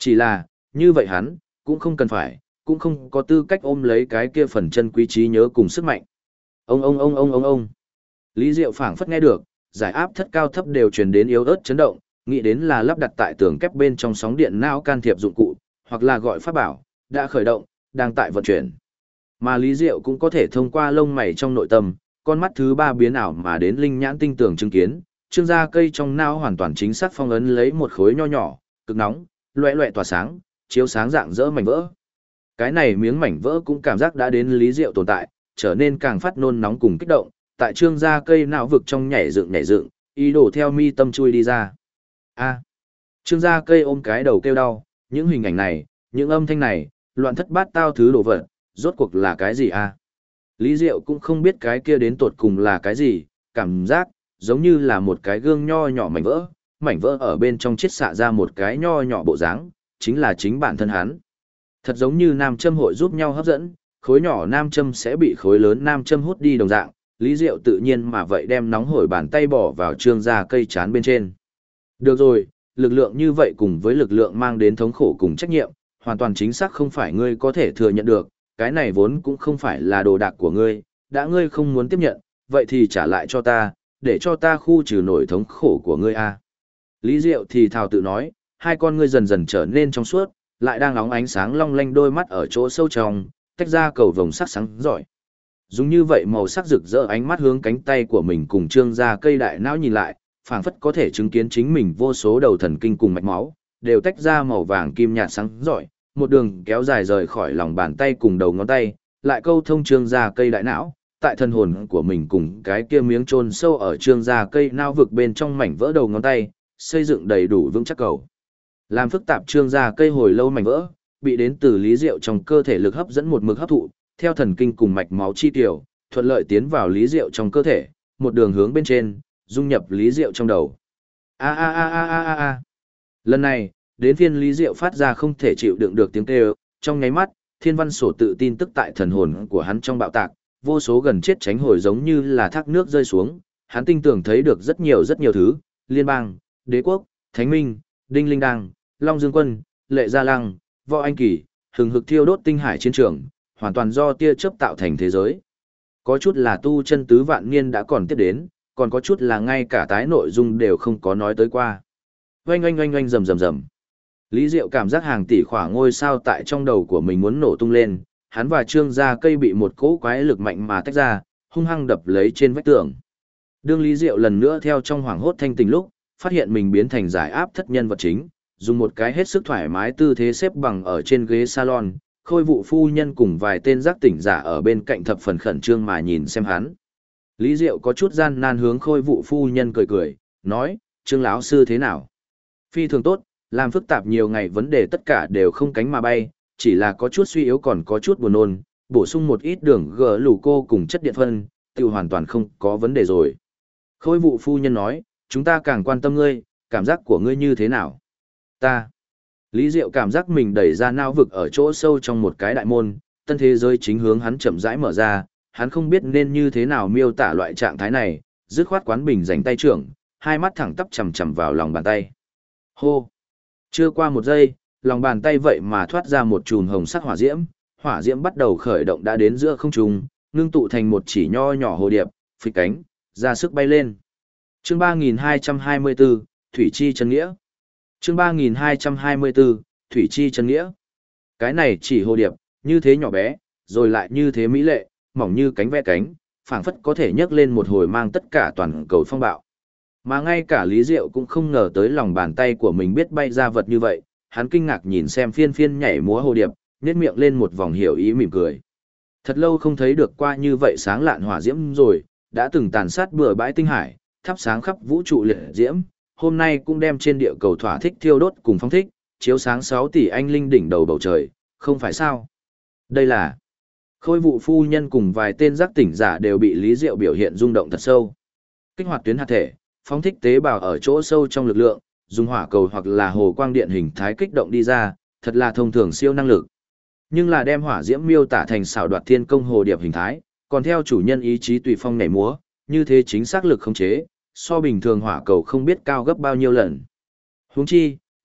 Chỉ là, như vậy hắn, cũng không cần phải, cũng không có tư cách ôm lấy cái kia phần chân quý trí nhớ cùng sức mạnh. Ông. Lý Diệu phảng phất nghe được, giải áp thất cao thấp đều truyền đến yếu ớt chấn động, nghĩ đến là lắp đặt tại tường kép bên trong sóng điện não can thiệp dụng cụ, hoặc là gọi pháp bảo, đã khởi động, đang tại vận chuyển. Mà Lý Diệu cũng có thể thông qua lông mày trong nội tâm, con mắt thứ ba biến ảo mà đến linh nhãn tinh tường chứng kiến, trương gia cây trong não hoàn toàn chính xác phong ấn lấy một khối nho nhỏ, cực nóng, loẻ loẻ tỏa sáng, chiếu sáng dạng dỡ mảnh vỡ. Cái này miếng mảnh vỡ cũng cảm giác đã đến Lý Diệu tồn tại, trở nên càng phát nôn nóng cùng kích động, tại trương gia cây não vực trong nhảy dựng, ý đồ theo mi tâm chui đi ra. Trương gia cây ôm cái đầu kêu đau, những hình ảnh này, những âm thanh này, loạn thất bát tao thứ đồ vật, rốt cuộc là cái gì Lý Diệu cũng không biết cái kia đến tột cùng là cái gì, cảm giác, giống như là một cái gương nho nhỏ mảnh vỡ ở bên trong chiết xạ ra một cái nho nhỏ bộ dáng, chính là chính bản thân hắn. Thật giống như nam châm hội giúp nhau hấp dẫn, khối nhỏ nam châm sẽ bị khối lớn nam châm hút đi đồng dạng, Lý Diệu tự nhiên mà vậy đem nóng hổi bàn tay bỏ vào trương gia cây chán bên trên. Được rồi, lực lượng như vậy cùng với lực lượng mang đến thống khổ cùng trách nhiệm, hoàn toàn chính xác không phải ngươi có thể thừa nhận được, cái này vốn cũng không phải là đồ đạc của ngươi, đã ngươi không muốn tiếp nhận, vậy thì trả lại cho ta, để cho ta khu trừ nổi thống khổ của ngươi Lý Diệu thì thào tự nói, hai con ngươi dần dần trở nên trong suốt, lại đang óng ánh sáng long lanh đôi mắt ở chỗ sâu trong, tách ra cầu vồng sắc sáng giỏi. Dùng như vậy màu sắc rực rỡ ánh mắt hướng cánh tay của mình cùng trương gia cây đại não nhìn lại, phảng phất có thể chứng kiến chính mình vô số đầu thần kinh cùng mạch máu, đều tách ra màu vàng kim nhạt sáng giỏi, một đường kéo dài rời khỏi lòng bàn tay cùng đầu ngón tay, lại câu thông trương gia cây đại não, tại thân hồn của mình cùng cái kia miếng chôn sâu ở trương gia cây não vực bên trong mảnh vỡ đầu ngón tay, xây dựng đầy đủ vững chắc cầu. Làm phức tạp trương gia cây hồi lâu mảnh vỡ, bị đến từ Lý Diệu trong cơ thể lực hấp dẫn một mực hấp thụ, theo thần kinh cùng mạch máu chi tiểu, thuận lợi tiến vào Lý Diệu trong cơ thể, một đường hướng bên trên, dung nhập Lý Diệu trong đầu. Lần này, đến phiên Lý Diệu phát ra không thể chịu đựng được tiếng kêu, trong nháy mắt, thiên văn sổ tự tin tức tại thần hồn của hắn trong bạo tạc, vô số gần chết tránh hồi giống như là thác nước rơi xuống, hắn tinh tưởng thấy được rất nhiều thứ, liên bang, đế quốc, thánh minh, đinh linh đăng, long dương quân, lệ gia lăng, võ anh kỳ, hừng hực thiêu đốt tinh hải chiến trường, hoàn toàn do tia chớp tạo thành thế giới. Có chút là tu chân tứ vạn niên đã còn tiếp đến, còn có chút là ngay cả tái nội dung đều không có nói tới qua. Oanh rầm. Lý Diệu cảm giác hàng tỷ khỏa ngôi sao tại trong đầu của mình muốn nổ tung lên, hắn và trương gia cây bị một cỗ quái lực mạnh mà tách ra, hung hăng đập lấy trên vách tường. Đương Lý Diệu lần nữa theo trong hoảng hốt thanh tỉnh lúc, phát hiện mình biến thành giải áp thất nhân vật chính, dùng một cái hết sức thoải mái tư thế xếp bằng ở trên ghế salon, Khôi Vụ phu nhân cùng vài tên giác tỉnh giả ở bên cạnh thập phần khẩn trương mà nhìn xem hắn. Lý Diệu có chút gian nan hướng Khôi Vụ phu nhân cười, nói, Trương lão sư thế nào? Phi thường tốt, làm phức tạp nhiều ngày vấn đề tất cả đều không cánh mà bay, chỉ là có chút suy yếu còn có chút buồn nôn, bổ sung một ít đường gluco cùng chất điện phân, tiêu hoàn toàn không có vấn đề rồi. Khôi Vụ phu nhân nói, chúng ta càng quan tâm ngươi, cảm giác của ngươi như thế nào? Lý Diệu cảm giác mình đẩy ra não vực ở chỗ sâu trong một cái đại môn, tân thế giới chính hướng hắn chậm rãi mở ra, hắn không biết nên như thế nào miêu tả loại trạng thái này, dứt khoát quán bình dành tay trưởng, hai mắt thẳng tắp chằm vào lòng bàn tay. Hô! Chưa qua một giây, lòng bàn tay vậy mà thoát ra một chùm hồng sắc hỏa diễm bắt đầu khởi động đã đến giữa không trung, ngưng tụ thành một chỉ nho nhỏ hồ điệp, phịch cánh, ra sức bay lên. Chương 3224, Thủy Chi chân nghĩa. Chương 3224, Thủy Chi chân nghĩa. Cái này chỉ hồ điệp, như thế nhỏ bé, rồi lại như thế mỹ lệ, mỏng như cánh ve cánh, phảng phất có thể nhấc lên một hồi mang tất cả toàn cầu phong bạo. Mà ngay cả Lý Diệu cũng không ngờ tới lòng bàn tay của mình biết bay ra vật như vậy, hắn kinh ngạc nhìn xem phiên nhảy múa hồ điệp, nhếch miệng lên một vòng hiểu ý mỉm cười. Thật lâu không thấy được qua như vậy sáng lạn hỏa diễm rồi, đã từng tàn sát bừa bãi tinh hải, thắp sáng khắp vũ trụ liệt diễm, hôm nay cũng đem trên địa cầu thỏa thích thiêu đốt cùng phong thích, chiếu sáng 6 tỷ anh linh đỉnh đầu bầu trời, không phải sao? Đây là Khôi Vụ phu nhân cùng vài tên giác tỉnh giả đều bị Lý Diệu biểu hiện rung động thật sâu. Kích hoạt tuyến hạt thể, phóng thích tế bào ở chỗ sâu trong lực lượng, dùng hỏa cầu hoặc là hồ quang điện hình thái kích động đi ra, thật là thông thường siêu năng lực. Nhưng là đem hỏa diễm miêu tả thành xảo đoạt thiên công hồ điệp hình thái, còn theo chủ nhân ý chí tùy phong nhảy múa, như thế chính xác lực khống chế, so bình thường hỏa cầu không biết cao gấp bao nhiêu lần. Huống chi,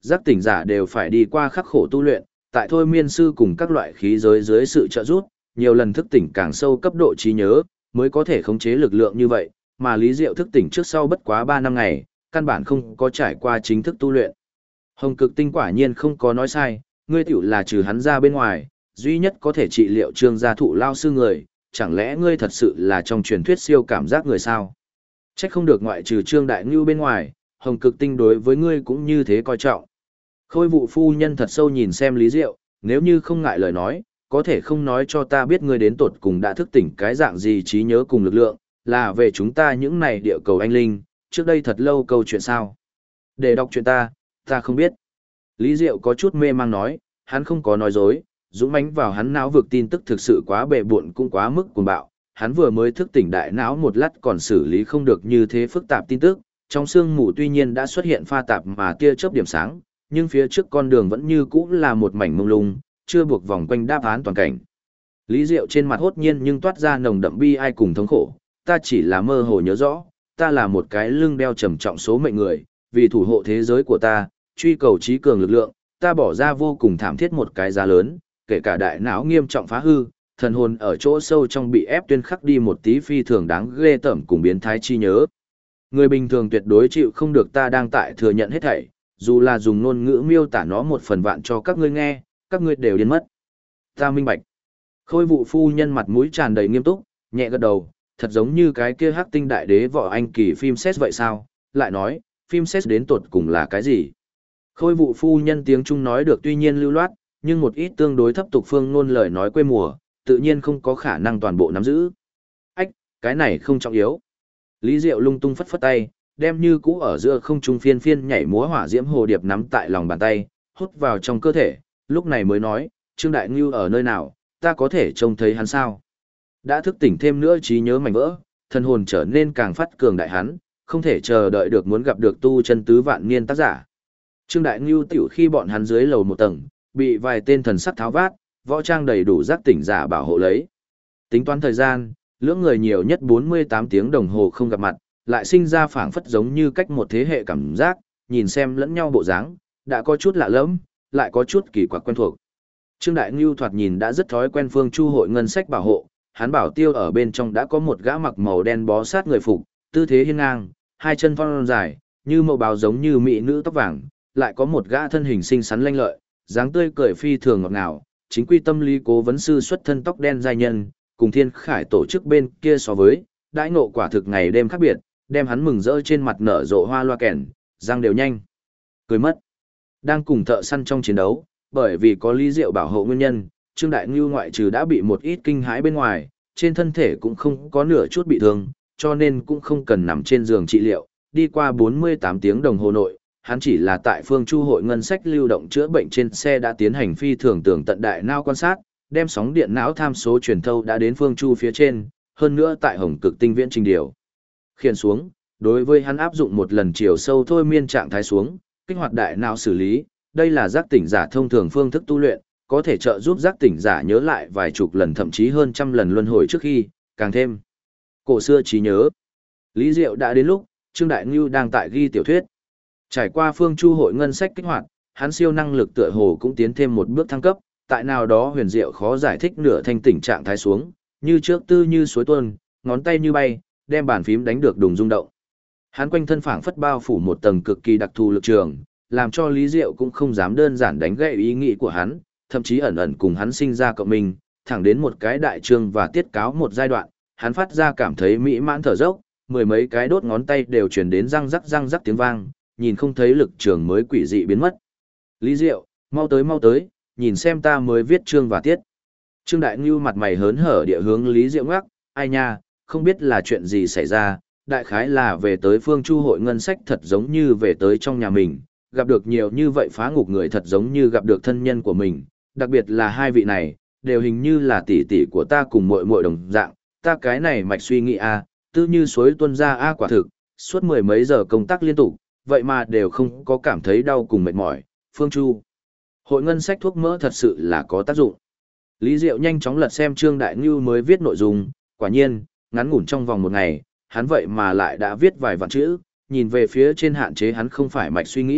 giác tỉnh giả đều phải đi qua khắc khổ tu luyện, tại thôi miên sư cùng các loại khí giới dưới sự trợ giúp, nhiều lần thức tỉnh càng sâu cấp độ trí nhớ, mới có thể khống chế lực lượng như vậy, mà Lý Diệu thức tỉnh trước sau bất quá 3 năm ngày, căn bản không có trải qua chính thức tu luyện. Hồng Cực Tinh quả nhiên không có nói sai, ngươi tiểu là trừ hắn ra bên ngoài, duy nhất có thể trị liệu Trương gia thụ lao sư người, chẳng lẽ ngươi thật sự là trong truyền thuyết siêu cảm giác người sao? Trách không được ngoại trừ Trương Đại Ngưu bên ngoài, Hồng Cực Tinh đối với ngươi cũng như thế coi trọng. Khôi vụ phu nhân thật sâu nhìn xem Lý Diệu, nếu như không ngại lời nói, có thể không nói cho ta biết ngươi đến tột cùng đã thức tỉnh cái dạng gì trí nhớ cùng lực lượng, là về chúng ta những này địa cầu anh linh, trước đây thật lâu câu chuyện sao. Để đọc chuyện ta không biết. Lý Diệu có chút mê mang nói, hắn không có nói dối, dũng mãnh vào hắn não vực tin tức thực sự quá bệ bội cũng quá mức cuồng bạo, hắn vừa mới thức tỉnh đại não một lát còn xử lý không được như thế phức tạp tin tức, trong sương mù tuy nhiên đã xuất hiện pha tạp mà tia chớp điểm sáng, nhưng phía trước con đường vẫn như cũ là một mảnh mông lung, chưa buộc vòng quanh đáp án toàn cảnh. Lý Diệu trên mặt hốt nhiên nhưng toát ra nồng đậm bi ai cùng thống khổ, ta chỉ là mơ hồ nhớ rõ, ta là một cái lưng đeo trầm trọng số mệnh người, vì thủ hộ thế giới của ta, truy cầu trí cường lực lượng, ta bỏ ra vô cùng thảm thiết một cái giá lớn, kể cả đại não nghiêm trọng phá hư, thần hồn ở chỗ sâu trong bị ép tuyên khắc đi một tí phi thường đáng ghê tởm cùng biến thái chi nhớ. Người bình thường tuyệt đối chịu không được ta đang tại thừa nhận hết thảy, dù là dùng ngôn ngữ miêu tả nó một phần vạn cho các ngươi nghe, các ngươi đều điên mất. Ta minh bạch. Khôi vụ phu nhân mặt mũi tràn đầy nghiêm túc, nhẹ gật đầu, thật giống như cái kia Hắc Tinh Đại Đế võ anh kỳ phim xét vậy sao, lại nói, phim xét đến tột cùng là cái gì? Khôi vụ phu nhân tiếng Trung nói được tuy nhiên lưu loát, nhưng một ít tương đối thấp tục phương ngôn lời nói quê mùa, tự nhiên không có khả năng toàn bộ nắm giữ. Ách, cái này không trọng yếu. Lý Diệu lung tung phất phất tay, đem như cũ ở giữa không trung phiên phiên nhảy múa hỏa diễm hồ điệp nắm tại lòng bàn tay, hút vào trong cơ thể, lúc này mới nói, Trương Đại Ngưu ở nơi nào, ta có thể trông thấy hắn sao? Đã thức tỉnh thêm nữa trí nhớ mảnh vỡ, thân hồn trở nên càng phát cường đại hắn, không thể chờ đợi được muốn gặp được tu chân tứ vạn niên tác giả. Trương Đại Ngưu tiểu khi bọn hắn dưới lầu một tầng, bị vài tên thần sắc tháo vát, võ trang đầy đủ giác tỉnh giả bảo hộ lấy. Tính toán thời gian, lưỡng người nhiều nhất 48 tiếng đồng hồ không gặp mặt, lại sinh ra phảng phất giống như cách một thế hệ cảm giác, nhìn xem lẫn nhau bộ dáng, đã có chút lạ lẫm, lại có chút kỳ quặc quen thuộc. Trương Đại Ngưu thoạt nhìn đã rất thói quen Phương Chu hội ngân sách bảo hộ, hắn bảo tiêu ở bên trong đã có một gã mặc màu đen bó sát người phục, tư thế hiên ngang, hai chân thon dài, như màu bào giống như mỹ nữ tóc vàng, lại có một gã thân hình xinh xắn lanh lợi, dáng tươi cười phi thường ngọt ngào, chính quy tâm lý cố vấn sư xuất thân tóc đen giai nhân, cùng Thiên Khải tổ chức bên kia so với, đãi ngộ quả thực ngày đêm khác biệt, đem hắn mừng rỡ trên mặt nở rộ hoa loa kèn, răng đều nhanh cười mất. Đang cùng thợ săn trong chiến đấu, bởi vì có Lý Diệu bảo hộ nguyên nhân, Trương Đại Ngưu ngoại trừ đã bị một ít kinh hãi bên ngoài, trên thân thể cũng không có nửa chút bị thương, cho nên cũng không cần nằm trên giường trị liệu. Đi qua 48 tiếng đồng hồ nội, hắn chỉ là tại Phương Chu hội ngân sách lưu động chữa bệnh trên xe đã tiến hành phi thường tường tận đại não quan sát, đem sóng điện não tham số truyền thâu đã đến Phương Chu phía trên, hơn nữa tại Hồng Cực Tinh viễn trình điều khiển xuống, đối với hắn áp dụng một lần chiều sâu thôi miên trạng thái xuống, kích hoạt đại não xử lý, đây là giác tỉnh giả thông thường phương thức tu luyện, có thể trợ giúp giác tỉnh giả nhớ lại vài chục lần thậm chí hơn trăm lần luân hồi trước khi, càng thêm cổ xưa trí nhớ. Lý Diệu đã đến lúc, Trương Đại Ngưu đang tại ghi tiểu thuyết. Trải qua Phương Chu hội ngân sách kích hoạt, hắn siêu năng lực tựa hồ cũng tiến thêm một bước thăng cấp, tại nào đó huyền diệu khó giải thích nửa thanh tỉnh trạng thái xuống, như trước tư như suối tuôn, ngón tay như bay, đem bàn phím đánh được đùng rung động. Hắn quanh thân phảng phất bao phủ một tầng cực kỳ đặc thù lực trường, làm cho Lý Diệu cũng không dám đơn giản đánh gãy ý nghĩ của hắn, thậm chí ẩn ẩn cùng hắn sinh ra cộng minh, thẳng đến một cái đại chương và tiết cáo một giai đoạn, hắn phát ra cảm thấy mỹ mãn thở dốc, mười mấy cái đốt ngón tay đều truyền đến răng rắc tiếng vang, nhìn không thấy lực trường mới quỷ dị biến mất. Lý Diệu, mau tới, nhìn xem ta mới viết chương và tiết. Trương Đại Ngưu mặt mày hớn hở địa hướng Lý Diệu ngoắc, ai nha, không biết là chuyện gì xảy ra, đại khái là về tới Phương Chu hội ngân sách thật giống như về tới trong nhà mình, gặp được nhiều như vậy phá ngục người thật giống như gặp được thân nhân của mình, đặc biệt là hai vị này, đều hình như là tỷ tỷ của ta cùng muội muội đồng dạng, ta cái này mạch suy nghĩ tư như suối tuôn ra quả thực, suốt mười mấy giờ công tác liên tục, vậy mà đều không có cảm thấy đau cùng mệt mỏi, Phương Chu. Hội ngân sách thuốc mỡ thật sự là có tác dụng. Lý Diệu nhanh chóng lật xem Trương Đại Ngưu mới viết nội dung, quả nhiên, ngắn ngủn trong vòng một ngày, hắn vậy mà lại đã viết vài vạn chữ, nhìn về phía trên hạn chế hắn không phải mạch suy nghĩ,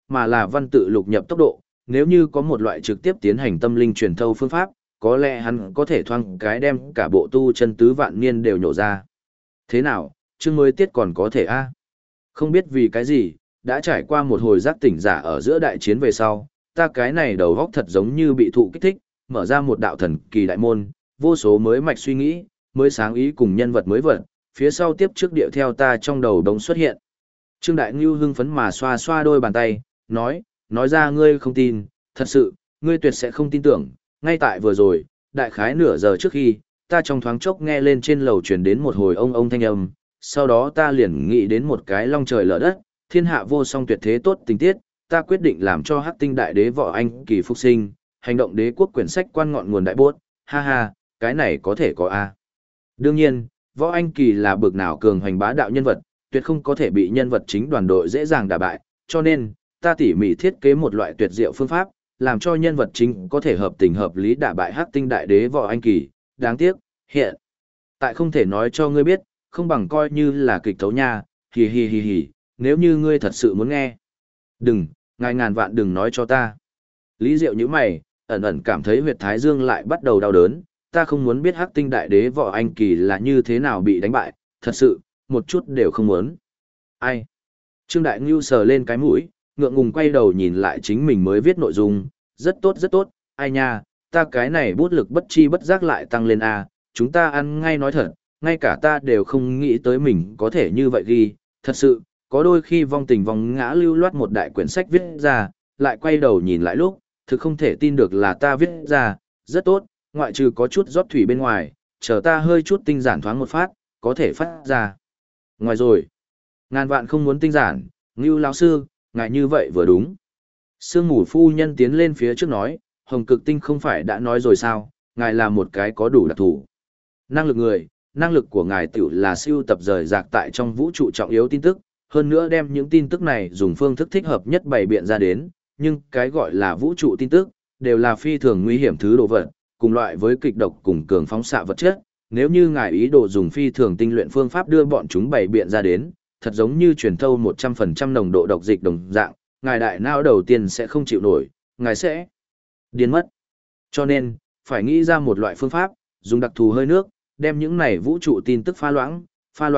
mà là văn tự lục nhập tốc độ, nếu như có một loại trực tiếp tiến hành tâm linh truyền thâu phương pháp, có lẽ hắn có thể thoang cái đem cả bộ tu chân tứ vạn niên đều nhổ ra. Thế nào, chương mới tiết còn có thể a? Không biết vì cái gì, đã trải qua một hồi giác tỉnh giả ở giữa đại chiến về sau, ta cái này đầu góc thật giống như bị thụ kích thích, mở ra một đạo thần kỳ đại môn, vô số mới mạch suy nghĩ, mới sáng ý cùng nhân vật mới vật, phía sau tiếp trước điệu theo ta trong đầu đống xuất hiện. Trương Đại Ngưu hưng phấn mà xoa xoa đôi bàn tay, nói ra ngươi không tin, thật sự, ngươi tuyệt sẽ không tin tưởng, ngay tại vừa rồi, đại khái nửa giờ trước khi, ta trong thoáng chốc nghe lên trên lầu truyền đến một hồi ông thanh âm, sau đó ta liền nghĩ đến một cái long trời lở đất, thiên hạ vô song tuyệt thế tốt tình tiết, ta quyết định làm cho Hắc Tinh Đại Đế Võ Anh Kỳ phục sinh, hành động đế quốc quyển sách quan ngọn nguồn đại bốt, ha ha, cái này có thể có a. Đương nhiên, Võ Anh Kỳ là bực nào cường hoành bá đạo nhân vật, tuyệt không có thể bị nhân vật chính đoàn đội dễ dàng đả bại, cho nên, ta tỉ mỉ thiết kế một loại tuyệt diệu phương pháp, làm cho nhân vật chính có thể hợp tình hợp lý đả bại Hắc Tinh Đại Đế Võ Anh Kỳ, đáng tiếc, hiện tại không thể nói cho ngươi biết, không bằng coi như là kịch tấu nha, hì hì hì hì, nếu như ngươi thật sự muốn nghe. Đừng, ngài ngàn vạn đừng nói cho ta. Lý Diệu như mày, ẩn ẩn cảm thấy huyệt thái dương lại bắt đầu đau đớn, ta không muốn biết Hắc Tinh Đại Đế Võ Anh Kỳ là như thế nào bị đánh bại, thật sự, một chút đều không muốn. Ai? Trương Đại Ngưu sờ lên cái mũi, ngượng ngùng quay đầu nhìn lại chính mình mới viết nội dung, rất tốt, ai nha, ta cái này bút lực bất chi bất giác lại tăng lên a, chúng ta ăn ngay nói thật, ngay cả ta đều không nghĩ tới mình có thể như vậy ghi, thật sự, có đôi khi vong tình vong ngã lưu loát một đại quyển sách viết ra, lại quay đầu nhìn lại lúc, thực không thể tin được là ta viết ra, rất tốt, ngoại trừ có chút rót thủy bên ngoài, chờ ta hơi chút tinh giản thoáng một phát, có thể phát ra. Ngoài rồi, ngàn vạn không muốn tinh giản, Ngưu lão sư, ngài như vậy vừa đúng. Sương Mù phu nhân tiến lên phía trước nói, Hồng Cực Tinh không phải đã nói rồi sao, ngài là một cái có đủ đặc thù. Năng lực người, năng lực của ngài tiểu là siêu tập rời rạc tại trong vũ trụ trọng yếu tin tức, hơn nữa đem những tin tức này dùng phương thức thích hợp nhất bày biện ra đến, nhưng cái gọi là vũ trụ tin tức, đều là phi thường nguy hiểm thứ đồ vật, cùng loại với kịch độc cùng cường phóng xạ vật chất. Nếu như ngài ý đồ dùng phi thường tinh luyện phương pháp đưa bọn chúng bày biện ra đến, thật giống như truyền thâu 100% nồng độ độc dịch đồng dạng, ngài đại não đầu tiên sẽ không chịu nổi, ngài sẽ điên mất. Cho nên, phải nghĩ ra một loại phương pháp, dùng đặc thù hơi nước, đem những này vũ trụ tin tức pha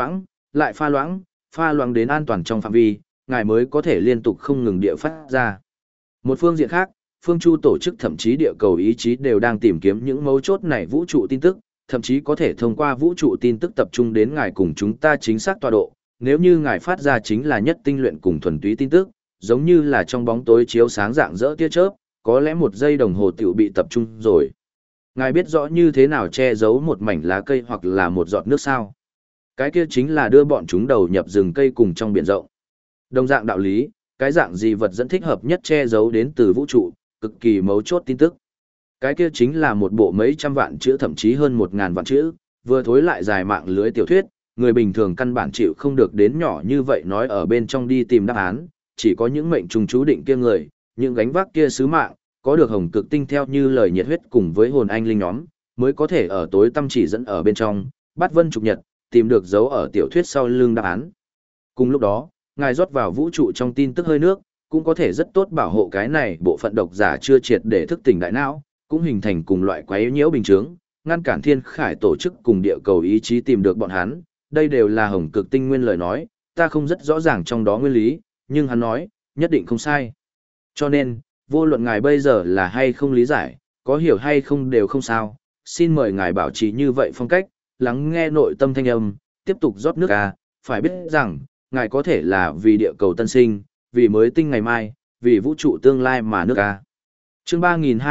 loãng đến an toàn trong phạm vi, ngài mới có thể liên tục không ngừng địa phát ra. Một phương diện khác, phương Chu tổ chức thậm chí địa cầu ý chí đều đang tìm kiếm những mấu chốt này vũ trụ tin tức, thậm chí có thể thông qua vũ trụ tin tức tập trung đến ngài cùng chúng ta chính xác tọa độ. Nếu như ngài phát ra chính là nhất tinh luyện cùng thuần túy tin tức, giống như là trong bóng tối chiếu sáng dạng dỡ tia chớp, có lẽ một giây đồng hồ tiểu bị tập trung rồi. Ngài biết rõ như thế nào che giấu một mảnh lá cây hoặc là một giọt nước sao? Cái kia chính là đưa bọn chúng đầu nhập rừng cây cùng trong biển rộng. Đồng dạng đạo lý, cái dạng gì vật dẫn thích hợp nhất che giấu đến từ vũ trụ, cực kỳ mấu chốt tin tức. Cái kia chính là một bộ mấy trăm vạn chữ thậm chí hơn 1000 vạn chữ, vừa thối lại dài mạng lưới tiểu thuyết, người bình thường căn bản chịu không được đến nhỏ như vậy nói ở bên trong đi tìm đáp án, chỉ có những mệnh trùng chú định kia người, những gánh vác kia sứ mạng, có được Hồng Cực Tinh theo như lời nhiệt huyết cùng với hồn anh linh nhóm, mới có thể ở tối tâm chỉ dẫn ở bên trong, bắt vân trục nhật, tìm được dấu ở tiểu thuyết sau lưng đáp án. Cùng lúc đó, ngài rót vào vũ trụ trong tin tức hơi nước, cũng có thể rất tốt bảo hộ cái này bộ phận độc giả chưa triệt để thức tỉnh đại não, cũng hình thành cùng loại quái nhiễu bình chứng, ngăn cản Thiên Khải tổ chức cùng địa cầu ý chí tìm được bọn hắn. Đây đều là Hồng Cực Tinh nguyên lời nói, ta không rất rõ ràng trong đó nguyên lý, nhưng hắn nói, nhất định không sai. Cho nên, vô luận ngài bây giờ là hay không lý giải, có hiểu hay không đều không sao, xin mời ngài bảo trì như vậy phong cách, lắng nghe nội tâm thanh âm, tiếp tục rót nước à, phải biết rằng, ngài có thể là vì địa cầu tân sinh, vì mới tinh ngày mai, vì vũ trụ tương lai mà nước à. Chương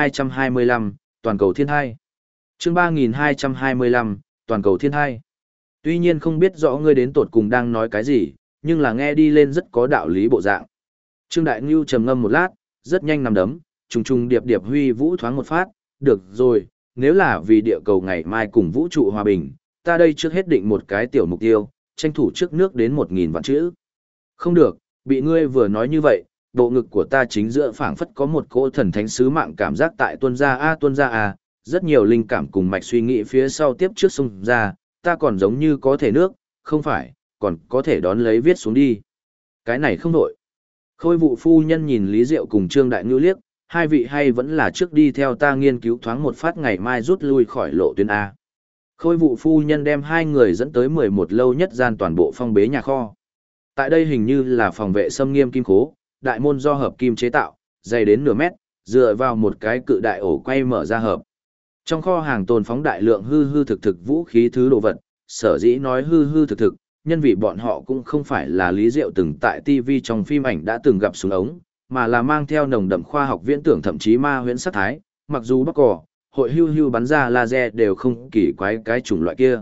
3225, Toàn cầu thiên thai. Chương 3225, Toàn cầu thiên thai. Tuy nhiên không biết rõ ngươi đến tột cùng đang nói cái gì, nhưng là nghe đi lên rất có đạo lý bộ dạng. Trương Đại Ngưu trầm ngâm một lát, rất nhanh nằm đấm, trùng trùng điệp điệp huy vũ thoáng một phát, được rồi, nếu là vì địa cầu ngày mai cùng vũ trụ hòa bình, ta đây trước hết định một cái tiểu mục tiêu, tranh thủ trước nước đến 1000 vạn chữ. Không được, bị ngươi vừa nói như vậy, bộ ngực của ta chính giữa phảng phất có một cỗ thần thánh sứ mạng cảm giác tại tuôn ra a, rất nhiều linh cảm cùng mạch suy nghĩ phía sau tiếp trước xung ra, ta còn giống như có thể nước, không phải, còn có thể đón lấy viết xuống đi. Cái này không đổi. Khôi vụ phu nhân nhìn Lý Diệu cùng Trương Đại Ngưu liếc, hai vị hay vẫn là trước đi theo ta nghiên cứu thoáng một phát ngày mai rút lui khỏi lộ tuyến A. Khôi vụ phu nhân đem hai người dẫn tới 11 lâu nhất gian toàn bộ phong bế nhà kho. Tại đây hình như là phòng vệ xâm nghiêm kim khố, đại môn do hợp kim chế tạo, dày đến nửa mét, dựa vào một cái cự đại ổ quay mở ra hợp. Trong kho hàng tồn phóng đại lượng hư hư thực thực vũ khí thứ đồ vật, sở dĩ nói hư hư thực thực, nhân vì bọn họ cũng không phải là Lý Diệu từng tại TV trong phim ảnh đã từng gặp súng ống, mà là mang theo nồng đậm khoa học viễn tưởng thậm chí ma huyễn sát thái, mặc dù bắc cỏ, hội hưu hưu bắn ra laser đều không kỳ quái cái chủng loại kia.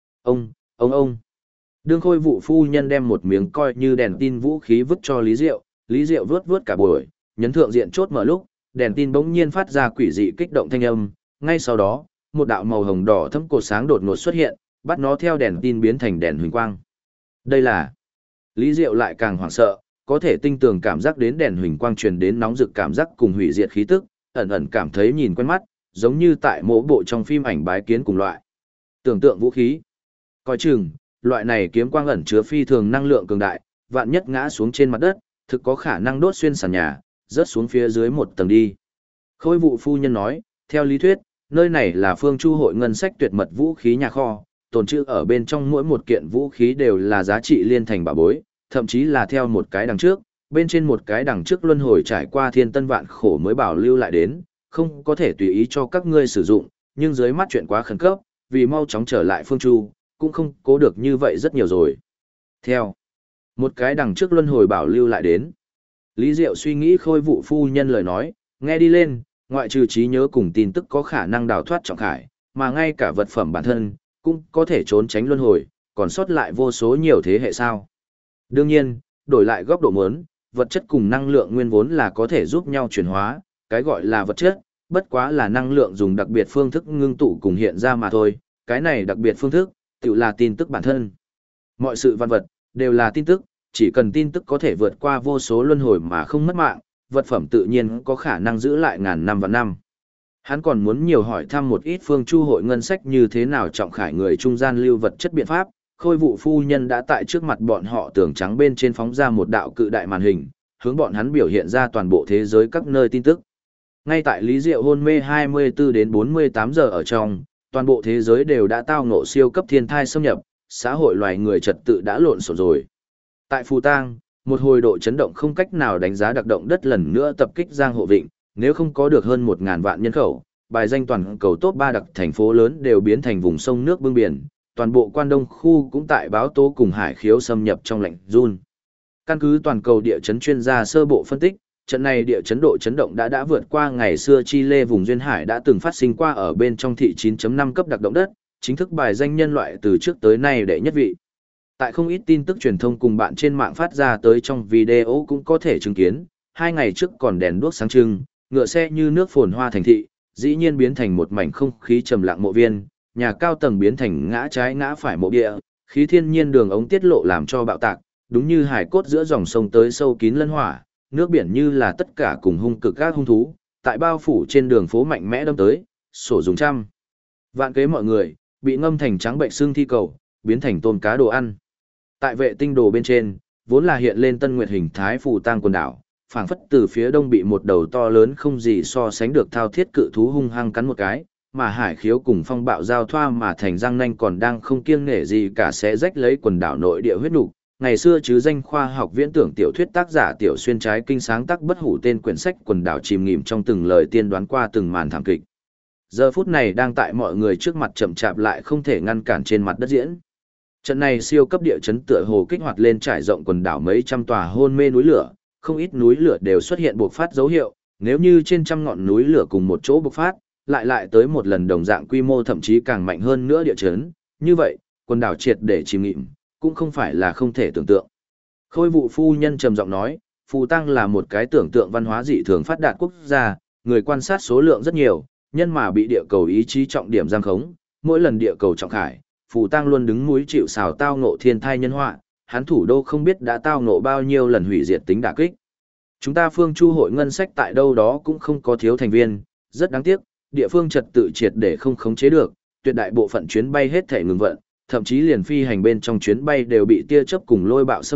Ông. Đương Khôi vụ phu nhân đem một miếng coi như đèn tin vũ khí vứt cho Lý Diệu vướt cả buổi, nhấn thượng diện chốt mở lúc, đèn tin bỗng nhiên phát ra quỷ dị kích động thanh âm, ngay sau đó, một đạo màu hồng đỏ thẫm cột sáng đột ngột xuất hiện, bắt nó theo đèn tin biến thành đèn huỳnh quang. Đây là... Lý Diệu lại càng hoảng sợ, có thể tinh tường cảm giác đến đèn huỳnh quang truyền đến nóng rực cảm giác cùng hủy diệt khí tức, ẩn ẩn cảm thấy nhìn quen mắt, giống như tại mỗi bộ trong phim ảnh bái kiến cùng loại. Tưởng tượng vũ khí. Coi chừng, loại này kiếm quang ẩn chứa phi thường năng lượng cường đại, vạn nhất ngã xuống trên mặt đất, thực có khả năng đốt xuyên sàn nhà, rớt xuống phía dưới một tầng đi. Khôi vụ phu nhân nói, theo lý thuyết, nơi này là Phương Chu hội ngân sách tuyệt mật vũ khí nhà kho, tồn trữ ở bên trong mỗi một kiện vũ khí đều là giá trị liên thành bảo bối, thậm chí là theo một cái đằng trước, bên trên một cái đằng trước luân hồi trải qua thiên tân vạn khổ mới bảo lưu lại đến, không có thể tùy ý cho các ngươi sử dụng, nhưng dưới mắt chuyện quá khẩn cấp, vì mau chóng trở lại Phương Chu, cũng không cố được như vậy rất nhiều rồi. Theo một cái đằng trước luân hồi bảo lưu lại đến. Lý Diệu suy nghĩ Khôi vụ phu nhân lời nói, nghe đi lên, ngoại trừ trí nhớ cùng tin tức có khả năng đào thoát trọng khải, mà ngay cả vật phẩm bản thân, cũng có thể trốn tránh luân hồi, còn sót lại vô số nhiều thế hệ sao. Đương nhiên, đổi lại góc độ muốn, vật chất cùng năng lượng nguyên vốn là có thể giúp nhau chuyển hóa, cái gọi là vật chất, bất quá là năng lượng dùng đặc biệt phương thức ngưng tụ cùng hiện ra mà thôi, cái này đặc biệt phương thức, tự là tin tức bản thân. Mọi sự văn vật, đều là tin tức, chỉ cần tin tức có thể vượt qua vô số luân hồi mà không mất mạng, vật phẩm tự nhiên có khả năng giữ lại ngàn năm và năm. Hắn còn muốn nhiều hỏi thăm một ít Phương Chu hội ngân sách như thế nào trọng khải người trung gian lưu vật chất biện pháp. Khôi vụ phu nhân đã tại trước mặt bọn họ tường trắng bên trên phóng ra một đạo cự đại màn hình, hướng bọn hắn biểu hiện ra toàn bộ thế giới các nơi tin tức. Ngay tại Lý Diệu hôn mê 24 đến 48 giờ ở trong, toàn bộ thế giới đều đã tao ngộ siêu cấp thiên thai xâm nhập, xã hội loài người trật tự đã lộn xộn rồi. Tại Phù Tang, một hồi độ chấn động không cách nào đánh giá đặc động đất lần nữa tập kích Giang Hộ Vịnh, nếu không có được hơn 1.000 vạn nhân khẩu, bài danh toàn cầu top 3 đặc thành phố lớn đều biến thành vùng sông nước bưng biển, toàn bộ Quan Đông khu cũng tại báo tố cùng hải khiếu xâm nhập trong lạnh run. Căn cứ toàn cầu địa chấn chuyên gia sơ bộ phân tích, trận này địa chấn độ chấn động đã vượt qua ngày xưa Chile vùng duyên hải đã từng phát sinh qua ở bên trong thị 9.5 cấp đặc động đất, chính thức bài danh nhân loại từ trước tới nay đệ nhất vị. Tại không ít tin tức truyền thông cùng bạn trên mạng phát ra tới trong video cũng có thể chứng kiến, 2 ngày trước còn đèn đuốc sáng trưng, ngựa xe như nước phồn hoa thành thị, dĩ nhiên biến thành một mảnh không khí trầm lặng mộ viên, nhà cao tầng biến thành ngã trái ngã phải mộ địa, khí thiên nhiên đường ống tiết lộ làm cho bạo tạc, đúng như hải cốt giữa dòng sông tới sâu kín lân hỏa, nước biển như là tất cả cùng hung cực các hung thú, tại bao phủ trên đường phố mạnh mẽ đâm tới, sổ dùng trăm. Vạn kế mọi người, bị ngâm thành trắng bệnh xương thi cầu, biến thành tôm cá đồ ăn. Tại vệ tinh đồ bên trên, vốn là hiện lên Tân Nguyệt hình thái Phù Tang quần đảo, phảng phất từ phía đông bị một đầu to lớn không gì so sánh được thao thiết cự thú hung hăng cắn một cái, mà hải khiếu cùng phong bạo giao thoa mà thành răng nanh còn đang không kiêng nể gì cả sẽ rách lấy quần đảo nội địa huyết nục. Ngày xưa chứ danh khoa học viễn tưởng tiểu thuyết tác giả Tiểu Xuyên trái kinh sáng tác bất hủ tên quyển sách quần đảo chìm nghỉm trong từng lời tiên đoán qua từng màn thảm kịch. Giờ phút này đang tại mọi người trước mặt chậm chạp lại không thể ngăn cản trên mặt đất diễn. Trận này siêu cấp địa chấn tựa hồ kích hoạt lên trải rộng quần đảo mấy trăm tòa hôn mê núi lửa, không ít núi lửa đều xuất hiện bộc phát dấu hiệu, nếu như trên trăm ngọn núi lửa cùng một chỗ bộc phát, lại tới một lần đồng dạng quy mô thậm chí càng mạnh hơn nữa địa chấn, như vậy, quần đảo triệt để chìm nghỉm, cũng không phải là không thể tưởng tượng. Khôi vụ phu nhân trầm giọng nói, Phù Tang là một cái tưởng tượng văn hóa dị thường phát đạt quốc gia, người quan sát số lượng rất nhiều, nhân mà bị địa cầu ý chí trọng điểm giam khống, mỗi lần địa cầu trọng khải, Phù Tang luôn đứng núi chịu sào tao ngộ thiên thai nhân họa, hắn thủ đô không biết đã tao ngộ bao nhiêu lần hủy diệt tính đả kích. Chúng ta Phương Chu hội ngân sách tại đâu đó cũng không có thiếu thành viên, rất đáng tiếc, địa phương trật tự triệt để không khống chế được, tuyệt đại bộ phận chuyến bay hết thể ngừng vận, thậm chí liền phi hành bên trong chuyến bay đều bị tia chớp cùng lôi bạo xâm nhập,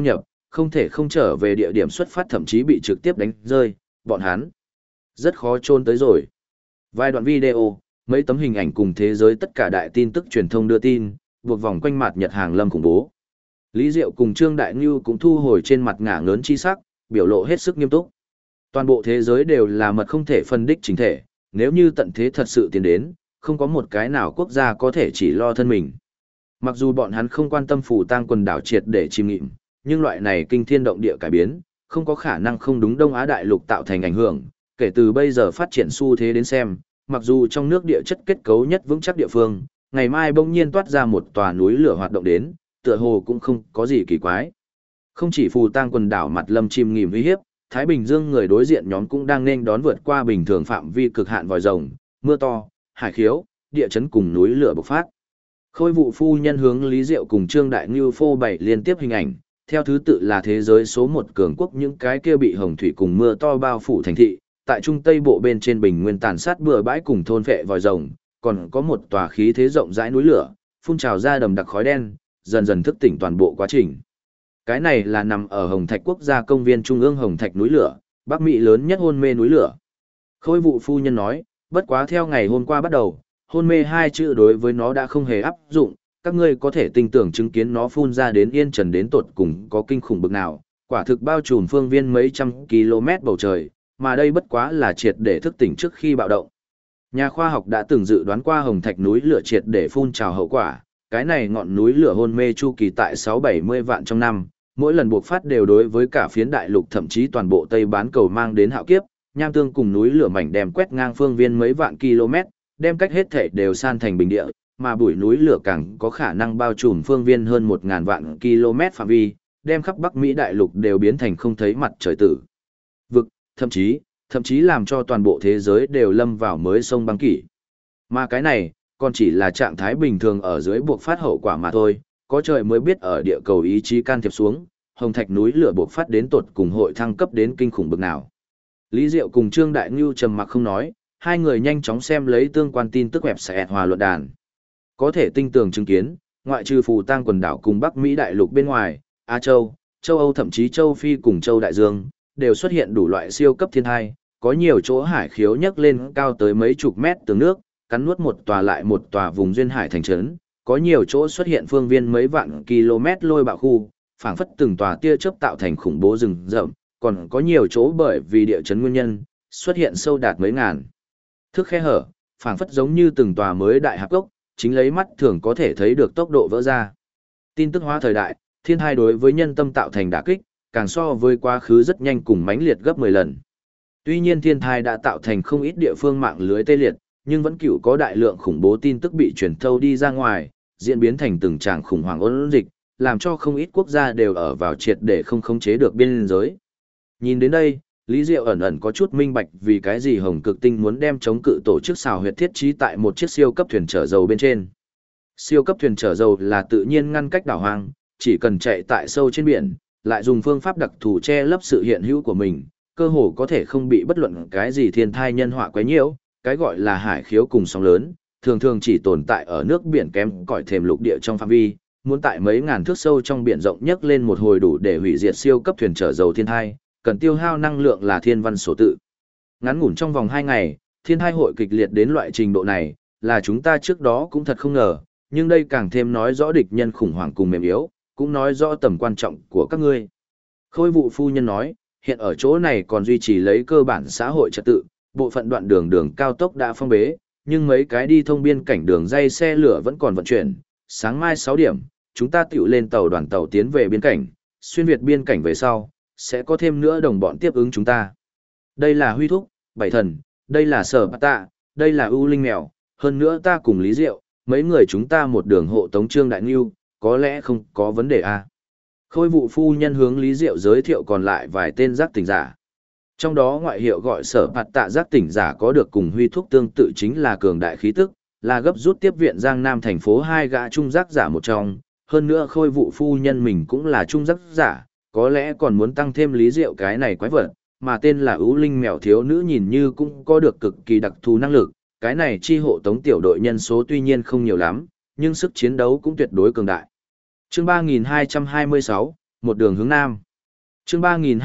không thể không trở về địa điểm xuất phát, thậm chí bị trực tiếp đánh rơi, bọn hắn rất khó trôn tới rồi. Vài đoạn video, mấy tấm hình ảnh cùng thế giới tất cả đại tin tức truyền thông đưa tin, buộc vòng quanh mặt Nhật hàng lâm khủng bố. Lý Diệu cùng Trương Đại Ngưu cũng thu hồi trên mặt ngả ngớn chi sắc, biểu lộ hết sức nghiêm túc. Toàn bộ thế giới đều là mật không thể phân đích chính thể, nếu như tận thế thật sự tiến đến, không có một cái nào quốc gia có thể chỉ lo thân mình. Mặc dù bọn hắn không quan tâm Phù Tang quần đảo triệt để chìm nghỉm, nhưng loại này kinh thiên động địa cải biến, không có khả năng không đúng Đông Á đại lục tạo thành ảnh hưởng, kể từ bây giờ phát triển xu thế đến xem, mặc dù trong nước địa chất kết cấu nhất vững chắc địa phương, ngày mai bỗng nhiên toát ra một tòa núi lửa hoạt động đến, tựa hồ cũng không có gì kỳ quái. Không chỉ Phù Tang quần đảo mặt lâm chìm nghỉm uy hiếp, Thái Bình Dương người đối diện nhóm cũng đang nên đón vượt qua bình thường phạm vi cực hạn vòi rồng, mưa to, hải khiếu, địa chấn cùng núi lửa bộc phát. Khôi vụ phu nhân hướng Lý Diệu cùng Trương Đại Ngưu phô bày liên tiếp hình ảnh, theo thứ tự là thế giới số 1 cường quốc những cái kia bị hồng thủy cùng mưa to bao phủ thành thị, tại trung tây bộ bên trên bình nguyên tàn sát bừa bãi cùng thôn phệ vòi rồng, còn có một tòa khí thế rộng rãi núi lửa, phun trào ra đầm đặc khói đen, dần dần thức tỉnh toàn bộ quá trình. Cái này là nằm ở Hồng Thạch Quốc gia công viên trung ương Hồng Thạch núi lửa, Bắc Mỹ lớn nhất hôn mê núi lửa. Khôi vụ phu nhân nói, bất quá theo ngày hôm qua bắt đầu, hôn mê hai chữ đối với nó đã không hề áp dụng, các ngươi có thể tin tưởng chứng kiến nó phun ra đến yên trần đến tột cùng có kinh khủng bực nào, quả thực bao trùm phương viên mấy trăm km bầu trời, mà đây bất quá là triệt để thức tỉnh trước khi bạo động. Nhà khoa học đã từng dự đoán qua Hồng Thạch núi lửa triệt để phun trào hậu quả, cái này ngọn núi lửa hôn mê chu kỳ tại 6-70 vạn trong năm, mỗi lần buộc phát đều đối với cả phiến đại lục thậm chí toàn bộ Tây bán cầu mang đến hạo kiếp, nham tương cùng núi lửa mảnh đem quét ngang phương viên mấy vạn km, đem cách hết thể đều san thành bình địa, mà bụi núi lửa càng có khả năng bao trùm phương viên hơn 1000 vạn km phạm vi, đem khắp Bắc Mỹ đại lục đều biến thành không thấy mặt trời tử vực, thậm chí làm cho toàn bộ thế giới đều lâm vào mới sông băng kỷ. Mà cái này, còn chỉ là trạng thái bình thường ở dưới buộc phát hậu quả mà thôi, có trời mới biết ở địa cầu ý chí can thiệp xuống, Hồng Thạch núi lửa buộc phát đến tột cùng hội thăng cấp đến kinh khủng bực nào. Lý Diệu cùng Trương Đại Ngưu trầm mặc không nói, hai người nhanh chóng xem lấy tương quan tin tức website hòa luận đàn. Có thể tinh tường chứng kiến, ngoại trừ Phù Tang quần đảo cùng Bắc Mỹ đại lục bên ngoài, Á Châu, châu Âu thậm chí châu Phi cùng châu Đại Dương, đều xuất hiện đủ loại siêu cấp thiên tai, có nhiều chỗ hải khiếu nhấc lên cao tới mấy chục mét tường nước, cắn nuốt một tòa lại một tòa vùng duyên hải thành trấn, có nhiều chỗ xuất hiện phương viên mấy vạn km lôi bạo khu, phảng phất từng tòa tia chớp tạo thành khủng bố rừng rậm, còn có nhiều chỗ bởi vì địa chấn nguyên nhân, xuất hiện sâu đạt mấy ngàn thước khe hở, phảng phất giống như từng tòa mới đại hạp gốc, chính lấy mắt thường có thể thấy được tốc độ vỡ ra. Tin tức hóa thời đại, thiên tai đối với nhân tâm tạo thành đả kích, càng so với quá khứ rất nhanh cùng mãnh liệt gấp 10 lần. Tuy nhiên thiên tai đã tạo thành không ít địa phương mạng lưới tê liệt, nhưng vẫn cựu có đại lượng khủng bố tin tức bị truyền thâu đi ra ngoài, diễn biến thành từng tràng khủng hoảng ôn dịch, làm cho không ít quốc gia đều ở vào triệt để không khống chế được biên giới. Nhìn đến đây, Lý Diệu ẩn ẩn có chút minh bạch vì cái gì Hồng Cực Tinh muốn đem chống cự tổ chức xào huyệt thiết trí tại một chiếc siêu cấp thuyền chở dầu bên trên. Siêu cấp thuyền chở dầu là tự nhiên ngăn cách đảo hoang, chỉ cần chạy tại sâu trên biển, lại dùng phương pháp đặc thù che lấp sự hiện hữu của mình, cơ hồ có thể không bị bất luận cái gì thiên thai nhân họa quấy nhiễu, cái gọi là hải khiếu cùng sóng lớn, thường thường chỉ tồn tại ở nước biển kém cỏi thềm lục địa trong phạm vi, muốn tại mấy ngàn thước sâu trong biển rộng nhấc lên một hồi đủ để hủy diệt siêu cấp thuyền chở dầu thiên thai, cần tiêu hao năng lượng là thiên văn số tự. Ngắn ngủn trong vòng 2 ngày, thiên thai hội kịch liệt đến loại trình độ này, là chúng ta trước đó cũng thật không ngờ, nhưng đây càng thêm nói rõ địch nhân khủng hoảng cùng mềm yếu, cũng nói rõ tầm quan trọng của các ngươi. Khôi vụ phu nhân nói, hiện ở chỗ này còn duy trì lấy cơ bản xã hội trật tự, bộ phận đoạn đường cao tốc đã phong bế, nhưng mấy cái đi thông biên cảnh đường dây xe lửa vẫn còn vận chuyển. Sáng mai 6 điểm, chúng ta tiểu lên tàu đoàn tàu tiến về biên cảnh, xuyên việt biên cảnh về sau, sẽ có thêm nữa đồng bọn tiếp ứng chúng ta. Đây là Huy Thúc, Bảy Thần, đây là Sở Bát Tạ, đây là U Linh Mèo, hơn nữa ta cùng Lý Diệu, mấy người chúng ta một đường hộ tống Trương Đại Ngưu, có lẽ không có vấn đề à. Khôi vụ phu nhân hướng Lý Diệu giới thiệu còn lại vài tên giác tỉnh giả. Trong đó ngoại hiệu gọi Sở Bát Tạ giác tỉnh giả có được cùng Huy Thúc tương tự chính là cường đại khí tức, là gấp rút tiếp viện Giang Nam thành phố 2 gã trung giác giả một trong, hơn nữa khôi vụ phu nhân mình cũng là trung giác giả, có lẽ còn muốn tăng thêm Lý Diệu cái này quái vật, mà tên là Ú Linh Mèo thiếu nữ nhìn như cũng có được cực kỳ đặc thù năng lực, cái này chi hộ tống tiểu đội nhân số tuy nhiên không nhiều lắm, nhưng sức chiến đấu cũng tuyệt đối cường đại. Chương 3226, một đường hướng Nam. Chương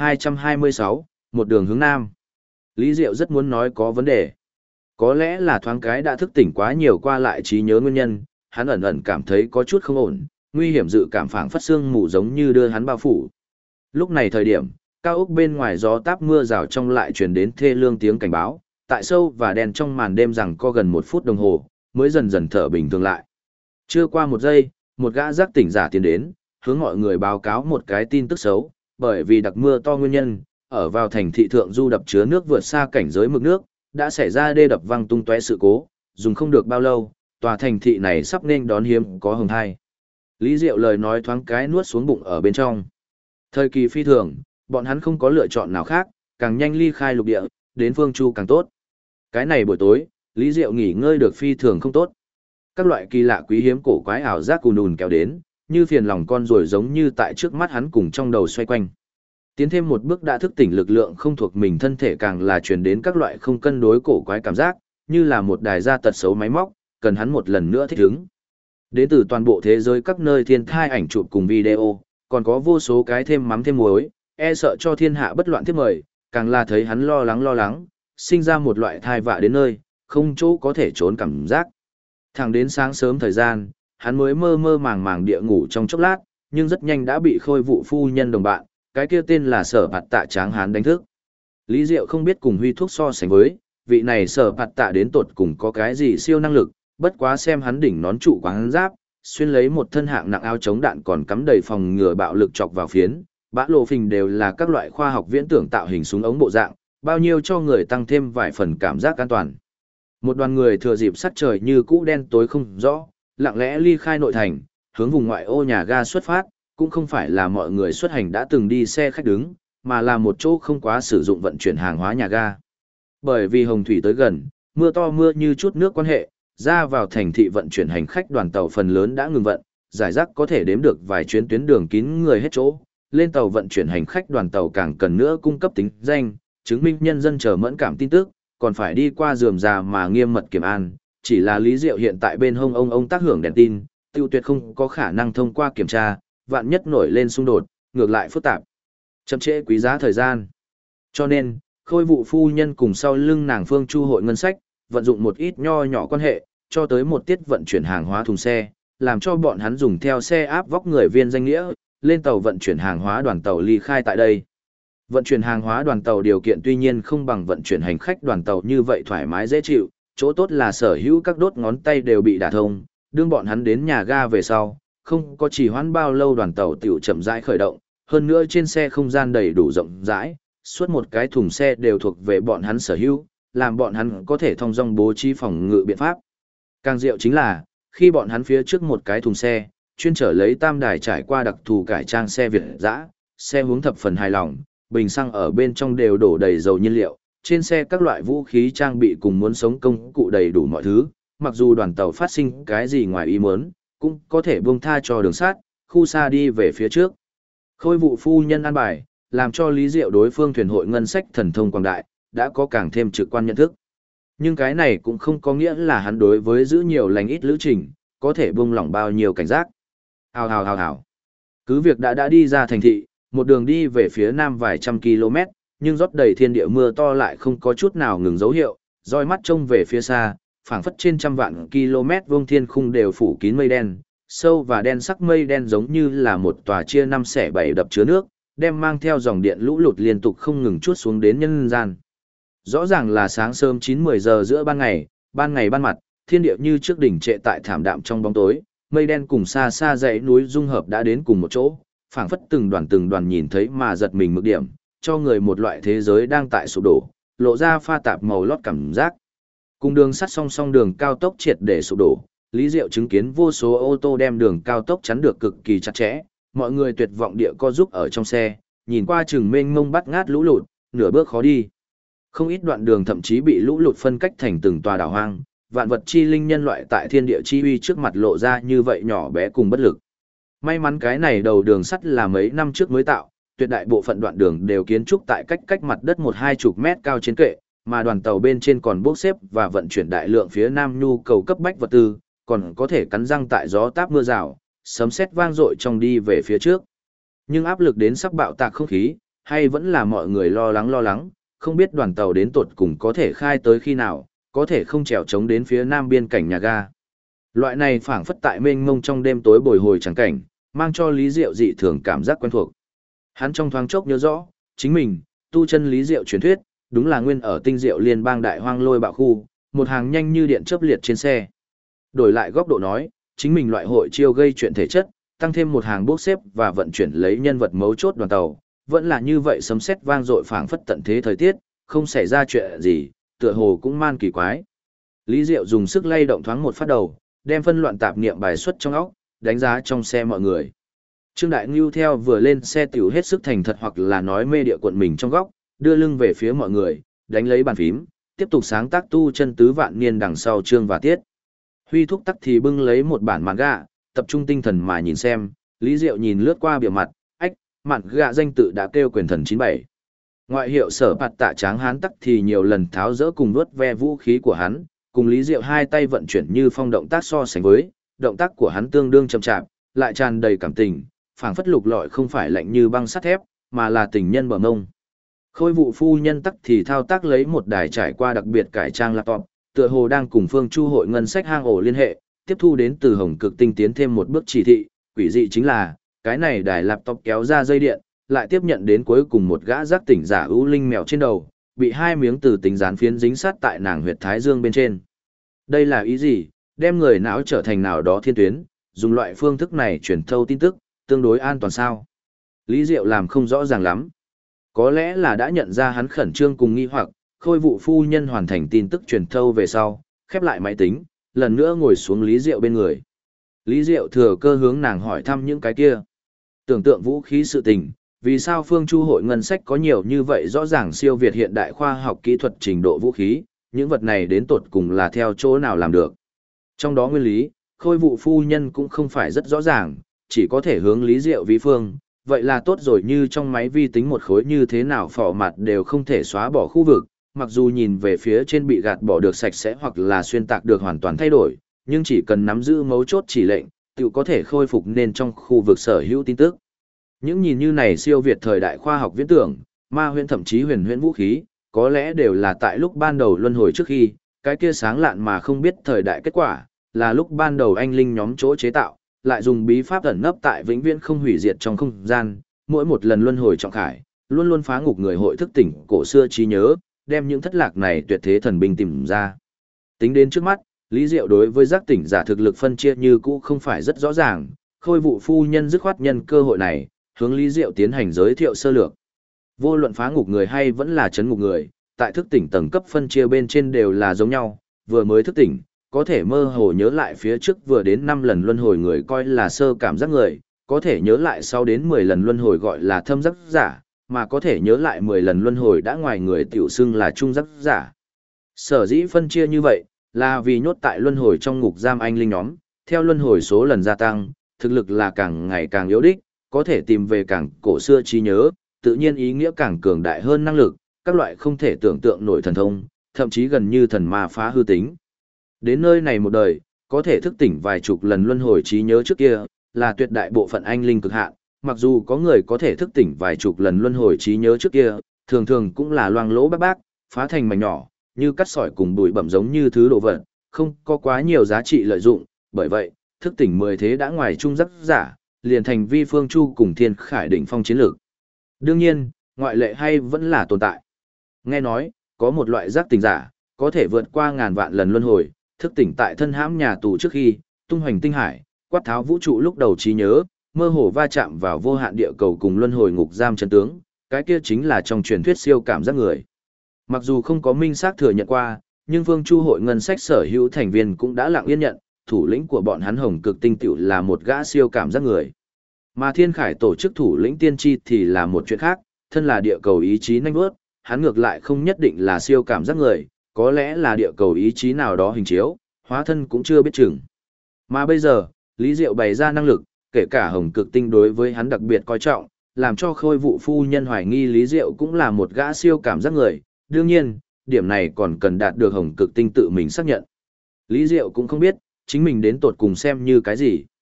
3226, một đường hướng nam. Lý Diệu rất muốn nói có vấn đề. Có lẽ là thoáng cái đã thức tỉnh quá nhiều qua lại trí nhớ nguyên nhân, hắn ẩn ẩn cảm thấy có chút không ổn, nguy hiểm dự cảm phảng phất sương mù giống như đưa hắn bao phủ. Lúc này thời điểm, cao ốc bên ngoài gió táp mưa rào trong lại truyền đến thê lương tiếng cảnh báo, tại sâu và đen trong màn đêm rằng co gần 1 phút đồng hồ, mới dần dần thở bình thường lại. Chưa qua 1 giây, một gã giác tỉnh giả tiến đến, hướng mọi người báo cáo một cái tin tức xấu, bởi vì đặc mưa to nguyên nhân, ở vào thành thị thượng du đập chứa nước vượt xa cảnh giới mực nước, đã xảy ra đê đập văng tung tóe sự cố, dùng không được bao lâu, tòa thành thị này sắp nên đón hiếm có hồng thai. Lý Diệu lời nói thoáng cái nuốt xuống bụng ở bên trong. Thời kỳ phi thường, bọn hắn không có lựa chọn nào khác, càng nhanh ly khai lục địa, đến phương Chu càng tốt. Cái này buổi tối, Lý Diệu nghỉ ngơi được phi thường không tốt. Các loại kỳ lạ quý hiếm cổ quái ảo giác cùn ùn kéo đến, như phiền lòng con rồi giống như tại trước mắt hắn cùng trong đầu xoay quanh. Tiến thêm một bước đã thức tỉnh lực lượng không thuộc mình thân thể càng là truyền đến các loại không cân đối cổ quái cảm giác, như là một đài gia tật xấu máy móc, cần hắn một lần nữa thích ứng. Đến từ toàn bộ thế giới các nơi thiên thai ảnh chụp cùng video, còn có vô số cái thêm mắm thêm muối, e sợ cho thiên hạ bất loạn tiếp mời, càng là thấy hắn lo lắng, sinh ra một loại thai vạ đến nơi, không chỗ có thể trốn cảm giác. Thẳng đến sáng sớm thời gian, hắn mới mơ mơ màng địa ngủ trong chốc lát, nhưng rất nhanh đã bị Khôi Vụ phu nhân đồng bạn, cái kia tên là Sở Bạt Tạ Tráng Hán đánh thức. Lý Diệu không biết cùng Huy Thuốc so sánh với, vị này Sở Bạt Tạ đến tột cùng có cái gì siêu năng lực, bất quá xem hắn đỉnh nón trụ quáng giáp, xuyên lấy một thân hạng nặng áo chống đạn còn cắm đầy phòng ngừa bạo lực chọc vào phiến, bã lộ phình đều là các loại khoa học viễn tưởng tạo hình súng ống bộ dạng, bao nhiêu cho người tăng thêm vài phần cảm giác an toàn. Một đoàn người thừa dịp sắc trời như cũ đen tối không rõ, lặng lẽ ly khai nội thành, hướng vùng ngoại ô nhà ga xuất phát, cũng không phải là mọi người xuất hành đã từng đi xe khách đứng, mà là một chỗ không quá sử dụng vận chuyển hàng hóa nhà ga. Bởi vì hồng thủy tới gần, mưa to mưa như chút nước quan hệ, ra vào thành thị vận chuyển hành khách đoàn tàu phần lớn đã ngừng vận, giải rác có thể đếm được vài chuyến tuyến đường kín người hết chỗ, lên tàu vận chuyển hành khách đoàn tàu càng cần nữa cung cấp tính danh, chứng minh nhân dân chờ mẫn cảm tin tức, còn phải đi qua rườm rà mà nghiêm mật kiểm an, chỉ là Lý Diệu hiện tại bên hông ông tác hưởng đèn tin, tiêu tuyệt không có khả năng thông qua kiểm tra, vạn nhất nổi lên xung đột, ngược lại phức tạp. Chậm trễ quý giá thời gian. Cho nên, Khôi Vụ phu nhân cùng sau lưng nàng Phương Chu hội ngân sách, vận dụng một ít nho nhỏ quan hệ, cho tới một tiết vận chuyển hàng hóa thùng xe, làm cho bọn hắn dùng theo xe áp vóc người viên danh nghĩa, lên tàu vận chuyển hàng hóa đoàn tàu ly khai tại đây. Vận chuyển hàng hóa đoàn tàu điều kiện tuy nhiên không bằng vận chuyển hành khách đoàn tàu như vậy thoải mái dễ chịu, chỗ tốt là sở hữu các đốt ngón tay đều bị đả thông, đương bọn hắn đến nhà ga về sau, không có chỉ hoãn bao lâu đoàn tàu tiểu chậm rãi khởi động, hơn nữa trên xe không gian đầy đủ rộng rãi, suốt một cái thùng xe đều thuộc về bọn hắn sở hữu, làm bọn hắn có thể thông dong bố trí phòng ngự biện pháp. Càng diệu chính là, khi bọn hắn phía trước một cái thùng xe, chuyên trở lấy tam đài trải qua đặc thù cải trang xe Việt dã, xe hướng thập phần hài lòng, bình xăng ở bên trong đều đổ đầy dầu nhiên liệu, trên xe các loại vũ khí trang bị cùng muốn sống công cụ đầy đủ mọi thứ, mặc dù đoàn tàu phát sinh cái gì ngoài ý muốn, cũng có thể buông tha cho đường sát, khu xa đi về phía trước. Khôi Vụ phu nhân an bài, làm cho Lý Diệu đối phương thuyền hội ngân sách thần thông quảng đại, đã có càng thêm trực quan nhận thức. Nhưng cái này cũng không có nghĩa là hắn đối với giữ nhiều lành ít lữ trình, có thể buông lỏng bao nhiêu cảnh giác. Hào. Cứ việc đã đi ra thành thị, một đường đi về phía nam vài trăm km, nhưng rót đầy thiên địa mưa to lại không có chút nào ngừng dấu hiệu, roi mắt trông về phía xa, phảng phất trên trăm vạn km vuông thiên khung đều phủ kín mây đen, sâu và đen sắc mây đen giống như là một tòa chia 5/7 đập chứa nước, đem mang theo dòng điện lũ lụt liên tục không ngừng chuốt xuống đến nhân gian. Rõ ràng là sáng sớm 9-10 giờ giữa ban ngày ban mặt, thiên địa như trước đỉnh trệ tại thảm đạm trong bóng tối, mây đen cùng xa xa dãy núi dung hợp đã đến cùng một chỗ, phảng phất từng đoàn nhìn thấy mà giật mình mực điểm, cho người một loại thế giới đang tại sụp đổ, lộ ra pha tạp màu lót cảm giác. Cùng đường sắt song song đường cao tốc triệt để sụp đổ, Lý Diệu chứng kiến vô số ô tô đem đường cao tốc chắn được cực kỳ chặt chẽ, mọi người tuyệt vọng địa co giúp ở trong xe, nhìn qua chừng mênh mông bắt ngát lũ lụt, nửa bước khó đi. Không ít đoạn đường thậm chí bị lũ lụt phân cách thành từng tòa đảo hoang, vạn vật chi linh nhân loại tại thiên địa chi uy trước mặt lộ ra như vậy nhỏ bé cùng bất lực. May mắn cái này đầu đường sắt là mấy năm trước mới tạo, tuyệt đại bộ phận đoạn đường đều kiến trúc tại cách mặt đất 1-20 mét cao trên kệ, mà đoàn tàu bên trên còn bốc xếp và vận chuyển đại lượng phía nam nhu cầu cấp bách vật tư, còn có thể cắn răng tại gió táp mưa rào, sấm sét vang dội trong đi về phía trước. Nhưng áp lực đến sắc bạo tạc không khí, hay vẫn là mọi người lo lắng, không biết đoàn tàu đến tột cùng có thể khai tới khi nào, có thể không trèo trống đến phía nam biên cảnh nhà ga. Loại này phảng phất tại mênh mông trong đêm tối bồi hồi chẳng cảnh, mang cho Lý Diệu dị thường cảm giác quen thuộc. Hắn trong thoáng chốc nhớ rõ, chính mình, tu chân Lý Diệu truyền thuyết, đúng là nguyên ở Tinh Diệu Liên bang đại hoang lôi bạo khu, một hàng nhanh như điện chớp liệt trên xe. Đổi lại góc độ nói, chính mình loại hội chiêu gây chuyện thể chất, tăng thêm một hàng bốc xếp và vận chuyển lấy nhân vật mấu chốt đoàn tàu, vẫn là như vậy sấm sét vang dội phảng phất tận thế thời tiết, không xảy ra chuyện gì, tựa hồ cũng man kỳ quái. Lý Diệu dùng sức lay động thoáng một phát đầu, đem phân loạn tạp niệm bài xuất trong óc, đánh giá trong xe mọi người. Trương Đại Ngưu theo vừa lên xe tiểu hết sức thành thật hoặc là nói mê địa cuộn mình trong góc, đưa lưng về phía mọi người, đánh lấy bàn phím, tiếp tục sáng tác tu chân tứ vạn niên đằng sau chương và tiết. Huy Thúc tắc thì bưng lấy một bản manga, tập trung tinh thần mà nhìn xem, Lý Diệu nhìn lướt qua bìa mặt, ách, manga danh tự đã kêu Quyền Thần 97. Ngoại hiệu Sở Bạt Tạ Tráng Hán tắc thì nhiều lần tháo dỡ cùng vuốt ve vũ khí của hắn, cùng Lý Diệu hai tay vận chuyển như phong động tác so sánh với, động tác của hắn tương đương chậm chạp, lại tràn đầy cảm tình, phảng phất lục lọi không phải lạnh như băng sắt thép, mà là tình nhân bờ ngông. Khôi vụ phu nhân tắc thì thao tác lấy một đài trải qua đặc biệt cải trang laptop, tựa hồ đang cùng Phương Chu hội ngân sách hang ổ liên hệ, tiếp thu đến từ Hồng Cực Tinh tiến thêm một bước chỉ thị, quỷ dị chính là, cái này đài laptop kéo ra dây điện, lại tiếp nhận đến cuối cùng một gã giác tỉnh giả ưu linh mèo trên đầu, bị hai miếng từ tính dán phiến dính sát tại nàng huyệt thái dương bên trên. Đây là ý gì? Đem người não trở thành nào đó thiên tuyến, dùng loại phương thức này truyền thâu tin tức, tương đối an toàn sao? Lý Diệu làm không rõ ràng lắm. Có lẽ là đã nhận ra hắn khẩn trương cùng nghi hoặc, Khôi vụ phu nhân hoàn thành tin tức truyền thâu về sau, khép lại máy tính, lần nữa ngồi xuống Lý Diệu bên người. Lý Diệu thừa cơ hướng nàng hỏi thăm những cái kia. Tưởng tượng vũ khí sự tình, vì sao Phương Chu hội ngân sách có nhiều như vậy rõ ràng siêu việt hiện đại khoa học kỹ thuật trình độ vũ khí, những vật này đến tột cùng là theo chỗ nào làm được. Trong đó nguyên lý, Khôi vụ phu nhân cũng không phải rất rõ ràng, chỉ có thể hướng Lý Diệu ví phương, vậy là tốt rồi, như trong máy vi tính một khối như thế nào phỏ mặt đều không thể xóa bỏ khu vực, mặc dù nhìn về phía trên bị gạt bỏ được sạch sẽ hoặc là xuyên tạc được hoàn toàn thay đổi, nhưng chỉ cần nắm giữ mấu chốt chỉ lệnh, tự có thể khôi phục nên trong khu vực sở hữu tin tức. Những nhìn như này siêu việt thời đại khoa học viễn tưởng, ma huyễn thậm chí huyền huyễn vũ khí, có lẽ đều là tại lúc ban đầu luân hồi trước khi, cái kia sáng lạn mà không biết thời đại kết quả, là lúc ban đầu anh linh nhóm chỗ chế tạo, lại dùng bí pháp ẩn nấp tại vĩnh viễn không hủy diệt trong không gian, mỗi một lần luân hồi trọng khải, luôn luôn phá ngục người hội thức tỉnh cổ xưa trí nhớ, đem những thất lạc này tuyệt thế thần binh tìm ra. Tính đến trước mắt, Lý Diệu đối với giác tỉnh giả thực lực phân chia như cũ không phải rất rõ ràng, Khôi vụ phu nhân dứt khoát nhân cơ hội này, hướng Lý Diệu tiến hành giới thiệu sơ lược. Vô luận phá ngục người hay vẫn là chấn ngục người, tại thức tỉnh tầng cấp phân chia bên trên đều là giống nhau, vừa mới thức tỉnh, có thể mơ hồ nhớ lại phía trước vừa đến 5 lần luân hồi người coi là sơ cảm giác người, có thể nhớ lại sau đến 10 lần luân hồi gọi là thâm giác giả, mà có thể nhớ lại 10 lần luân hồi đã ngoài người tiểu xưng là trung giác giả. Sở dĩ phân chia như vậy, là vì nhốt tại luân hồi trong ngục giam anh linh nhóm, theo luân hồi số lần gia tăng, thực lực là càng ngày càng yếu đích, có thể tìm về càng cổ xưa trí nhớ, tự nhiên ý nghĩa càng cường đại hơn năng lực, các loại không thể tưởng tượng nổi thần thông, thậm chí gần như thần ma phá hư tính. Đến nơi này một đời, có thể thức tỉnh vài chục lần luân hồi trí nhớ trước kia, là tuyệt đại bộ phận anh linh cực hạn, mặc dù có người có thể thức tỉnh vài chục lần luân hồi trí nhớ trước kia, thường thường cũng là loang lỗ bác bác, phá thành mảnh nhỏ, như cắt sỏi cùng bụi bẩm giống như thứ đồ vật, không có quá nhiều giá trị lợi dụng, bởi vậy, thức tỉnh 10 thế đã ngoài trung giác giả, liền thành vi Phương Chu cùng Thiên Khải đỉnh phong chiến lược. Đương nhiên, ngoại lệ hay vẫn là tồn tại. Nghe nói, có một loại giác tỉnh giả, có thể vượt qua ngàn vạn lần luân hồi, thức tỉnh tại thân hãm nhà tù trước khi, tung hoành tinh hải, quát tháo vũ trụ lúc đầu trí nhớ, mơ hồ va chạm vào vô hạn địa cầu cùng luân hồi ngục giam chân tướng, cái kia chính là trong truyền thuyết siêu cảm giác người. Mặc dù không có minh xác thừa nhận qua, nhưng Phương Chu hội ngân sách sở hữu thành viên cũng đã lặng yên nhận, thủ lĩnh của bọn hắn Hồng Cực Tinh tiểu là một gã siêu cảm giác người. Mà Thiên Khải tổ chức thủ lĩnh tiên tri thì là một chuyện khác, thân là địa cầu ý chí nhanh bước, hắn ngược lại không nhất định là siêu cảm giác người, có lẽ là địa cầu ý chí nào đó hình chiếu, hóa thân cũng chưa biết chừng. Mà bây giờ, Lý Diệu bày ra năng lực, kể cả Hồng Cực Tinh đối với hắn đặc biệt coi trọng, làm cho Khôi vụ phu nhân hoài nghi Lý Diệu cũng là một gã siêu cảm giác người, đương nhiên, điểm này còn cần đạt được Hồng Cực Tinh tự mình xác nhận. Lý Diệu cũng không biết, chính mình đến tột cùng xem như cái gì.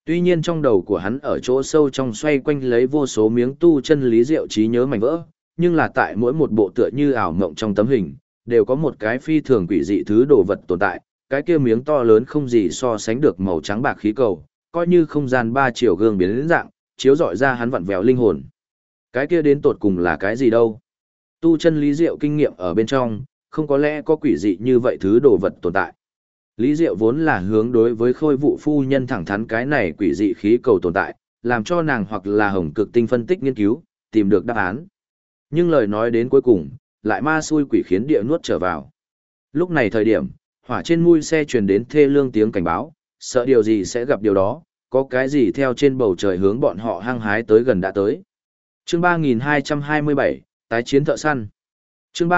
Tuy nhiên trong đầu của hắn ở chỗ sâu trong xoay quanh lấy vô số miếng tu chân lý diệu trí nhớ mảnh vỡ, nhưng là tại mỗi một bộ tựa như ảo mộng trong tấm hình, đều có một cái phi thường quỷ dị thứ đồ vật tồn tại, cái kia miếng to lớn không gì so sánh được màu trắng bạc khí cầu, coi như không gian ba chiều gương biến đến dạng, chiếu rọi ra hắn vặn vẹo linh hồn. Cái kia đến tột cùng là cái gì đâu? Tu chân lý diệu kinh nghiệm ở bên trong, không có lẽ có quỷ dị như vậy thứ đồ vật tồn tại. Lý Diệu vốn là hướng đối với Khôi Vụ phu nhân thẳng thắn cái này quỷ dị khí cầu tồn tại, làm cho nàng hoặc là Hồng Cực Tinh phân tích nghiên cứu, tìm được đáp án. Nhưng lời nói đến cuối cùng, lại ma xui quỷ khiến địa nuốt trở vào. Lúc này thời điểm, hỏa trên mui xe truyền đến thê lương tiếng cảnh báo, sợ điều gì sẽ gặp điều đó, có cái gì theo trên bầu trời hướng bọn họ hăng hái tới gần đã tới. Chương 3227, tái chiến thợ săn. Chương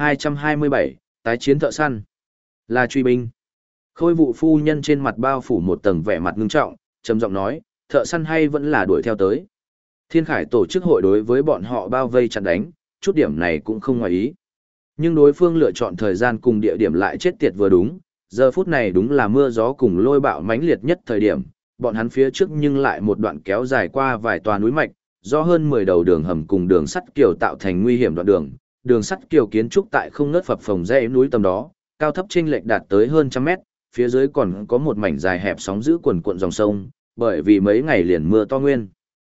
3227, tái chiến thợ săn. Là truy binh. Khôi Vụ phu nhân trên mặt bao phủ một tầng vẻ mặt ngưng trọng, trầm giọng nói, thợ săn hay vẫn là đuổi theo tới. Thiên Khải tổ chức hội đối với bọn họ bao vây chặn đánh, chút điểm này cũng không ngoài ý. Nhưng đối phương lựa chọn thời gian cùng địa điểm lại chết tiệt vừa đúng, giờ phút này đúng là mưa gió cùng lôi bạo mãnh liệt nhất thời điểm, bọn hắn phía trước nhưng lại một đoạn kéo dài qua vài tòa núi mạch, do hơn 10 đầu đường hầm cùng đường sắt kiều tạo thành nguy hiểm đoạn đường, đường sắt kiều kiến trúc tại không ngớt phập phồng dãy núi tầm đó, cao thấp chênh lệch đạt tới hơn trăm mét, phía dưới còn có một mảnh dài hẹp sóng giữ quần cuộn dòng sông, bởi vì mấy ngày liền mưa to nguyên.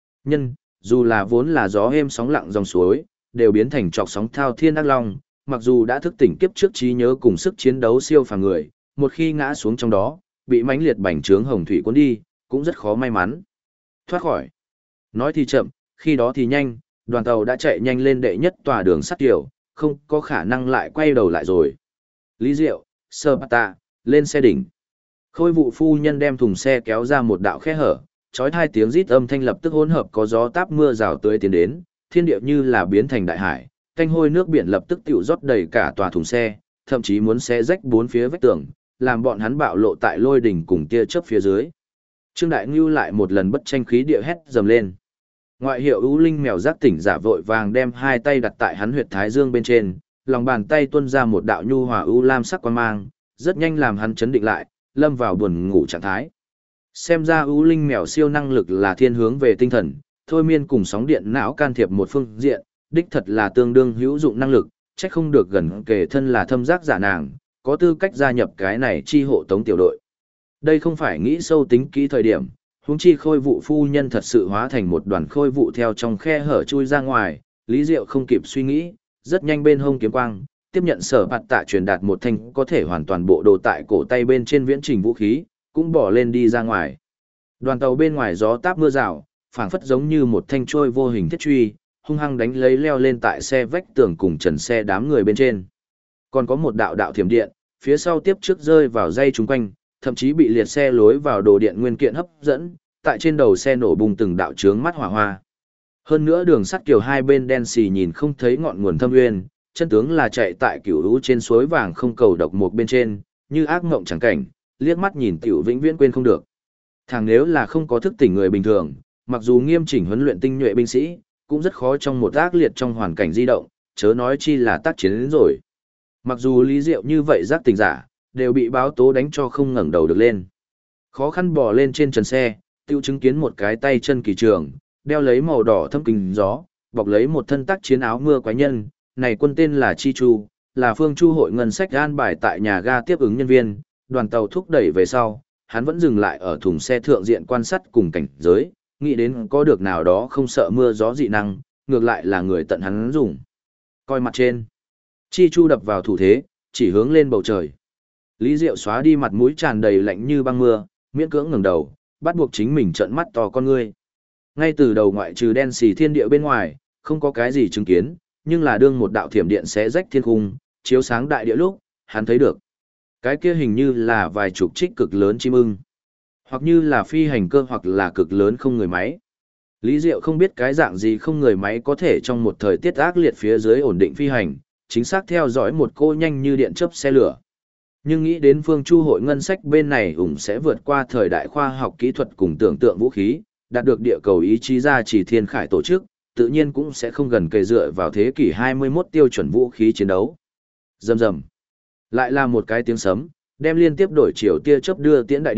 Dù là vốn là gió êm sóng lặng dòng suối, đều biến thành trọc sóng thao thiên ác long, mặc dù đã thức tỉnh kiếp trước trí nhớ cùng sức chiến đấu siêu phàm người, một khi ngã xuống trong đó, bị mãnh liệt bành trướng hồng thủy cuốn đi, cũng rất khó may mắn thoát khỏi. Nói thì chậm, khi đó thì nhanh, đoàn tàu đã chạy nhanh lên đệ nhất tòa đường sắt kiều, không có khả năng lại quay đầu lại rồi. Lý Diệu, Sơ Bata, lên xe đỉnh. Khôi Vụ phu nhân đem thùng xe kéo ra một đạo khe hở, chói tai tiếng rít âm thanh lập tức hỗn hợp có gió táp mưa rào tươi tiến đến, thiên địa như là biến thành đại hải, canh hôi nước biển lập tức tiểu rót đầy cả tòa thùng xe, thậm chí muốn xé rách bốn phía vách tường, làm bọn hắn bạo lộ tại lôi đỉnh cùng tia chớp phía dưới. Trương Đại Ngưu lại một lần bất tranh khí địa hét dầm lên. Ngoại hiệu ưu linh mèo giác tỉnh giả vội vàng đem hai tay đặt tại hắn huyệt thái dương bên trên, lòng bàn tay tuôn ra một đạo nhu hòa ưu lam sắc quang mang, rất nhanh làm hắn chấn định lại, lâm vào buồn ngủ trạng thái. Xem ra ưu linh mèo siêu năng lực là thiên hướng về tinh thần, thôi miên cùng sóng điện não can thiệp một phương diện, đích thật là tương đương hữu dụng năng lực, trách không được gần kề thân là thâm giác giả nàng, có tư cách gia nhập cái này chi hộ tống tiểu đội. Đây không phải nghĩ sâu tính kỹ thời điểm, huống chi Khôi Vụ phu nhân thật sự hóa thành một đoàn khôi vụ theo trong khe hở chui ra ngoài, Lý Diệu không kịp suy nghĩ, rất nhanh bên hông kiếm quang, tiếp nhận sở bạt tạ truyền đạt một thanh có thể hoàn toàn bộ đồ tại cổ tay bên trên viễn trình vũ khí, cũng bỏ lên đi ra ngoài. Đoàn tàu bên ngoài gió táp mưa rào, phảng phất giống như một thanh trôi vô hình thiết truy, hung hăng đánh lấy leo lên tại xe vách tường cùng trần xe đám người bên trên. Còn có một đạo đạo thiểm điện, phía sau tiếp trước rơi vào dây chúng quanh, thậm chí bị liệt xe lối vào đồ điện nguyên kiện hấp dẫn, tại trên đầu xe nổ bùng từng đạo chướng mắt hỏa hoa. Hơn nữa đường sắt kiều hai bên đen xì nhìn không thấy ngọn nguồn thâm nguyên, chân tướng là chạy tại cửu lũ trên suối vàng không cầu độc một bên trên, như ác ngộng chẳng cảnh, liếc mắt nhìn tiểu vĩnh viễn quên không được. Thằng nếu là không có thức tỉnh người bình thường, mặc dù nghiêm chỉnh huấn luyện tinh nhuệ binh sĩ, cũng rất khó trong một ác liệt trong hoàn cảnh di động, chớ nói chi là tác chiến đến rồi. Mặc dù Lý Diệu như vậy giác tỉnh giả, đều bị báo tố đánh cho không ngẩng đầu được lên. Khó khăn bò lên trên trần xe, tiêu chứng kiến một cái tay chân kỳ trường, đeo lấy màu đỏ thâm kính gió, bọc lấy một thân tác chiến áo mưa quái nhân, này quân tên là Chi Chu, là phương chu hội ngân sách an bài tại nhà ga tiếp ứng nhân viên, đoàn tàu thúc đẩy về sau, hắn vẫn dừng lại ở thùng xe thượng diện quan sát cùng cảnh giới, nghĩ đến có được nào đó không sợ mưa gió dị năng, ngược lại là người tận hắn dùng. Coi mặt trên, Chi Chu đập vào thủ thế, chỉ hướng lên bầu trời. Lý Diệu xóa đi mặt mũi tràn đầy lạnh như băng mưa, miễn cưỡng ngẩng đầu, bắt buộc chính mình trợn mắt to con ngươi. Ngay từ đầu ngoại trừ đen xì thiên địa bên ngoài, không có cái gì chứng kiến, nhưng là đương một đạo thiểm điện xé rách thiên khung, chiếu sáng đại địa lúc, hắn thấy được. Cái kia hình như là vài chục trích cực lớn chim ưng, hoặc như là phi hành cơ hoặc là cực lớn không người máy. Lý Diệu không biết cái dạng gì không người máy có thể trong một thời tiết ác liệt phía dưới ổn định phi hành, chính xác theo dõi một cô nhanh như điện chớp xe lửa. Nhưng nghĩ đến phương chu hội ngân sách bên này ủng sẽ vượt qua thời đại khoa học kỹ thuật cùng tưởng tượng vũ khí, đạt được địa cầu ý chí ra chỉ thiên khải tổ chức, tự nhiên cũng sẽ không gần kề dựa vào thế kỷ 21 tiêu chuẩn vũ khí chiến đấu. Rầm rầm. Lại là một cái tiếng sấm, đem liên tiếp đổi chiều tia chớp đưa tiễn đại địa,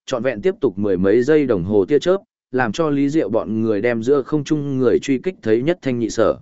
trọn vẹn tiếp tục mười mấy giây đồng hồ tia chớp, làm cho Lý Diệu bọn người đem giữa không trung người truy kích thấy nhất thanh nhị sở.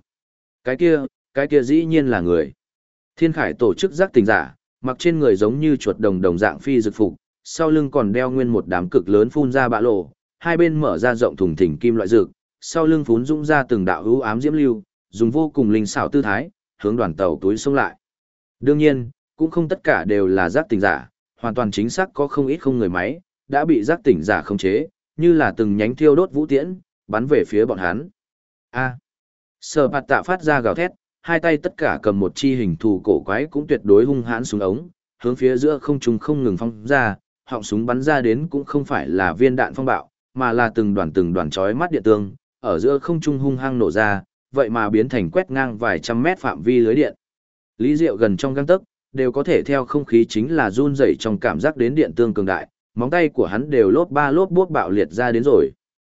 Cái kia dĩ nhiên là người. Thiên Khải tổ chức giác tỉnh giả, mặc trên người giống như chuột đồng đồng dạng phi dược phục, sau lưng còn đeo nguyên một đám cực lớn phun ra bạ lộ, hai bên mở ra rộng thùng thình kim loại dược, sau lưng phún dũng ra từng đạo hữu ám diễm lưu, dùng vô cùng linh xảo tư thái, hướng đoàn tàu túi xông lại. Đương nhiên, cũng không tất cả đều là giác tỉnh giả, hoàn toàn chính xác có không ít không người máy, đã bị giác tỉnh giả khống chế, như là từng nhánh thiêu đốt vũ tiễn, bắn về phía bọn hắn. A. Sở Bạt Tạ phát ra gào thét, hai tay tất cả cầm một chi hình thù cổ quái cũng tuyệt đối hung hãn súng ống, hướng phía giữa không trung không ngừng phóng ra, họng súng bắn ra đến cũng không phải là viên đạn phong bạo, mà là từng đoàn chói mắt điện tương, ở giữa không trung hung hăng nổ ra, vậy mà biến thành quét ngang vài trăm mét phạm vi lưới điện. Lý Diệu gần trong gang tấc, đều có thể theo không khí chính là run rẩy trong cảm giác đến điện tương cường đại, móng tay của hắn đều lốp ba lốp bốp bạo liệt ra đến rồi.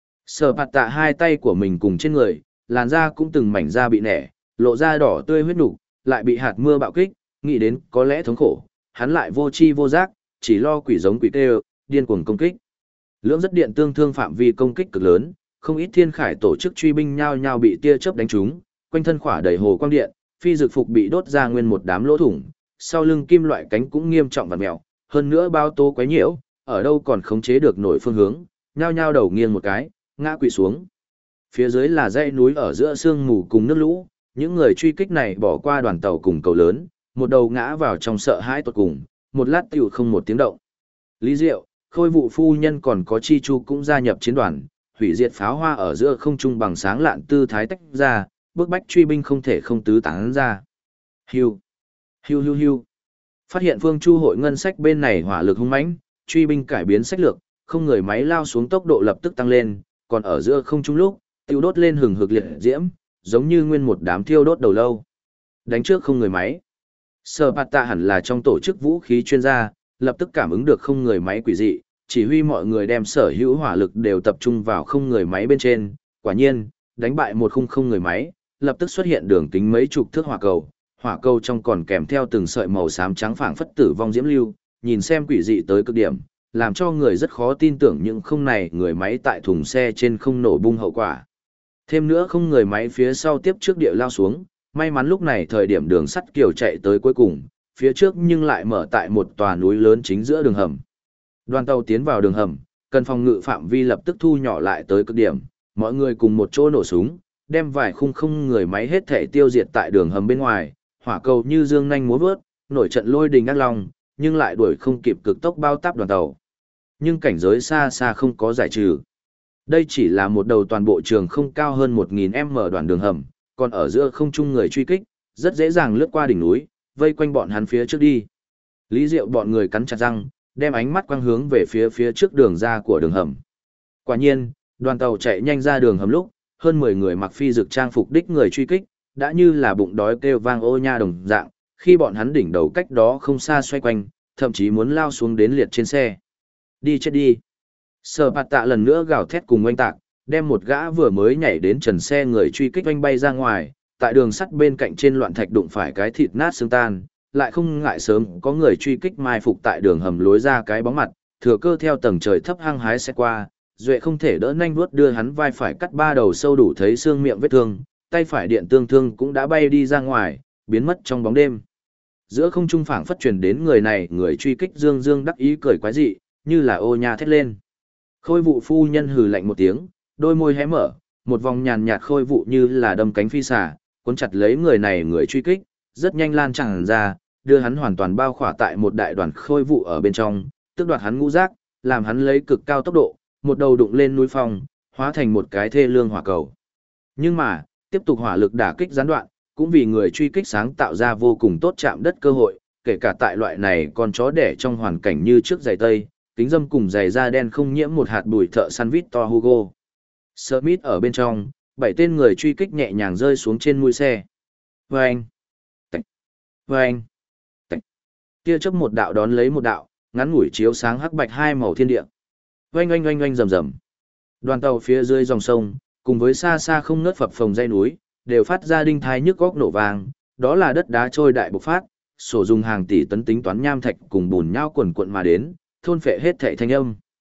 Sở Bạt Tạ hai tay của mình cùng trên người, làn da cũng từng mảnh da bị nẻ, lộ ra đỏ tươi huyết nục, lại bị hạt mưa bạo kích, nghĩ đến có lẽ thống khổ, hắn lại vô tri vô giác, chỉ lo quỷ giống quỷ tê, điên cuồng công kích. Lưỡng rất điện tương thương phạm vi công kích cực lớn, không ít Thiên Khải tổ chức truy binh nhao nhao bị tia chớp đánh trúng, quanh thân khỏa đầy hồ quang điện, phi dược phục bị đốt ra nguyên một đám lỗ thủng, sau lưng kim loại cánh cũng nghiêm trọng vặn mèo, hơn nữa bao tố quấy nhiễu, ở đâu còn khống chế được nổi phương hướng, nhao nhao đầu nghiêng một cái, ngã quỵ xuống. Phía dưới là dãy núi ở giữa sương mù cùng nước lũ, những người truy kích này bỏ qua đoàn tàu cùng cầu lớn, một đầu ngã vào trong sợ hãi tột cùng, một lát tiểu không một tiếng động. Lý Diệu, Khôi Vụ phu nhân còn có Chi Chu cũng gia nhập chiến đoàn, hủy diệt pháo hoa ở giữa không trung bằng sáng lạn tư thái tách ra, bước bách truy binh không thể không tứ tán ra. Hiu, hiu hiu hiu. Phát hiện Phương Chu hội ngân sách bên này hỏa lực hung mãnh, truy binh cải biến sách lược, không người máy lao xuống tốc độ lập tức tăng lên, còn ở giữa không trung lúc, tiêu đốt lên hừng hực liệt diễm, giống như nguyên một đám thiêu đốt đầu lâu. Đánh trước không người máy. Sở Bạt Tạ hẳn là trong tổ chức vũ khí chuyên gia, lập tức cảm ứng được không người máy quỷ dị, chỉ huy mọi người đem sở hữu hỏa lực đều tập trung vào không người máy bên trên. Quả nhiên, đánh bại một khung không người máy, lập tức xuất hiện đường kính mấy chục thước hỏa cầu trong còn kèm theo từng sợi màu xám trắng phảng phất tử vong diễm lưu, nhìn xem quỷ dị tới cực điểm, làm cho người rất khó tin tưởng những không này người máy tại thùng xe trên không nổ bung hậu quả. Thêm nữa không người máy phía sau tiếp trước địa lao xuống, may mắn lúc này thời điểm đường sắt kiều chạy tới cuối cùng, phía trước nhưng lại mở tại một tòa núi lớn chính giữa đường hầm. Đoàn tàu tiến vào đường hầm, cần phòng ngự phạm vi lập tức thu nhỏ lại tới cực điểm, mọi người cùng một chỗ nổ súng, đem vài khung không người máy hết thể tiêu diệt tại đường hầm bên ngoài, hỏa cầu như dương nhanh múa vớt, nổi trận lôi đình ác long, nhưng lại đuổi không kịp cực tốc bao táp đoàn tàu. Nhưng cảnh giới xa xa không có giải trừ. Đây chỉ là một đầu toàn bộ trường không cao hơn 1000m đoạn đường hầm, còn ở giữa không trung người truy kích, rất dễ dàng lướt qua đỉnh núi, vây quanh bọn hắn phía trước đi. Lý Diệu bọn người cắn chặt răng, đem ánh mắt quang hướng về phía trước đường ra của đường hầm. Quả nhiên, đoàn tàu chạy nhanh ra đường hầm lúc, hơn 10 người mặc phi dực trang phục đích người truy kích, đã như là bụng đói kêu vang ô nha đồng dạng, khi bọn hắn đỉnh đầu cách đó không xa xoay quanh, thậm chí muốn lao xuống đến liệt trên xe. Đi chết đi. Sở Bạt Tạ lần nữa gào thét cùng oanh tạc, đem một gã vừa mới nhảy đến trần xe người truy kích oanh bay ra ngoài, tại đường sắt bên cạnh trên loạn thạch đụng phải cái thịt nát xương tan, lại không ngại sớm có người truy kích mai phục tại đường hầm lối ra cái bóng mặt, thừa cơ theo tầng trời thấp hăng hái xe qua, duệ không thể đỡ nhanh vuốt đưa hắn vai phải cắt ba đầu sâu đủ thấy xương miệng vết thương, tay phải điện tương thương cũng đã bay đi ra ngoài, biến mất trong bóng đêm. Giữa không trung phảng phất truyền đến người này, người truy kích dương dương đắc ý cười quái dị, như là ô nha thét lên. Khôi Vụ phu nhân hừ lạnh một tiếng, đôi môi hé mở, một vòng nhàn nhạt khôi vụ như là đâm cánh phi xà, cuốn chặt lấy người này, người truy kích, rất nhanh lan tràn ra, đưa hắn hoàn toàn bao khỏa tại một đại đoàn khôi vụ ở bên trong, tước đoạt hắn ngũ giác, làm hắn lấy cực cao tốc độ, một đầu đụng lên núi phong, hóa thành một cái thê lương hỏa cầu. Nhưng mà, tiếp tục hỏa lực đả kích gián đoạn, cũng vì người truy kích sáng tạo ra vô cùng tốt chạm đất cơ hội, kể cả tại loại này con chó đẻ trong hoàn cảnh như trước giày tây, kính dâm cùng giày da đen không nhiễm một hạt bụi thợ săn Victor Hugo. Smith ở bên trong, 7 tên người truy kích nhẹ nhàng rơi xuống trên mũi xe. Vâng! Tạch! Vâng! Tạch! Tia chớp một đạo đón lấy một đạo, ngắn ngủi chiếu sáng hắc bạch hai màu thiên địa. Oanh oanh oanh oanh rầm rầm. Đoàn tàu phía dưới dòng sông, cùng với xa xa không ngớt phập phồng dãy núi, đều phát ra đinh thai nhức góc nổ vang, đó là đất đá trôi đại bộc phát, sổ dùng hàng tỷ tấn tính toán nham thạch cùng bùn nhão quần cuộn mà đến, thôn phệ hết thảy thanh âm.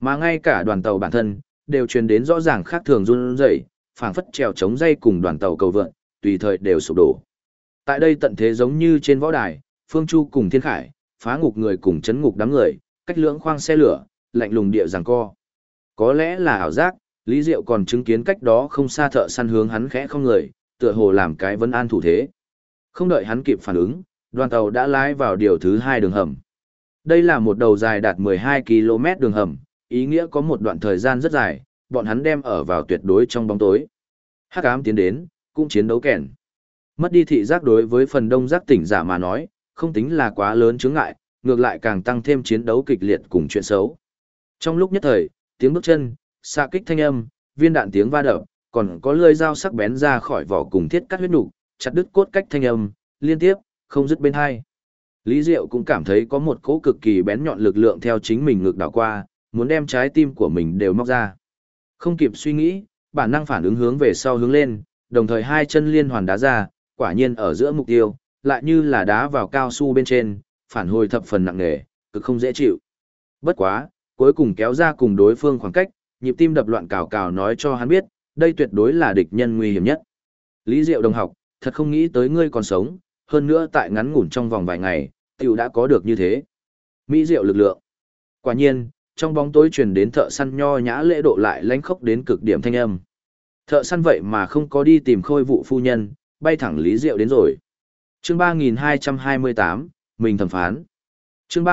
Mà ngay cả đoàn tàu bản thân, đều truyền đến rõ ràng khác thường run rẩy, phảng phất trèo chống dây cùng đoàn tàu cầu vượn, tùy thời đều sụp đổ. Tại đây tận thế giống như trên võ đài, Phương Chu cùng Thiên Khải, phá ngục người cùng chấn ngục đám người, cách lưỡng khoang xe lửa, lạnh lùng địa giằng co. Có lẽ là ảo giác, Lý Diệu còn chứng kiến cách đó không xa Thợ Săn hướng hắn khẽ không người, tựa hồ làm cái vấn an thủ thế. Không đợi hắn kịp phản ứng, đoàn tàu đã lái vào điều thứ 2 đường hầm. Đây là một đầu dài đạt 12 km đường hầm, ý nghĩa có một đoạn thời gian rất dài, bọn hắn đem ở vào tuyệt đối trong bóng tối. Hắc ám tiến đến, cũng chiến đấu kèn. Mất đi thị giác đối với phần đông giác tỉnh giả mà nói, không tính là quá lớn chướng ngại, ngược lại càng tăng thêm chiến đấu kịch liệt cùng chuyện xấu. Trong lúc nhất thời, tiếng bước chân, xạ kích thanh âm, viên đạn tiếng va đập, còn có lưỡi dao sắc bén ra khỏi vỏ cùng thiết cắt huyết nục, chặt đứt cốt cách thanh âm, liên tiếp, không dứt bên hai. Lý Diệu cũng cảm thấy có một cỗ cực kỳ bén nhọn lực lượng theo chính mình ngược đảo qua, muốn đem trái tim của mình đều móc ra. Không kịp suy nghĩ, bản năng phản ứng hướng về sau hướng lên, đồng thời hai chân liên hoàn đá ra, quả nhiên ở giữa mục tiêu, lại như là đá vào cao su bên trên, phản hồi thập phần nặng nề, cực không dễ chịu. Bất quá, cuối cùng kéo ra cùng đối phương khoảng cách, nhịp tim đập loạn cào cào nói cho hắn biết, đây tuyệt đối là địch nhân nguy hiểm nhất. Lý Diệu đồng học, thật không nghĩ tới ngươi còn sống, hơn nữa tại ngắn ngủn trong vòng vài ngày, tiểu đã có được như thế. Mỹ Diệu lực lượng. Quả nhiên, trong bóng tối truyền đến Thợ Săn nho nhã lễ độ lại lãnh khốc đến cực điểm thanh âm. Thợ Săn vậy mà không có đi tìm Khôi Vụ phu nhân, bay thẳng Lý Diệu đến rồi. Chương 3228, mình thẩm phán. Chương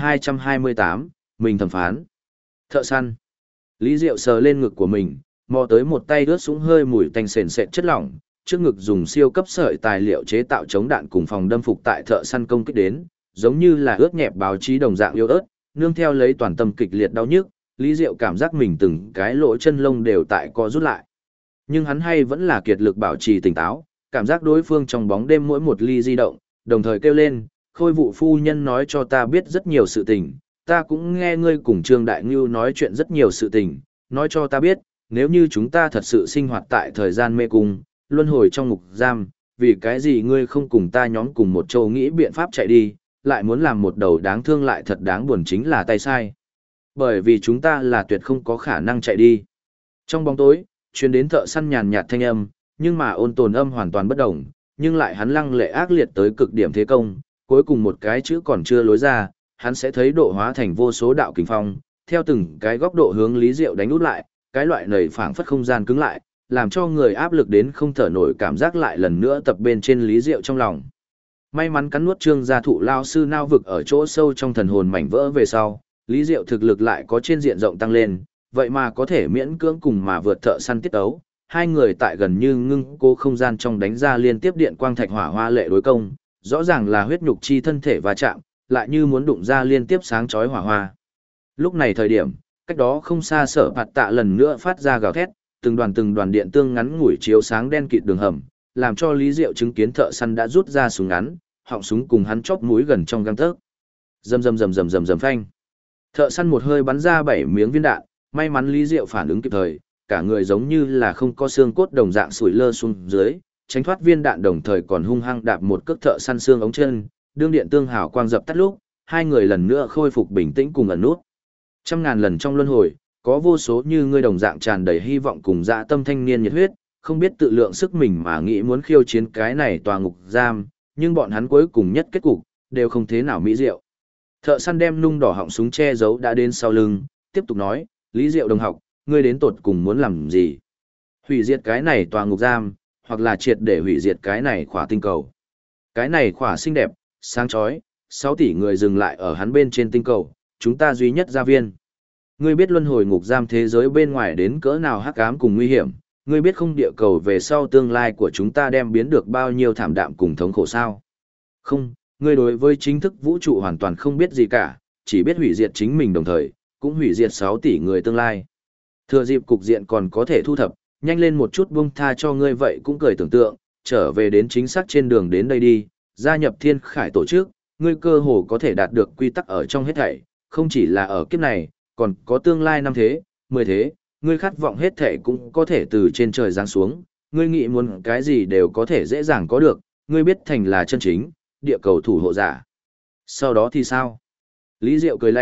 3228, mình thẩm phán. Thợ Săn. Lý Diệu sờ lên ngực của mình, mò tới một tay ướt sũng hơi mùi tanh sền sệt chất lỏng, trước ngực dùng siêu cấp sợi tài liệu chế tạo chống đạn cùng phòng đâm phục tại Thợ Săn công kích đến, giống như là ướt nhẹp báo chí đồng dạng yếu ớt, nương theo lấy toàn tâm kịch liệt đau nhức, Lý Diệu cảm giác mình từng cái lỗ chân lông đều tại co rút lại. Nhưng hắn hay vẫn là kiệt lực bảo trì tỉnh táo, cảm giác đối phương trong bóng đêm mỗi một ly di động, đồng thời kêu lên, Khôi Vụ phu nhân nói cho ta biết rất nhiều sự tình, ta cũng nghe ngươi cùng Trương Đại Ngưu nói chuyện rất nhiều sự tình, nói cho ta biết, nếu như chúng ta thật sự sinh hoạt tại thời gian mê cung, luân hồi trong ngục giam, vì cái gì ngươi không cùng ta nhóm cùng một châu nghĩ biện pháp chạy đi, lại muốn làm một đầu đáng thương lại thật đáng buồn chính là tay sai. Bởi vì chúng ta là tuyệt không có khả năng chạy đi. Trong bóng tối, truyền đến Thợ Săn nhàn nhạt thanh âm, nhưng mà ôn tồn âm hoàn toàn bất động, nhưng lại hắn lăng lệ ác liệt tới cực điểm thế công, cuối cùng một cái chữ còn chưa lối ra, hắn sẽ thấy độ hóa thành vô số đạo kình phong, theo từng cái góc độ hướng Lý Diệu đánh út lại, cái loại nầy phảng phất không gian cứng lại, làm cho người áp lực đến không thở nổi cảm giác lại lần nữa tập bên trên Lý Diệu trong lòng. May mắn cắn nuốt Trương gia thụ lao sư nao vực ở chỗ sâu trong thần hồn mảnh vỡ về sau, Lý Diệu thực lực lại có trên diện rộng tăng lên, vậy mà có thể miễn cưỡng cùng mà vượt Thợ Săn tiết ấu. Hai người tại gần như ngưng cố không gian trong đánh ra liên tiếp điện quang thạch hỏa hoa lệ đối công, rõ ràng là huyết nhục chi thân thể va chạm, lại như muốn đụng ra liên tiếp sáng chói hỏa hoa. Lúc này thời điểm, cách đó không xa Sở Phạt Tạ lần nữa phát ra gào thét, từng đoàn điện tương ngắn ngủi chiếu sáng đen kịt đường hầm, làm cho Lý Diệu chứng kiến Thợ Săn đã rút ra súng ngắn, họng súng cùng hắn chóp mũi gần trong gang tấc. Rầm rầm rầm rầm rầm rầm phanh. Thợ Săn một hơi bắn ra 7 miếng viên đạn, may mắn Lý Diệu phản ứng kịp thời, cả người giống như là không có xương cốt đồng dạng sủi lơ xuống dưới, tránh thoát viên đạn đồng thời còn hung hăng đạp một cước Thợ Săn xương ống chân, đương điện tương hào quang dập tắt lúc, hai người lần nữa khôi phục bình tĩnh cùng ẩn nút. Trăm ngàn lần trong luân hồi, có vô số như ngươi đồng dạng tràn đầy hy vọng cùng dạ tâm thanh niên nhiệt huyết, không biết tự lượng sức mình mà nghĩ muốn khiêu chiến cái này tòa ngục giam, nhưng bọn hắn cuối cùng nhất kết cục đều không thế nào mỹ diệu. Thợ Săn đem nung đỏ họng súng che giấu đã đến sau lưng, tiếp tục nói, Lý Diệu đồng học, ngươi đến tột cùng muốn làm gì? Hủy diệt cái này tòa ngục giam, hoặc là triệt để hủy diệt cái này khỏa tinh cầu. Cái này khỏa xinh đẹp, sáng chói, 6 tỷ người dừng lại ở hắn bên trên tinh cầu, chúng ta duy nhất gia viên. Ngươi biết luân hồi ngục giam thế giới bên ngoài đến cỡ nào hắc ám cùng nguy hiểm, ngươi biết không địa cầu về sau tương lai của chúng ta đem biến được bao nhiêu thảm đạm cùng thống khổ sao? Không, ngươi đối với chính thức vũ trụ hoàn toàn không biết gì cả, chỉ biết hủy diệt chính mình đồng thời, cũng hủy diệt 6 tỷ người tương lai. Thừa dịp cục diện còn có thể thu thập, nhanh lên một chút buông tha cho ngươi vậy cũng cười tưởng tượng, trở về đến chính xác trên đường đến đây đi, gia nhập Thiên Khải tổ chức, ngươi cơ hồ có thể đạt được quy tắc ở trong hết thảy, không chỉ là ở kiếp này, còn có tương lai năm thế, 10 thế, ngươi khát vọng hết thảy cũng có thể từ trên trời giáng xuống, ngươi nghĩ muốn cái gì đều có thể dễ dàng có được, ngươi biết thành là chân chính, địa cầu thủ hộ giả. Sau đó thì sao? Lý Diệu cười lạnh,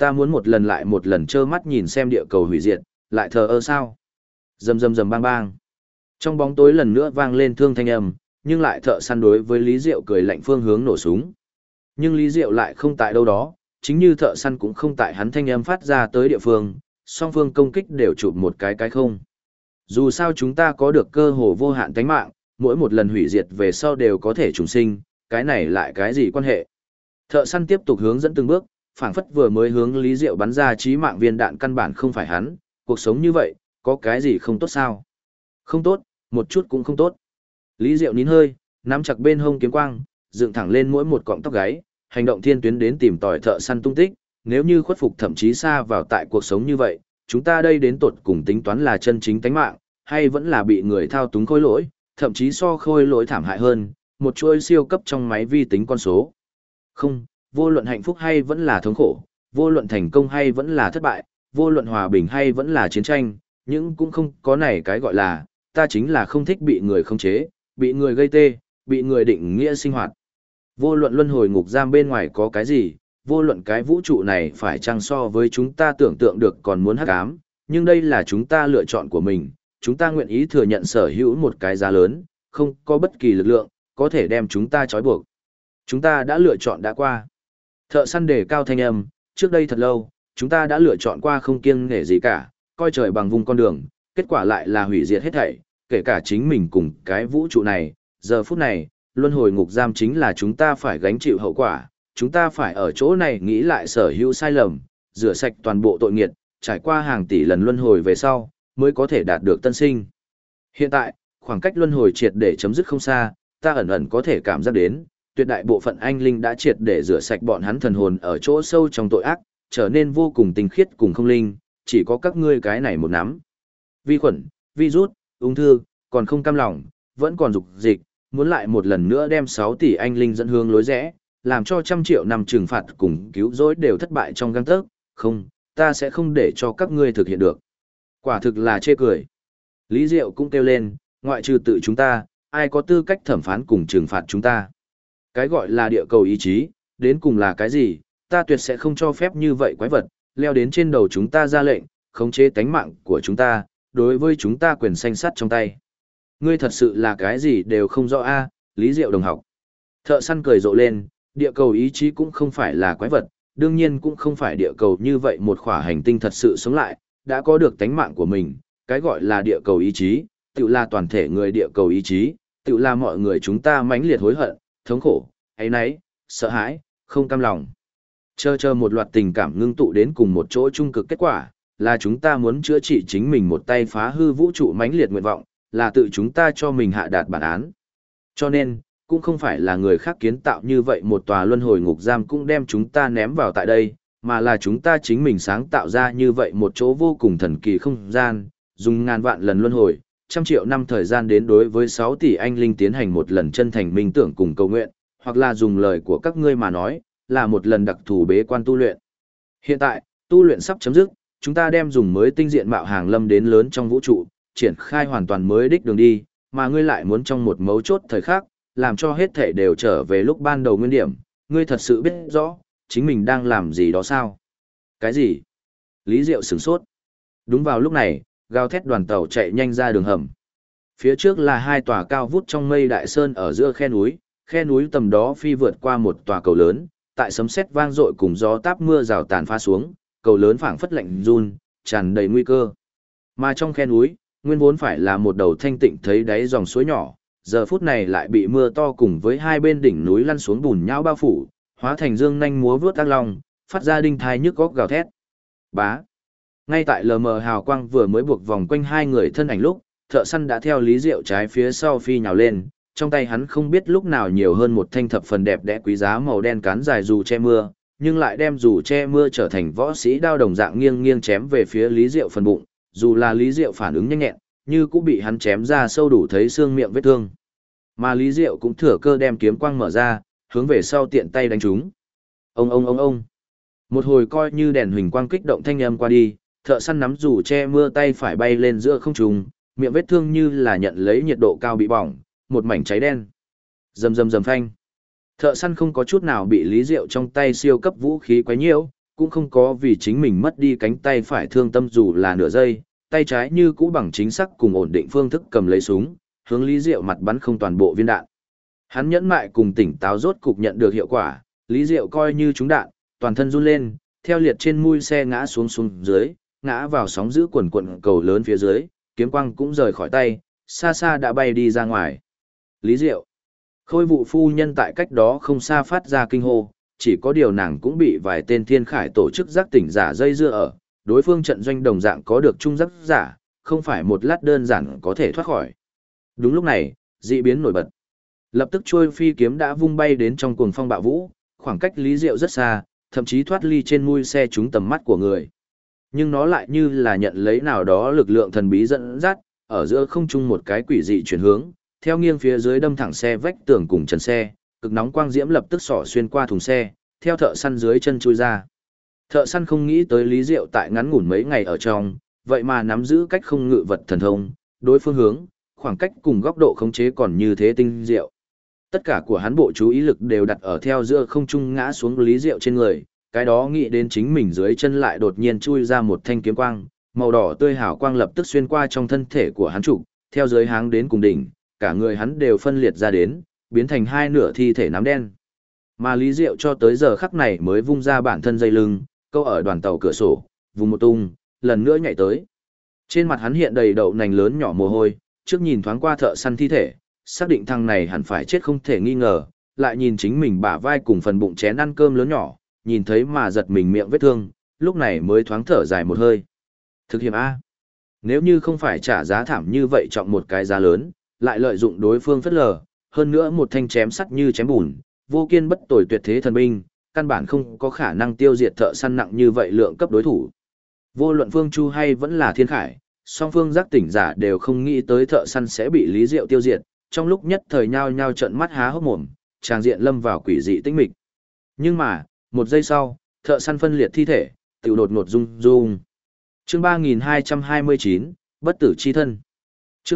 Ta muốn một lần lại một lần trơ mắt nhìn xem địa cầu hủy diệt, lại thờ ơ sao? Rầm rầm rầm bang bang. Trong bóng tối lần nữa vang lên thương thanh âm, nhưng lại thợ săn đối với Lý Diệu cười lạnh phương hướng nổ súng. Nhưng Lý Diệu lại không tại đâu đó, chính như thợ săn cũng không tại hắn thanh âm phát ra tới địa phương, song phương công kích đều chụp một cái không. Dù sao chúng ta có được cơ hồ vô hạn tánh mạng, mỗi một lần hủy diệt về sau đều có thể trùng sinh, cái này lại cái gì quan hệ? Thợ săn tiếp tục hướng dẫn từng bước, phảng phất vừa mới hướng Lý Diệu bắn ra chí mạng viên đạn căn bản không phải hắn, cuộc sống như vậy, có cái gì không tốt sao? Không tốt, một chút cũng không tốt. Lý Diệu nín hơi, nắm chặt bên hông kiếm quang, dựng thẳng lên mỗi một cọng tóc gáy, hành động thiên tuyến đến tìm tòi thợ săn tung tích, nếu như khuất phục thậm chí xa vào tại cuộc sống như vậy, chúng ta đây đến tột cùng tính toán là chân chính tánh mạng, hay vẫn là bị người thao túng khôi lỗi, thậm chí so khôi lỗi thảm hại hơn, một chuỗi siêu cấp trong máy vi tính con số. Không, vô luận hạnh phúc hay vẫn là thống khổ, vô luận thành công hay vẫn là thất bại, vô luận hòa bình hay vẫn là chiến tranh, nhưng cũng không có này cái gọi là, ta chính là không thích bị người khống chế, bị người gây tê, bị người định nghĩa sinh hoạt. Vô luận luân hồi ngục giam bên ngoài có cái gì, vô luận cái vũ trụ này phải chăng so với chúng ta tưởng tượng được còn muốn hắc ám, nhưng đây là chúng ta lựa chọn của mình, chúng ta nguyện ý thừa nhận sở hữu một cái giá lớn, không có bất kỳ lực lượng, có thể đem chúng ta trói buộc. Chúng ta đã lựa chọn đã qua. Thợ săn đề cao thanh âm, trước đây thật lâu, chúng ta đã lựa chọn qua không kiêng nể gì cả, coi trời bằng vùng con đường, kết quả lại là hủy diệt hết thảy, kể cả chính mình cùng cái vũ trụ này, giờ phút này, luân hồi ngục giam chính là chúng ta phải gánh chịu hậu quả, chúng ta phải ở chỗ này nghĩ lại sở hữu sai lầm, rửa sạch toàn bộ tội nghiệt, trải qua hàng tỷ lần luân hồi về sau, mới có thể đạt được tân sinh. Hiện tại, khoảng cách luân hồi triệt để chấm dứt không xa, ta ẩn ẩn có thể cảm giác đến, tuyệt đại bộ phận anh linh đã triệt để rửa sạch bọn hắn thần hồn ở chỗ sâu trong tội ác, trở nên vô cùng tinh khiết cùng không linh, chỉ có các ngươi cái này một nắm. Vi khuẩn, virus, ung thư, còn không cam lòng, vẫn còn dục dịch, muốn lại một lần nữa đem 6 tỷ anh linh dẫn hướng lối rẽ, làm cho trăm triệu năm trừng phạt cùng cứu rỗi đều thất bại trong gang tấc, không, ta sẽ không để cho các ngươi thực hiện được. Quả thực là chê cười. Lý Diệu cũng kêu lên, ngoại trừ tự chúng ta, ai có tư cách thẩm phán cùng trừng phạt chúng ta. Cái gọi là địa cầu ý chí, đến cùng là cái gì, ta tuyệt sẽ không cho phép như vậy quái vật, leo đến trên đầu chúng ta ra lệnh, khống chế tánh mạng của chúng ta, đối với chúng ta quyền sanh sắt trong tay. Ngươi thật sự là cái gì đều không rõ a, Lý Diệu đồng học. Thợ săn cười rộ lên, địa cầu ý chí cũng không phải là quái vật, đương nhiên cũng không phải địa cầu như vậy một khỏa hành tinh thật sự sống lại, đã có được tánh mạng của mình, cái gọi là địa cầu ý chí, tự là toàn thể người địa cầu ý chí, tự là mọi người chúng ta mãnh liệt hối hận, thống khổ, áy náy, sợ hãi, không cam lòng. Chờ một loạt tình cảm ngưng tụ đến cùng một chỗ trung cực kết quả, là chúng ta muốn chữa trị chính mình một tay phá hư vũ trụ mãnh liệt nguyện vọng, là tự chúng ta cho mình hạ đạt bản án. Cho nên, cũng không phải là người khác kiến tạo như vậy một tòa luân hồi ngục giam cũng đem chúng ta ném vào tại đây, mà là chúng ta chính mình sáng tạo ra như vậy một chỗ vô cùng thần kỳ không gian, dùng ngàn vạn lần luân hồi, trăm triệu năm thời gian đến đối với 6 tỷ anh linh tiến hành một lần chân thành minh tưởng cùng cầu nguyện, hoặc là dùng lời của các ngươi mà nói, là một lần đặc thù bế quan tu luyện. Hiện tại, tu luyện sắp chấm dứt, chúng ta đem dùng mới tinh diện mạo hàng lâm đến lớn trong vũ trụ, triển khai hoàn toàn mới đích đường đi, mà ngươi lại muốn trong một mấu chốt thời khắc, làm cho hết thể đều trở về lúc ban đầu nguyên điểm, ngươi thật sự biết rõ, chính mình đang làm gì đó sao? Cái gì? Lý Diệu sửng sốt. Đúng vào lúc này, gào thét đoàn tàu chạy nhanh ra đường hầm. Phía trước là hai tòa cao vút trong mây đại sơn ở giữa khe núi tầm đó phi vượt qua một tòa cầu lớn, tại sấm sét vang dội cùng gió táp mưa rào tàn pha xuống, cầu lớn phảng phất lạnh run, tràn đầy nguy cơ. Mà trong khe núi, nguyên vốn phải là một đầu thanh tịnh thấy đáy dòng suối nhỏ, giờ phút này lại bị mưa to cùng với hai bên đỉnh núi lăn xuống bùn nhão bao phủ, hóa thành dương nhanh múa vướt ác long, phát ra đinh thai nhức góc gào thét. Bá. Ngay tại lờ mờ hào quang vừa mới buộc vòng quanh hai người thân ảnh lúc, thợ săn đã theo Lý Diệu trái phía sau phi nhào lên, trong tay hắn không biết lúc nào nhiều hơn một thanh thập phần đẹp đẽ quý giá màu đen cán dài dù che mưa, nhưng lại đem dù che mưa trở thành võ sĩ đao đồng dạng nghiêng nghiêng chém về phía Lý Diệu phần bụng, dù là Lý Diệu phản ứng nhanh nhẹn, như cũng bị hắn chém ra sâu đủ thấy xương miệng vết thương. Mà Lý Diệu cũng thừa cơ đem kiếm quang mở ra, hướng về sau tiện tay đánh trúng. Ông. Một hồi coi như đèn huỳnh quang kích động thanh âm qua đi, thợ săn nắm dù che mưa tay phải bay lên giữa không trung, miệng vết thương như là nhận lấy nhiệt độ cao bị bỏng, một mảnh cháy đen. Rầm phanh. Thợ săn không có chút nào bị Lý Diệu trong tay siêu cấp vũ khí quấy nhiễu, cũng không có vì chính mình mất đi cánh tay phải thương tâm dù là nửa giây, tay trái như cũ bằng chính xác cùng ổn định phương thức cầm lấy súng, hướng Lý Diệu mặt bắn không toàn bộ viên đạn. Hắn nhẫn mại cùng tỉnh táo rốt cục nhận được hiệu quả, Lý Diệu coi như trúng đạn, toàn thân run lên, theo liệt trên mui xe ngã xuống dưới, ngã vào sóng giữ quần quận cầu lớn phía dưới, kiếm quang cũng rời khỏi tay, xa xa đã bay đi ra ngoài. Lý Diệu. Khôi vụ phu nhân tại cách đó không xa phát ra kinh hô, chỉ có điều nàng cũng bị vài tên thiên khải tổ chức giác tỉnh giả dây dưa ở, đối phương trận doanh đồng dạng có được trung giác giả, không phải một lát đơn giản có thể thoát khỏi. Đúng lúc này, dị biến nổi bật. Lập tức trôi phi kiếm đã vung bay đến trong cuồng phong bạo vũ, khoảng cách Lý Diệu rất xa, thậm chí thoát ly trên mui xe trúng tầm mắt của người. Nhưng nó lại như là nhận lấy nào đó lực lượng thần bí dẫn dắt, ở giữa không trung một cái quỷ dị chuyển hướng, theo nghiêng phía dưới đâm thẳng xe vách tường cùng trần xe, cực nóng quang diễm lập tức xỏ xuyên qua thùng xe, theo thợ săn dưới chân chui ra. Thợ săn không nghĩ tới Lý Diệu tại ngắn ngủn mấy ngày ở trong, vậy mà nắm giữ cách không ngự vật thần thông, đối phương hướng, khoảng cách cùng góc độ khống chế còn như thế tinh diệu. Tất cả của hắn bộ chú ý lực đều đặt ở theo giữa không trung ngã xuống Lý Diệu trên người, cái đó nghĩ đến chính mình dưới chân lại đột nhiên chui ra một thanh kiếm quang, màu đỏ tươi hào quang lập tức xuyên qua trong thân thể của hắn trụ, theo dưới háng đến cùng đỉnh, cả người hắn đều phân liệt ra đến, biến thành hai nửa thi thể nám đen. Mà Lý Diệu cho tới giờ khắc này mới vung ra bản thân dây lưng, câu ở đoàn tàu cửa sổ, vùng một tung, lần nữa nhảy tới. Trên mặt hắn hiện đầy đậu nành lớn nhỏ mồ hôi, trước nhìn thoáng qua thợ săn thi thể, xác định thằng này hẳn phải chết không thể nghi ngờ, lại nhìn chính mình bả vai cùng phần bụng chén ăn cơm lớn nhỏ, nhìn thấy mà giật mình miệng vết thương, lúc này mới thoáng thở dài một hơi. Thực hiểm A. Nếu như không phải trả giá thảm như vậy trọng một cái giá lớn, lại lợi dụng đối phương phất lờ, hơn nữa một thanh chém sắt như chém bùn, vô kiên bất tồi tuyệt thế thần binh, căn bản không có khả năng tiêu diệt thợ săn nặng như vậy lượng cấp đối thủ. Vô luận Phương Chu hay vẫn là Thiên Khải, song phương giác tỉnh giả đều không nghĩ tới thợ săn sẽ bị Lý Diệu tiêu diệt, trong lúc nhất thời nhao nhao trợn mắt há hốc mồm, tràng diện lâm vào quỷ dị tĩnh mịch. Nhưng mà, một giây sau, thợ săn phân liệt thi thể, tiểu đột ngột rung rung. Chương 3229, bất tử chi thân. Chương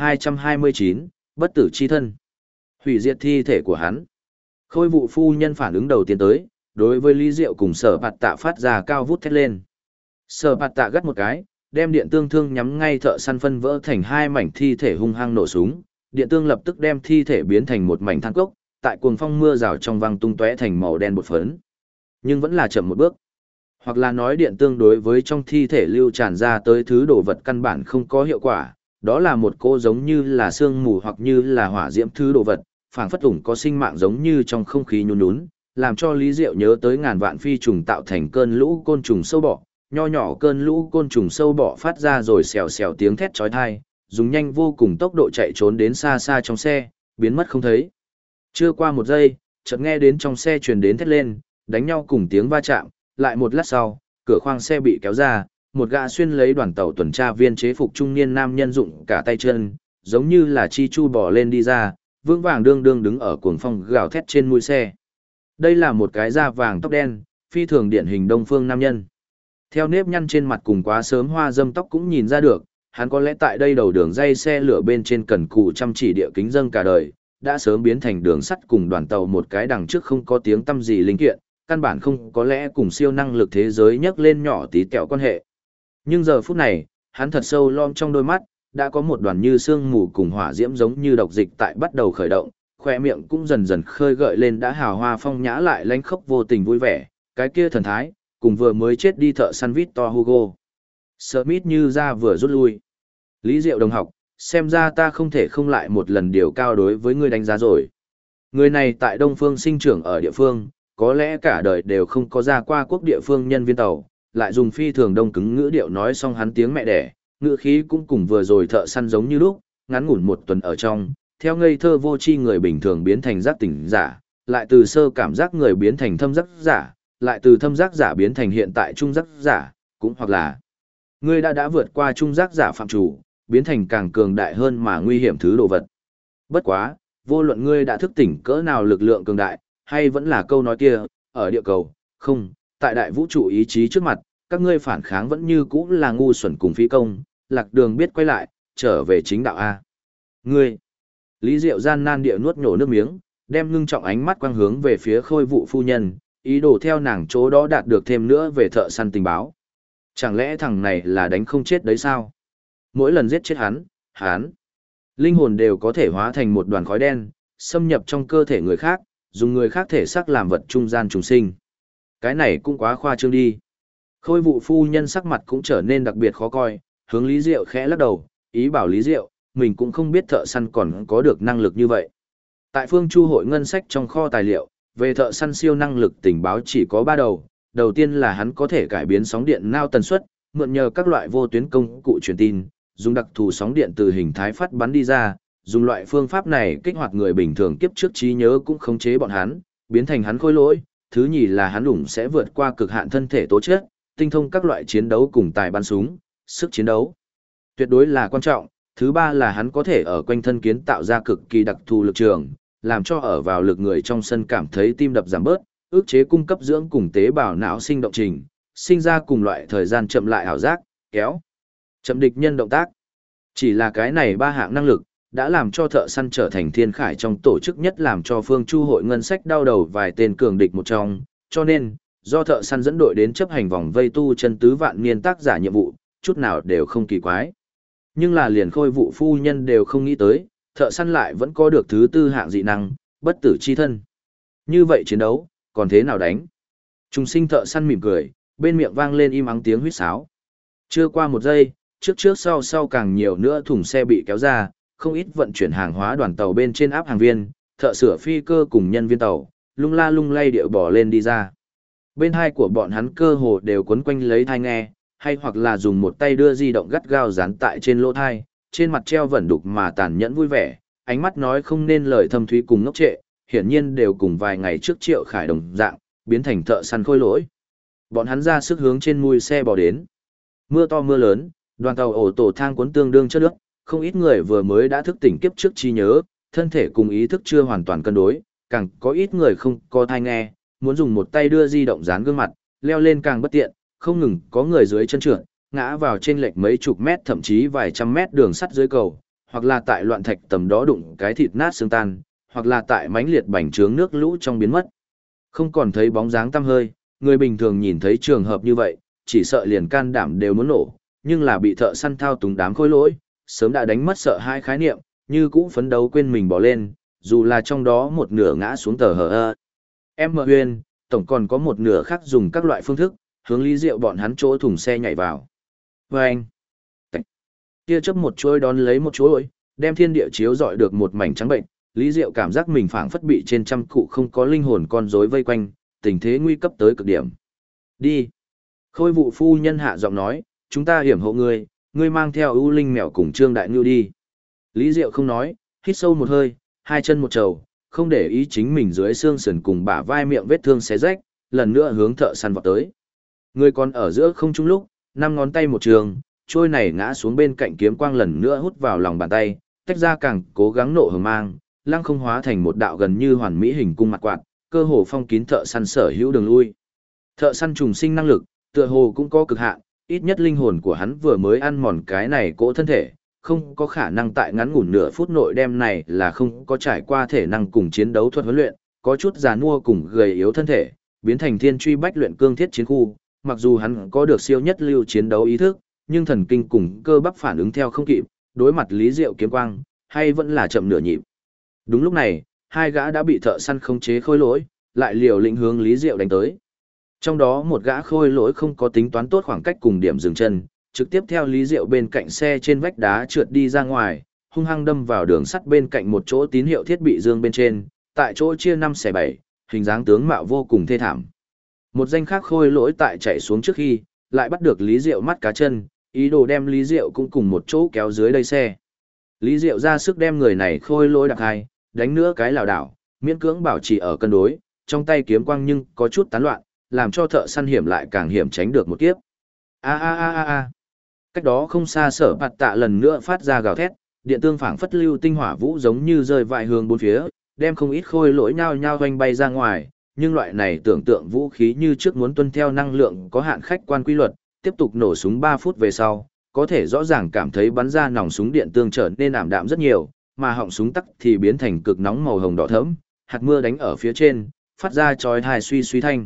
3229, bất tử chi thân. Hủy diệt thi thể của hắn. Khôi vụ phu nhân phản ứng đầu tiên tới, đối với Lý Diệu cùng Sở Bạt Tạ phát ra cao vút thét lên. Sở Bạt Tạ gắt một cái, đem điện tương thương nhắm ngay thợ săn phân vỡ thành hai mảnh thi thể hung hăng nổ súng, điện tương lập tức đem thi thể biến thành một mảnh than cốc, tại cuồng phong mưa rào trong vang tung tóe thành màu đen bột phấn. Nhưng vẫn là chậm một bước. Hoặc là nói điện tương đối với trong thi thể lưu tràn ra tới thứ đồ vật căn bản không có hiệu quả, đó là một cô giống như là sương mù hoặc như là hỏa diễm thứ đồ vật, phảng phất ủng có sinh mạng giống như trong không khí nhún nhún, làm cho Lý Diệu nhớ tới ngàn vạn phi trùng tạo thành cơn lũ côn trùng sâu bọ, nho nhỏ cơn lũ côn trùng sâu bọ phát ra rồi xèo xèo tiếng thét chói tai, dùng nhanh vô cùng tốc độ chạy trốn đến xa xa trong xe, biến mất không thấy. Chưa qua một giây, chợt nghe đến trong xe truyền đến thét lên, đánh nhau cùng tiếng va chạm, lại một lát sau, cửa khoang xe bị kéo ra, một gã xuyên lấy đoàn tàu tuần tra viên chế phục trung niên nam nhân dụng cả tay chân, giống như là chi chu bò lên đi ra, vững vàng đương đương đứng ở cuồng phong gào thét trên mũi xe. Đây là một cái da vàng tóc đen, phi thường điển hình đông phương nam nhân. Theo nếp nhăn trên mặt cùng quá sớm hoa dâm tóc cũng nhìn ra được, hắn có lẽ tại đây đầu đường dây xe lửa bên trên cần cù chăm chỉ địa kính dâng cả đời, đã sớm biến thành đường sắt cùng đoàn tàu một cái đằng trước không có tiếng tăm gì linh kiện, căn bản không có lẽ cùng siêu năng lực thế giới nhấc lên nhỏ tí tẹo quan hệ. Nhưng giờ phút này, hắn thật sâu lom trong đôi mắt, đã có một đoàn như sương mù cùng hỏa diễm giống như độc dịch tại bắt đầu khởi động, khoe miệng cũng dần dần khơi gợi lên đã hào hoa phong nhã lại lánh khóc vô tình vui vẻ, cái kia thần thái, cùng vừa mới chết đi thợ săn Victor Hugo. Smith như ra vừa rút lui. Lý Diệu đồng học, xem ra ta không thể không lại một lần điều cao đối với ngươi đánh giá rồi. Người này tại Đông Phương sinh trưởng ở địa phương, có lẽ cả đời đều không có ra qua quốc địa phương nhân viên tàu, lại dùng phi thường đông cứng ngữ điệu nói xong hắn tiếng mẹ đẻ, ngữ khí cũng cùng vừa rồi thợ săn giống như lúc, ngắn ngủn một tuần ở trong, theo ngây thơ vô tri người bình thường biến thành giác tỉnh giả, lại từ sơ cảm giác người biến thành thâm giác giả, lại từ thâm giác giả biến thành hiện tại trung giác giả, cũng hoặc là ngươi đã vượt qua trung giác giả phạm chủ, biến thành càng cường đại hơn mà nguy hiểm thứ đồ vật. Bất quá, vô luận ngươi đã thức tỉnh cỡ nào lực lượng cường đại, hay vẫn là câu nói kia, ở địa cầu, không, tại đại vũ trụ ý chí trước mặt, các ngươi phản kháng vẫn như cũ là ngu xuẩn cùng phí công, lạc đường biết quay lại, trở về chính đạo A. Ngươi, Lý Diệu gian nan địa nuốt nhổ nước miếng, đem ngưng trọng ánh mắt quang hướng về phía khôi vụ phu nhân, ý đồ theo nàng chỗ đó đạt được thêm nữa về thợ săn tình báo. Chẳng lẽ thằng này là đánh không chết đấy sao? Mỗi lần giết chết hắn, linh hồn đều có thể hóa thành một đoàn khói đen, xâm nhập trong cơ thể người khác, dùng người khác thể xác làm vật trung gian trùng sinh. Cái này cũng quá khoa trương đi. Khôi vụ phu nhân sắc mặt cũng trở nên đặc biệt khó coi, hướng Lý Diệu khẽ lắc đầu, ý bảo Lý Diệu, mình cũng không biết thợ săn còn có được năng lực như vậy. Tại Phương Chu hội ngân sách trong kho tài liệu, về thợ săn siêu năng lực tình báo chỉ có 3 đầu. Đầu tiên là hắn có thể cải biến sóng điện nao tần suất, mượn nhờ các loại vô tuyến công cụ truyền tin, dùng đặc thù sóng điện từ hình thái phát bắn đi ra, dùng loại phương pháp này kích hoạt người bình thường kiếp trước trí nhớ cũng khống chế bọn hắn, biến thành hắn khôi lỗi. Thứ nhì là hắn đủng sẽ vượt qua cực hạn thân thể tố chất, tinh thông các loại chiến đấu cùng tài bắn súng, sức chiến đấu tuyệt đối là quan trọng. Thứ ba là hắn có thể ở quanh thân kiến tạo ra cực kỳ đặc thù lực trường, làm cho ở vào lực người trong sân cảm thấy tim đập giảm bớt, ức chế cung cấp dưỡng cùng tế bào não sinh động trình, sinh ra cùng loại thời gian chậm lại ảo giác, kéo chậm địch nhân động tác. Chỉ là cái này 3 hạng năng lực đã làm cho thợ săn trở thành thiên khải trong tổ chức nhất, làm cho Phương Chu hội ngân sách đau đầu vài tên cường địch một trong, cho nên do thợ săn dẫn đội đến chấp hành vòng vây tu chân tứ vạn niên tác giả nhiệm vụ, chút nào đều không kỳ quái. Nhưng là liền Khôi vụ phu nhân đều không nghĩ tới, thợ săn lại vẫn có được thứ 4 hạng dị năng, bất tử chi thân. Như vậy chiến đấu, còn thế nào đánh? Trùng sinh thợ săn mỉm cười, bên miệng vang lên im ắng tiếng huýt sáo. Chưa qua 1 giây, trước sau càng nhiều nữa thùng xe bị kéo ra, không ít vận chuyển hàng hóa đoàn tàu bên trên áp hàng viên, thợ sửa phi cơ cùng nhân viên tàu, lung la lung lay điệu bỏ lên đi ra. Bên hai của bọn hắn cơ hồ đều quấn quanh lấy thai nghe, hay hoặc là dùng một tay đưa di động gắt gao dán tại trên lỗ thai, trên mặt treo vẩn đục mà tàn nhẫn vui vẻ, ánh mắt nói không nên lời thâm thúy cùng ngốc trệ, hiển nhiên đều cùng vài ngày trước Triệu Khải đồng dạng, biến thành thợ săn khôi lỗi. Bọn hắn ra sức hướng trên mui xe bò đến. Mưa to mưa lớn, đoàn tàu ổ tổ thang cuốn tương đương chất nước, không ít người vừa mới đã thức tỉnh kiếp trước trí nhớ, thân thể cùng ý thức chưa hoàn toàn cân đối, càng có ít người không có thai nghe, muốn dùng một tay đưa di động dán gương mặt, leo lên càng bất tiện, không ngừng có người dưới chân trượt, ngã vào trên lệch mấy chục mét thậm chí vài trăm mét đường sắt dưới cầu, hoặc là tại loạn thạch tầm đó đụng cái thịt nát xương tan, hoặc là tại mãnh liệt bành trướng nước lũ trong biến mất. Không còn thấy bóng dáng tăm hơi, người bình thường nhìn thấy trường hợp như vậy, chỉ sợ liền can đảm đều muốn nổ, nhưng là bị thợ săn thao túng đám khôi lỗi, sớm đã đánh mất sợ hai khái niệm, như cũ phấn đấu quên mình bỏ lên, dù là trong đó một nửa ngã xuống tờ hờ. Em mở huyên, tổng còn có một nửa khác dùng các loại phương thức, hướng Lý Diệu bọn hắn chỗ thùng xe nhảy vào. Vâng! Tia chớp một chuỗi đón lấy một chuỗi, đem thiên địa chiếu rọi được một mảnh trắng bệnh. Lý Diệu cảm giác mình phảng phất bị trên trăm cụ không có linh hồn con rối vây quanh, tình thế nguy cấp tới cực điểm. Đi! Khôi vụ phu nhân hạ giọng nói, chúng ta hiểm hộ ngươi, ngươi mang theo ưu linh mèo cùng Trương Đại Ngưu đi. Lý Diệu không nói, hít sâu một hơi, hai chân một trầu, không để ý chính mình dưới xương sườn cùng bả vai miệng vết thương xé rách, lần nữa hướng thợ săn vọt tới. Người còn ở giữa không trung lúc, 5 ngón tay một trường, trôi này ngã xuống bên cạnh kiếm quang lần nữa hút vào lòng bàn tay, tách ra càng cố gắng nộ hờ mang, lăng không hóa thành một đạo gần như hoàn mỹ hình cung mặt quạt, cơ hồ phong kín thợ săn sở hữu đường lui. Thợ săn trùng sinh năng lực, tựa hồ cũng có cực hạn, ít nhất linh hồn của hắn vừa mới ăn mòn cái này cỗ thân thể, không có khả năng tại ngắn ngủn nửa phút nội đem này là không có trải qua thể năng cùng chiến đấu thuật huấn luyện, có chút già nua cùng gầy yếu thân thể, biến thành thiên truy bách luyện cương thiết chiến khu, mặc dù hắn có được siêu nhất lưu chiến đấu ý thức, nhưng thần kinh cùng cơ bắp phản ứng theo không kịp, đối mặt Lý Diệu kiếm quang, hay vẫn là chậm nửa nhịp. Đúng lúc này, hai gã đã bị thợ săn khống chế khôi lỗi, lại liều lĩnh hướng Lý Diệu đánh tới. Trong đó một gã khôi lỗi không có tính toán tốt khoảng cách cùng điểm dừng chân, trực tiếp theo Lý Diệu bên cạnh xe trên vách đá trượt đi ra ngoài, hung hăng đâm vào đường sắt bên cạnh một chỗ tín hiệu thiết bị dương bên trên, tại chỗ chia 5/7, hình dáng tướng mạo vô cùng thê thảm. Một danh khác khôi lỗi tại chạy xuống trước khi, lại bắt được Lý Diệu mắt cá chân, ý đồ đem Lý Diệu cũng cùng một chỗ kéo dưới đây xe. Lý Diệu ra sức đem người này khôi lỗi đạp hai, đánh nữa cái lảo đảo, miễn cưỡng bảo trì ở cân đối, trong tay kiếm quang nhưng có chút tán loạn, làm cho thợ săn hiểm lại càng hiểm tránh được một kiếp. A. Cách đó không xa Sở Bạt Tạ lần nữa phát ra gào thét, điện tương phảng phất lưu tinh hỏa vũ giống như rơi vại hướng bốn phía, đem không ít khôi lỗi nhao nhao vành bay ra ngoài, nhưng loại này tưởng tượng vũ khí như trước muốn tuân theo năng lượng có hạn khách quan quy luật, tiếp tục nổ súng 3 phút về sau, có thể rõ ràng cảm thấy bắn ra nòng súng điện tương trở nên ảm đạm rất nhiều, mà họng súng tắc thì biến thành cực nóng màu hồng đỏ thẫm, hạt mưa đánh ở phía trên, phát ra chói tai suy suy thanh.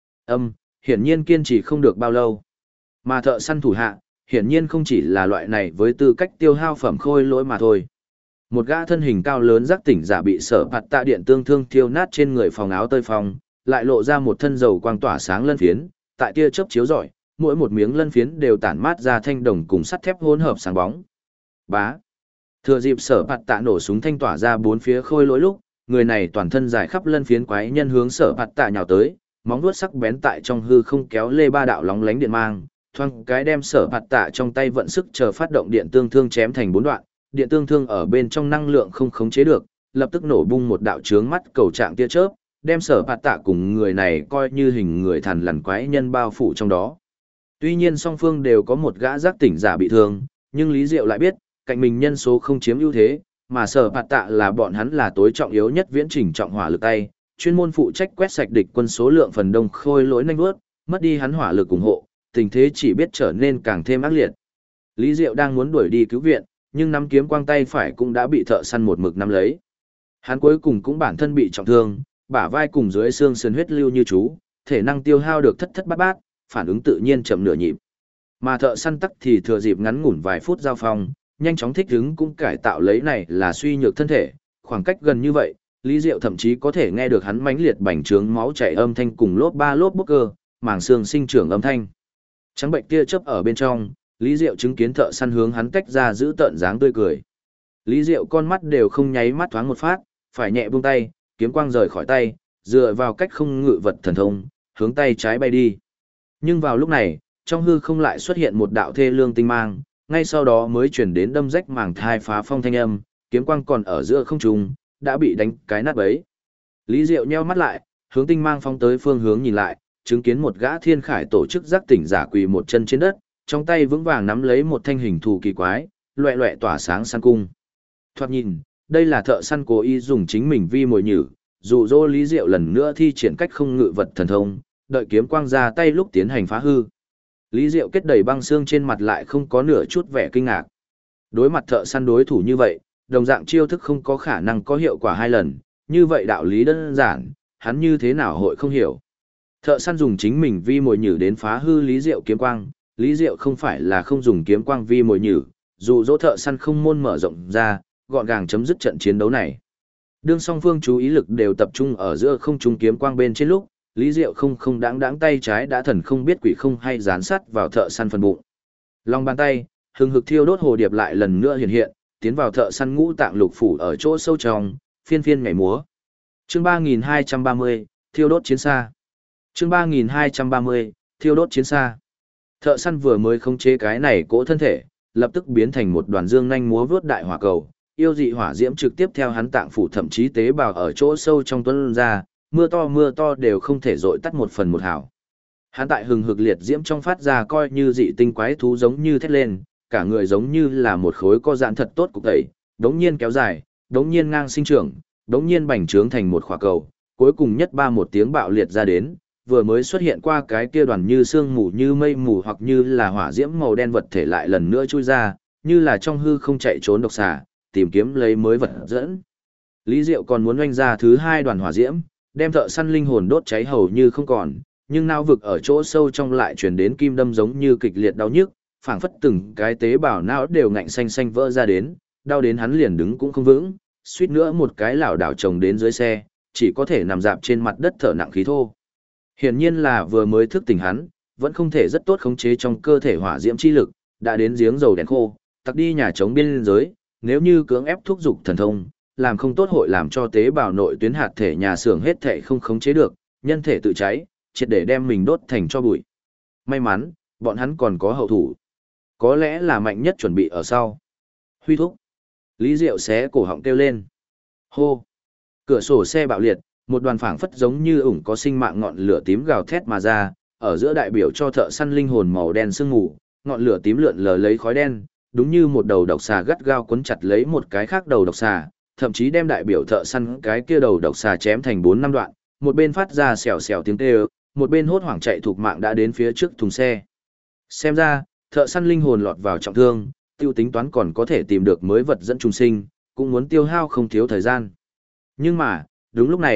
Hiển nhiên kiên trì không được bao lâu. Mà thợ săn thủ hạ, hiển nhiên không chỉ là loại này với tư cách tiêu hao phẩm khôi lỗi mà thôi. Một gã thân hình cao lớn giác tỉnh giả bị sở phạt tạ điện tương thương thiêu nát trên người phòng áo tơi phong, lại lộ ra một thân dầu quang tỏa sáng lân phiến, tại tia chớp chiếu rọi, mỗi một miếng lân phiến đều tản mát ra thanh đồng cùng sắt thép hỗn hợp sáng bóng. Bá. Thừa dịp sở phạt tạ nổ súng thanh tỏa ra bốn phía khôi lỗi lúc, người này toàn thân dài khắp lân phiến quái nhân hướng sở phạt tạ nhào tới, móng vuốt sắc bén tại trong hư không kéo lê ba đạo lóng lánh điện mang, thoang cái đem sở phạt tạ trong tay vận sức chờ phát động điện tương thương chém thành bốn đoạn, điện tương thương ở bên trong năng lượng không khống chế được, lập tức nổ bung một đạo chướng mắt cầu trạng tia chớp, đem sở phạt tạ cùng người này coi như hình người thằn lằn quái nhân bao phủ trong đó. Tuy nhiên song phương đều có một gã giác tỉnh giả bị thương, nhưng Lý Diệu lại biết, cạnh mình nhân số không chiếm ưu thế, mà sở phạt tạ là bọn hắn là tối trọng yếu nhất viễn trình trọng hỏa lực tay, chuyên môn phụ trách quét sạch địch quân số lượng phần đông khôi lỗi nhanh vớt, mất đi hắn hỏa lực ủng hộ, tình thế chỉ biết trở nên càng thêm ác liệt. Lý Diệu đang muốn đuổi đi cứu viện, nhưng nắm kiếm quang tay phải cũng đã bị thợ săn một mực nắm lấy. Hắn cuối cùng cũng bản thân bị trọng thương, bả vai cùng dưới xương sườn huyết lưu như chú, thể năng tiêu hao được thất thất bát bát, phản ứng tự nhiên chậm nửa nhịp. Mà thợ săn tắc thì thừa dịp ngắn ngủn vài phút giao phong, nhanh chóng thích ứng cũng cải tạo lấy này là suy nhược thân thể, khoảng cách gần như vậy, Lý Diệu thậm chí có thể nghe được hắn mãnh liệt bành trướng máu chảy âm thanh cùng lốp ba lốp bốc cơ, màng xương sinh trưởng âm thanh. Trắng bệnh tia chớp ở bên trong, Lý Diệu chứng kiến thợ săn hướng hắn tách ra giữ tợn dáng tươi cười. Lý Diệu con mắt đều không nháy mắt thoáng một phát, phải nhẹ buông tay, kiếm quang rời khỏi tay, dựa vào cách không ngự vật thần thông, hướng tay trái bay đi. Nhưng vào lúc này, trong hư không lại xuất hiện một đạo thê lương tinh mang, ngay sau đó mới chuyển đến đâm rách màng thai phá phong thanh âm, kiếm quang còn ở giữa không trung, đã bị đánh cái nát bấy. Lý Diệu nheo mắt lại, hướng tinh mang phong tới phương hướng nhìn lại, chứng kiến một gã thiên khải tổ chức giác tỉnh giả quỳ một chân trên đất, trong tay vững vàng nắm lấy một thanh hình thù kỳ quái, loẹ loẹ tỏa sáng săn cung. Thoạt nhìn, đây là thợ săn cố ý dùng chính mình vi mồi nhử, dụ dỗ Lý Diệu lần nữa thi triển cách không ngự vật thần thông, đợi kiếm quang ra tay lúc tiến hành phá hư. Lý Diệu kết đầy băng xương trên mặt lại không có nửa chút vẻ kinh ngạc. Đối mặt thợ săn đối thủ như vậy, đồng dạng chiêu thức không có khả năng có hiệu quả hai lần, như vậy đạo lý đơn giản, hắn như thế nào hội không hiểu. Thợ săn dùng chính mình vi mồi nhử đến phá hư Lý Diệu kiếm quang, Lý Diệu không phải là không dùng kiếm quang vi mồi nhử, dù dỗ thợ săn không môn mở rộng ra, gọn gàng chấm dứt trận chiến đấu này. Đương song phương chú ý lực đều tập trung ở giữa không trung kiếm quang bên trên lúc, Lý Diệu không đáng tay trái đã thần không biết quỷ không hay dán sắt vào thợ săn phần bụng. Lòng bàn tay, hừng hực thiêu đốt hồ điệp lại lần nữa hiện hiện, tiến vào thợ săn ngũ tạng lục phủ ở chỗ sâu trong, phiên phiên nhảy múa. Chương 3230, thiêu đốt chiến xa. Chương 3230, thiêu đốt chiến xa. Thợ săn vừa mới khống chế cái này cỗ thân thể, lập tức biến thành một đoàn dương nhanh múa vớt đại hỏa cầu, yêu dị hỏa diễm trực tiếp theo hắn tạng phủ thậm chí tế bào ở chỗ sâu trong tuôn ra, mưa to đều không thể dội tắt một phần một hào. Hắn tại hừng hực liệt diễm trong phát ra coi như dị tinh quái thú giống như thét lên, cả người giống như là một khối co giãn thật tốt cục tẩy, đống nhiên kéo dài, đống nhiên ngang sinh trưởng, đống nhiên bành trướng thành một khỏa cầu, cuối cùng nhất ba một tiếng bạo liệt ra đến, vừa mới xuất hiện qua cái kia đoàn như sương mù như mây mù hoặc như là hỏa diễm màu đen vật thể lại lần nữa chui ra, như là trong hư không chạy trốn độc xà, tìm kiếm lấy mới vật dẫn. Lý Diệu còn muốn oanh ra thứ hai đoàn hỏa diễm, đem thợ săn linh hồn đốt cháy hầu như không còn, nhưng não vực ở chỗ sâu trong lại truyền đến kim đâm giống như kịch liệt đau nhức, phảng phất từng cái tế bào não đều ngạnh xanh xanh vỡ ra đến, đau đến hắn liền đứng cũng không vững, suýt nữa một cái lảo đảo chồng đến dưới xe, chỉ có thể nằm dạp trên mặt đất thở nặng khí thô. Hiển nhiên là vừa mới thức tỉnh hắn, vẫn không thể rất tốt khống chế trong cơ thể hỏa diễm chi lực, đã đến giếng dầu đèn khô, tặc đi nhà chống biên giới, nếu như cưỡng ép thúc dục thần thông, làm không tốt hội làm cho tế bào nội tuyến hạt thể nhà xưởng hết thể không khống chế được, nhân thể tự cháy, triệt để đem mình đốt thành cho bụi. May mắn, bọn hắn còn có hậu thủ. Có lẽ là mạnh nhất chuẩn bị ở sau. Huy thúc. Lý Diệu xé cổ họng kêu lên. Hô. Cửa sổ xe bạo liệt, một đoàn phảng phất giống như ủng có sinh mạng ngọn lửa tím gào thét mà ra, ở giữa đại biểu cho thợ săn linh hồn màu đen sương mù, ngọn lửa tím lượn lờ lấy khói đen, đúng như một đầu độc xà gắt gao quấn chặt lấy một cái khác đầu độc xà, thậm chí đem đại biểu thợ săn cái kia đầu độc xà chém thành 4-5 đoạn, một bên phát ra xèo xèo tiếng kêu, một bên hốt hoảng chạy thục mạng đã đến phía trước thùng xe. Xem ra, thợ săn linh hồn lọt vào trọng thương, tiêu tính toán còn có thể tìm được mới vật dẫn trùng sinh, cũng muốn tiêu hao không thiếu thời gian. Nhưng mà, đúng lúc này,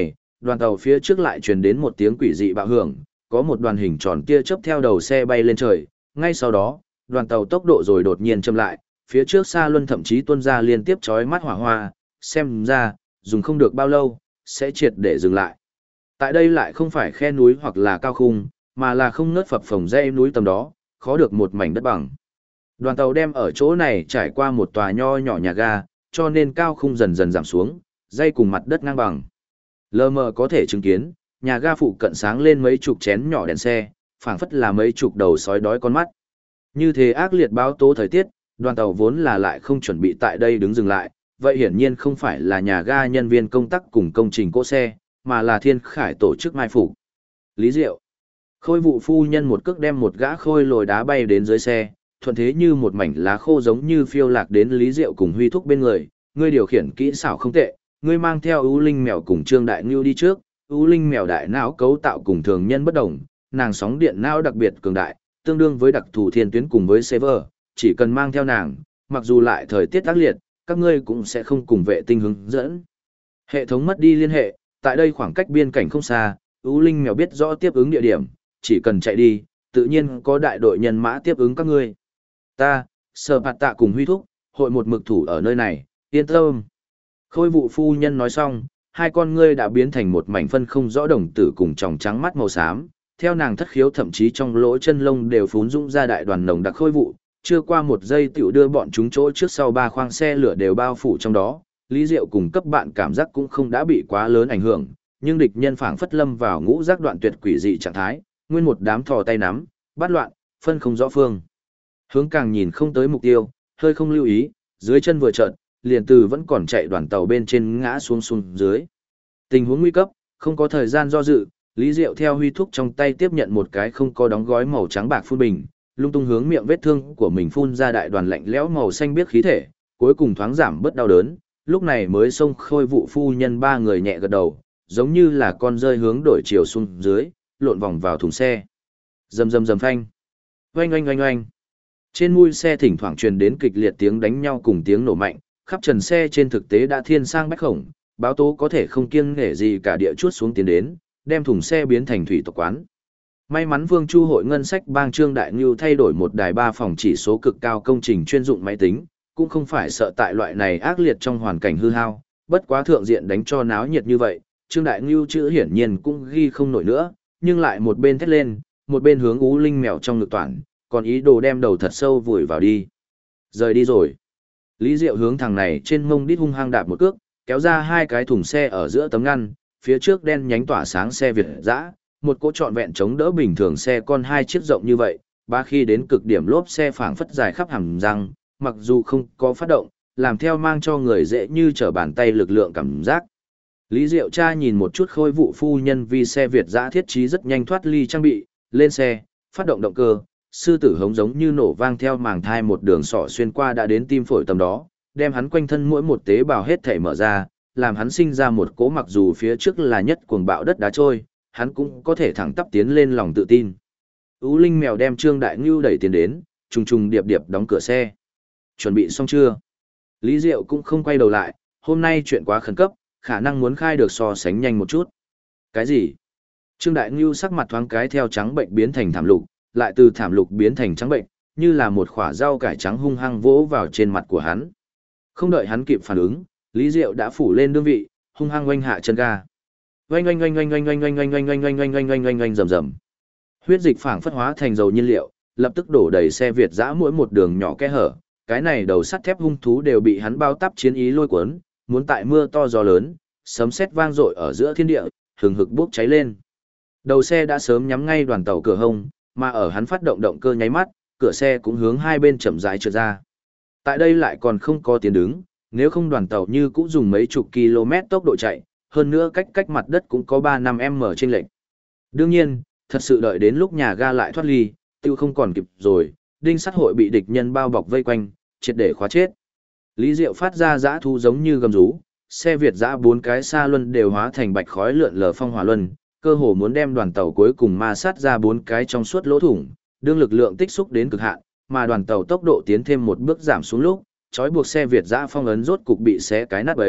đoàn tàu phía trước lại truyền đến một tiếng quỷ dị bạo hưởng, có một đoàn hình tròn tia chớp theo đầu xe bay lên trời, ngay sau đó, đoàn tàu tốc độ rồi đột nhiên chậm lại, phía trước xa luân thậm chí tuôn ra liên tiếp chói mắt hỏa hoa, xem ra, dùng không được bao lâu, sẽ triệt để dừng lại. Tại đây lại không phải khe núi hoặc là cao khung, mà là không ngớt phập phồng dãy núi tầm đó, khó được một mảnh đất bằng. Đoàn tàu đem ở chỗ này trải qua một tòa nho nhỏ nhà ga, cho nên cao khung dần dần giảm xuống, dây cùng mặt đất ngang bằng. Lờ mờ có thể chứng kiến, nhà ga phụ cận sáng lên mấy chục chén nhỏ đèn xe, phảng phất là mấy chục đầu sói đói con mắt. Như thế ác liệt báo tố thời tiết, đoàn tàu vốn là lại không chuẩn bị tại đây đứng dừng lại, vậy hiển nhiên không phải là nhà ga nhân viên công tác cùng công trình cỗ xe, mà là Thiên Khải tổ chức mai phục. Lý Diệu. Khôi vụ phu nhân một cước đem một gã khôi lồi đá bay đến dưới xe, thuận thế như một mảnh lá khô giống như phiêu lạc đến Lý Diệu cùng Huy Thúc bên người, ngươi điều khiển kỹ xảo không tệ, ngươi mang theo ưu linh mèo cùng Trương Đại Ngưu đi trước, ưu linh mèo đại não cấu tạo cùng thường nhân bất đồng, nàng sóng điện não đặc biệt cường đại, tương đương với đặc thù thiên tuyến cùng với server, chỉ cần mang theo nàng, mặc dù lại thời tiết ác liệt, các ngươi cũng sẽ không cùng vệ tinh hướng dẫn. Hệ thống mất đi liên hệ, tại đây khoảng cách biên cảnh không xa, ưu linh mèo biết rõ tiếp ứng địa điểm, chỉ cần chạy đi, tự nhiên có đại đội nhân mã tiếp ứng các ngươi. Ta, Sở Bạt Tạ cùng Huy Thúc, hội một mực thủ ở nơi này, yên tâm. Khôi vụ phu nhân nói xong, hai con ngươi đã biến thành một mảnh phân không rõ đồng tử cùng tròng trắng mắt màu xám, theo nàng thất khiếu thậm chí trong lỗ chân lông đều phún dũng ra đại đoàn nồng đặc khôi vụ, chưa qua một giây tiểu đưa bọn chúng chỗ trước sau ba khoang xe lửa đều bao phủ trong đó. Lý Diệu cùng cấp bạn cảm giác cũng không đã bị quá lớn ảnh hưởng, nhưng địch nhân phảng phất lâm vào ngũ giác đoạn tuyệt quỷ dị trạng thái, nguyên một đám thò tay nắm, bắt loạn, phân không rõ phương. Hướng càng nhìn không tới mục tiêu, hơi không lưu ý, dưới chân vừa chợt, liền từ vẫn còn chạy đoàn tàu bên trên ngã xuống dưới. Tình huống nguy cấp, không có thời gian do dự, Lý Diệu theo Huy Thúc trong tay tiếp nhận một cái không có đóng gói màu trắng bạc phun bình, lung tung hướng miệng vết thương của mình phun ra đại đoàn lạnh lẽo màu xanh biếc khí thể, cuối cùng thoáng giảm bớt đau đớn, lúc này mới xông Khôi vụ phu nhân ba người nhẹ gật đầu, giống như là con rơi hướng đổi chiều xuống dưới, lộn vòng vào thùng xe. Rầm rầm rầm phanh. Oanh oanh oanh oanh. Trên mui xe thỉnh thoảng truyền đến kịch liệt tiếng đánh nhau cùng tiếng nổ mạnh, khắp trần xe trên thực tế đã thiên sang bách khổng, báo tố có thể không kiêng nể gì cả địa chuốt xuống tiến đến, đem thùng xe biến thành thủy tộc quán. May mắn Vương Chu hội ngân sách bang Trương Đại Ngưu thay đổi một đài 3 phòng chỉ số cực cao công trình chuyên dụng máy tính, cũng không phải sợ tại loại này ác liệt trong hoàn cảnh hư hao, bất quá thượng diện đánh cho náo nhiệt như vậy, Trương Đại Ngưu chữ hiển nhiên cũng ghi không nổi nữa, nhưng lại một bên thét lên, một bên hướng Ú Linh mèo trong ngực toàn, còn ý đồ đem đầu thật sâu vùi vào đi. Rời đi rồi. Lý Diệu hướng thằng này trên mông đít hung hăng đạp một cước, kéo ra hai cái thùng xe ở giữa tấm ngăn, phía trước đen nhánh tỏa sáng xe Việt dã, một cỗ trọn vẹn chống đỡ bình thường xe con hai chiếc rộng như vậy, ba khi đến cực điểm lốp xe phảng phất dài khắp hàm răng, mặc dù không có phát động, làm theo mang cho người dễ như trở bàn tay lực lượng cảm giác. Lý Diệu cha nhìn một chút Khôi vụ phu nhân vì xe Việt dã thiết trí rất nhanh thoát ly trang bị, lên xe, phát động động cơ, sư tử hống giống như nổ vang theo màng thai một đường sọ xuyên qua đã đến tim phổi tầm đó, đem hắn quanh thân mỗi một tế bào hết thể mở ra, làm hắn sinh ra một cỗ mặc dù phía trước là nhất cuồng bạo đất đá trôi, hắn cũng có thể thẳng tắp tiến lên lòng tự tin. Ú Linh mèo đem Trương Đại Ngưu đẩy tiến đến, trùng trùng điệp điệp đóng cửa xe. Chuẩn bị xong chưa? Lý Diệu cũng không quay đầu lại, hôm nay chuyện quá khẩn cấp, khả năng muốn khai được so sánh nhanh một chút. Cái gì? Trương Đại Ngưu sắc mặt thoáng cái theo trắng bệnh biến thành thảm lục, lại từ thảm lục biến thành trắng bệnh, như là một quả rau cải trắng hung hăng vỗ vào trên mặt của hắn. Không đợi hắn kịp phản ứng, Lý Diệu đã phủ lên đương vị, hung hăng oanh hạ chân ga. Oanh oanh oanh oanh oanh oanh oanh oanh oanh oanh oanh oanh oanh oanh oanh oanh rầm rầm. Huyết dịch phảng phất hóa thành dầu nhiên liệu, lập tức đổ đầy xe Việt dã mỗi một đường nhỏ kẽ hở, cái này đầu sắt thép hung thú đều bị hắn bao táp chiến ý lôi cuốn, muốn tại mưa to gió lớn, sấm sét vang dội ở giữa thiên địa, hừng hực bốc cháy lên. Đầu xe đã sớm nhắm ngay đoàn tàu cửa hông, mà ở hắn phát động động cơ nháy mắt, cửa xe cũng hướng hai bên chậm rãi trượt ra. Tại đây lại còn không có tiến đứng, nếu không đoàn tàu như cũng dùng mấy chục km tốc độ chạy, hơn nữa cách mặt đất cũng có 3-5m chênh lệch. Đương nhiên, thật sự đợi đến lúc nhà ga lại thoát ly, tiêu không còn kịp rồi, đinh sắt hội bị địch nhân bao bọc vây quanh, triệt để khóa chết. Lý Diệu phát ra dã thu giống như gầm rú, xe Việt dã 4 cái xa luân đều hóa thành bạch khói lượn lờ phong hỏa luân, cơ hồ muốn đem đoàn tàu cuối cùng ma sát ra 4 cái trong suốt lỗ thủng, đương lực lượng tích xúc đến cực hạn, mà đoàn tàu tốc độ tiến thêm một bước giảm xuống lúc, trói buộc xe Việt dã phong ấn rốt cục bị xé cái nát bấy,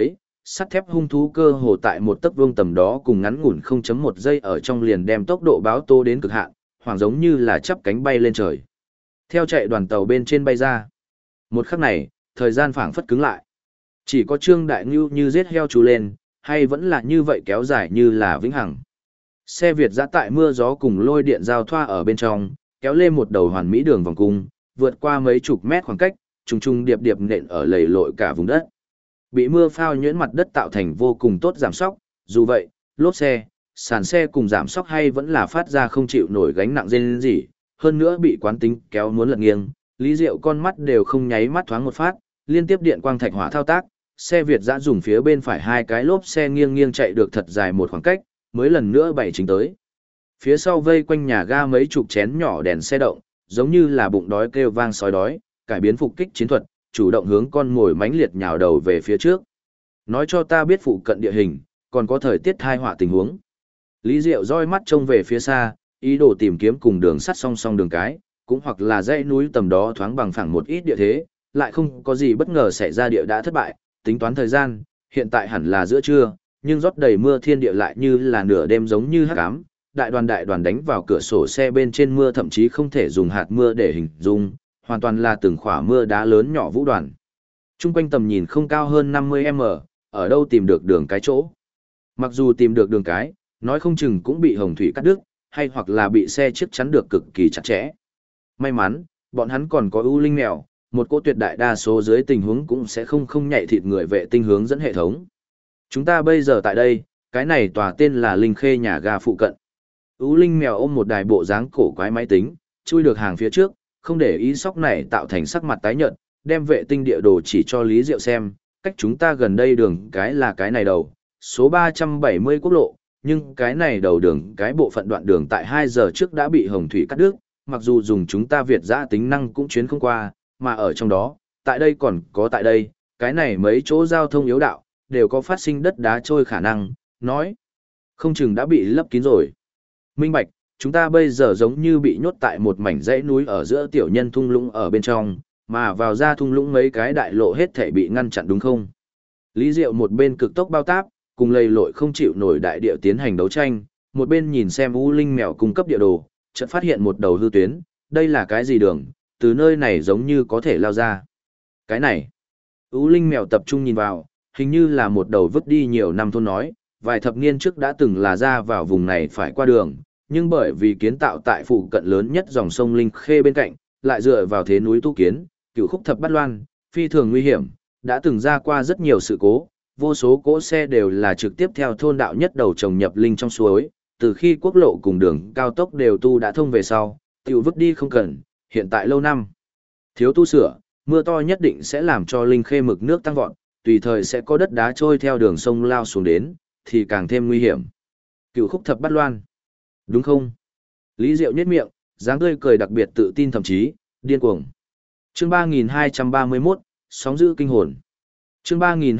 sắt thép hung thú cơ hồ tại một tấc vuông tầm đó cùng ngắn ngủn 0.1 giây ở trong liền đem tốc độ báo tố đến cực hạn, hoàng giống như là chắp cánh bay lên trời. Theo chạy đoàn tàu bên trên bay ra. Một khắc này, thời gian phảng phất cứng lại. Chỉ có Trương Đại Ngưu như giết heo chú lên, hay vẫn là như vậy kéo dài như là vĩnh hằng. Xe Việt giã tại mưa gió cùng lôi điện giao thoa ở bên trong, kéo lên một đầu hoàn mỹ đường vòng cung, vượt qua mấy chục mét khoảng cách, trùng trùng điệp điệp nện ở lầy lội cả vùng đất. Bị mưa phao nhuyễn mặt đất tạo thành vô cùng tốt giảm sóc, dù vậy, lốp xe, sàn xe cùng giảm sóc hay vẫn là phát ra không chịu nổi gánh nặng rên rỉ, hơn nữa bị quán tính kéo muốn lật nghiêng, Lý Diệu con mắt đều không nháy mắt thoáng một phát, liên tiếp điện quang thạch hỏa thao tác, xe Việt giã dùng phía bên phải hai cái lốp xe nghiêng nghiêng chạy được thật dài một khoảng cách, mới lần nữa bảy chính tới. Phía sau vây quanh nhà ga mấy chục chén nhỏ đèn xe động, giống như là bụng đói kêu vang sói đói, cải biến phục kích chiến thuật, chủ động hướng con mồi mãnh liệt nhào đầu về phía trước. Nói cho ta biết phụ cận địa hình, còn có thời tiết thai họa tình huống. Lý Diệu roi mắt trông về phía xa, ý đồ tìm kiếm cùng đường sắt song song đường cái, cũng hoặc là dãy núi tầm đó thoáng bằng phẳng một ít địa thế, lại không có gì bất ngờ xảy ra, địa đã thất bại, tính toán thời gian, hiện tại hẳn là giữa trưa, nhưng rót đầy mưa thiên địa lại như là nửa đêm giống như hắc ám, đại đoàn đánh vào cửa sổ xe bên trên mưa thậm chí không thể dùng hạt mưa để hình dung, hoàn toàn là từng khỏa mưa đá lớn nhỏ vũ đoàn. Trung quanh tầm nhìn không cao hơn 50m, ở đâu tìm được đường cái chỗ. Mặc dù tìm được đường cái, nói không chừng cũng bị hồng thủy cắt đứt, hay hoặc là bị xe chiếc chắn được cực kỳ chặt chẽ. May mắn, bọn hắn còn có ưu linh mèo, một cô tuyệt đại đa số dưới tình huống cũng sẽ không nhạy thịt người vệ tinh hướng dẫn hệ thống. Chúng ta bây giờ tại đây, cái này tòa tên là Linh Khê nhà ga phụ cận. Ưu linh mèo ôm một đài bộ dáng cổ quái máy tính, chui được hàng phía trước, không để ý sóc này tạo thành sắc mặt tái nhợt, đem vệ tinh địa đồ chỉ cho Lý Diệu xem, cách chúng ta gần đây đường cái là cái này đầu, số 370 quốc lộ, nhưng cái này đầu đường cái bộ phận đoạn đường tại 2 giờ trước đã bị hồng thủy cắt đứt, mặc dù dùng chúng ta Việt giã tính năng cũng chuyến không qua, mà ở trong đó, tại đây còn có tại đây, cái này mấy chỗ giao thông yếu đạo, đều có phát sinh đất đá trôi khả năng, nói, không chừng đã bị lấp kín rồi. Minh bạch, chúng ta bây giờ giống như bị nhốt tại một mảnh dãy núi ở giữa tiểu nhân thung lũng ở bên trong, mà vào ra thung lũng mấy cái đại lộ hết thể bị ngăn chặn đúng không? Lý Diệu một bên cực tốc bao táp, cùng lầy lội không chịu nổi đại địa tiến hành đấu tranh, một bên nhìn xem U Linh mèo cung cấp địa đồ, chợt phát hiện một đầu hư tuyến, đây là cái gì đường, từ nơi này giống như có thể lao ra. Cái này, U Linh mèo tập trung nhìn vào, hình như là một đầu vứt đi nhiều năm thôn nói, vài thập niên trước đã từng là ra vào vùng này phải qua đường, nhưng bởi vì kiến tạo tại phụ cận lớn nhất dòng sông Linh Khê bên cạnh, lại dựa vào thế núi tu kiến, cửu khúc thập bát loan, phi thường nguy hiểm, đã từng ra qua rất nhiều sự cố, vô số cỗ xe đều là trực tiếp theo thôn đạo nhất đầu trồng nhập linh trong suối, từ khi quốc lộ cùng đường cao tốc đều tu đã thông về sau, tiểu vứt đi không cần, hiện tại lâu năm. Thiếu tu sửa, mưa to nhất định sẽ làm cho Linh Khê mực nước tăng vọt, tùy thời sẽ có đất đá trôi theo đường sông lao xuống đến, thì càng thêm nguy hiểm. Cửu khúc thập bát loan. Đúng không? Lý Diệu nhếch miệng, dáng tươi cười đặc biệt tự tin thậm chí, điên cuồng. Chương 3231, sóng dữ kinh hồn. Chương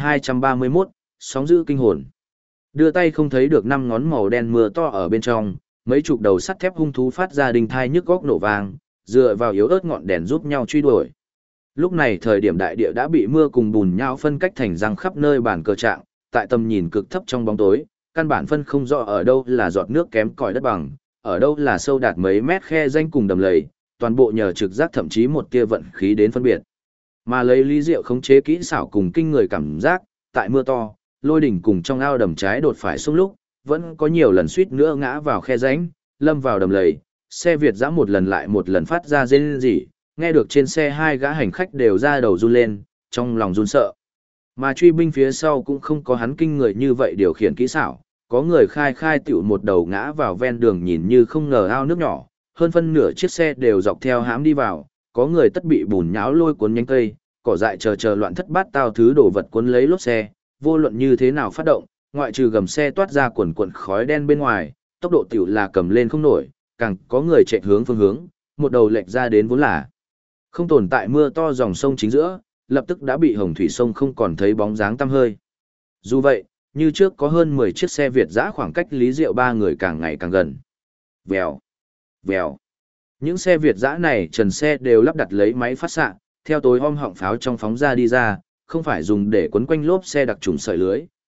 3231, sóng dữ kinh hồn. Đưa tay không thấy được 5 ngón màu đen mưa to ở bên trong, mấy chục đầu sắt thép hung thú phát ra đinh thai nhức góc nổ vang, dựa vào yếu ớt ngọn đèn giúp nhau truy đuổi. Lúc này thời điểm đại địa đã bị mưa cùng bùn nhão phân cách thành răng khắp nơi bản cờ trạng, tại tầm nhìn cực thấp trong bóng tối, căn bản phân không rõ ở đâu là giọt nước kém cỏi đất bằng, ở đâu là sâu đạt mấy mét khe rãnh cùng đầm lầy, toàn bộ nhờ trực giác thậm chí một tia vận khí đến phân biệt. Mà lấy Lý Diệu khống chế kỹ xảo cùng kinh người cảm giác, tại mưa to, lôi đỉnh cùng trong ao đầm trái đột phải xung lúc, vẫn có nhiều lần suýt nữa ngã vào khe rãnh, lâm vào đầm lầy, xe Việt giã một lần lại một lần phát ra rên rỉ, nghe được trên xe hai gã hành khách đều ra đầu run lên, trong lòng run sợ. Mà truy binh phía sau cũng không có hắn kinh người như vậy điều khiển kỹ xảo, có người khai tiểu một đầu ngã vào ven đường nhìn như không ngờ ao nước nhỏ, hơn phân nửa chiếc xe đều dọc theo hãm đi vào, có người tất bị bùn nhão lôi cuốn nhánh cây, cỏ dại chờ loạn thất bát tao thứ đổ vật cuốn lấy lốp xe, vô luận như thế nào phát động, ngoại trừ gầm xe toát ra quần khói đen bên ngoài, tốc độ tiểu là cầm lên không nổi, càng có người chạy hướng phương hướng, một đầu lệch ra đến vốn là không tồn tại mưa to dòng sông chính giữa, lập tức đã bị hồng thủy sông không còn thấy bóng dáng tăm hơi. Dù vậy, như trước có hơn 10 chiếc xe Việt giã khoảng cách Lý Diệu ba người càng ngày càng gần. Vèo, vèo. Những xe Việt giã này trần xe đều lắp đặt lấy máy phát xạ, theo tối om họng pháo trong phóng ra đi ra, không phải dùng để quấn quanh lốp xe đặc trùng sợi lưới,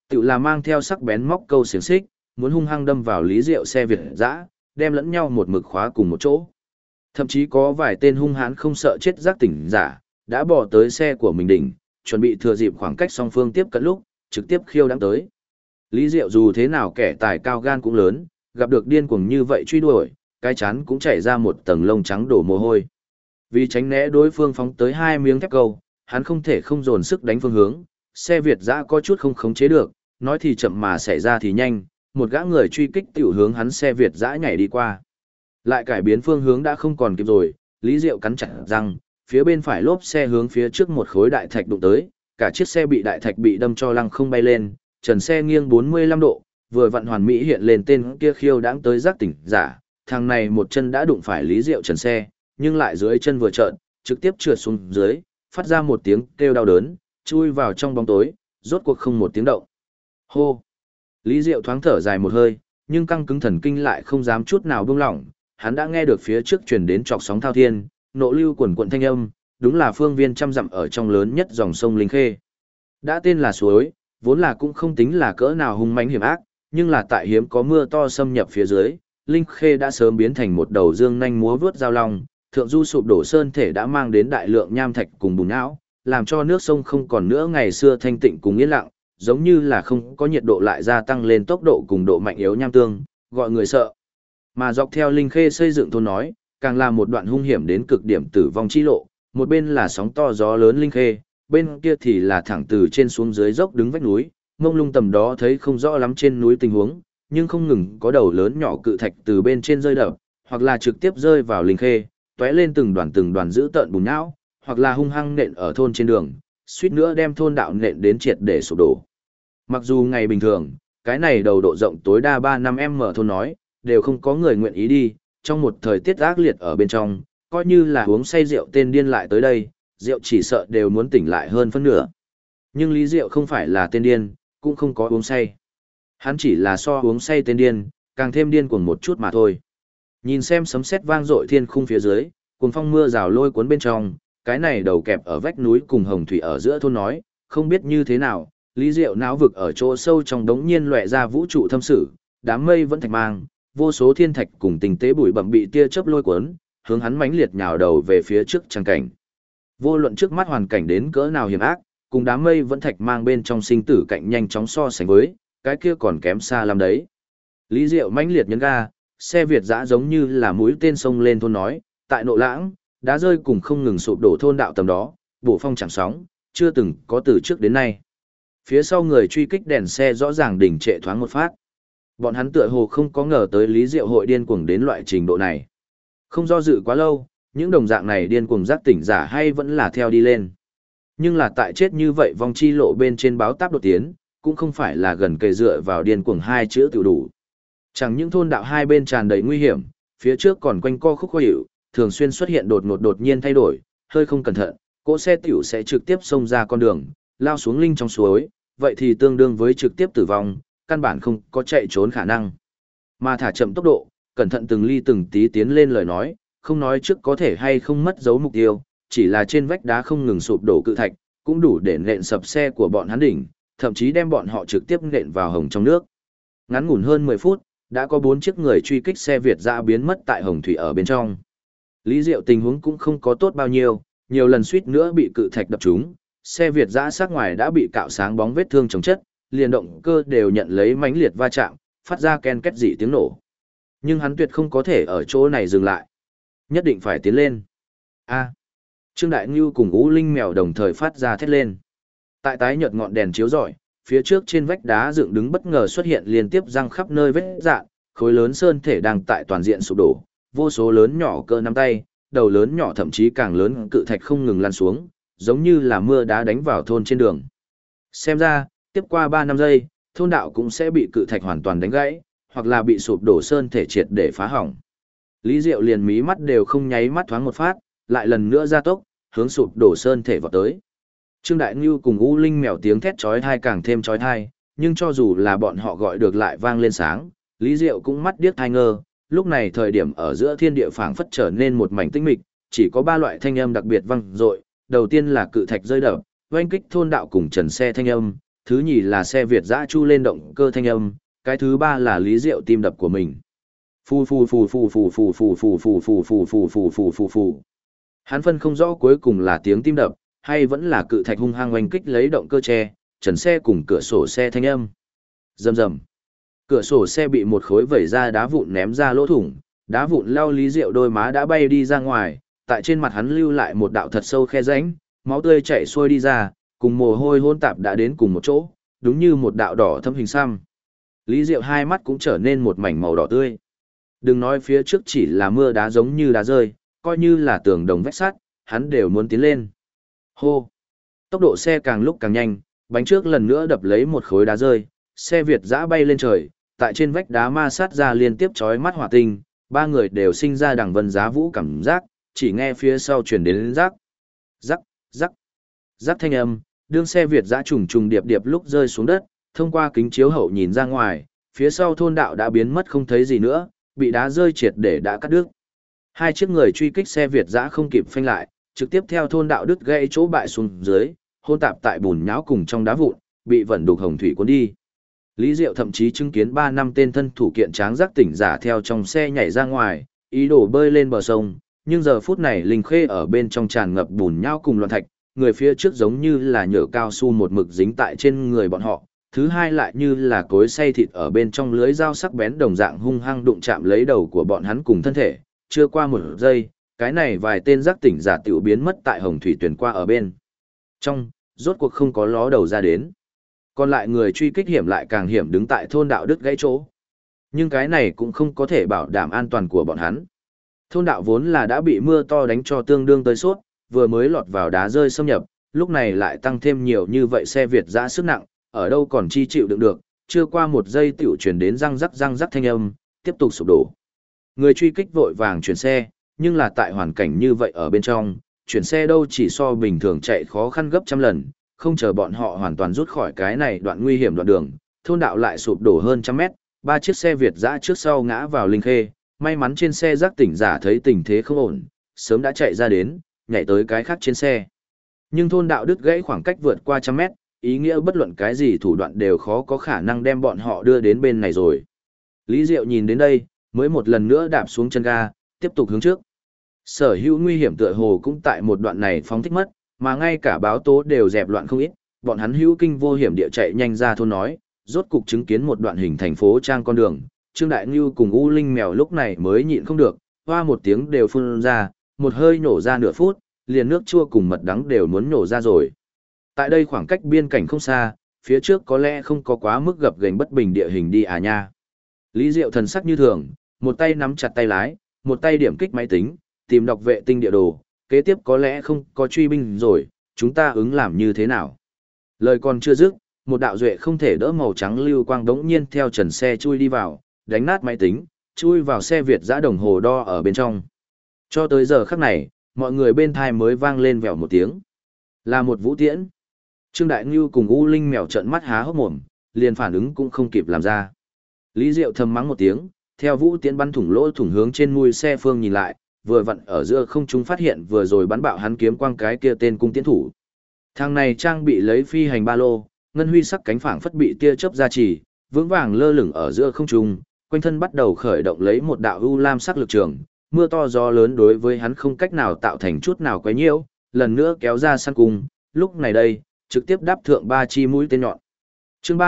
Tự là mang theo sắc bén móc câu xiềng xích, muốn hung hăng đâm vào Lý Diệu xe Việt dã, đem lẫn nhau một mực khóa cùng một chỗ. Thậm chí có vài tên hung hãn không sợ chết giác tỉnh giả, đã bỏ tới xe của mình đỉnh, chuẩn bị thừa dịp khoảng cách song phương tiếp cận lúc, trực tiếp khiêu đắng tới. Lý Diệu dù thế nào kẻ tài cao gan cũng lớn, gặp được điên cuồng như vậy truy đuổi, cái chán cũng chảy ra một tầng lông trắng đổ mồ hôi. Vì tránh né đối phương phóng tới hai miếng thép câu, hắn không thể không dồn sức đánh phương hướng, xe Việt dã có chút không khống chế được, nói thì chậm mà xảy ra thì nhanh, một gã người truy kích tiểu hướng hắn xe Việt dã nhảy đi qua. Lại cải biến phương hướng đã không còn kịp rồi, Lý Diệu cắn chặt răng, phía bên phải lốp xe hướng phía trước một khối đại thạch đụng tới, cả chiếc xe bị đại thạch bị đâm cho lăng không bay lên, trần xe nghiêng 45 độ, vừa vặn hoàn mỹ hiện lên tên kia khiêu đãng tới giác tỉnh giả, thằng này một chân đã đụng phải Lý Diệu trần xe, nhưng lại dưới chân vừa trợn, trực tiếp trượt xuống dưới, phát ra một tiếng kêu đau đớn, chui vào trong bóng tối, rốt cuộc không một tiếng động. Hô! Lý Diệu thoáng thở dài một hơi, nhưng căng cứng thần kinh lại không dám chút nào buông lỏng, hắn đã nghe được phía trước truyền đến trọc sóng thao thiên, nộ lưu quần quận thanh âm, đúng là phương viên trăm dặm ở trong lớn nhất dòng sông Linh Khê. Đã tên là suối, vốn là cũng không tính là cỡ nào hung mãnh hiểm ác, nhưng là tại hiếm có mưa to xâm nhập phía dưới, Linh Khê đã sớm biến thành một đầu dương nhanh múa vướt giao long, thượng du sụp đổ sơn thể đã mang đến đại lượng nham thạch cùng bùn nhão, làm cho nước sông không còn nữa ngày xưa thanh tịnh cùng yên lặng, giống như là không có nhiệt độ lại gia tăng lên tốc độ cùng độ mạnh yếu nham tương, gọi người sợ. Mà dọc theo Linh Khê xây dựng thôn nói, càng là một đoạn hung hiểm đến cực điểm tử vong chi lộ, một bên là sóng to gió lớn Linh Khê, bên kia thì là thẳng từ trên xuống dưới dốc đứng vách núi, ngông lung tầm đó thấy không rõ lắm trên núi tình huống, nhưng không ngừng có đầu lớn nhỏ cự thạch từ bên trên rơi đập, hoặc là trực tiếp rơi vào Linh Khê, tóe lên từng đoàn dữ tợn bùn nhão, hoặc là hung hăng nện ở thôn trên đường, suýt nữa đem thôn đạo nện đến triệt để sụp đổ. Mặc dù ngày bình thường, cái này đầu độ rộng tối đa 3-5m thôn nói, đều không có người nguyện ý đi, trong một thời tiết ác liệt ở bên trong, coi như là uống say rượu tên điên lại tới đây, rượu chỉ sợ đều muốn tỉnh lại hơn phân nửa. Nhưng Lý Diệu không phải là tên điên, cũng không có uống say. Hắn chỉ là so uống say tên điên, càng thêm điên cuồng một chút mà thôi. Nhìn xem sấm sét vang dội thiên khung phía dưới, cuồng phong mưa rào lôi cuốn bên trong, cái này đầu kẹp ở vách núi cùng hồng thủy ở giữa thôn nói, không biết như thế nào, Lý Diệu não vực ở chỗ sâu trong đống nhiên lóe ra vũ trụ thâm sử, đám mây vẫn thạch mang, vô số thiên thạch cùng tinh tế bụi bặm bị tia chớp lôi cuốn, hướng hắn mãnh liệt nhào đầu về phía trước trang cảnh. Vô luận trước mắt hoàn cảnh đến cỡ nào hiểm ác, cùng đám mây vẫn thạch mang bên trong sinh tử cạnh nhanh chóng so sánh với, cái kia còn kém xa lắm đấy. Lý Diệu mãnh liệt nhấn ga, xe Việt dã giống như là mũi tên sông lên thôn nói, tại Nộ Lãng, đá rơi cùng không ngừng sụp đổ thôn đạo tầm đó, bổ phong chẳng sóng, chưa từng có từ trước đến nay. Phía sau người truy kích đèn xe rõ ràng đỉnh trệ thoáng một phát. Bọn hắn tựa hồ không có ngờ tới Lý Diệu hội điên cuồng đến loại trình độ này. Không do dự quá lâu, những đồng dạng này điên cuồng giác tỉnh giả hay vẫn là theo đi lên. Nhưng là tại chết như vậy vong chi lộ bên trên báo táp đột tiến, cũng không phải là gần kề dựa vào điên cuồng hai chữ tiểu đủ. Chẳng những thôn đạo hai bên tràn đầy nguy hiểm, phía trước còn quanh co khúc khó hiểu, thường xuyên xuất hiện đột nhiên thay đổi, hơi không cẩn thận, cỗ xe tiểu sẽ trực tiếp xông ra con đường, lao xuống linh trong suối, vậy thì tương đương với trực tiếp tử vong, căn bản không có chạy trốn khả năng. Mà thả chậm tốc độ, cẩn thận từng ly từng tí tiến lên lời nói, không nói trước có thể hay không mất dấu mục tiêu, chỉ là trên vách đá không ngừng sụp đổ cự thạch, cũng đủ để nện sập xe của bọn hắn đỉnh, thậm chí đem bọn họ trực tiếp nện vào hồng trong nước. Ngắn ngủn hơn 10 phút, đã có 4 chiếc người truy kích xe Việt dã biến mất tại hồng thủy ở bên trong. Lý Diệu tình huống cũng không có tốt bao nhiêu, nhiều lần suýt nữa bị cự thạch đập trúng, xe Việt dã sát ngoài đã bị cạo sáng bóng vết thương chồng chất, liền động cơ đều nhận lấy mãnh liệt va chạm, phát ra ken két dị tiếng nổ. Nhưng hắn tuyệt không có thể ở chỗ này dừng lại, nhất định phải tiến lên. A. Trương Đại Ngưu cùng Ú Linh mèo đồng thời phát ra thét lên. Tại tái nhợt ngọn đèn chiếu rọi, phía trước trên vách đá dựng đứng bất ngờ xuất hiện liên tiếp răng khắp nơi vết rạn, khối lớn sơn thể đang tại toàn diện sụp đổ, vô số lớn nhỏ cỡ nắm tay, đầu lớn nhỏ thậm chí càng lớn cự thạch không ngừng lăn xuống, giống như là mưa đá đánh vào thôn trên đường. Xem ra, tiếp qua 3 năm giây, thôn đạo cũng sẽ bị cự thạch hoàn toàn đánh gãy, hoặc là bị sụp đổ sơn thể triệt để phá hỏng. Lý Diệu liền mí mắt đều không nháy mắt thoáng một phát, lại lần nữa gia tốc, hướng sụp đổ sơn thể vào tới. Trương Đại Ngưu cùng U Linh mèo tiếng thét chói tai càng thêm chói tai, nhưng cho dù là bọn họ gọi được lại vang lên sáng, Lý Diệu cũng mắt điếc tai ngơ, lúc này thời điểm ở giữa thiên địa phảng phất trở nên một mảnh tĩnh mịch, chỉ có 3 loại thanh âm đặc biệt vang dội, đầu tiên là cự thạch rơi đập, oanh kích thôn đạo cùng trần xe thanh âm, Thứ nhì là xe Việt dã chu lên động cơ thanh âm, cái thứ ba là Lý Diệu tim đập của mình. Phù phù phù phù phù phù phù phù phù phù phù phù phù phù phù phù. Hắn phân không rõ cuối cùng là tiếng tim đập, hay vẫn là cự thạch hung hăng oanh kích lấy động cơ tre, trần xe cùng cửa sổ xe thanh âm. Rầm rầm. Cửa sổ xe bị một khối vẩy ra đá vụn ném ra lỗ thủng, đá vụn lao Lý Diệu đôi má đã bay đi ra ngoài, tại trên mặt hắn lưu lại một đạo thật sâu khe rãnh, máu tươi chảy xuôi đi ra, cùng mồ hôi hỗn tạp đã đến cùng một chỗ, đúng như một đạo đỏ thâm hình xăm. Lý Diệu hai mắt cũng trở nên một mảnh màu đỏ tươi. Đừng nói phía trước chỉ là mưa đá giống như đá rơi, coi như là tường đồng vách sắt, hắn đều muốn tiến lên. Hô! Tốc độ xe càng lúc càng nhanh, bánh trước lần nữa đập lấy một khối đá rơi, xe Việt dã bay lên trời, tại trên vách đá ma sát ra liên tiếp chói mắt hỏa tinh, ba người đều sinh ra đằng vân giá vũ cảm giác, chỉ nghe phía sau truyền đến rắc, rắc, rắc, rắc thanh âm, đương xe Việt dã trùng trùng điệp điệp lúc rơi xuống đất, thông qua kính chiếu hậu nhìn ra ngoài, phía sau thôn đạo đã biến mất không thấy gì nữa, bị đá rơi triệt để đã cắt đứt. Hai chiếc người truy kích xe Việt dã không kịp phanh lại, trực tiếp theo thôn đạo đứt gãy chỗ bại xuống dưới, hôn tạp tại bùn nhão cùng trong đá vụn, bị vận đục hồng thủy cuốn đi. Lý Diệu thậm chí chứng kiến 3 năm tên thân thủ kiện tráng giác tỉnh giả theo trong xe nhảy ra ngoài, ý đồ bơi lên bờ sông, nhưng giờ phút này Linh Khê ở bên trong tràn ngập bùn nhão cùng loạn thạch, người phía trước giống như là nhựa cao su một mực dính tại trên người bọn họ, thứ hai lại như là cối xay thịt ở bên trong lưới dao sắc bén đồng dạng hung hăng đụng chạm lấy đầu của bọn hắn cùng thân thể, chưa qua một giây, cái này vài tên giác tỉnh giả tiểu biến mất tại hồng thủy tuyển qua ở bên. Trong, rốt cuộc không có ló đầu ra đến. Còn lại người truy kích hiểm lại càng hiểm đứng tại thôn đạo đứt gãy chỗ. Nhưng cái này cũng không có thể bảo đảm an toàn của bọn hắn. Thôn đạo vốn là đã bị mưa to đánh cho tương đương tới sốt, vừa mới lọt vào đá rơi xâm nhập, lúc này lại tăng thêm nhiều như vậy xe Việt dã sức nặng, ở đâu còn chi chịu đựng được, chưa qua một giây tiểu chuyển đến răng rắc thanh âm, tiếp tục sụp đổ. Người truy kích vội vàng chuyển xe, nhưng là tại hoàn cảnh như vậy ở bên trong, chuyển xe đâu chỉ so bình thường chạy khó khăn gấp trăm lần, không chờ bọn họ hoàn toàn rút khỏi cái này đoạn nguy hiểm đoạn đường, thôn đạo lại sụp đổ hơn trăm mét, 3 chiếc xe Việt dã trước sau ngã vào Linh Khê, may mắn trên xe giác tỉnh giả thấy tình thế không ổn, sớm đã chạy ra đến, nhảy tới cái khác trên xe. Nhưng thôn đạo đứt gãy khoảng cách vượt qua trăm mét, ý nghĩa bất luận cái gì thủ đoạn đều khó có khả năng đem bọn họ đưa đến bên này rồi. Lý Diệu nhìn đến đây, mới một lần nữa đạp xuống chân ga, tiếp tục hướng trước. Sở hữu nguy hiểm tựa hồ cũng tại một đoạn này phóng thích mất, mà ngay cả báo tố đều dẹp loạn không ít, bọn hắn hữu kinh vô hiểm địa chạy nhanh ra thôn nói, rốt cục chứng kiến một đoạn hình thành phố trang con đường, Trương Đại Ngưu cùng U Linh mèo lúc này mới nhịn không được, hoa một tiếng đều phun ra, một hơi nổ ra nửa phút, liền nước chua cùng mật đắng đều muốn nổ ra rồi. Tại đây khoảng cách biên cảnh không xa, phía trước có lẽ không có quá mức gập ghềnh bất bình địa hình đi à nha. Lý Diệu thần sắc như thường, một tay nắm chặt tay lái, một tay điểm kích máy tính, tìm đọc vệ tinh địa đồ, kế tiếp có lẽ không có truy binh rồi, chúng ta ứng làm như thế nào. Lời còn chưa dứt, một đạo duệ không thể đỡ màu trắng lưu quang đống nhiên theo trần xe chui đi vào, đánh nát máy tính, chui vào xe Việt dã đồng hồ đo ở bên trong. Cho tới giờ khắc này, mọi người bên thai mới vang lên vèo một tiếng. Là một vũ tiễn. Trương Đại Ngưu cùng U Linh mèo trợn mắt há hốc mồm, liền phản ứng cũng không kịp làm ra. Lý Diệu thầm mắng một tiếng, theo vũ tiễn bắn thủng lỗ thủng hướng trên mui xe phương nhìn lại, vừa vặn ở giữa không trung phát hiện vừa rồi bắn bạo hắn kiếm quang cái kia tên cung tiễn thủ. Thằng này trang bị lấy phi hành ba lô, ngân huy sắc cánh phảng phất bị tia chớp gia trì, vững vàng lơ lửng ở giữa không trung, quanh thân bắt đầu khởi động lấy một đạo u lam sắc lực trường, mưa to gió lớn đối với hắn không cách nào tạo thành chút nào quấy nhiễu, lần nữa kéo ra săn cung, lúc này đây, trực tiếp đáp thượng 3 chi mũi tên nhọn. Chương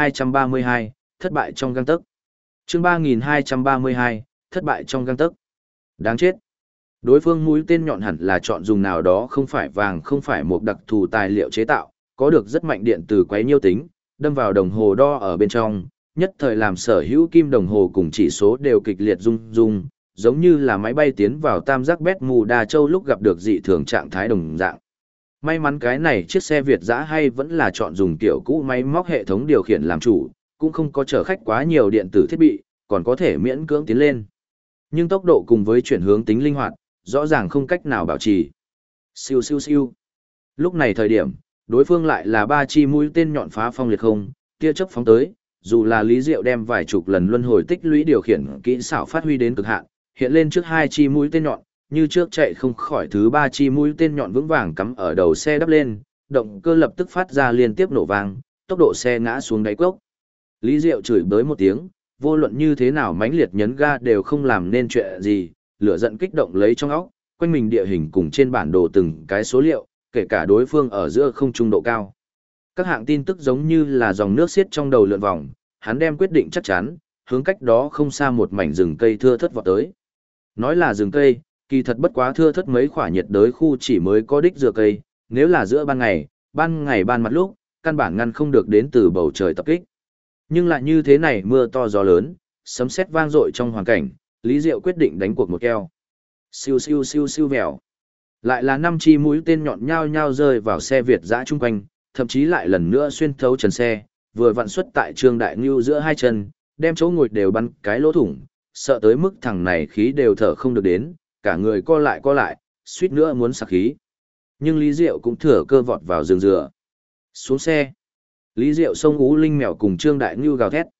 3232, thất bại trong gang tấc. Chương 3232, thất bại trong gang tấc. Đáng chết. Đối phương mũi tên nhọn hẳn là chọn dùng nào đó không phải vàng không phải một đặc thù tài liệu chế tạo, có được rất mạnh điện từ quấy nhiêu tính, đâm vào đồng hồ đo ở bên trong, nhất thời làm sở hữu kim đồng hồ cùng chỉ số đều kịch liệt rung rung, giống như là máy bay tiến vào tam giác bét mù đa châu lúc gặp được dị thường trạng thái đồng dạng. May mắn cái này chiếc xe Việt dã hay vẫn là chọn dùng kiểu cũ máy móc hệ thống điều khiển làm chủ, cũng không có chở khách quá nhiều điện tử thiết bị, còn có thể miễn cưỡng tiến lên. Nhưng tốc độ cùng với chuyển hướng tính linh hoạt, rõ ràng không cách nào bảo trì. Siêu siêu siêu. Lúc này thời điểm, đối phương lại là 3 chi mũi tên nhọn phá phong liệt không, tia chớp phóng tới, dù là Lý Diệu đem vài chục lần luân hồi tích lũy điều khiển kỹ xảo phát huy đến cực hạn, hiện lên trước 2 chi mũi tên nhọn, như trước chạy không khỏi thứ 3 chi mũi tên nhọn vững vàng cắm ở đầu xe đắp lên, động cơ lập tức phát ra liên tiếp nổ vang, tốc độ xe ngã xuống đáy cốc. Lý Diệu chửi bới một tiếng, vô luận như thế nào mãnh liệt nhấn ga đều không làm nên chuyện gì, lửa giận kích động lấy trong óc, quanh mình địa hình cùng trên bản đồ từng cái số liệu, kể cả đối phương ở giữa không trung độ cao. Các hạng tin tức giống như là dòng nước xiết trong đầu lượn vòng, hắn đem quyết định chắc chắn, hướng cách đó không xa một mảnh rừng cây thưa thớt vọt tới. Nói là rừng cây, kỳ thật bất quá thưa thớt mấy khỏa nhiệt đới khu chỉ mới có đích dừa cây, nếu là giữa ban ngày ban mặt lúc, căn bản ngăn không được đến từ bầu trời tập kích. Nhưng lại như thế này mưa to gió lớn, sấm sét vang dội trong hoàn cảnh, Lý Diệu quyết định đánh cuộc một keo. Siêu siêu siêu siêu vèo. Lại là 5 chi mũi tên nhọn nhao nhao rơi vào xe Việt dã chung quanh, thậm chí lại lần nữa xuyên thấu trần xe, vừa vặn xuất tại Trương Đại Ngưu giữa hai chân, đem chỗ ngồi đều bắn cái lỗ thủng, sợ tới mức thằng này khí đều thở không được đến, cả người co lại, suýt nữa muốn sặc khí. Nhưng Lý Diệu cũng thừa cơ vọt vào rừng dừa. Xuống xe. Lý Diệu xông Ú Linh mèo cùng Trương Đại Ngưu gào thét.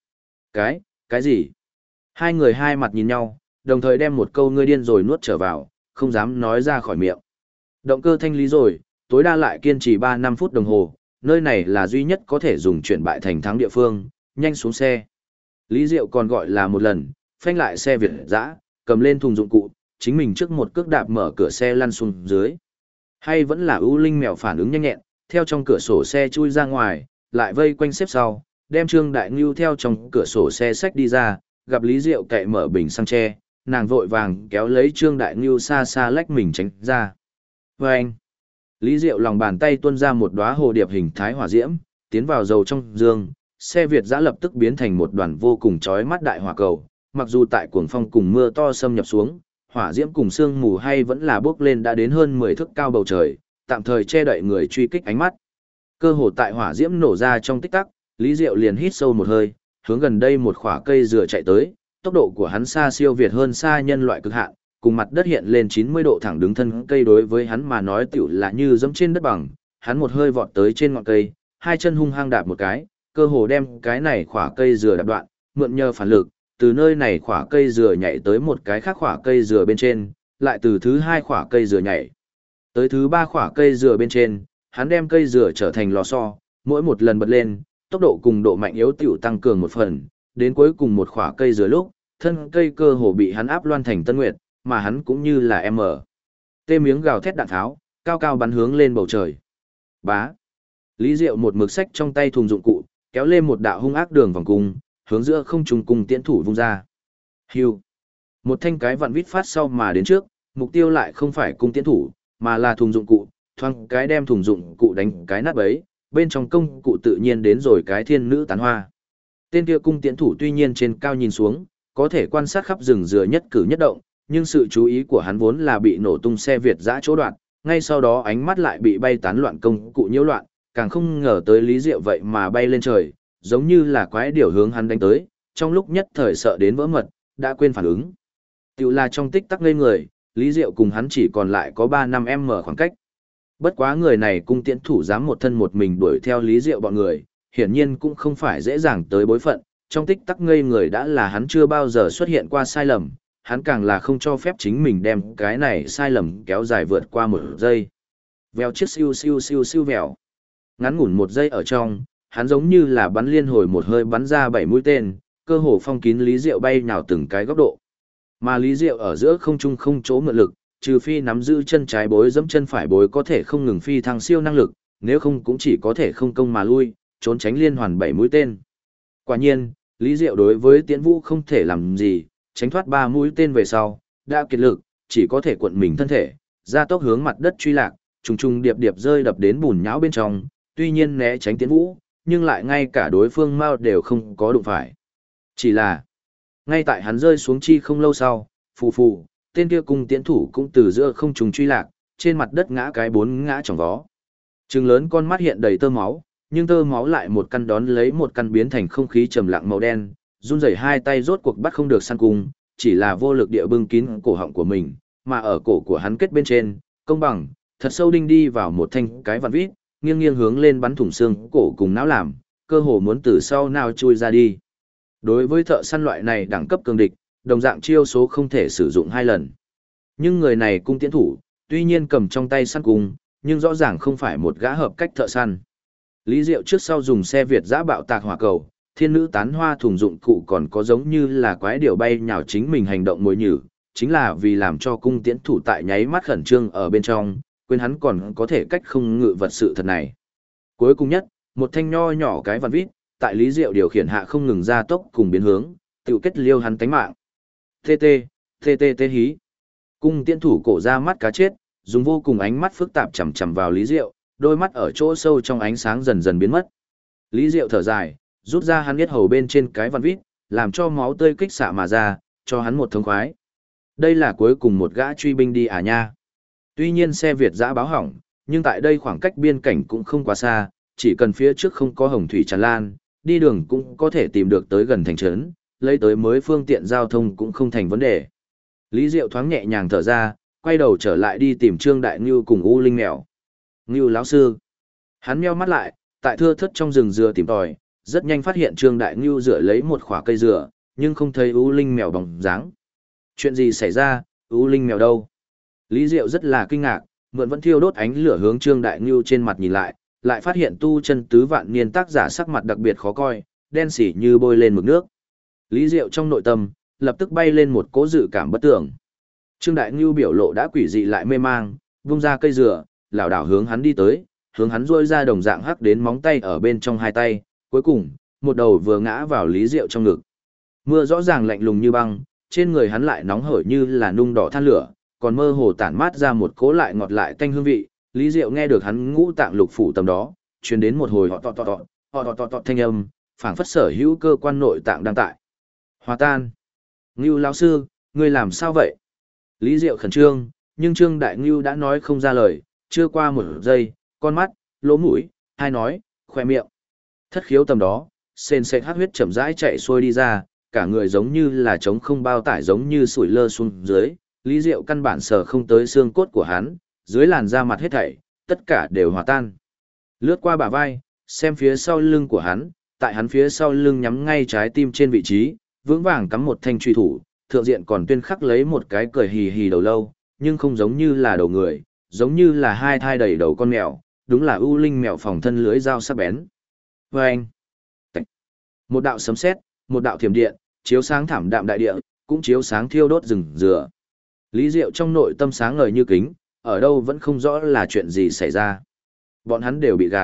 Cái gì? Hai người hai mặt nhìn nhau, đồng thời đem một câu ngươi điên rồi nuốt trở vào, không dám nói ra khỏi miệng. Động cơ thanh lý rồi, tối đa lại kiên trì 3-5 phút đồng hồ, nơi này là duy nhất có thể dùng chuyển bại thành thắng địa phương, nhanh xuống xe. Lý Diệu còn gọi là một lần, phanh lại xe Việt dã, cầm lên thùng dụng cụ, chính mình trước một cước đạp mở cửa xe lăn xuống dưới. Hay vẫn là ưu linh mèo phản ứng nhanh nhẹn, theo trong cửa sổ xe chui ra ngoài, lại vây quanh xếp sau, đem Trương Đại Ngưu theo trong cửa sổ xe xách đi ra, gặp Lý Diệu cậy mở bình xăng tre, nàng vội vàng kéo lấy Trương Đại Ngưu xa xa lách mình tránh ra. Vâng! Lý Diệu lòng bàn tay tuôn ra một đóa hồ điệp hình thái hỏa diễm, tiến vào dầu trong dương, xe Việt dã lập tức biến thành một đoàn vô cùng chói mắt đại hỏa cầu, mặc dù tại cuồng phong cùng mưa to xâm nhập xuống, hỏa diễm cùng sương mù hay vẫn là bốc lên đã đến hơn 10 thước cao bầu trời, tạm thời che đậy người truy kích ánh mắt. Cơ hồ tại hỏa diễm nổ ra trong tích tắc, Lý Diệu liền hít sâu một hơi, hướng gần đây một khỏa cây dừa chạy tới, tốc độ của hắn xa siêu việt hơn xa nhân loại cực hạn, cùng mặt đất hiện lên 90 độ thẳng đứng thân cây đối với hắn mà nói tiểu là như dẫm trên đất bằng, hắn một hơi vọt tới trên ngọn cây, hai chân hung hăng đạp một cái, cơ hồ đem cái này khỏa cây dừa đạp đoạn, mượn nhờ phản lực, từ nơi này khỏa cây dừa nhảy tới một cái khác khỏa cây dừa bên trên, lại từ thứ hai khỏa cây dừa nhảy tới thứ ba khỏa cây dừa bên trên, hắn đem cây dừa trở thành lò xo, mỗi một lần bật lên, tốc độ cùng độ mạnh yếu tiểu tăng cường một phần, đến cuối cùng một khỏa cây dừa lúc, thân cây cơ hồ bị hắn áp loan thành tân nguyệt, mà hắn cũng như là M. Tê miếng gào thét đạn tháo, cao cao bắn hướng lên bầu trời. Bá. Lý Diệu một mực xách trong tay thùng dụng cụ, kéo lên một đạo hung ác đường vòng cung, hướng giữa không trung cùng tiễn thủ vung ra. Hưu. Một thanh cái vặn vít phát sau mà đến trước, mục tiêu lại không phải cung tiễn thủ, mà là thùng dụng cụ, thoang cái đem thùng dụng cụ đánh cái nát bấy, bên trong công cụ tự nhiên đến rồi cái thiên nữ tán hoa. Tên kia cung tiễn thủ tuy nhiên trên cao nhìn xuống, có thể quan sát khắp rừng dừa nhất cử nhất động, nhưng sự chú ý của hắn vốn là bị nổ tung xe Việt dã chỗ đoạn, ngay sau đó ánh mắt lại bị bay tán loạn công cụ nhiễu loạn, càng không ngờ tới Lý Diệu vậy mà bay lên trời, giống như là quái điểu hướng hắn đánh tới, trong lúc nhất thời sợ đến vỡ mật, đã quên phản ứng. Tiểu là trong tích tắc ngây người, Lý Diệu cùng hắn chỉ còn lại có 3-5m khoảng cách. Bất quá người này cung tiễn thủ dám một thân một mình đuổi theo Lý Diệu bọn người, hiển nhiên cũng không phải dễ dàng tới bối phận, trong tích tắc ngây người đã là hắn chưa bao giờ xuất hiện qua sai lầm, hắn càng là không cho phép chính mình đem cái này sai lầm kéo dài vượt qua một giây. Vèo chiếc siêu siêu siêu siêu vèo. Ngắn ngủn một giây ở trong, hắn giống như là bắn liên hồi một hơi bắn ra 7 mũi tên, cơ hồ phong kín Lý Diệu bay nhào từng cái góc độ. Mà Lý Diệu ở giữa không trung không chỗ mượn lực, trừ phi nắm giữ chân trái bối dẫm chân phải bối có thể không ngừng phi thăng siêu năng lực, nếu không cũng chỉ có thể không công mà lui, trốn tránh liên hoàn 7 mũi tên. Quả nhiên, Lý Diệu đối với Tiễn Vũ không thể làm gì, tránh thoát 3 mũi tên về sau, đã kiệt lực, chỉ có thể cuộn mình thân thể, ra tốc hướng mặt đất truy lạc, trùng trùng điệp điệp rơi đập đến bùn nhão bên trong, tuy nhiên né tránh Tiễn Vũ, nhưng lại ngay cả đối phương Mao đều không có đụng phải. Chỉ là, ngay tại hắn rơi xuống chi không lâu sau, phù phù, tên kia cung tiễn thủ cũng từ giữa không trùng truy lạc, trên mặt đất ngã cái 4 ngã tròng vó. Trừng lớn con mắt hiện đầy tơ máu, nhưng tơ máu lại một căn đón lấy một căn biến thành không khí trầm lặng màu đen, run rẩy hai tay rốt cuộc bắt không được săn cung, chỉ là vô lực địa bưng kín cổ họng của mình, mà ở cổ của hắn kết bên trên, công bằng, thật sâu đinh đi vào một thanh cái vặn vít, nghiêng nghiêng hướng lên bắn thủng xương cổ cùng não làm, cơ hồ muốn từ sau nào chui ra đi. Đối với thợ săn loại này đẳng cấp cường địch, đồng dạng chiêu số không thể sử dụng 2 lần. Nhưng người này cung tiễn thủ, tuy nhiên cầm trong tay săn cung, nhưng rõ ràng không phải một gã hợp cách thợ săn. Lý Diệu trước sau dùng xe Việt giã bạo tạc hỏa cầu, thiên nữ tán hoa thùng dụng cụ còn có giống như là quái điểu bay nhào chính mình hành động mồi nhử, chính là vì làm cho cung tiễn thủ tại nháy mắt khẩn trương ở bên trong, quên hắn còn có thể cách không ngự vật sự thật này. Cuối cùng nhất, một thanh nho nhỏ cái vằn vít, tại Lý Diệu điều khiển hạ không ngừng ra tốc cùng biến hướng, tự kết liêu hắn tánh mạng. TT, TT hí. Cung tiễn thủ cổ ra mắt cá chết, dùng vô cùng ánh mắt phức tạp chằm chằm vào Lý Diệu, đôi mắt ở chỗ sâu trong ánh sáng dần dần biến mất. Lý Diệu thở dài, rút ra hắn yết hầu bên trên cái vằn vít, làm cho máu tươi kích xạ mà ra, cho hắn một thống khoái. Đây là cuối cùng một gã truy binh đi à nha. Tuy nhiên xe Việt giã báo hỏng, nhưng tại đây khoảng cách biên cảnh cũng không quá xa, chỉ cần phía trước không có hồng thủy tràn lan, đi đường cũng có thể tìm được tới gần thành trấn, lấy tới mới phương tiện giao thông cũng không thành vấn đề. Lý Diệu thoáng nhẹ nhàng thở ra, quay đầu trở lại đi tìm Trương Đại Ngưu cùng U Linh Mèo. Ngưu lão sư. Hắn meo mắt lại, tại thưa thớt trong rừng dừa tìm tòi, rất nhanh phát hiện Trương Đại Ngưu dựa lấy một khỏa cây dừa, nhưng không thấy U Linh Mèo bóng dáng. Chuyện gì xảy ra, U Linh Mèo đâu? Lý Diệu rất là kinh ngạc, mượn vẫn thiêu đốt ánh lửa hướng Trương Đại Ngưu trên mặt nhìn lại, lại phát hiện tu chân tứ vạn niên tác giả sắc mặt đặc biệt khó coi, đen xỉ như bôi lên mực nước. Lý Diệu trong nội tâm, lập tức bay lên một cỗ dự cảm bất tưởng. Trương Đại Ngưu biểu lộ đã quỷ dị lại mê mang, vung ra cây dừa, lảo đảo hướng hắn đi tới, hướng hắn rôi ra đồng dạng hắc đến móng tay ở bên trong hai tay, cuối cùng, một đầu vừa ngã vào Lý Diệu trong ngực. Mưa rõ ràng lạnh lùng như băng, trên người hắn lại nóng hổi như là nung đỏ than lửa, còn mơ hồ tản mát ra một cỗ lại ngọt lại tanh hương vị. Lý Diệu nghe được hắn ngũ tạng lục phủ tầm đó, truyền đến một hồi họ tọt thanh âm, phảng phất sở hữu cơ quan nội tạng đang tại hòa tan. Ngưu lão sư, ngươi làm sao vậy? Lý Diệu khẩn trương, nhưng Trương Đại Ngưu đã nói không ra lời, chưa qua một giây, con mắt, lỗ mũi, hai nói, khoe miệng. Thất khiếu tầm đó, sền sệt hắc huyết chậm rãi chạy xuôi đi ra, cả người giống như là trống không bao tải giống như sủi lơ xuống dưới, Lý Diệu căn bản sờ không tới xương cốt của hắn, dưới làn da mặt hết thảy, tất cả đều hòa tan. Lướt qua bả vai, xem phía sau lưng của hắn, tại hắn phía sau lưng nhắm ngay trái tim trên vị trí, vững vàng cắm một thanh truy thủ, thượng diện còn tuyên khắc lấy một cái cười hì hì đầu lâu, nhưng không giống như là đầu người, giống như là hai thai đầy đầu con mèo, đúng là ưu linh mèo phòng thân lưới dao sắc bén. Vâng! Một đạo sấm sét, một đạo thiểm điện, chiếu sáng thảm đạm đại địa, cũng chiếu sáng thiêu đốt rừng dừa. Lý Diệu trong nội tâm sáng ngời như kính, ở đâu vẫn không rõ là chuyện gì xảy ra. Bọn hắn đều bị gạt.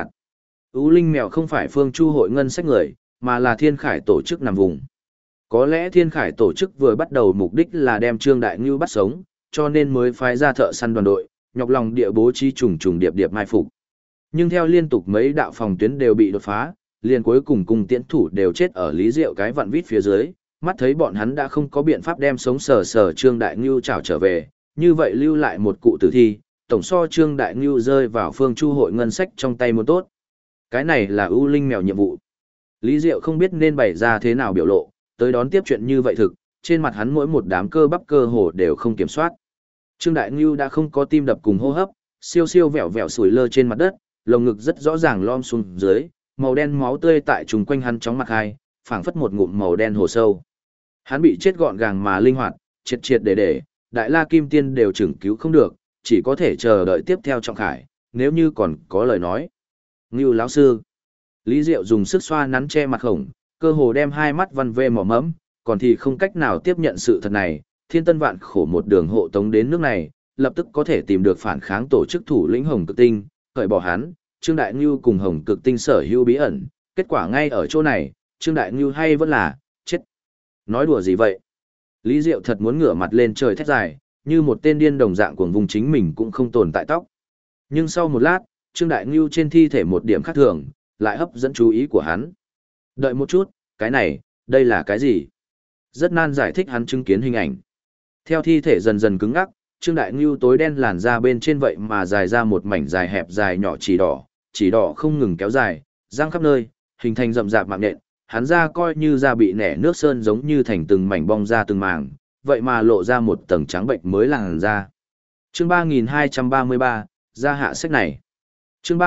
Ú Linh Mèo không phải Phương Chu hội ngân sách người, mà là Thiên Khải tổ chức nằm vùng. Có lẽ Thiên Khải tổ chức vừa bắt đầu mục đích là đem Trương Đại Ngưu bắt sống, cho nên mới phái ra thợ săn đoàn đội, nhọc lòng địa bố trí trùng trùng điệp điệp mai phục. Nhưng theo liên tục mấy đạo phòng tuyến đều bị đột phá, liền cuối cùng cùng tiễn thủ đều chết ở Lý Diệu cái vặn vít phía dưới, mắt thấy bọn hắn đã không có biện pháp đem sống sờ sờ Trương Đại Ngưu trảo trở về, như vậy lưu lại một cụ tử thi, tổng so Trương Đại Ngưu rơi vào Phương Chu hội ngân sách trong tay một tốt. Cái này là ưu linh mèo nhiệm vụ. Lý Diệu không biết nên bày ra thế nào biểu lộ, tới đón tiếp chuyện như vậy thực, trên mặt hắn mỗi một đám cơ bắp cơ hồ đều không kiểm soát. Trương Đại Ngưu đã không có tim đập cùng hô hấp, siêu siêu vẹo vẹo sủi lơ trên mặt đất, lồng ngực rất rõ ràng lom xuống dưới, màu đen máu tươi tại trùng quanh hắn chóng mặt hai, phảng phất một ngụm màu đen hồ sâu. Hắn bị chết gọn gàng mà linh hoạt, triệt triệt để, Đại La Kim Tiên đều chừng cứu không được, chỉ có thể chờ đợi tiếp theo trọng khải, nếu như còn có lời nói. Ngưu lão sư. Lý Diệu dùng sức xoa nắn che mặt khổng, cơ hồ đem hai mắt văn vê mỏ mẫm, còn thì không cách nào tiếp nhận sự thật này, thiên tân vạn khổ một đường hộ tống đến nước này, lập tức có thể tìm được phản kháng tổ chức thủ lĩnh Hồng Cực Tinh, cởi bỏ hắn, Trương Đại Ngưu cùng Hồng Cực Tinh sở hữu bí ẩn, kết quả ngay ở chỗ này, Trương Đại Ngưu hay vẫn là, chết. Nói đùa gì vậy? Lý Diệu thật muốn ngửa mặt lên trời thét dài, như một tên điên đồng dạng cuồng vùng chính mình cũng không tồn tại tóc. Nhưng sau một lát, Trương Đại Ngưu trên thi thể một điểm khác thường, lại hấp dẫn chú ý của hắn. Đợi một chút, cái này, đây là cái gì? Rất nan giải thích hắn chứng kiến hình ảnh. Theo thi thể dần dần cứng ngắc, Trương Đại Ngưu tối đen làn da bên trên vậy mà dài ra một mảnh dài hẹp dài nhỏ chỉ đỏ không ngừng kéo dài, răng khắp nơi, hình thành rậm rạp mạng nhện, hắn da coi như da bị nẻ nước sơn giống như thành từng mảnh bong ra từng màng, vậy mà lộ ra một tầng trắng bệnh mới làn da. Chương 3233, ra hạ sách này. Chương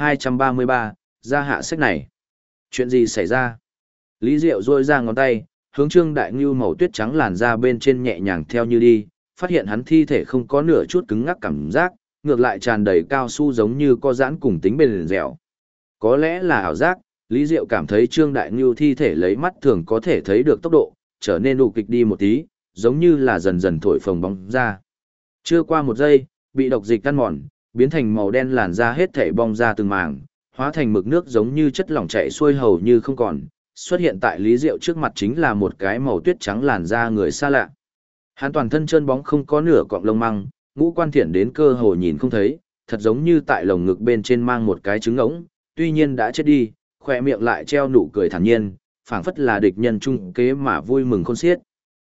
3233, ra hạ sách này. Chuyện gì xảy ra? Lý Diệu rôi ra ngón tay, hướng Trương Đại Ngưu màu tuyết trắng làn da bên trên nhẹ nhàng theo như đi, phát hiện hắn thi thể không có nửa chút cứng ngắc cảm giác, ngược lại tràn đầy cao su giống như có giãn cùng tính bền dẻo. Có lẽ là ảo giác, Lý Diệu cảm thấy Trương Đại Ngưu thi thể lấy mắt thường có thể thấy được tốc độ, trở nên đủ kịch đi một tí, giống như là dần dần thổi phồng bóng ra. Chưa qua một giây, bị độc dịch tan mòn, biến thành màu đen làn da hết thảy bong ra từng mảng, hóa thành mực nước giống như chất lỏng chảy xuôi hầu như không còn. Xuất hiện tại Lý Diệu trước mặt chính là một cái màu tuyết trắng làn da người xa lạ. Hắn toàn thân trơn bóng không có nửa cọng lông măng, ngũ quan thiện đến cơ hồ nhìn không thấy, thật giống như tại lồng ngực bên trên mang một cái trứng ngỗng, tuy nhiên đã chết đi, khỏe miệng lại treo nụ cười thản nhiên, phảng phất là địch nhân trung kế mà vui mừng khôn xiết.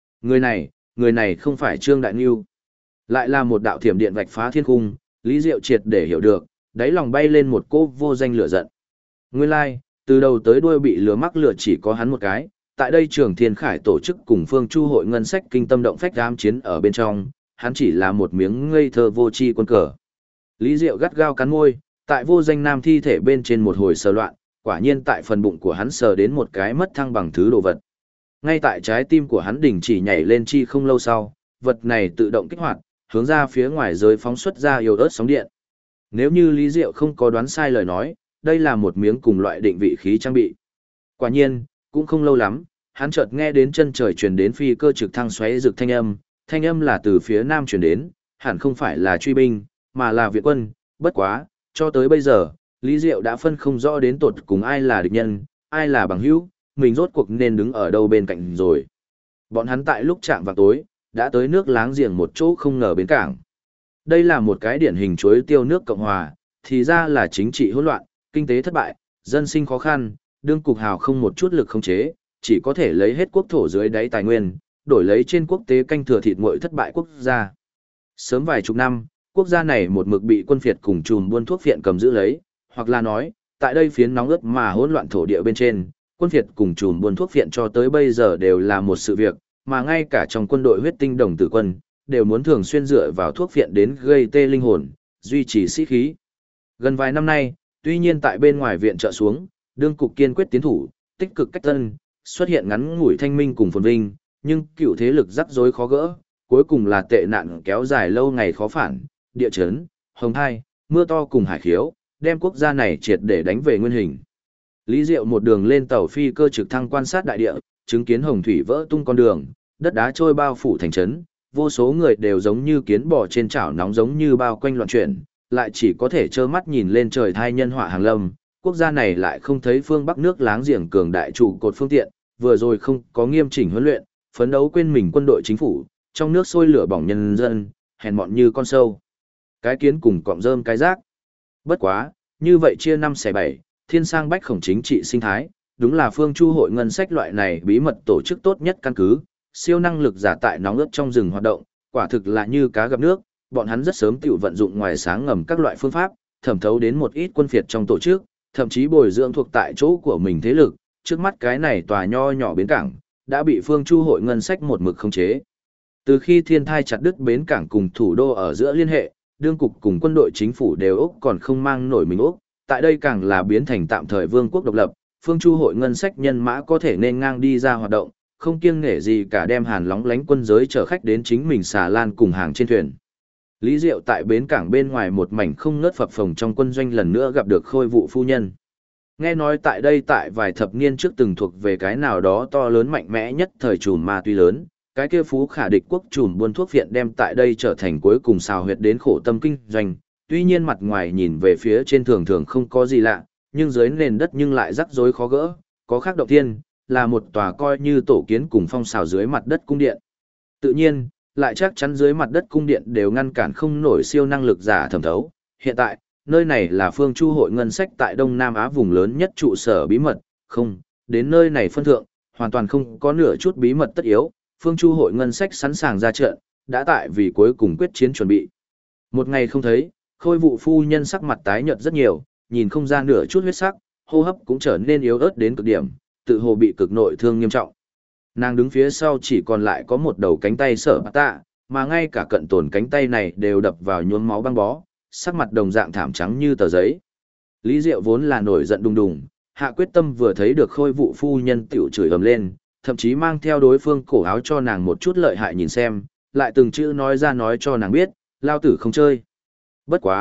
Người này không phải Trương Đại Nưu, lại là một đạo thiểm điện vạch phá thiên cung, Lý Diệu triệt để hiểu được, đáy lòng bay lên một cỗ vô danh lửa giận. Nguyên lai, từ đầu tới đuôi bị lừa mắc lừa chỉ có hắn một cái, tại đây Trường Thiên Khải tổ chức cùng Phương Chu hội ngân sách kinh tâm động phách ám chiến ở bên trong, hắn chỉ là một miếng ngây thơ vô tri quân cờ. Lý Diệu gắt gao cắn môi, tại vô danh nam thi thể bên trên một hồi sờ loạn, quả nhiên tại phần bụng của hắn sờ đến một cái mất thăng bằng thứ đồ vật. Ngay tại trái tim của hắn đình chỉ nhảy lên chi không lâu sau, vật này tự động kích hoạt, hướng ra phía ngoài giới phóng xuất ra yếu ớt sóng điện. Nếu như Lý Diệu không có đoán sai lời nói, đây là một miếng cùng loại định vị khí trang bị. Quả nhiên, cũng không lâu lắm, hắn chợt nghe đến chân trời truyền đến phi cơ trực thăng xoáy rực thanh âm là từ phía nam truyền đến, hẳn không phải là truy binh, mà là viện quân, bất quá, cho tới bây giờ, Lý Diệu đã phân không rõ đến tột cùng ai là địch nhân, ai là bằng hữu, mình rốt cuộc nên đứng ở đâu bên cạnh rồi. Bọn hắn tại lúc chạm vào tối, đã tới nước láng giềng một chỗ không ngờ bến cảng. Đây là một cái điển hình chuối tiêu nước Cộng Hòa, thì ra là chính trị hỗn loạn, kinh tế thất bại, dân sinh khó khăn, đương cục hào không một chút lực khống chế, chỉ có thể lấy hết quốc thổ dưới đáy tài nguyên, đổi lấy trên quốc tế canh thừa thịt nguội thất bại quốc gia. Sớm vài chục năm, quốc gia này một mực bị quân phiệt cùng chùm buôn thuốc phiện cầm giữ lấy, hoặc là nói, tại đây phiến nóng ướt mà hỗn loạn thổ địa bên trên, quân phiệt cùng chùm buôn thuốc phiện cho tới bây giờ đều là một sự việc, mà ngay cả trong quân đội huyết tinh đồng tử quân, đều muốn thường xuyên dựa vào thuốc phiện đến gây tê linh hồn, duy trì sĩ khí. Gần vài năm nay, tuy nhiên tại bên ngoài viện trợ xuống, đương cục kiên quyết tiến thủ, tích cực cách tân, xuất hiện ngắn ngủi thanh minh cùng phồn vinh, nhưng cựu thế lực rắc rối khó gỡ, cuối cùng là tệ nạn kéo dài lâu ngày khó phản, địa chấn, hồng thai, mưa to cùng hải khiếu, đem quốc gia này triệt để đánh về nguyên hình. Lý Diệu một đường lên tàu phi cơ trực thăng quan sát đại địa, chứng kiến hồng thủy vỡ tung con đường, đất đá trôi bao phủ thành trấn, vô số người đều giống như kiến bò trên chảo nóng giống như bao quanh loạn chuyển, lại chỉ có thể trơ mắt nhìn lên trời thai nhân họa hàng lâm. Quốc gia này lại không thấy phương Bắc nước láng giềng cường đại trụ cột phương tiện, vừa rồi không có nghiêm chỉnh huấn luyện, phấn đấu quên mình quân đội chính phủ, trong nước sôi lửa bỏng nhân dân, hèn mọn như con sâu. Cái kiến cùng cọng rơm cái rác. Bất quá, như vậy chia 5 xẻ 7, thiên sang bách khổng chính trị sinh thái, đúng là Phương Chu hội ngân sách loại này bí mật tổ chức tốt nhất căn cứ, siêu năng lực giả tại nóng ướt trong rừng hoạt động, quả thực là như cá gặp nước, bọn hắn rất sớm tự vận dụng ngoài sáng ngầm các loại phương pháp, thẩm thấu đến một ít quân phiệt trong tổ chức, thậm chí bồi dưỡng thuộc tại chỗ của mình thế lực, trước mắt cái này tòa nho nhỏ bến cảng, đã bị Phương Chu hội ngân sách một mực khống chế. Từ khi thiên thai chặt đứt bến cảng cùng thủ đô ở giữa liên hệ, đương cục cùng quân đội chính phủ đều Úc còn không mang nổi mình Úc, tại đây càng là biến thành tạm thời vương quốc độc lập, Phương Chu hội ngân sách nhân mã có thể nên ngang đi ra hoạt động, không kiêng nể gì cả đem hàn lóng lánh quân giới chở khách đến chính mình xà lan cùng hàng trên thuyền. Lý Diệu tại bến cảng bên ngoài một mảnh không ngớt phập phồng trong quân doanh lần nữa gặp được Khôi Vụ phu nhân. Nghe nói tại đây tại vài thập niên trước từng thuộc về cái nào đó to lớn mạnh mẽ nhất thời trùm ma túy lớn, cái kia phú khả địch quốc trùm buôn thuốc viện đem tại đây trở thành cuối cùng xào huyệt đến khổ tâm kinh doanh, tuy nhiên mặt ngoài nhìn về phía trên thường thường không có gì lạ, nhưng dưới nền đất nhưng lại rắc rối khó gỡ, có khác động thiên, là một tòa coi như tổ kiến cùng phong xào dưới mặt đất cung điện. Tự nhiên, lại chắc chắn dưới mặt đất cung điện đều ngăn cản không nổi siêu năng lực giả thẩm thấu. Hiện tại, nơi này là Phương Chu hội ngân sách tại Đông Nam Á vùng lớn nhất trụ sở bí mật, không, đến nơi này phân thượng, hoàn toàn không có nửa chút bí mật tất yếu, Phương Chu hội ngân sách sẵn sàng ra trận, đã tại vì cuối cùng quyết chiến chuẩn bị. Một ngày không thấy, Khôi Vụ phu nhân sắc mặt tái nhợt rất nhiều, nhìn không ra nửa chút huyết sắc, hô hấp cũng trở nên yếu ớt đến cực điểm, tự hồ bị cực nội thương nghiêm trọng. Nàng đứng phía sau chỉ còn lại có một đầu cánh tay sở bát tạ, mà ngay cả cận tồn cánh tay này đều đập vào nhuốm máu băng bó, sắc mặt đồng dạng thảm trắng như tờ giấy. Lý Diệu vốn là nổi giận đùng đùng, hạ quyết tâm vừa thấy được Khôi Vụ phu nhân tiểu chửi ầm lên, thậm chí mang theo đối phương cổ áo cho nàng một chút lợi hại nhìn xem, lại từng chữ nói ra nói cho nàng biết, lao tử không chơi. Bất quá,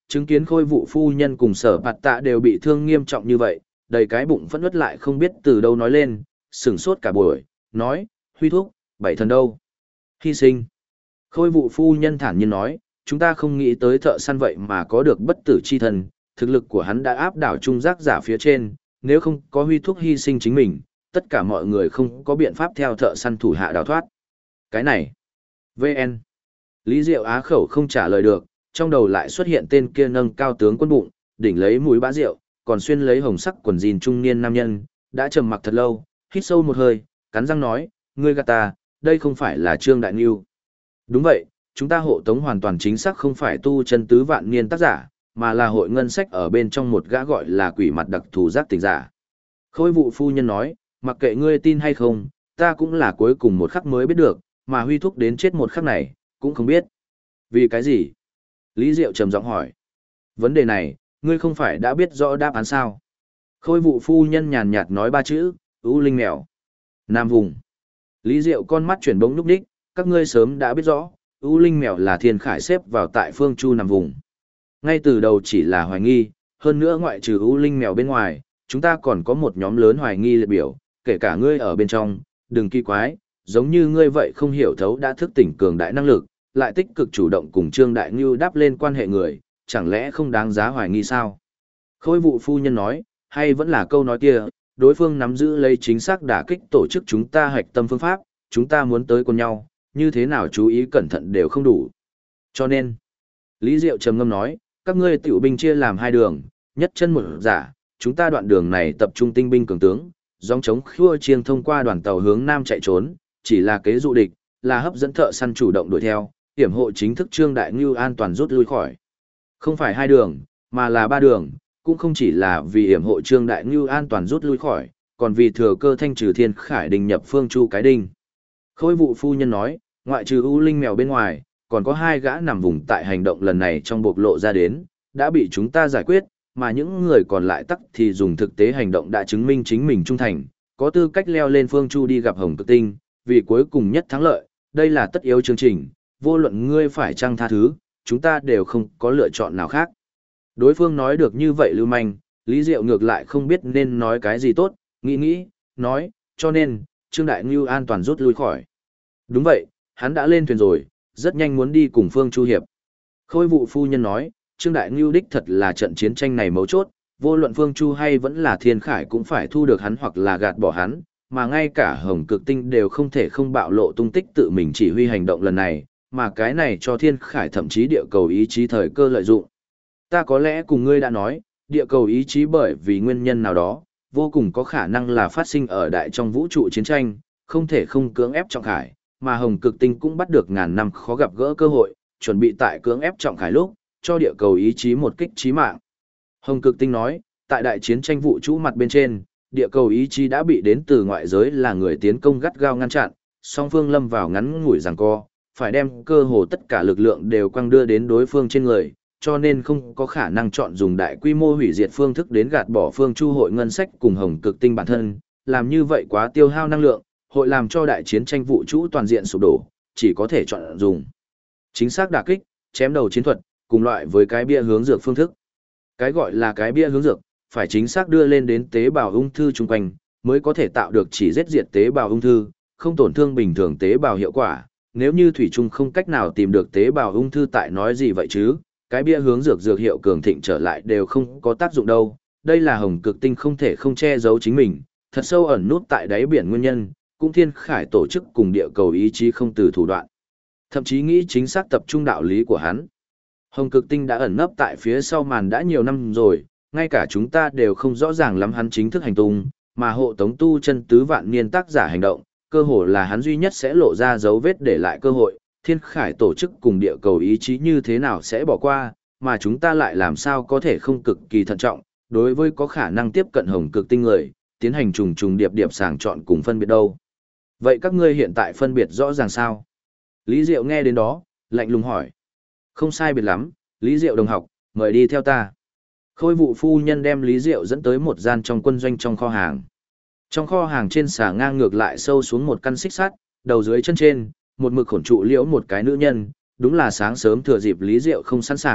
chứng kiến Khôi Vụ phu nhân cùng Sở Bạt Tạ đều bị thương nghiêm trọng như vậy, đầy cái bụng phẫn uất lại không biết từ đâu nói lên, sửng sốt cả buổi, nói, Huy thúc, bảy thần đâu? Hy sinh. Khôi Vụ phu nhân thản nhiên nói, chúng ta không nghĩ tới thợ săn vậy mà có được bất tử chi thần, thực lực của hắn đã áp đảo trung giác giả phía trên, nếu không có Huy thúc hy sinh chính mình, tất cả mọi người không có biện pháp theo thợ săn thủ hạ đào thoát. Cái này. VN. Lý Diệu á khẩu không trả lời được, trong đầu lại xuất hiện tên kia nâng cao tướng quân bụng, đỉnh lấy mũi bã rượu, còn xuyên lấy hồng sắc quần jean trung niên nam nhân, đã trầm mặc thật lâu, hít sâu một hơi, cắn răng nói, ngươi gạt ta, đây không phải là Trương Đại Nhu. Đúng vậy, chúng ta hộ tống hoàn toàn chính xác không phải tu chân tứ vạn niên tác giả, mà là hội ngân sách ở bên trong một gã gọi là quỷ mặt đặc thù giác tỉnh giả. Khôi Vụ phu nhân nói, mặc kệ ngươi tin hay không, ta cũng là cuối cùng một khắc mới biết được, mà Huy thúc đến chết một khắc này, cũng không biết. Vì cái gì? Lý Diệu trầm giọng hỏi. Vấn đề này, ngươi không phải đã biết rõ đáp án sao? Khôi Vụ phu nhân nhàn nhạt nói ba chữ, ưu linh mèo. Nam vùng. Lý Diệu con mắt chuyển bỗng lúc đích, các ngươi sớm đã biết rõ, ưu linh mèo là thiên khải xếp vào tại phương Chu Nam vùng. Ngay từ đầu chỉ là hoài nghi, hơn nữa ngoại trừ ưu linh mèo bên ngoài, chúng ta còn có một nhóm lớn hoài nghi liệt biểu, kể cả ngươi ở bên trong, đừng kỳ quái, giống như ngươi vậy không hiểu thấu đã thức tỉnh cường đại năng lực, lại tích cực chủ động cùng Trương Đại Ngưu đáp lên quan hệ người, chẳng lẽ không đáng giá hoài nghi sao? Khôi Vụ phu nhân nói, hay vẫn là câu nói kia, đối phương nắm giữ lấy chính xác đả kích tổ chức chúng ta hạch tâm phương pháp, chúng ta muốn tới con nhau, như thế nào chú ý cẩn thận đều không đủ. Cho nên, Lý Diệu trầm ngâm nói, các ngươi tiểu binh chia làm hai đường, nhất chân một giả, chúng ta đoạn đường này tập trung tinh binh cường tướng, dòng chống khua chiêng thông qua đoàn tàu hướng nam chạy trốn, chỉ là kế dụ địch, là hấp dẫn thợ săn chủ động đuổi theo, hiểm hộ chính thức Trương Đại Ngưu an toàn rút lui khỏi. Không phải hai đường, mà là ba đường, cũng không chỉ là vì hiểm hộ Trương Đại Ngưu an toàn rút lui khỏi, còn vì thừa cơ thanh trừ Thiên Khải Đình nhập phương Chu cái đinh. Khôi Vụ phu nhân nói, ngoại trừ ưu linh mèo bên ngoài, còn có hai gã nằm vùng tại hành động lần này trong bộc lộ ra đến, đã bị chúng ta giải quyết, mà những người còn lại tắc thì dùng thực tế hành động đã chứng minh chính mình trung thành, có tư cách leo lên phương Chu đi gặp Hồng Cực Tinh, vì cuối cùng nhất thắng lợi, đây là tất yếu chương trình, vô luận ngươi phải chăng tha thứ, chúng ta đều không có lựa chọn nào khác. Đối phương nói được như vậy lưu manh, Lý Diệu ngược lại không biết nên nói cái gì tốt, nghĩ, nói, cho nên, Trương Đại Ngưu an toàn rút lui khỏi. Đúng vậy, hắn đã lên thuyền rồi, rất nhanh muốn đi cùng Phương Chu hiệp. Khôi Vụ phu nhân nói, Trương Đại Ngưu đích thật là trận chiến tranh này mấu chốt, vô luận Phương Chu hay vẫn là Thiên Khải cũng phải thu được hắn hoặc là gạt bỏ hắn, mà ngay cả Hồng Cực Tinh đều không thể không bạo lộ tung tích tự mình chỉ huy hành động lần này, mà cái này cho Thiên Khải thậm chí địa cầu ý chí thời cơ lợi dụng. Ta có lẽ cùng ngươi đã nói, địa cầu ý chí bởi vì nguyên nhân nào đó, vô cùng có khả năng là phát sinh ở đại trong vũ trụ chiến tranh, không thể không cưỡng ép Trọng Khải, mà Hồng Cực Tinh cũng bắt được ngàn năm khó gặp gỡ cơ hội, chuẩn bị tại cưỡng ép Trọng Khải lúc, cho địa cầu ý chí một kích chí mạng. Hồng Cực Tinh nói, tại đại chiến tranh vũ trụ mặt bên trên, địa cầu ý chí đã bị đến từ ngoại giới là người tiến công gắt gao ngăn chặn, song phương lâm vào ngắn ngủi giằng co, phải đem cơ hồ tất cả lực lượng đều quăng đưa đến đối phương trên người, cho nên không có khả năng chọn dùng đại quy mô hủy diệt phương thức đến gạt bỏ Phương Chu hội ngân sách cùng Hồng Cực Tinh bản thân, làm như vậy quá tiêu hao năng lượng, hội làm cho đại chiến tranh vũ trụ toàn diện sụp đổ, chỉ có thể chọn dùng chính xác đả kích, chém đầu chiến thuật, cùng loại với cái bia hướng dược phương thức. Cái gọi là cái bia hướng dược, phải chính xác đưa lên đến tế bào ung thư chung quanh, mới có thể tạo được chỉ giết diệt tế bào ung thư, không tổn thương bình thường tế bào hiệu quả. Nếu như thủy chung không cách nào tìm được tế bào ung thư tại nói gì vậy chứ, cái bia hướng dược dược hiệu cường thịnh trở lại đều không có tác dụng đâu. Đây là Hồng Cực Tinh không thể không che giấu chính mình, thật sâu ẩn nút tại đáy biển nguyên nhân, cũng Thiên Khải tổ chức cùng địa cầu ý chí không từ thủ đoạn. Thậm chí nghĩ chính xác tập trung đạo lý của hắn. Hồng Cực Tinh đã ẩn nấp tại phía sau màn đã nhiều năm rồi, ngay cả chúng ta đều không rõ ràng lắm hắn chính thức hành tung, mà hộ tống tu chân tứ vạn niên tác giả hành động, cơ hội là hắn duy nhất sẽ lộ ra dấu vết để lại cơ hội, Thiên Khải tổ chức cùng địa cầu ý chí như thế nào sẽ bỏ qua, mà chúng ta lại làm sao có thể không cực kỳ thận trọng, đối với có khả năng tiếp cận Hồng Cực Tinh người, tiến hành trùng trùng điệp điệp sàng chọn cùng phân biệt đâu. Vậy các ngươi hiện tại phân biệt rõ ràng sao? Lý Diệu nghe đến đó, lạnh lùng hỏi. Không sai biệt lắm, Lý Diệu đồng học, mời đi theo ta. Khôi Vụ phu nhân đem Lý Diệu dẫn tới một gian trong quân doanh trong kho hàng. Trong kho hàng trên xà ngang ngược lại sâu xuống một căn xích sắt, đầu dưới chân trên, một mực khổn trụ liễu một cái nữ nhân, đúng là sáng sớm thừa dịp Lý Diệu không sẵn sàng,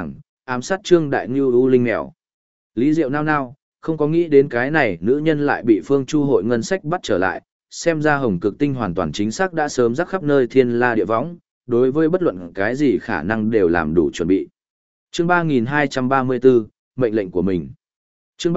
ám sát Trương Đại Ngưu U Linh mèo. Lý Diệu nao nao, không có nghĩ đến cái này nữ nhân lại bị Phương Chu hội ngân sách bắt trở lại, xem ra Hồng Cực Tinh hoàn toàn chính xác đã sớm rắc khắp nơi thiên la địa võng, đối với bất luận cái gì khả năng đều làm đủ chuẩn bị. Chương 3234, mệnh lệnh của mình. Chương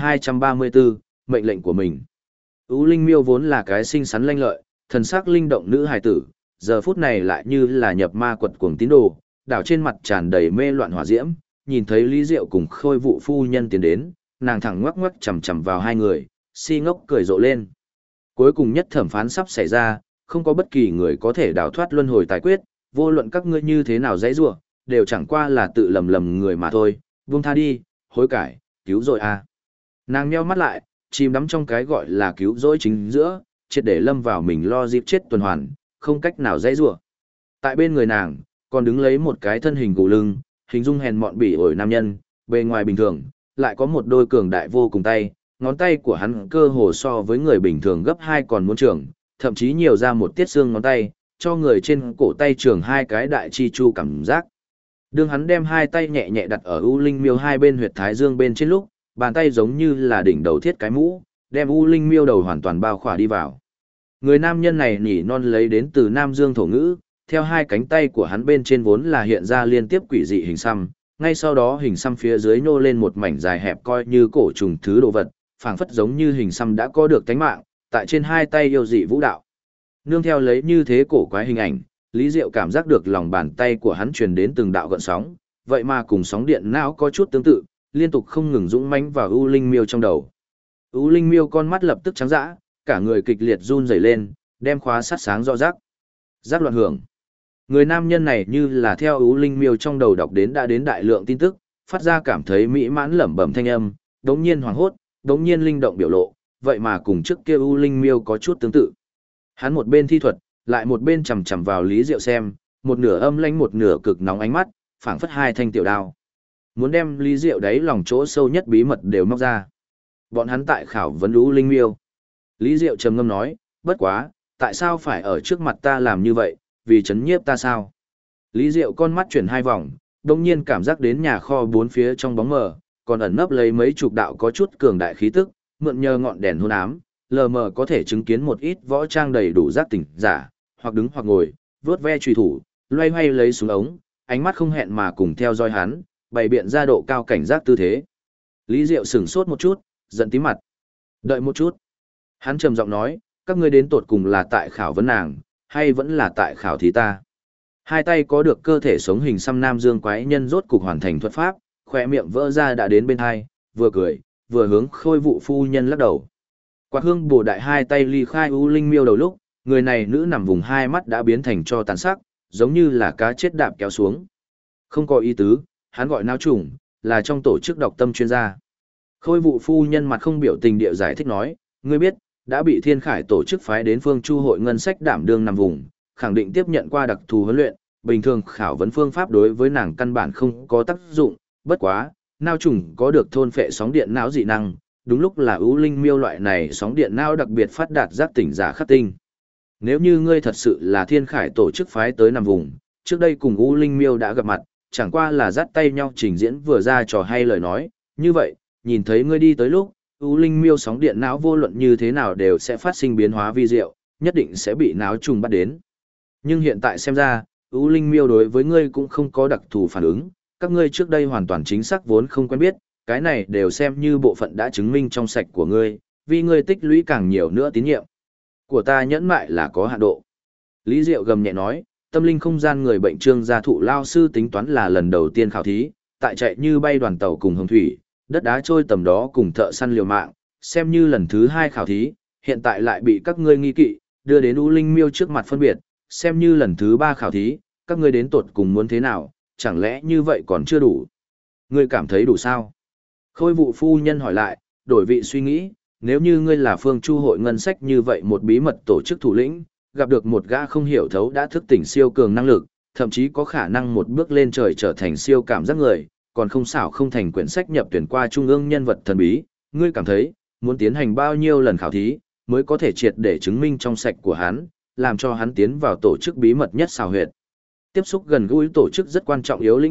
3234, mệnh lệnh của mình. U Linh Miêu vốn là cái xinh xắn lanh lợi, thần sắc linh động nữ hài tử, giờ phút này lại như là nhập ma quật cuồng tín đồ, đảo trên mặt tràn đầy mê loạn hỏa diễm, nhìn thấy Lý Diệu cùng Khôi Vụ phu nhân tiến đến, nàng thẳng ngoắc ngoắc chằm chằm vào hai người, si ngốc cười rộ lên. Cuối cùng nhất thẩm phán sắp xảy ra, không có bất kỳ người có thể đào thoát luân hồi tài quyết, vô luận các ngươi như thế nào dãy rủa, đều chẳng qua là tự lầm người mà thôi, buông tha đi, hối cải, cứu rồi à. Nàng nheo mắt lại, chìm đắm trong cái gọi là cứu rỗi chính giữa, triệt để lâm vào mình lo dịp chết tuần hoàn, không cách nào dãy rủa. Tại bên người nàng, còn đứng lấy một cái thân hình gù lưng, hình dung hèn mọn bỉ ổi nam nhân, bề ngoài bình thường, lại có một đôi cường đại vô cùng tay, ngón tay của hắn cơ hồ so với người bình thường gấp 2 còn muốn trường, thậm chí nhiều ra một tiết xương ngón tay, cho người trên cổ tay trường hai cái đại chi chu cảm giác. Đương hắn đem hai tay nhẹ nhẹ đặt ở U Linh Miêu hai bên huyệt thái dương bên trên lúc, bàn tay giống như là đỉnh đầu thiết cái mũ, đem U Linh Miêu đầu hoàn toàn bao khỏa đi vào. Người nam nhân này nhỉ non lấy đến từ Nam Dương thổ ngữ, theo hai cánh tay của hắn bên trên vốn là hiện ra liên tiếp quỷ dị hình xăm, ngay sau đó hình xăm phía dưới nhô lên một mảnh dài hẹp coi như cổ trùng thứ đồ vật, phảng phất giống như hình xăm đã có được tánh mạng, tại trên hai tay yêu dị vũ đạo. Nương theo lấy như thế cổ quái hình ảnh, Lý Diệu cảm giác được lòng bàn tay của hắn truyền đến từng đạo gợn sóng, vậy mà cùng sóng điện não có chút tương tự, liên tục không ngừng dũng mãnh vào U Linh Miêu trong đầu. U Linh Miêu con mắt lập tức trắng dã, cả người kịch liệt run rẩy lên, đem khóa sát sáng rõ rắc. Giác loạn hưởng. Người nam nhân này như là theo U Linh Miêu trong đầu đọc đến đã đến đại lượng tin tức, phát ra cảm thấy mỹ mãn lẩm bẩm thanh âm, đống nhiên hoảng hốt, đống nhiên linh động biểu lộ, vậy mà cùng trước kia U Linh Miêu có chút tương tự. Hắn một bên thi thuật, lại một bên chằm chằm vào Lý Diệu xem, một nửa âm lãnh một nửa cực nóng ánh mắt, phảng phất hai thanh tiểu đao. Muốn đem Lý Diệu đáy lòng chỗ sâu nhất bí mật đều móc ra. Bọn hắn tại khảo vấn U Linh Miêu. Lý Diệu trầm ngâm nói, bất quá, tại sao phải ở trước mặt ta làm như vậy, vì chấn nhiếp ta sao? Lý Diệu con mắt chuyển hai vòng, đồng nhiên cảm giác đến nhà kho bốn phía trong bóng mờ, còn ẩn nấp lấy mấy chục đạo có chút cường đại khí tức, mượn nhờ ngọn đèn hôn ám, lờ mờ có thể chứng kiến một ít võ trang đầy đủ giác tỉnh giả, hoặc đứng hoặc ngồi, vướt ve trùy thủ, loay hoay lấy súng ống, ánh mắt không hẹn mà cùng theo dõi hắn, bày biện ra độ cao cảnh giác tư thế. Lý Diệu sửng sốt một chút, giận tím mặt. Đợi một chút. Hắn trầm giọng nói, các ngươi đến tột cùng là tại khảo vấn nàng, hay vẫn là tại khảo thí ta? Hai tay có được cơ thể sống hình xăm nam dương quái nhân rốt cục hoàn thành thuật pháp, khỏe miệng vỡ ra đã đến bên hai, vừa cười, vừa hướng Khôi Vụ phu nhân lắc đầu. Quạt hương bổ đại hai tay ly khai U Linh Miêu đầu lúc, người này nữ nằm vùng hai mắt đã biến thành cho tàn sắc, giống như là cá chết đạp kéo xuống. Không có ý tứ, hắn gọi nao trùng, là trong tổ chức đọc tâm chuyên gia. Khôi Vụ phu nhân mặt không biểu tình địa giải thích nói, ngươi biết, đã bị Thiên Khải tổ chức phái đến Phương Chu hội ngân sách đảm đương nằm vùng, khẳng định tiếp nhận qua đặc thù huấn luyện, bình thường khảo vấn phương pháp đối với nàng căn bản không có tác dụng, bất quá, nao trùng có được thôn phệ sóng điện não dị năng, đúng lúc là U Linh Miêu loại này sóng điện não đặc biệt phát đạt giác tỉnh giả khắc tinh. Nếu như ngươi thật sự là Thiên Khải tổ chức phái tới nằm vùng, trước đây cùng U Linh Miêu đã gặp mặt, chẳng qua là dắt tay nhau trình diễn vừa ra trò hay lời nói, như vậy, nhìn thấy ngươi đi tới lúc, U Linh Miêu sóng điện não vô luận như thế nào đều sẽ phát sinh biến hóa vi diệu, nhất định sẽ bị não trùng bắt đến. Nhưng hiện tại xem ra, U Linh Miêu đối với ngươi cũng không có đặc thù phản ứng, các ngươi trước đây hoàn toàn chính xác vốn không quen biết, cái này đều xem như bộ phận đã chứng minh trong sạch của ngươi, vì ngươi tích lũy càng nhiều nữa tín nhiệm. Của ta nhẫn mại là có hạn độ. Lý Diệu gầm nhẹ nói, tâm linh không gian người bệnh Trương gia thụ lao sư tính toán là lần đầu tiên khảo thí, tại chạy như bay đoàn tàu cùng hồng thủy, đất đá trôi tầm đó cùng thợ săn liều mạng, xem như lần thứ 2 khảo thí, hiện tại lại bị các ngươi nghi kỵ, đưa đến U Linh Miêu trước mặt phân biệt, xem như lần thứ 3 khảo thí, các ngươi đến tột cùng muốn thế nào, chẳng lẽ như vậy còn chưa đủ? Ngươi cảm thấy đủ sao? Khôi Vụ phu nhân hỏi lại, đổi vị suy nghĩ, nếu như ngươi là Phương Chu hội ngân sách như vậy một bí mật tổ chức thủ lĩnh, gặp được một gã không hiểu thấu đã thức tỉnh siêu cường năng lực, thậm chí có khả năng một bước lên trời trở thành siêu cảm giác người, còn không xảo không thành quyển sách nhập tuyển qua trung ương nhân vật thần bí, ngươi cảm thấy, muốn tiến hành bao nhiêu lần khảo thí, mới có thể triệt để chứng minh trong sạch của hắn, làm cho hắn tiến vào tổ chức bí mật nhất xào huyệt. Tiếp xúc gần gũi tổ chức rất quan trọng yếu lĩnh tụ,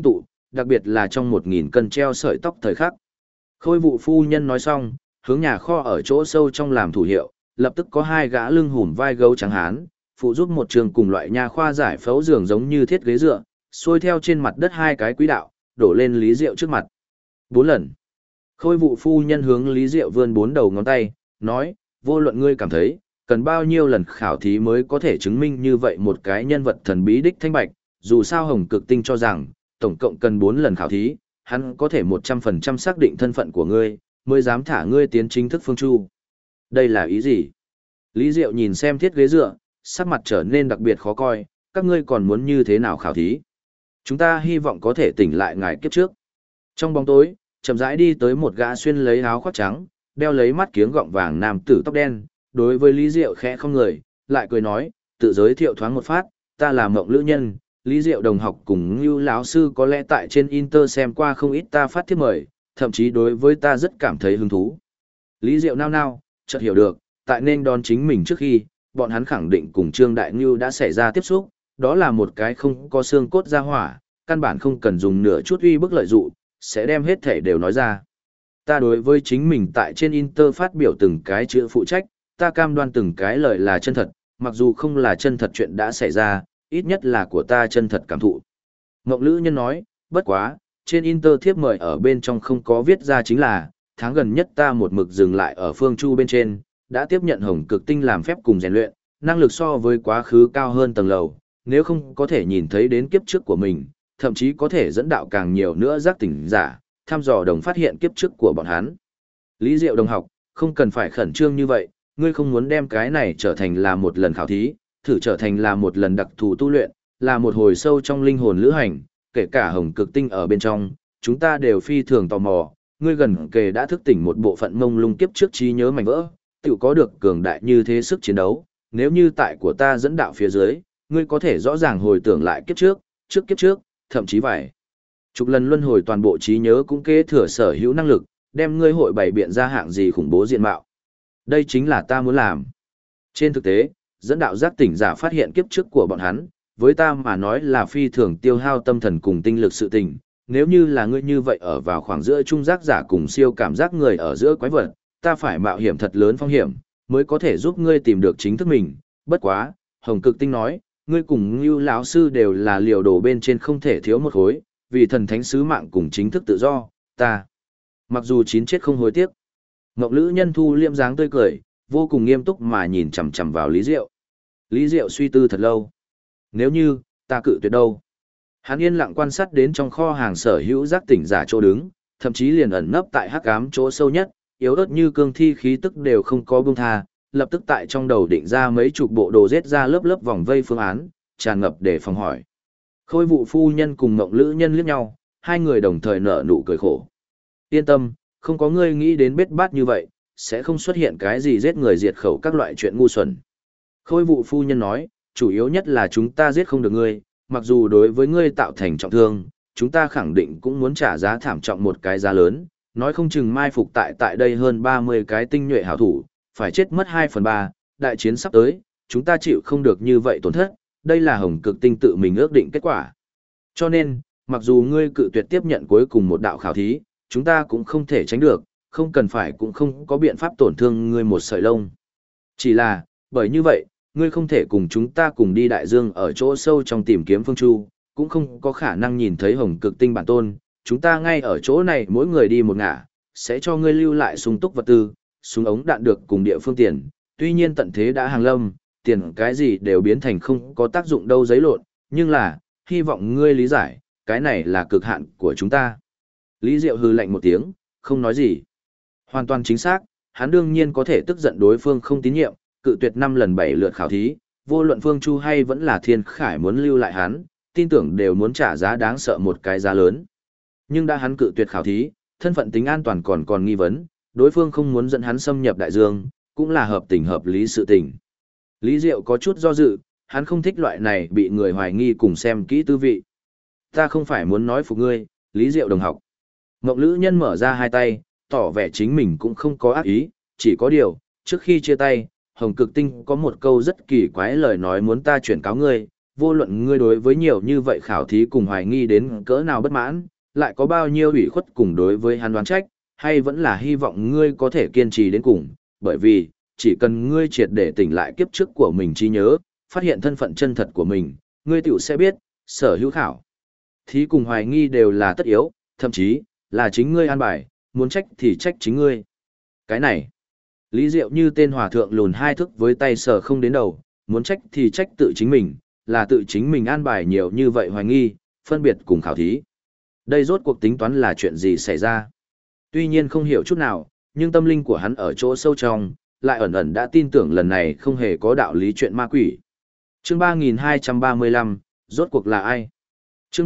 đặc biệt là trong 1.000 cân treo sợi tóc thời khắc. Khôi vụ phu nhân nói xong, hướng nhà kho ở chỗ sâu trong làm thủ hiệu, lập tức có hai gã lưng hùm vai gấu trắng hán, phụ giúp một trường cùng loại nhà khoa giải phẫu giường giống như thiết ghế dựa, xuôi theo trên mặt đất hai cái quỹ đạo, đổ lên Lý Diệu trước mặt. 4 lần. Khôi vụ phu nhân hướng Lý Diệu vươn 4 đầu ngón tay, nói, vô luận ngươi cảm thấy, cần bao nhiêu lần khảo thí mới có thể chứng minh như vậy một cái nhân vật thần bí đích thanh bạch, dù sao Hồng Cực Tinh cho rằng, tổng cộng cần 4 lần khảo thí, hắn có thể 100% xác định thân phận của ngươi, mới dám thả ngươi tiến chính thức phương chu. Đây là ý gì? Lý Diệu nhìn xem thiết ghế dựa, sắc mặt trở nên đặc biệt khó coi, các ngươi còn muốn như thế nào khảo thí? Chúng ta hy vọng có thể tỉnh lại ngài kiếp trước. Trong bóng tối, chậm rãi đi tới một gã xuyên lấy áo khoác trắng, đeo lấy mắt kiếng gọng vàng nam tử tóc đen, đối với Lý Diệu khẽ không người, lại cười nói, tự giới thiệu thoáng một phát, ta là Mộng Lữ Nhân, Lý Diệu đồng học cùng Ngưu lão sư có lẽ tại trên Inter xem qua không ít ta phát thiếp mời, thậm chí đối với ta rất cảm thấy hứng thú. Lý Diệu nao nao, chợt hiểu được, tại nên đón chính mình trước khi, bọn hắn khẳng định cùng Trương Đại Ngưu đã xảy ra tiếp xúc, đó là một cái không có xương cốt ra hỏa, căn bản không cần dùng nửa chút uy bức lợi dụ, sẽ đem hết thể đều nói ra. Ta đối với chính mình tại trên Inter phát biểu từng cái chữ phụ trách, ta cam đoan từng cái lời là chân thật, mặc dù không là chân thật chuyện đã xảy ra, ít nhất là của ta chân thật cảm thụ. Ngộng Lữ Nhân nói, bất quá, trên Inter thiếp mời ở bên trong không có viết ra chính là, tháng gần nhất ta một mực dừng lại ở phương chu bên trên, đã tiếp nhận Hồng Cực Tinh làm phép cùng rèn luyện, năng lực so với quá khứ cao hơn tầng lầu, nếu không có thể nhìn thấy đến kiếp trước của mình, thậm chí có thể dẫn đạo càng nhiều nữa giác tỉnh giả, thăm dò đồng phát hiện kiếp trước của bọn hắn. Lý Diệu đồng học, không cần phải khẩn trương như vậy, ngươi không muốn đem cái này trở thành là một lần khảo thí, thử trở thành là một lần đặc thù tu luyện, là một hồi sâu trong linh hồn lữ hành, kể cả Hồng Cực Tinh ở bên trong, chúng ta đều phi thường tò mò, ngươi gần kề đã thức tỉnh một bộ phận mông lung kiếp trước trí nhớ mảnh vỡ, tự có được cường đại như thế sức chiến đấu, nếu như tại của ta dẫn đạo phía dưới, ngươi có thể rõ ràng hồi tưởng lại kiếp trước, thậm chí vài chục lần luân hồi toàn bộ trí nhớ cũng kế thừa sở hữu năng lực, đem ngươi hội bày biện ra hạng gì khủng bố diện mạo. Đây chính là ta muốn làm. Trên thực tế, dẫn đạo giác tỉnh giả phát hiện kiếp trước của bọn hắn, với ta mà nói là phi thường tiêu hao tâm thần cùng tinh lực sự tình. Nếu như là ngươi như vậy ở vào khoảng giữa trung giác giả cùng siêu cảm giác người ở giữa quái vật, ta phải mạo hiểm thật lớn phong hiểm, mới có thể giúp ngươi tìm được chính thức mình. Bất quá, Hồng Cực Tinh nói, ngươi cùng Ngưu lão sư đều là liều đồ bên trên không thể thiếu một khối, vì thần thánh sứ mạng cùng chính thức tự do, ta mặc dù chín chết không hối tiếc. Ngọc Lữ Nhân thu liêm dáng tươi cười, vô cùng nghiêm túc mà nhìn chằm chằm vào Lý Diệu. Lý Diệu suy tư thật lâu. Nếu như ta cự tuyệt đâu? Hắn yên lặng quan sát đến trong kho hàng sở hữu giác tỉnh giả chỗ đứng, thậm chí liền ẩn nấp tại hắc ám chỗ sâu nhất, yếu ớt như cương thi khí tức đều không có buông tha, lập tức tại trong đầu định ra mấy chục bộ đồ giết ra lớp lớp vòng vây phương án, tràn ngập để phòng hỏi. Khôi vụ phu nhân cùng Mộng Lữ Nhân liếc nhau, hai người đồng thời nở nụ cười khổ. Yên tâm, không có ngươi nghĩ đến bết bát như vậy, sẽ không xuất hiện cái gì giết người diệt khẩu các loại chuyện ngu xuẩn. Khôi vụ phu nhân nói, chủ yếu nhất là chúng ta giết không được ngươi, mặc dù đối với ngươi tạo thành trọng thương, chúng ta khẳng định cũng muốn trả giá thảm trọng một cái giá lớn, nói không chừng mai phục tại đây hơn 30 cái tinh nhuệ hảo thủ, phải chết mất 2/3, đại chiến sắp tới, chúng ta chịu không được như vậy tổn thất, đây là Hồng Cực Tinh tự mình ước định kết quả. Cho nên, mặc dù ngươi cự tuyệt tiếp nhận cuối cùng một đạo khảo thí, chúng ta cũng không thể tránh được, không cần phải cũng không có biện pháp tổn thương ngươi một sợi lông. Chỉ là, bởi như vậy, ngươi không thể cùng chúng ta cùng đi đại dương ở chỗ sâu trong tìm kiếm phương chu, cũng không có khả năng nhìn thấy Hồng Cực Tinh bản tôn, chúng ta ngay ở chỗ này mỗi người đi một ngả, sẽ cho ngươi lưu lại sung túc vật tư, súng ống đạn được cùng địa phương tiền, tuy nhiên tận thế đã hàng lâm, tiền cái gì đều biến thành không có tác dụng đâu giấy lộn, nhưng là, hy vọng ngươi lý giải, cái này là cực hạn của chúng ta. Lý Diệu hừ lạnh một tiếng, không nói gì. Hoàn toàn chính xác, hắn đương nhiên có thể tức giận đối phương không tín nhiệm, cự tuyệt 5 lần 7 lượt khảo thí, vô luận Phương Chu hay vẫn là Thiên Khải muốn lưu lại hắn, tin tưởng đều muốn trả giá đáng sợ một cái giá lớn. Nhưng đã hắn cự tuyệt khảo thí, thân phận tính an toàn còn nghi vấn, đối phương không muốn dẫn hắn xâm nhập đại dương, cũng là hợp tình hợp lý sự tình. Lý Diệu có chút do dự, hắn không thích loại này bị người hoài nghi cùng xem kỹ tư vị. Ta không phải muốn nói phục ngươi, Lý Diệu đồng học. Ngọc Lữ Nhân mở ra hai tay, tỏ vẻ chính mình cũng không có ác ý, chỉ có điều, trước khi chia tay, Hồng Cực Tinh có một câu rất kỳ quái lời nói muốn ta chuyển cáo ngươi, vô luận ngươi đối với nhiều như vậy khảo thí cùng hoài nghi đến cỡ nào bất mãn, lại có bao nhiêu ủy khuất cùng đối với hắn đoán trách, hay vẫn là hy vọng ngươi có thể kiên trì đến cùng, bởi vì, chỉ cần ngươi triệt để tỉnh lại kiếp trước của mình trí nhớ, phát hiện thân phận chân thật của mình, ngươi tiểu sẽ biết, sở hữu khảo. Thí cùng hoài nghi đều là tất yếu, thậm chí, là chính ngươi an bài, muốn trách thì trách chính ngươi. Cái này, Lý Diệu như tên hòa thượng lùn hai thức với tay sờ không đến đầu, muốn trách thì trách tự chính mình, là tự chính mình an bài nhiều như vậy hoài nghi, phân biệt cùng khảo thí. Đây rốt cuộc tính toán là chuyện gì xảy ra. Tuy nhiên không hiểu chút nào, nhưng tâm linh của hắn ở chỗ sâu trong, lại ẩn ẩn đã tin tưởng lần này không hề có đạo lý chuyện ma quỷ. Chương 3235, rốt cuộc là ai? Chương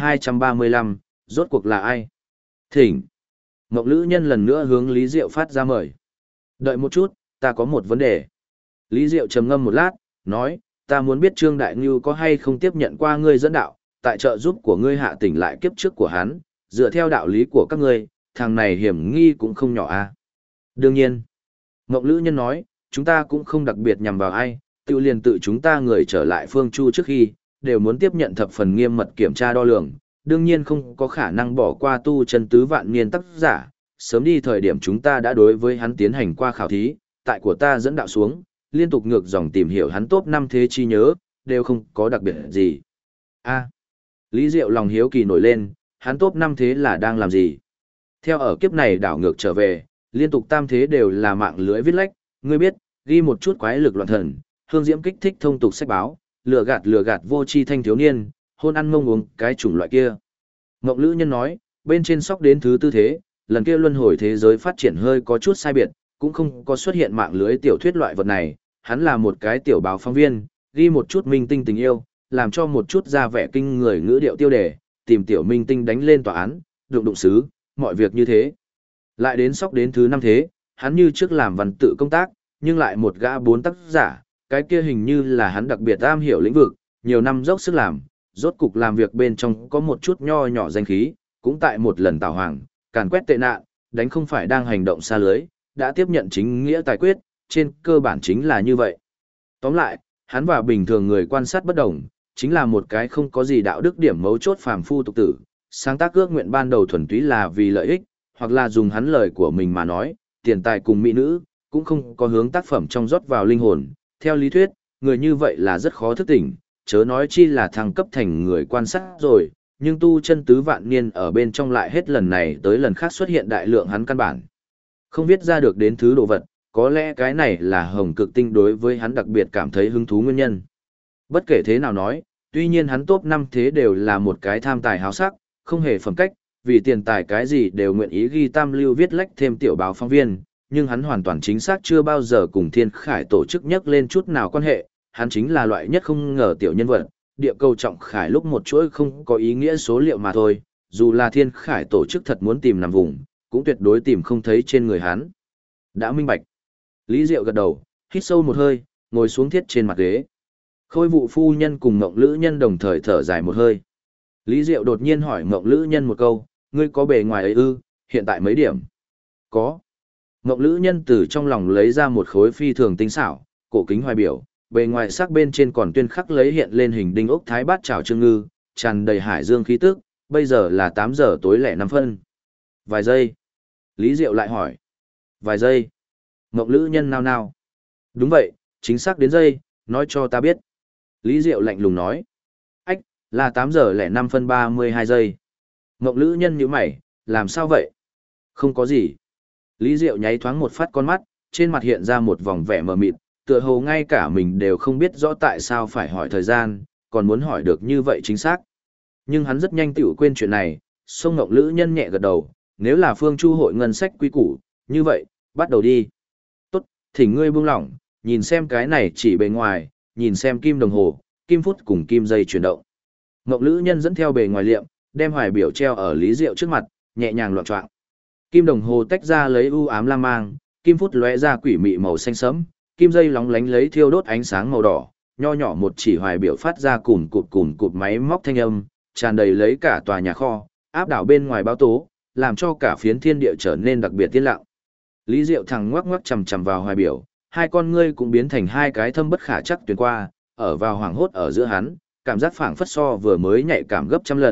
3235, rốt cuộc là ai? Thỉnh. Ngọc Lữ Nhân lần nữa hướng Lý Diệu phát ra mời. Đợi một chút, ta có một vấn đề. Lý Diệu trầm ngâm một lát, nói, ta muốn biết Trương Đại Ngưu có hay không tiếp nhận qua ngươi dẫn đạo, tại trợ giúp của ngươi hạ tỉnh lại kiếp trước của hắn, dựa theo đạo lý của các ngươi, thằng này hiểm nghi cũng không nhỏ a. Đương nhiên. Ngọc Lữ Nhân nói, chúng ta cũng không đặc biệt nhằm vào ai, tự liền tự chúng ta người trở lại Phương Chu trước khi, đều muốn tiếp nhận thập phần nghiêm mật kiểm tra đo lường, đương nhiên không có khả năng bỏ qua tu chân tứ vạn niên tác giả, sớm đi thời điểm chúng ta đã đối với hắn tiến hành qua khảo thí, tại của ta dẫn đạo xuống, liên tục ngược dòng tìm hiểu hắn top 5 thế chi nhớ, đều không có đặc biệt gì. A. Lý Diệu lòng hiếu kỳ nổi lên, hắn top 5 thế là đang làm gì? Theo ở kiếp này đảo ngược trở về, liên tục tam thế đều là mạng lưới viết lách, ngươi biết, ghi một chút quái lực loạn thần, hương diễm kích thích thông tục sách báo, lừa gạt vô tri thanh thiếu niên, hôn ăn mông uống cái chủng loại kia. Ngọc Lữ Nhân nói, bên trên sóc đến thứ tư thế, lần kia luân hồi thế giới phát triển hơi có chút sai biệt, cũng không có xuất hiện mạng lưới tiểu thuyết loại vật này, hắn là một cái tiểu báo phóng viên, ghi một chút minh tinh tình yêu, làm cho một chút ra vẻ kinh người ngữ điệu tiêu đề, tìm tiểu minh tinh đánh lên tòa án, đụng sứ, mọi việc như thế. Lại đến sóc đến thứ năm thế, hắn như trước làm văn tự công tác, nhưng lại một gã 4 tác giả, cái kia hình như là hắn đặc biệt am hiểu lĩnh vực, nhiều năm dốc sức làm, rốt cục làm việc bên trong có một chút nho nhỏ danh khí, cũng tại một lần tảo hoàng, càn quét tệ nạn, đánh không phải đang hành động xa lưới, đã tiếp nhận chính nghĩa tài quyết, trên cơ bản chính là như vậy. Tóm lại, hắn và bình thường người quan sát bất đồng, chính là một cái không có gì đạo đức điểm mấu chốt phàm phu tục tử, sáng tác ước nguyện ban đầu thuần túy là vì lợi ích, hoặc là dùng hắn lời của mình mà nói, tiền tài cùng mỹ nữ, cũng không có hướng tác phẩm trong rót vào linh hồn. Theo lý thuyết, người như vậy là rất khó thức tỉnh, chớ nói chi là thăng cấp thành người quan sát rồi, nhưng tu chân tứ vạn niên ở bên trong lại hết lần này tới lần khác xuất hiện đại lượng hắn căn bản. Không viết ra được đến thứ đồ vật, có lẽ cái này là hồng cực tinh đối với hắn đặc biệt cảm thấy hứng thú nguyên nhân. Bất kể thế nào nói, tuy nhiên hắn top 5 thế đều là một cái tham tài háo sắc, không hề phẩm cách, vì tiền tài cái gì đều nguyện ý ghi tam lưu viết lách thêm tiểu báo phóng viên, nhưng hắn hoàn toàn chính xác chưa bao giờ cùng Thiên Khải tổ chức nhắc lên chút nào quan hệ, hắn chính là loại nhất không ngờ tiểu nhân vật, địa cầu trọng khải lúc một chuỗi không có ý nghĩa số liệu mà thôi, dù là Thiên Khải tổ chức thật muốn tìm nằm vùng, cũng tuyệt đối tìm không thấy trên người hắn. Đã minh bạch. Lý Diệu gật đầu, hít sâu một hơi, ngồi xuống thiết trên mặt ghế. Khôi vụ phu nhân cùng Ngộng Lữ Nhân đồng thời thở dài một hơi. Lý Diệu đột nhiên hỏi Ngộng Lữ Nhân một câu, ngươi có bề ngoài ấy ư, hiện tại mấy điểm? Có. Ngộng Lữ Nhân từ trong lòng lấy ra một khối phi thường tinh xảo, cổ kính hoài biểu, bề ngoài sắc bên trên còn tuyên khắc lấy hiện lên hình đinh ốc thái bát trảo trương ngư, tràn đầy hải dương khí tức, bây giờ là 8 giờ tối lẻ 5 phân. Vài giây. Lý Diệu lại hỏi. Vài giây. Ngộng Lữ Nhân nao nao. Đúng vậy, chính xác đến giây, nói cho ta biết. Lý Diệu lạnh lùng nói. Ách, là 8 giờ lẻ 5 phân 32 giây. Ngộng Lữ Nhân nhíu mày, làm sao vậy? Không có gì. Lý Diệu nháy thoáng một phát con mắt, trên mặt hiện ra một vòng vẻ mờ mịt, tựa hồ ngay cả mình đều không biết rõ tại sao phải hỏi thời gian, còn muốn hỏi được như vậy chính xác. Nhưng hắn rất nhanh tiểu quên chuyện này, Song Ngộng Lữ Nhân nhẹ gật đầu, nếu là Phương Chu hội ngân sách quý củ, như vậy, bắt đầu đi. Tốt, thỉnh ngươi buông lỏng, nhìn xem cái này chỉ bề ngoài, nhìn xem kim đồng hồ, kim phút cùng kim giây chuyển động. Ngộng Lữ Nhân dẫn theo bề ngoài liệm, đem hoài biểu treo ở Lý Diệu trước mặt, nhẹ nhàng loạn choạng. Kim đồng hồ tách ra lấy u ám lam mang, kim phút lóe ra quỷ mị màu xanh sẫm, kim dây lóng lánh lấy thiêu đốt ánh sáng màu đỏ, nho nhỏ một chỉ hoài biểu phát ra cùn cụt máy móc thanh âm, tràn đầy lấy cả tòa nhà kho, áp đảo bên ngoài báo tố, làm cho cả phiến thiên địa trở nên đặc biệt yên lặng. Lý Diệu thẳng ngoắc ngoắc chằm chằm vào hoài biểu, hai con ngươi cũng biến thành hai cái thâm bất khả chắc tuyến qua, ở vào hoàng hốt ở giữa hắn, cảm giác phảng phất so vừa mới nhạy cảm gấp trăm lần,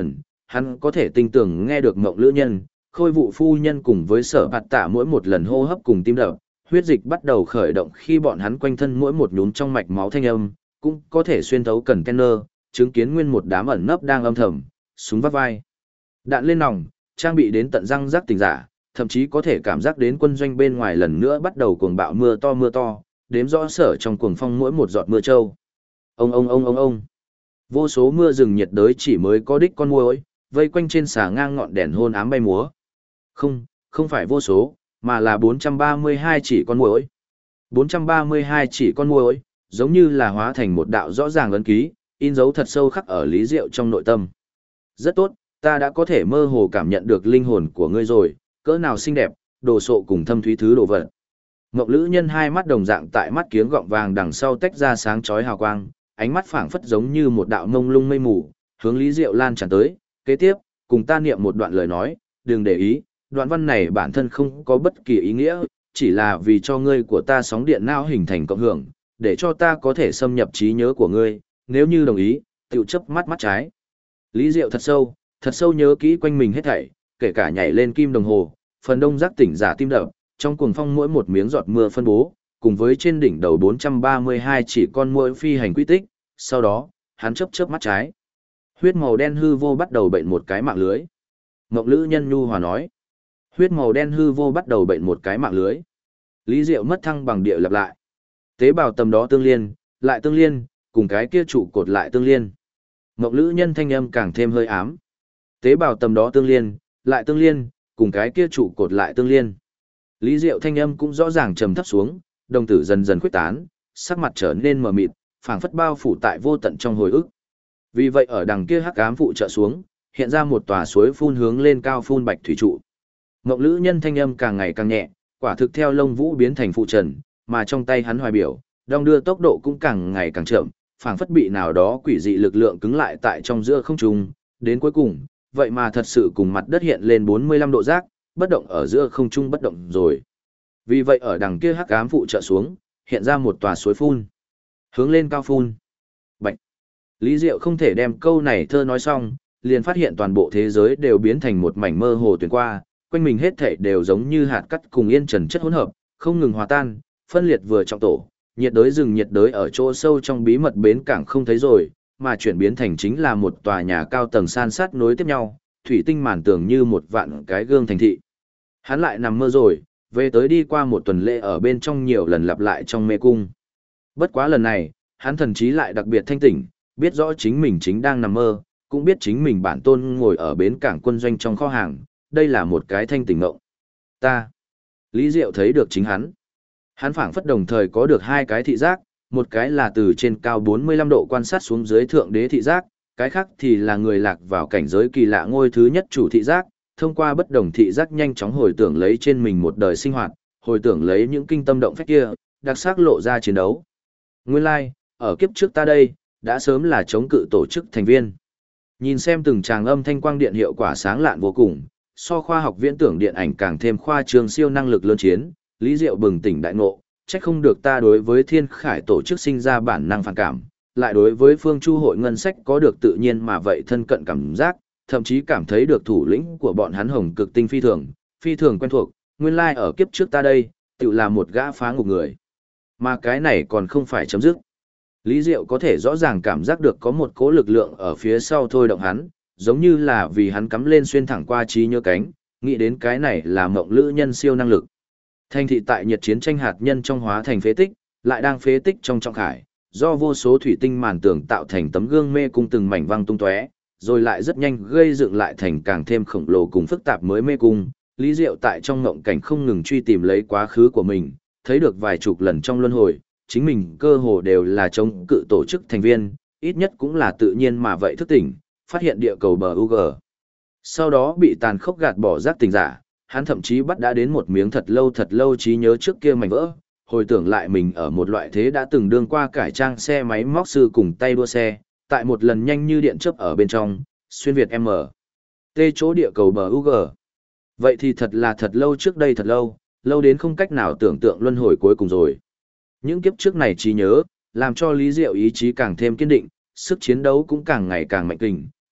hắn có thể tinh tường nghe được Ngộng Lữ Nhân, Khôi Vụ phu nhân cùng với Sở Bạt Tạ mỗi một lần hô hấp cùng tim đập, huyết dịch bắt đầu khởi động khi bọn hắn quanh thân mỗi một nhún trong mạch máu thanh âm, cũng có thể xuyên thấu cần Kenner, chứng kiến nguyên một đám ẩn nấp đang âm thầm, súng vắt vai. Đạn lên nòng, trang bị đến tận răng rắc tỉnh giả, thậm chí có thể cảm giác đến quân doanh bên ngoài lần nữa bắt đầu cuồng bạo mưa to, đếm rõ sở trong cuồng phong mỗi một giọt mưa trâu. Ông. Vô số mưa rừng nhiệt đới chỉ mới có đích con muỗi, vây quanh trên xà ngang ngọn đèn hôn ám bay múa. Không phải vô số, mà là 432 chỉ con muỗi. 432 chỉ con muỗi, giống như là hóa thành một đạo rõ ràng ấn ký, in dấu thật sâu khắc ở Lý Diệu trong nội tâm. Rất tốt, ta đã có thể mơ hồ cảm nhận được linh hồn của ngươi rồi, cỡ nào xinh đẹp, đồ sộ cùng thâm thúy thứ đồ vật. Ngọc Lữ Nhân hai mắt đồng dạng tại mắt kiếng gọng vàng đằng sau tách ra sáng chói hào quang, ánh mắt phảng phất giống như một đạo mông lung mây mù, hướng Lý Diệu lan tràn tới. Kế tiếp, cùng ta niệm một đoạn lời nói, đừng để ý, đoạn văn này bản thân không có bất kỳ ý nghĩa, chỉ là vì cho ngươi của ta sóng điện não hình thành cộng hưởng, để cho ta có thể xâm nhập trí nhớ của ngươi, nếu như đồng ý, tiểu chấp mắt trái. Lý Diệu thật sâu nhớ kỹ quanh mình hết thảy, kể cả nhảy lên kim đồng hồ, phần đông giác tỉnh giả tim đập, trong cuồng phong mỗi một miếng giọt mưa phân bố, cùng với trên đỉnh đầu 432 chỉ con muỗi phi hành quy tích, sau đó, hắn chớp mắt trái. Huyết màu đen hư vô bắt đầu bệnh một cái mạng lưới. Ngọc Lữ Nhân nhu hòa nói. Huyết màu đen hư vô bắt đầu bệnh một cái mạng lưới. Lý Diệu mất thăng bằng địa lặp lại. Tế bào tầm đó tương liên, lại tương liên, cùng cái kia trụ cột lại tương liên. Ngọc Lữ Nhân thanh âm càng thêm hơi ám. Tế bào tầm đó tương liên, lại tương liên, cùng cái kia trụ cột lại tương liên. Lý Diệu thanh âm cũng rõ ràng trầm thấp xuống, đồng tử dần dần khuếch tán, sắc mặt trở nên mờ mịt, phảng phất bao phủ tại vô tận trong hồi ức. Vì vậy ở đằng kia hắc ám phụ trợ xuống, hiện ra một tòa suối phun hướng lên cao phun bạch thủy trụ. Ngọc Lữ Nhân thanh âm càng ngày càng nhẹ, quả thực theo lông vũ biến thành phụ trần, mà trong tay hắn hoài biểu, đong đưa tốc độ cũng càng ngày càng chậm, phảng phất bị nào đó quỷ dị lực lượng cứng lại tại trong giữa không trung, đến cuối cùng, vậy mà thật sự cùng mặt đất hiện lên 45 độ giác, bất động ở giữa không trung bất động rồi. Vì vậy ở đằng kia hắc ám phụ trợ xuống, hiện ra một tòa suối phun, hướng lên cao phun. Bạch. Lý Diệu không thể đem câu này thơ nói xong, liền phát hiện toàn bộ thế giới đều biến thành một mảnh mơ hồ tuyển qua, quanh mình hết thảy đều giống như hạt cát cùng yên trần chất hỗn hợp, không ngừng hòa tan, phân liệt vừa trọng tổ, nhiệt đới rừng nhiệt đới ở chỗ sâu trong bí mật bến cảng không thấy rồi, mà chuyển biến thành chính là một tòa nhà cao tầng san sát nối tiếp nhau, thủy tinh màn tường như một vạn cái gương thành thị. Hắn lại nằm mơ rồi, về tới đi qua một tuần lễ ở bên trong nhiều lần lặp lại trong mê cung. Bất quá lần này, hắn thần trí lại đặc biệt thanh tỉnh, biết rõ chính mình chính đang nằm mơ, cũng biết chính mình bản tôn ngồi ở bến cảng quân doanh trong kho hàng, đây là một cái thanh tỉnh ngộng. Lý Diệu thấy được chính hắn. Hắn phảng phất đồng thời có được hai cái thị giác, một cái là từ trên cao 45 độ quan sát xuống dưới thượng đế thị giác, cái khác thì là người lạc vào cảnh giới kỳ lạ ngôi thứ nhất chủ thị giác, thông qua bất đồng thị giác nhanh chóng hồi tưởng lấy trên mình một đời sinh hoạt, hồi tưởng lấy những kinh tâm động phách kia, đặc sắc lộ ra chiến đấu. Nguyên lai, ở kiếp trước ta đây, đã sớm là chống cự tổ chức thành viên. Nhìn xem từng tràng âm thanh quang điện hiệu quả sáng lạn vô cùng, so khoa học viễn tưởng điện ảnh càng thêm khoa trương siêu năng lực lớn chiến, Lý Diệu bừng tỉnh đại ngộ, trách không được ta đối với Thiên Khải tổ chức sinh ra bản năng phản cảm, lại đối với Phương Chu hội ngân sách có được tự nhiên mà vậy thân cận cảm giác, thậm chí cảm thấy được thủ lĩnh của bọn hắn Hồng Cực Tinh phi thường quen thuộc, nguyên lai ở kiếp trước ta đây, tự là một gã phá ngục người. Mà cái này còn không phải chấm dứt. Lý Diệu có thể rõ ràng cảm giác được có một cỗ lực lượng ở phía sau thôi động hắn, giống như là vì hắn cắm lên xuyên thẳng qua trí nhớ cánh, nghĩ đến cái này là Mộng Lữ Nhân siêu năng lực. Thành thị tại nhiệt chiến tranh hạt nhân trong hóa thành phế tích, lại đang phế tích trong trọng khải, do vô số thủy tinh màn tường tạo thành tấm gương mê cung từng mảnh văng tung tóe, rồi lại rất nhanh gây dựng lại thành càng thêm khổng lồ cùng phức tạp mới mê cung. Lý Diệu tại trong ngộng cảnh không ngừng truy tìm lấy quá khứ của mình, thấy được vài chục lần trong luân hồi, chính mình cơ hồ đều là chống cự tổ chức thành viên, ít nhất cũng là tự nhiên mà vậy thức tỉnh, phát hiện địa cầu bờ UG. Sau đó bị tàn khốc gạt bỏ giác tỉnh giả, hắn thậm chí bắt đã đến một miếng thật lâu trí nhớ trước kia mảnh vỡ, hồi tưởng lại mình ở một loại thế đã từng đương qua cải trang xe máy móc sư cùng tay đua xe, tại một lần nhanh như điện chớp ở bên trong, xuyên Việt M. T chỗ địa cầu bờ UG. Vậy thì thật là thật lâu trước đây thật lâu đến không cách nào tưởng tượng luân hồi cuối cùng rồi. Những kiếp trước này trí nhớ, làm cho Lý Diệu ý chí càng thêm kiên định, sức chiến đấu cũng càng ngày càng mạnh kình,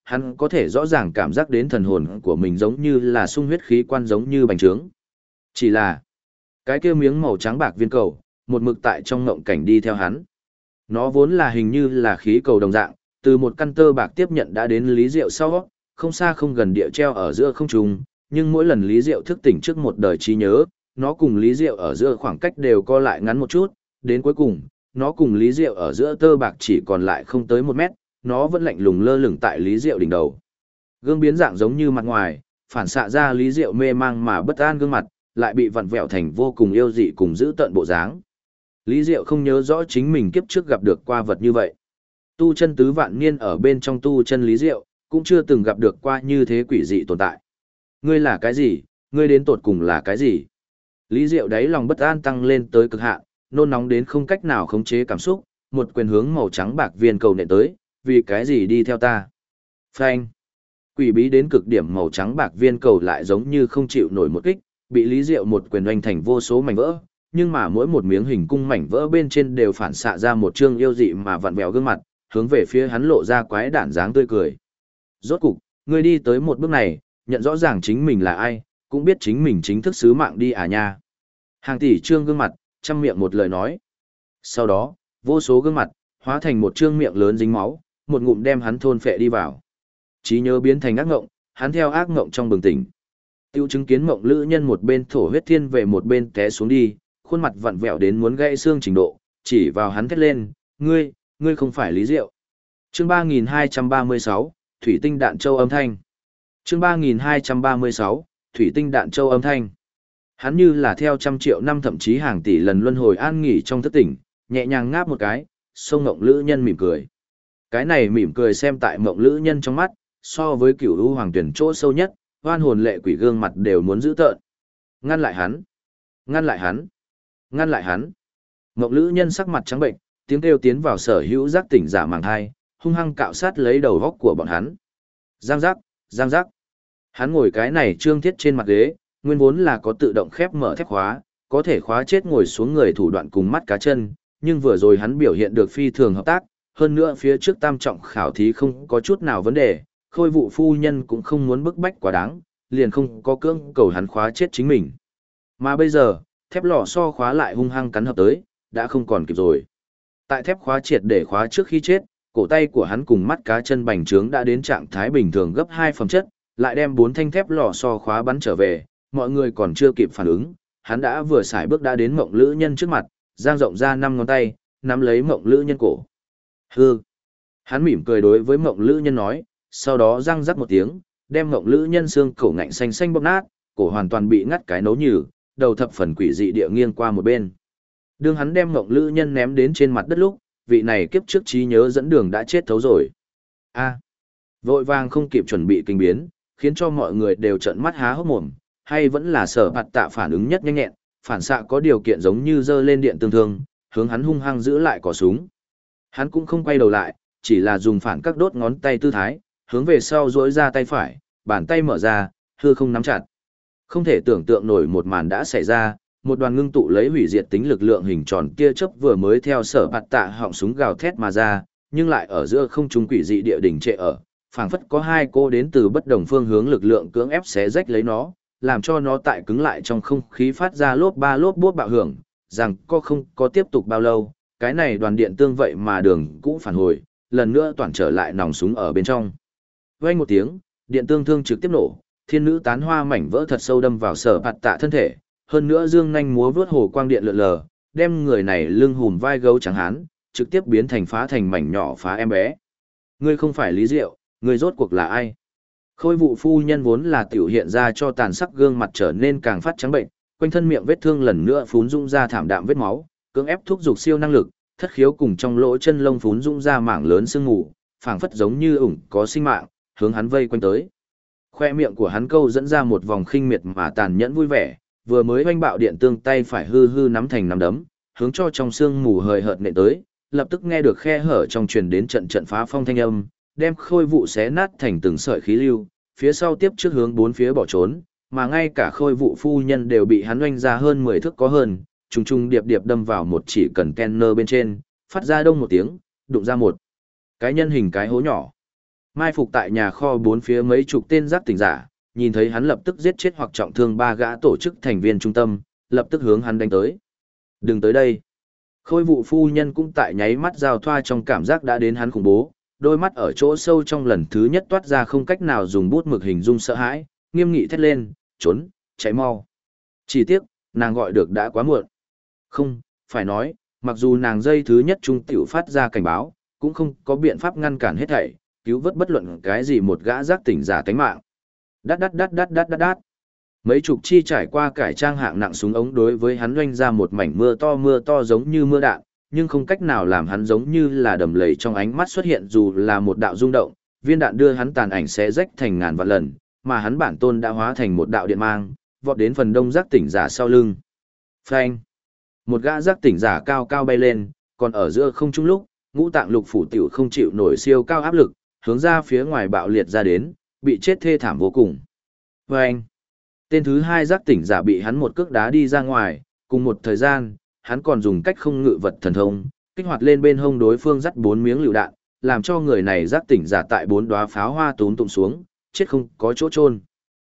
hắn có thể rõ ràng cảm giác đến thần hồn của mình giống như là sung huyết khí quan giống như bành trướng. Chỉ là, cái kia miếng màu trắng bạc viên cầu, một mực tại trong ngộng cảnh đi theo hắn. Nó vốn là hình như là khí cầu đồng dạng, từ một căn tơ bạc tiếp nhận đã đến Lý Diệu sau, không xa không gần địa treo ở giữa không trung, nhưng mỗi lần Lý Diệu thức tỉnh trước một đời trí nhớ, nó cùng Lý Diệu ở giữa khoảng cách đều co lại ngắn một chút, đến cuối cùng, nó cùng Lý Diệu ở giữa tơ bạc chỉ còn lại không tới 1 mét, nó vẫn lạnh lùng lơ lửng tại Lý Diệu đỉnh đầu. Gương biến dạng giống như mặt ngoài, phản xạ ra Lý Diệu mê mang mà bất an gương mặt, lại bị vặn vẹo thành vô cùng yêu dị cùng giữ tận bộ dáng. Lý Diệu không nhớ rõ chính mình kiếp trước gặp được qua vật như vậy. Tu chân tứ vạn niên ở bên trong tu chân Lý Diệu, cũng chưa từng gặp được qua như thế quỷ dị tồn tại. Ngươi là cái gì? Ngươi đến tột cùng là cái gì? Lý Diệu đáy lòng bất an tăng lên tới cực hạn, nôn nóng đến không cách nào khống chế cảm xúc, một quyền hướng màu trắng bạc viên cầu nện tới, vì cái gì đi theo ta? Phanh! Quỷ bí đến cực điểm màu trắng bạc viên cầu lại giống như không chịu nổi một kích, bị Lý Diệu một quyền oanh thành vô số mảnh vỡ, nhưng mà mỗi một miếng hình cung mảnh vỡ bên trên đều phản xạ ra một trương yêu dị mà vặn vẹo gương mặt, hướng về phía hắn lộ ra quái đản dáng tươi cười. Rốt cục, ngươi đi tới một bước này, nhận rõ ràng chính mình là ai, cũng biết chính mình chính thức sứ mạng đi à nha. Hàng tỷ trương gương mặt, trăm miệng một lời nói. Sau đó, vô số gương mặt, hóa thành một trương miệng lớn dính máu, một ngụm đem hắn thôn phệ đi vào. Trí nhớ biến thành ác ngộng, hắn theo ác ngộng trong bừng tỉnh. Tiêu chứng kiến mộng lữ nhân một bên thổ huyết thiên về một bên té xuống đi, khuôn mặt vặn vẹo đến muốn gãy xương trình độ, chỉ vào hắn thét lên, ngươi không phải Lý Diệu. Chương 3236, Thủy tinh đạn châu âm thanh. Chương 3236, Thủy tinh đạn châu âm thanh. Hắn như là theo trăm triệu năm thậm chí hàng tỷ lần luân hồi an nghỉ trong thất tỉnh, nhẹ nhàng ngáp một cái, sông mộng lữ nhân mỉm cười. Cái này mỉm cười xem tại mộng lữ nhân trong mắt, so với cửu u hoàng tuyển chỗ sâu nhất, oan hồn lệ quỷ gương mặt đều muốn giữ tợn. Ngăn lại hắn! Ngăn lại hắn! Ngăn lại hắn! Mộng lữ nhân sắc mặt trắng bệnh, tiếng kêu tiến vào sở hữu giác tỉnh giả màng thai, hung hăng cạo sát lấy đầu góc của bọn hắn. Giang giác, giang giác. Hắn ngồi cái này trương thiết trên mặt ghế, nguyên vốn là có tự động khép mở thép khóa, có thể khóa chết ngồi xuống người thủ đoạn cùng mắt cá chân, nhưng vừa rồi hắn biểu hiện được phi thường hợp tác, hơn nữa phía trước tam trọng khảo thí không có chút nào vấn đề, khôi vụ phu nhân cũng không muốn bức bách quá đáng, liền không có cưỡng cầu hắn khóa chết chính mình. Mà bây giờ, thép lò xo khóa lại hung hăng cắn hợp tới, đã không còn kịp rồi. Tại thép khóa triệt để khóa trước khi chết, cổ tay của hắn cùng mắt cá chân bành trướng đã đến trạng thái bình thường gấp 2 phẩm chất, lại đem 4 thanh thép lò xo khóa bắn trở về, mọi người còn chưa kịp phản ứng, hắn đã vừa xài bước đã đến mộng lữ nhân trước mặt, dang rộng ra 5 ngón tay, nắm lấy mộng lữ nhân cổ. Hư! Hắn mỉm cười đối với mộng lữ nhân nói, sau đó răng rắc một tiếng, đem mộng lữ nhân xương cổ ngạnh xanh xanh bóp nát, cổ hoàn toàn bị ngắt cái nấu nhừ, đầu thập phần quỷ dị địa nghiêng qua một bên. Đương hắn đem mộng lữ nhân ném đến trên mặt đất lúc, vị này kiếp trước trí nhớ dẫn đường đã chết thấu rồi. A! Vội vàng không kịp chuẩn bị kinh biến, khiến cho mọi người đều trợn mắt há hốc mồm, hay vẫn là sở bạt tạ phản ứng nhất nhanh nhẹn, phản xạ có điều kiện giống như dơ lên điện tương thương, hướng hắn hung hăng giữ lại cò súng. Hắn cũng không quay đầu lại, chỉ là dùng phản các đốt ngón tay tư thái, hướng về sau duỗi ra tay phải, bàn tay mở ra, hư không nắm chặt. Không thể tưởng tượng nổi một màn đã xảy ra, một đoàn ngưng tụ lấy hủy diệt tính lực lượng hình tròn tia chớp vừa mới theo sở bạt tạ họng súng gào thét mà ra, nhưng lại ở giữa không trung quỷ dị địa đỉnh trệ ở, phảng phất có hai cô đến từ bất đồng phương hướng lực lượng cưỡng ép xé rách lấy nó, làm cho nó tại cứng lại trong không khí phát ra lốp ba lốp bốp bạo hưởng, rằng có không có tiếp tục bao lâu, cái này đoàn điện tương vậy mà đường cũng phản hồi, lần nữa toàn trở lại nòng súng ở bên trong. Vang một tiếng, điện tương thương trực tiếp nổ, thiên nữ tán hoa mảnh vỡ thật sâu đâm vào sở bạt tạ thân thể, hơn nữa dương nhanh múa vướt hồ quang điện lượn lờ, đem người này lưng hùm vai gấu trắng hán, trực tiếp biến thành phá thành mảnh nhỏ phá em bé. Ngươi không phải Lý Diệu, ngươi rốt cuộc là ai? Khôi vụ phu nhân vốn là tiểu hiện ra cho tàn sắc gương mặt trở nên càng phát trắng bệnh, quanh thân miệng vết thương lần nữa phún rung ra thảm đạm vết máu, cưỡng ép thúc dục siêu năng lực, thất khiếu cùng trong lỗ chân lông phún rung ra mảng lớn sương mù, phảng phất giống như ủng có sinh mạng, hướng hắn vây quanh tới. Khoe miệng của hắn câu dẫn ra một vòng khinh miệt mà tàn nhẫn vui vẻ, vừa mới oanh bạo điện tương tay phải hư hư nắm thành nắm đấm, hướng cho trong sương mù hời hợt nện tới, lập tức nghe được khe hở trong truyền đến trận trận phá phong thanh âm, đem khôi vụ xé nát thành từng sợi khí lưu, phía sau tiếp trước hướng bốn phía bỏ trốn, mà ngay cả khôi vụ phu nhân đều bị hắn oanh ra hơn 10 thước có hơn, trùng trùng điệp điệp đâm vào một chỉ cần kenner bên trên, phát ra đông một tiếng, đụng ra một cái nhân hình cái hố nhỏ. Mai phục tại nhà kho bốn phía mấy chục tên giác tỉnh giả, nhìn thấy hắn lập tức giết chết hoặc trọng thương ba gã tổ chức thành viên trung tâm, lập tức hướng hắn đánh tới. Đừng tới đây. Khôi vụ phu nhân cũng tại nháy mắt giao thoa trong cảm giác đã đến hắn khủng bố, đôi mắt ở chỗ sâu trong lần thứ nhất toát ra không cách nào dùng bút mực hình dung sợ hãi, nghiêm nghị thét lên, trốn, chạy mau. Chỉ tiếc, nàng gọi được đã quá muộn. Không, phải nói, mặc dù nàng dây thứ nhất trung tiểu phát ra cảnh báo, cũng không có biện pháp ngăn cản hết thảy, cứu vớt bất luận cái gì một gã giác tỉnh giả tánh mạng. Đát đát đát đát đát đát đát. Mấy chục chi trải qua cải trang hạng nặng súng ống đối với hắn doanh ra một mảnh mưa to giống như mưa đạn, nhưng không cách nào làm hắn giống như là đầm lầy trong ánh mắt xuất hiện dù là một đạo rung động, viên đạn đưa hắn tàn ảnh xé rách thành ngàn vạn lần, mà hắn bản tôn đã hóa thành một đạo điện mang, vọt đến phần đông giác tỉnh giả sau lưng. Phanh! Một gã giác tỉnh giả cao cao bay lên, còn ở giữa không trung lúc, ngũ tạng lục phủ tiểu không chịu nổi siêu cao áp lực, hướng ra phía ngoài bạo liệt ra đến, bị chết thê thảm vô cùng. Phanh! Tên thứ hai giác tỉnh giả bị hắn một cước đá đi ra ngoài, cùng một thời gian, hắn còn dùng cách không ngự vật thần thông, kích hoạt lên bên hông đối phương dắt 4 miếng lựu đạn, làm cho người này giác tỉnh giả tại 4 đóa pháo hoa túm tụng xuống, chết không có chỗ chôn.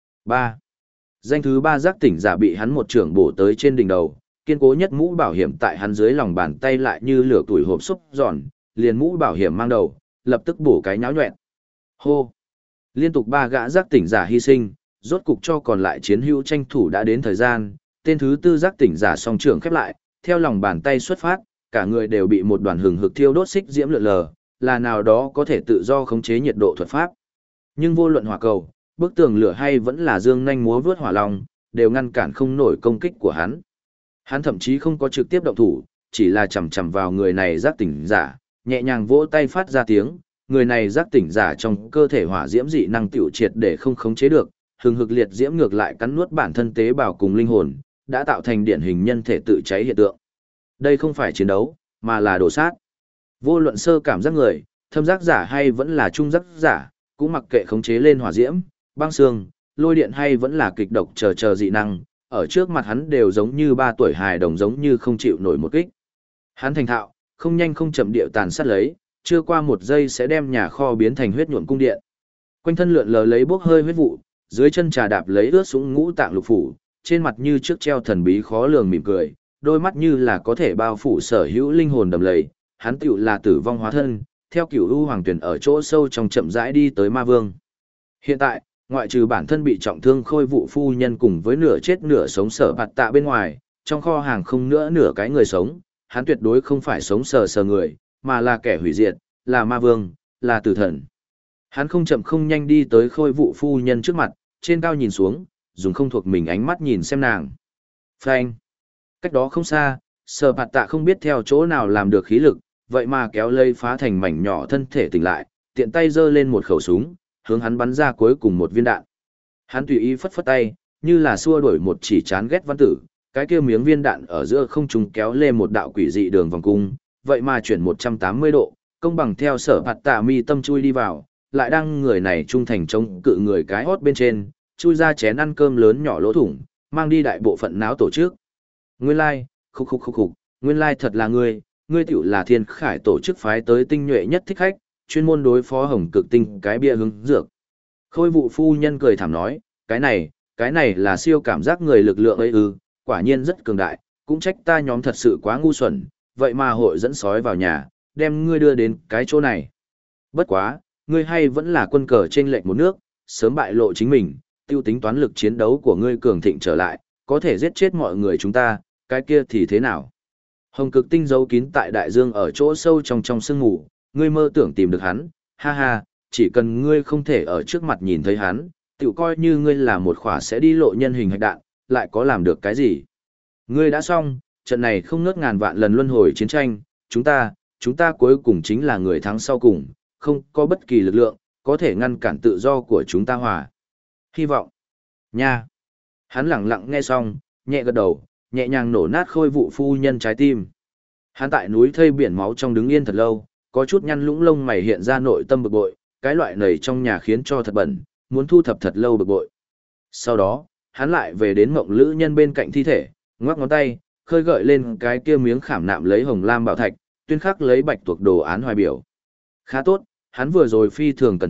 3. Danh thứ 3 giác tỉnh giả bị hắn một trưởng bổ tới trên đỉnh đầu, kiên cố nhất mũ bảo hiểm tại hắn dưới lòng bàn tay lại như lửa tuổi hộp xúc giòn, liền mũ bảo hiểm mang đầu, lập tức bổ cái nháo nhọẹn. Hô! Liên tục 3 gã giác tỉnh giả hy sinh, rốt cục cho còn lại chiến hữu tranh thủ đã đến thời gian, tên thứ tư giác tỉnh giả song trưởng khép lại, theo lòng bàn tay xuất phát, cả người đều bị một đoàn hừng hực thiêu đốt xích diễm lượn lờ, là nào đó có thể tự do khống chế nhiệt độ thuật pháp. Nhưng vô luận hỏa cầu, bức tường lửa hay vẫn là dương nhanh múa vướt hỏa long, đều ngăn cản không nổi công kích của hắn. Hắn thậm chí không có trực tiếp động thủ, chỉ là chầm chầm vào người này giác tỉnh giả, nhẹ nhàng vỗ tay phát ra tiếng, người này giác tỉnh giả trong cơ thể hỏa diễm dị năng tiểu triệt để không khống chế được, hừng hực liệt diễm ngược lại cắn nuốt bản thân tế bào cùng linh hồn, đã tạo thành điển hình nhân thể tự cháy hiện tượng. Đây không phải chiến đấu, mà là đổ sát. Vô luận sơ cảm giác người, thâm giác giả hay vẫn là trung giác giả, cũng mặc kệ khống chế lên hỏa diễm, băng xương, lôi điện hay vẫn là kịch độc chờ dị năng, ở trước mặt hắn đều giống như 3 tuổi hài đồng giống như không chịu nổi một kích. Hắn thành thạo, không nhanh không chậm điệu tàn sát lấy, chưa qua 1 giây sẽ đem nhà kho biến thành huyết nhuộm cung điện. Quanh thân lượn lờ lấy bốc hơi huyết vụ, dưới chân trà đạp lấy ướt sũng ngũ tạng lục phủ, trên mặt như trước treo thần bí khó lường mỉm cười, đôi mắt như là có thể bao phủ sở hữu linh hồn đầm lầy, hắn tựu là tử vong hóa thân, theo cửu u hoàng tuyển ở chỗ sâu trong chậm rãi đi tới ma vương. Hiện tại, ngoại trừ bản thân bị trọng thương khôi vụ phu nhân cùng với nửa chết nửa sống sở bạt tạ bên ngoài, trong kho hàng không nữa nửa cái người sống, hắn tuyệt đối không phải sống sờ người, mà là kẻ hủy diệt, là ma vương, là tử thần. Hắn không chậm không nhanh đi tới khôi vụ phu nhân trước mặt, trên cao nhìn xuống, dùng không thuộc mình ánh mắt nhìn xem nàng. Phanh. Cách đó không xa, sở bạt tạ không biết theo chỗ nào làm được khí lực, vậy mà kéo lây phá thành mảnh nhỏ thân thể tỉnh lại, tiện tay giơ lên một khẩu súng, hướng hắn bắn ra cuối cùng một viên đạn. Hắn tùy ý phất phất tay, như là xua đuổi một chỉ chán ghét văn tử, cái kia miếng viên đạn ở giữa không trung kéo lên một đạo quỷ dị đường vòng cung, vậy mà chuyển 180 độ, công bằng theo sở bạt tạ mi tâm chui đi vào, lại đang người này trung thành chống cự người cái hót bên trên, chui ra chén ăn cơm lớn nhỏ lỗ thủng, mang đi đại bộ phận náo tổ chức. Nguyên lai, khục, nguyên lai thật là ngươi tiểu là Thiên Khải tổ chức phái tới tinh nhuệ nhất thích khách, chuyên môn đối phó Hồng Cực Tinh cái bia hướng dược. Khôi vụ phu nhân cười thảm nói, cái này là siêu cảm giác người lực lượng ấy ư, quả nhiên rất cường đại, cũng trách ta nhóm thật sự quá ngu xuẩn, vậy mà hội dẫn sói vào nhà, đem ngươi đưa đến cái chỗ này. Bất quá, ngươi hay vẫn là quân cờ trên lệch một nước, sớm bại lộ chính mình, tiêu tính toán lực chiến đấu của ngươi cường thịnh trở lại, có thể giết chết mọi người chúng ta, cái kia thì thế nào? Hồng Cực Tinh giấu kín tại đại dương ở chỗ sâu trong sương mù, ngươi mơ tưởng tìm được hắn, ha ha, chỉ cần ngươi không thể ở trước mặt nhìn thấy hắn, tự coi như ngươi là một khỏa sẽ đi lộ nhân hình hạch đạn, lại có làm được cái gì? Ngươi đã xong, trận này không ngớt ngàn vạn lần luân hồi chiến tranh, chúng ta cuối cùng chính là người thắng sau cùng, không có bất kỳ lực lượng, có thể ngăn cản tự do của chúng ta hòa. Hy vọng. Nha. Hắn lặng lặng nghe xong, nhẹ gật đầu, nhẹ nhàng nổ nát khôi vụ phu nhân trái tim. Hắn tại núi thây biển máu trong đứng yên thật lâu, có chút nhăn lũng lông mày hiện ra nội tâm bực bội, cái loại nầy trong nhà khiến cho thật bẩn, muốn thu thập thật lâu bực bội. Sau đó, hắn lại về đến mộng lữ nhân bên cạnh thi thể, ngoắc ngón tay, khơi gợi lên cái kia miếng khảm nạm lấy hồng lam bảo thạch, tuyên khắc lấy bạch tuộc đồ án hoài biểu. Khá tốt, hắn vừa rồi phi thường cẩn thận,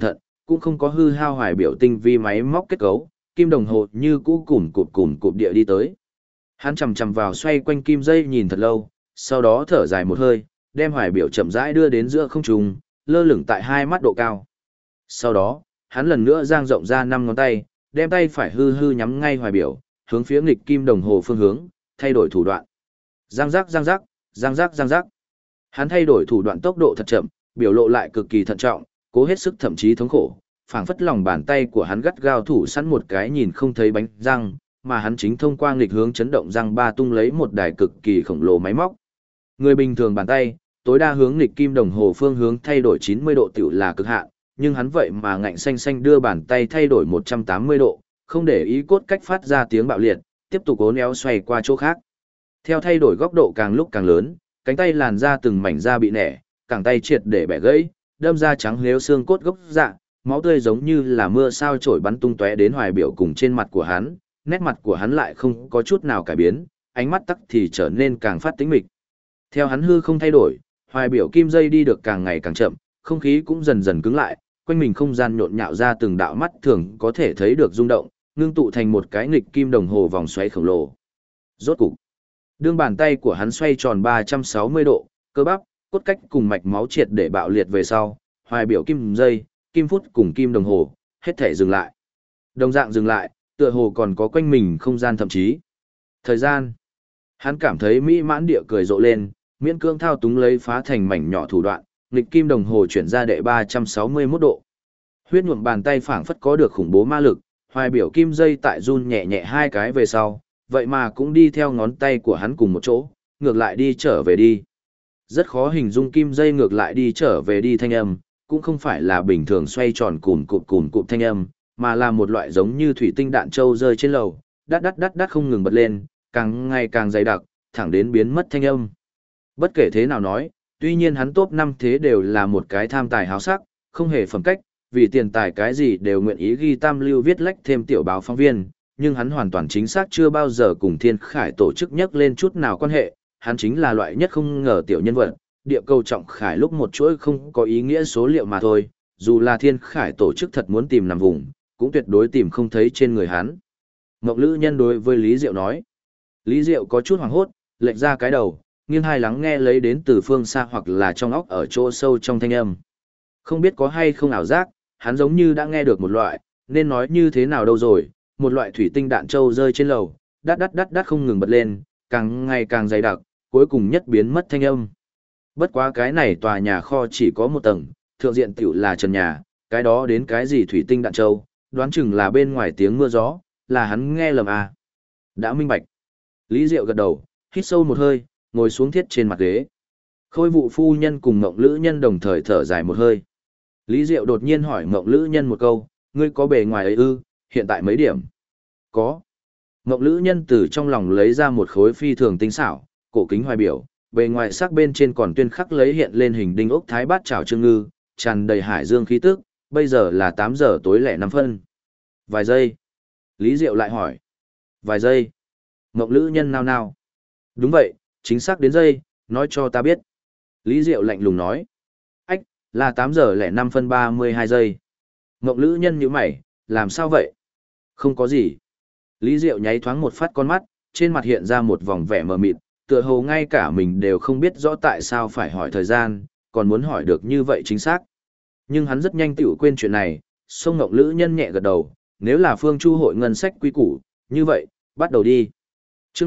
cũng không có hư hao hoài biểu tinh vi máy móc kết cấu, kim đồng hồ như cũ cùm cụm địa đi tới. Hắn chầm chầm vào xoay quanh kim dây nhìn thật lâu, sau đó thở dài một hơi, đem hoài biểu chậm rãi đưa đến giữa không trung, lơ lửng tại 2 mắt độ cao. Sau đó, hắn lần nữa dang rộng ra 5 ngón tay, đem tay phải hư hư nhắm ngay hoài biểu, hướng phía nghịch kim đồng hồ phương hướng, thay đổi thủ đoạn. Giang giác giang giác, giang giác giang giác. Hắn thay đổi thủ đoạn tốc độ thật chậm, biểu lộ lại cực kỳ thận trọng, cố hết sức thậm chí thống khổ, phảng phất lòng bàn tay của hắn gắt gao thủ sẵn một cái nhìn không thấy bánh răng, mà hắn chính thông qua nghịch hướng chấn động răng ba tung lấy một đài cực kỳ khổng lồ máy móc. Người bình thường bàn tay, tối đa hướng nghịch kim đồng hồ phương hướng thay đổi 90 độ tiểu là cực hạn, nhưng hắn vậy mà ngạnh xanh xanh đưa bàn tay thay đổi 180 độ, không để ý cốt cách phát ra tiếng bạo liệt, tiếp tục uốn éo xoay qua chỗ khác. Theo thay đổi góc độ càng lúc càng lớn, cánh tay làn ra từng mảnh da bị nẻ, cẳng tay triệt để bẻ gãy, đâm ra trắng nếu xương cốt gốc dạ, máu tươi giống như là mưa sao trổi bắn tung tóe đến hoài biểu cùng trên mặt của hắn, nét mặt của hắn lại không có chút nào cải biến, ánh mắt tắc thì trở nên càng phát tĩnh mịch. Theo hắn hư không thay đổi, hoài biểu kim dây đi được càng ngày càng chậm, không khí cũng dần dần cứng lại, quanh mình không gian nhộn nhạo ra từng đạo mắt thường có thể thấy được rung động, ngưng tụ thành một cái nghịch kim đồng hồ vòng xoáy khổng lồ. Rốt cục, đương bàn tay của hắn xoay tròn 360 độ, cơ bắp, cốt cách cùng mạch máu triệt để bạo liệt về sau, hoài biểu kim dây, kim phút cùng kim đồng hồ, hết thể dừng lại. Đồng dạng dừng lại, tựa hồ còn có quanh mình không gian thậm chí. Thời gian. Hắn cảm thấy mỹ mãn địa cười rộ lên, miễn cưỡng thao túng lấy phá thành mảnh nhỏ thủ đoạn, nghịch kim đồng hồ chuyển ra đệ 361 độ. Huyết nhuộm bàn tay phảng phất có được khủng bố ma lực, hoài biểu kim dây tại run nhẹ nhẹ 2 cái về sau, vậy mà cũng đi theo ngón tay của hắn cùng một chỗ, ngược lại đi trở về đi. Rất khó hình dung kim dây ngược lại đi trở về đi thanh âm, cũng không phải là bình thường xoay tròn cùn cụm thanh âm, mà là một loại giống như thủy tinh đạn trâu rơi trên lầu, đắt không ngừng bật lên, càng ngày càng dày đặc, thẳng đến biến mất thanh âm. Bất kể thế nào nói, tuy nhiên hắn top 5 thế đều là một cái tham tài háo sắc, không hề phẩm cách, vì tiền tài cái gì đều nguyện ý ghi tam lưu viết lách thêm tiểu báo phóng viên, nhưng hắn hoàn toàn chính xác chưa bao giờ cùng Thiên Khải tổ chức nhắc lên chút nào quan hệ, hắn chính là loại nhất không ngờ tiểu nhân vật, địa cầu trọng khải lúc một chuỗi không có ý nghĩa số liệu mà thôi, dù là Thiên Khải tổ chức thật muốn tìm nằm vùng, cũng tuyệt đối tìm không thấy trên người hắn. Mộng Lữ Nhân đối với Lý Diệu nói. Lý Diệu có chút hoảng hốt, lệch ra cái đầu, nghiêng hai lắng nghe lấy đến từ phương xa hoặc là trong óc ở chỗ sâu trong thanh âm. Không biết có hay không ảo giác, hắn giống như đã nghe được một loại, nên nói như thế nào đâu rồi, một loại thủy tinh đạn trâu rơi trên lầu, đắt không ngừng bật lên, càng ngày càng dày đặc, cuối cùng nhất biến mất thanh âm. Bất quá cái này tòa nhà kho chỉ có một tầng, thượng diện tiểu là trần nhà, cái đó đến cái gì thủy tinh đạn trâu, đoán chừng là bên ngoài tiếng mưa gió, là hắn nghe lầm à. Đã minh bạch. Lý Diệu gật đầu, hít sâu một hơi, ngồi xuống thiết trên mặt ghế. Khôi vụ phu nhân cùng Mộng Lữ Nhân đồng thời thở dài một hơi. Lý Diệu đột nhiên hỏi Mộng Lữ Nhân một câu, ngươi có bề ngoài ấy ư, hiện tại mấy điểm? Có. Mộng Lữ Nhân từ trong lòng lấy ra một khối phi thường tinh xảo, cổ kính hoài biểu, bề ngoài sắc bên trên còn tuyên khắc lấy hiện lên hình đinh ốc thái bát chảo trương ngư, tràn đầy hải dương khí tức, bây giờ là 8 giờ tối lẻ 5 phân. Vài giây. Lý Diệu lại hỏi. Vài giây. Mộng Lữ Nhân nao nao. Đúng vậy, chính xác đến giây, nói cho ta biết. Lý Diệu lạnh lùng nói. Ách, là 8 giờ lẻ 5 phân 32 giây. Mộng Lữ Nhân nhíu mày, làm sao vậy? Không có gì. Lý Diệu nháy thoáng một phát con mắt, trên mặt hiện ra một vòng vẻ mờ mịt, tựa hồ ngay cả mình đều không biết rõ tại sao phải hỏi thời gian, còn muốn hỏi được như vậy chính xác. Nhưng hắn rất nhanh tiểu quên chuyện này, Song Ngộng Lữ Nhân nhẹ gật đầu, nếu là Phương Chu hội ngân sách quý củ, như vậy, bắt đầu đi. Chương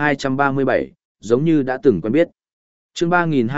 3237, giống như đã từng quen biết. Chương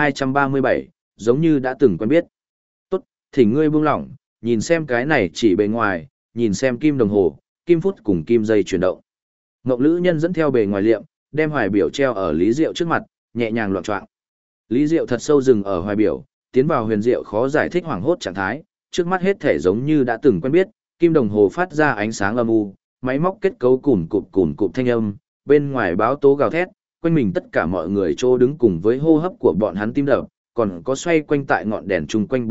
3237, giống như đã từng quen biết. Tốt, thỉnh ngươi buông lỏng, nhìn xem cái này chỉ bề ngoài, nhìn xem kim đồng hồ, kim phút cùng kim dây chuyển động. Ngộng Lữ Nhân dẫn theo bề ngoài liệm, đem hoài biểu treo ở Lý Diệu trước mặt, nhẹ nhàng loạng choạng. Lý Diệu thật sâu dừng ở hoài biểu, tiến vào huyền diệu khó giải thích hoảng hốt trạng thái, trước mắt hết thể giống như đã từng quen biết, kim đồng hồ phát ra ánh sáng âm u, máy móc kết cấu cùn cụm thanh âm, bên ngoài báo tố gào thét, quanh mình tất cả mọi người trô đứng cùng với hô hấp của bọn hắn tim đập, còn có xoay quanh tại ngọn đèn chung quanh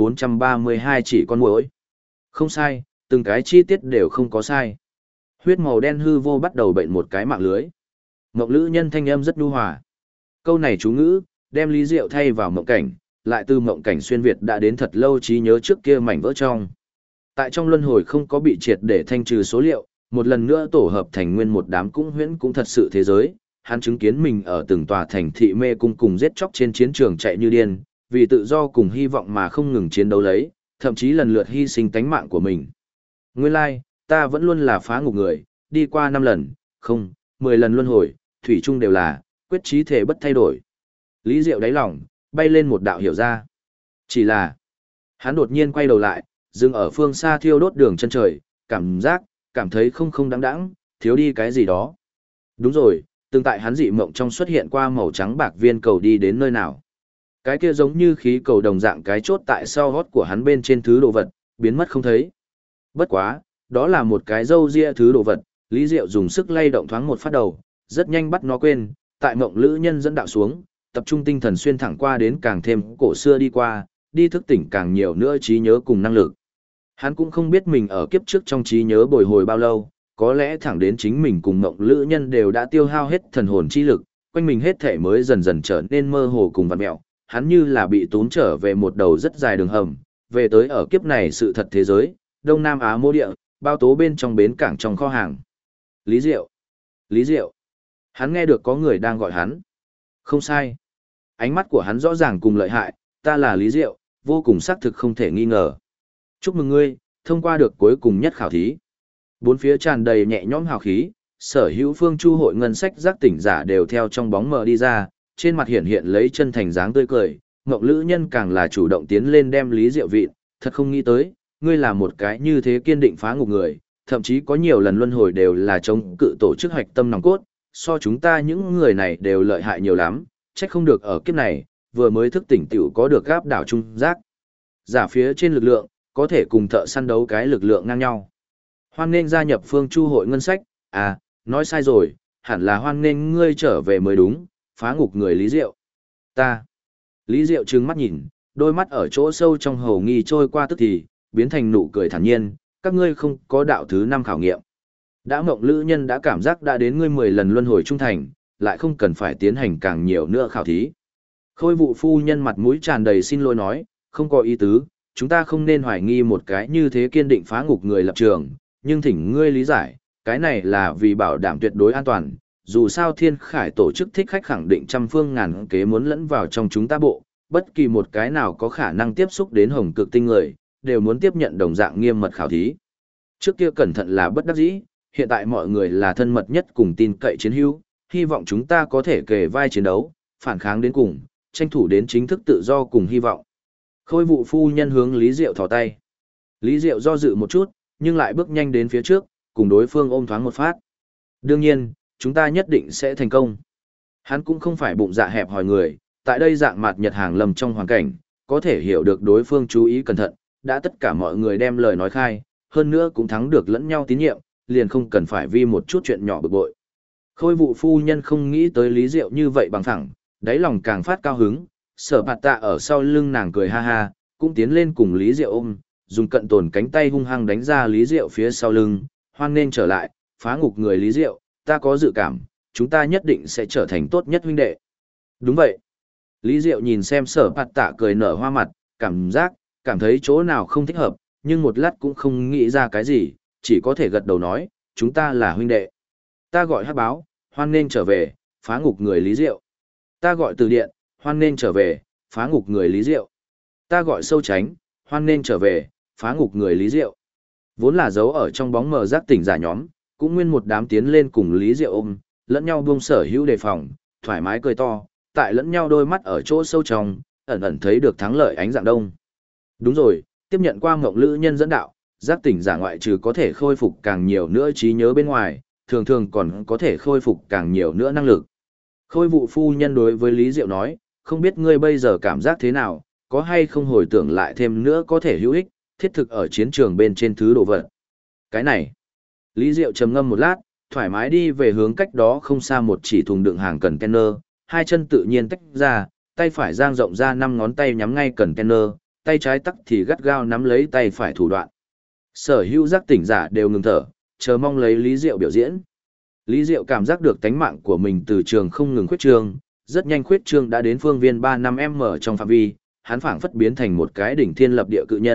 432 chỉ con muỗi. Không sai, từng cái chi tiết đều không có sai. Huyết màu đen hư vô bắt đầu bệnh một cái mạng lưới. Mộng Lữ Nhân thanh âm rất nhu hòa. Câu này chú ngữ, đem Lý Diệu thay vào mộng cảnh, lại từ mộng cảnh xuyên Việt đã đến thật lâu trí nhớ trước kia mảnh vỡ trong. Tại trong luân hồi không có bị triệt để thanh trừ số liệu, một lần nữa tổ hợp thành nguyên một đám cũng huyễn cũng thật sự thế giới, hắn chứng kiến mình ở từng tòa thành thị mê cung cùng giết chóc trên chiến trường chạy như điên, vì tự do cùng hy vọng mà không ngừng chiến đấu lấy, thậm chí lần lượt hy sinh tánh mạng của mình. Nguyên lai, ta vẫn luôn là phá ngục người, đi qua 5 lần, không, 10 lần luân hồi, thủy chung đều là, quyết chí thể bất thay đổi. Lý Diệu đáy lòng, bay lên một đạo hiểu ra. Chỉ là, hắn đột nhiên quay đầu lại, dừng ở phương xa thiêu đốt đường chân trời, cảm thấy không đáng đáng, thiếu đi cái gì đó. Đúng rồi, từng tại hắn dị mộng trong xuất hiện qua màu trắng bạc viên cầu đi đến nơi nào. Cái kia giống như khí cầu đồng dạng cái chốt tại sau hót của hắn bên trên thứ đồ vật, biến mất không thấy. Bất quá, đó là một cái râu ria thứ đồ vật, Lý Diệu dùng sức lay động thoáng một phát đầu, rất nhanh bắt nó quên, tại mộng lữ nhân dẫn đạo xuống, tập trung tinh thần xuyên thẳng qua đến càng thêm cổ xưa đi qua, đi thức tỉnh càng nhiều nữa trí nhớ cùng năng lực. Hắn cũng không biết mình ở kiếp trước trong trí nhớ bồi hồi bao lâu, có lẽ thẳng đến chính mình cùng mộng lữ nhân đều đã tiêu hao hết thần hồn chi lực, quanh mình hết thể mới dần dần trở nên mơ hồ cùng vặn mẹo, hắn như là bị tốn trở về một đầu rất dài đường hầm, về tới ở kiếp này sự thật thế giới, Đông Nam Á mô địa, bao tố bên trong bến cảng trong kho hàng. Lý Diệu! Lý Diệu! Hắn nghe được có người đang gọi hắn. Không sai. Ánh mắt của hắn rõ ràng cùng lợi hại, ta là Lý Diệu, vô cùng xác thực không thể nghi ngờ. Chúc mừng ngươi, thông qua được cuối cùng nhất khảo thí. Bốn phía tràn đầy nhẹ nhõm hào khí, sở hữu phương chu hội ngân sách giác tỉnh giả đều theo trong bóng mờ đi ra, trên mặt hiện lấy chân thành dáng tươi cười, Ngộng Lữ Nhân càng là chủ động tiến lên đem Lý Diệu vịn, thật không nghĩ tới, ngươi là một cái như thế kiên định phá ngục người, thậm chí có nhiều lần luân hồi đều là chống cự tổ chức hoạch tâm nòng cốt, so chúng ta những người này đều lợi hại nhiều lắm, trách không được ở kiếp này, vừa mới thức tỉnh tiểu có được gáp đảo trung giác. Giả phía trên lực lượng, có thể cùng thợ săn đấu cái lực lượng ngang nhau. Hoan nghênh gia nhập phương chu hội ngân sách, à, nói sai rồi, hẳn là hoan nghênh ngươi trở về mới đúng, phá ngục người Lý Diệu. Ta. Lý Diệu trừng mắt nhìn, đôi mắt ở chỗ sâu trong hầu nghi trôi qua tức thì, biến thành nụ cười thản nhiên, các ngươi không có đạo thứ 5 khảo nghiệm. Đã Mộng Lữ Nhân đã cảm giác đã đến ngươi 10 lần luân hồi trung thành, lại không cần phải tiến hành càng nhiều nữa khảo thí. Khôi vụ phu nhân mặt mũi tràn đầy xin lỗi nói, không có ý tứ, chúng ta không nên hoài nghi một cái như thế kiên định phá ngục người lập trường, nhưng thỉnh ngươi lý giải, cái này là vì bảo đảm tuyệt đối an toàn, dù sao Thiên Khải tổ chức thích khách khẳng định trăm phương ngàn kế muốn lẫn vào trong chúng ta bộ, bất kỳ một cái nào có khả năng tiếp xúc đến hồng cực tinh người, đều muốn tiếp nhận đồng dạng nghiêm mật khảo thí. Trước kia cẩn thận là bất đắc dĩ, hiện tại mọi người là thân mật nhất cùng tin cậy chiến hữu, hy vọng chúng ta có thể kề vai chiến đấu, phản kháng đến cùng, tranh thủ đến chính thức tự do cùng hy vọng. Khôi vụ phu nhân hướng Lý Diệu thò tay. Lý Diệu do dự một chút, nhưng lại bước nhanh đến phía trước, cùng đối phương ôm thoáng một phát. Đương nhiên, chúng ta nhất định sẽ thành công. Hắn cũng không phải bụng dạ hẹp hòi người, tại đây dạng mặt nhật hàng lầm trong hoàn cảnh, có thể hiểu được đối phương chú ý cẩn thận, đã tất cả mọi người đem lời nói khai, hơn nữa cũng thắng được lẫn nhau tín nhiệm, liền không cần phải vì một chút chuyện nhỏ bực bội. Khôi vụ phu nhân không nghĩ tới Lý Diệu như vậy bằng thẳng, đáy lòng càng phát cao hứng, Sở Bạt Tạ ở sau lưng nàng cười ha ha, cũng tiến lên cùng Lý Diệu ôm, dùng cận tồn cánh tay hung hăng đánh ra Lý Diệu phía sau lưng, hoan nên trở lại, phá ngục người Lý Diệu, ta có dự cảm, chúng ta nhất định sẽ trở thành tốt nhất huynh đệ. Đúng vậy. Lý Diệu nhìn xem Sở Bạt Tạ cười nở hoa mặt, cảm thấy chỗ nào không thích hợp, nhưng một lát cũng không nghĩ ra cái gì, chỉ có thể gật đầu nói, chúng ta là huynh đệ. Ta gọi Hắc Báo, hoan nên trở về, phá ngục người Lý Diệu. Ta gọi Từ Điện, hoan nên trở về, phá ngục người Lý Diệu. Ta gọi Sâu Tránh, hoan nên trở về, phá ngục người Lý Diệu. Vốn là giấu ở trong bóng mờ giác tỉnh giả nhóm, cũng nguyên một đám tiến lên cùng Lý Diệu ôm, lẫn nhau buông sở hữu đề phòng, thoải mái cười to, tại lẫn nhau đôi mắt ở chỗ sâu trong, ẩn ẩn thấy được thắng lợi ánh dạng đông. Đúng rồi, tiếp nhận qua Ngộng Lữ Nhân dẫn đạo, giác tỉnh giả ngoại trừ có thể khôi phục càng nhiều nữa trí nhớ bên ngoài, thường thường còn có thể khôi phục càng nhiều nữa năng lực. Khôi vụ phu nhân đối với Lý Diệu nói, không biết ngươi bây giờ cảm giác thế nào, có hay không hồi tưởng lại thêm nữa có thể hữu ích, thiết thực ở chiến trường bên trên thứ đồ vật. Cái này, Lý Diệu trầm ngâm một lát, thoải mái đi về hướng cách đó không xa một chỉ thùng đựng hàng container, hai chân tự nhiên tách ra, tay phải dang rộng ra 5 ngón tay nhắm ngay container, tay trái tắc thì gắt gao nắm lấy tay phải thủ đoạn. Sở hữu giác tỉnh giả đều ngừng thở, chờ mong lấy Lý Diệu biểu diễn. Lý Diệu cảm giác được tánh mạng của mình từ trường không ngừng khuyết trương, rất nhanh khuyết trương đã đến phương viên 3-5m trong phạm vi, hắn phảng phất biến thành một cái đỉnh thiên lập địa cự nhân,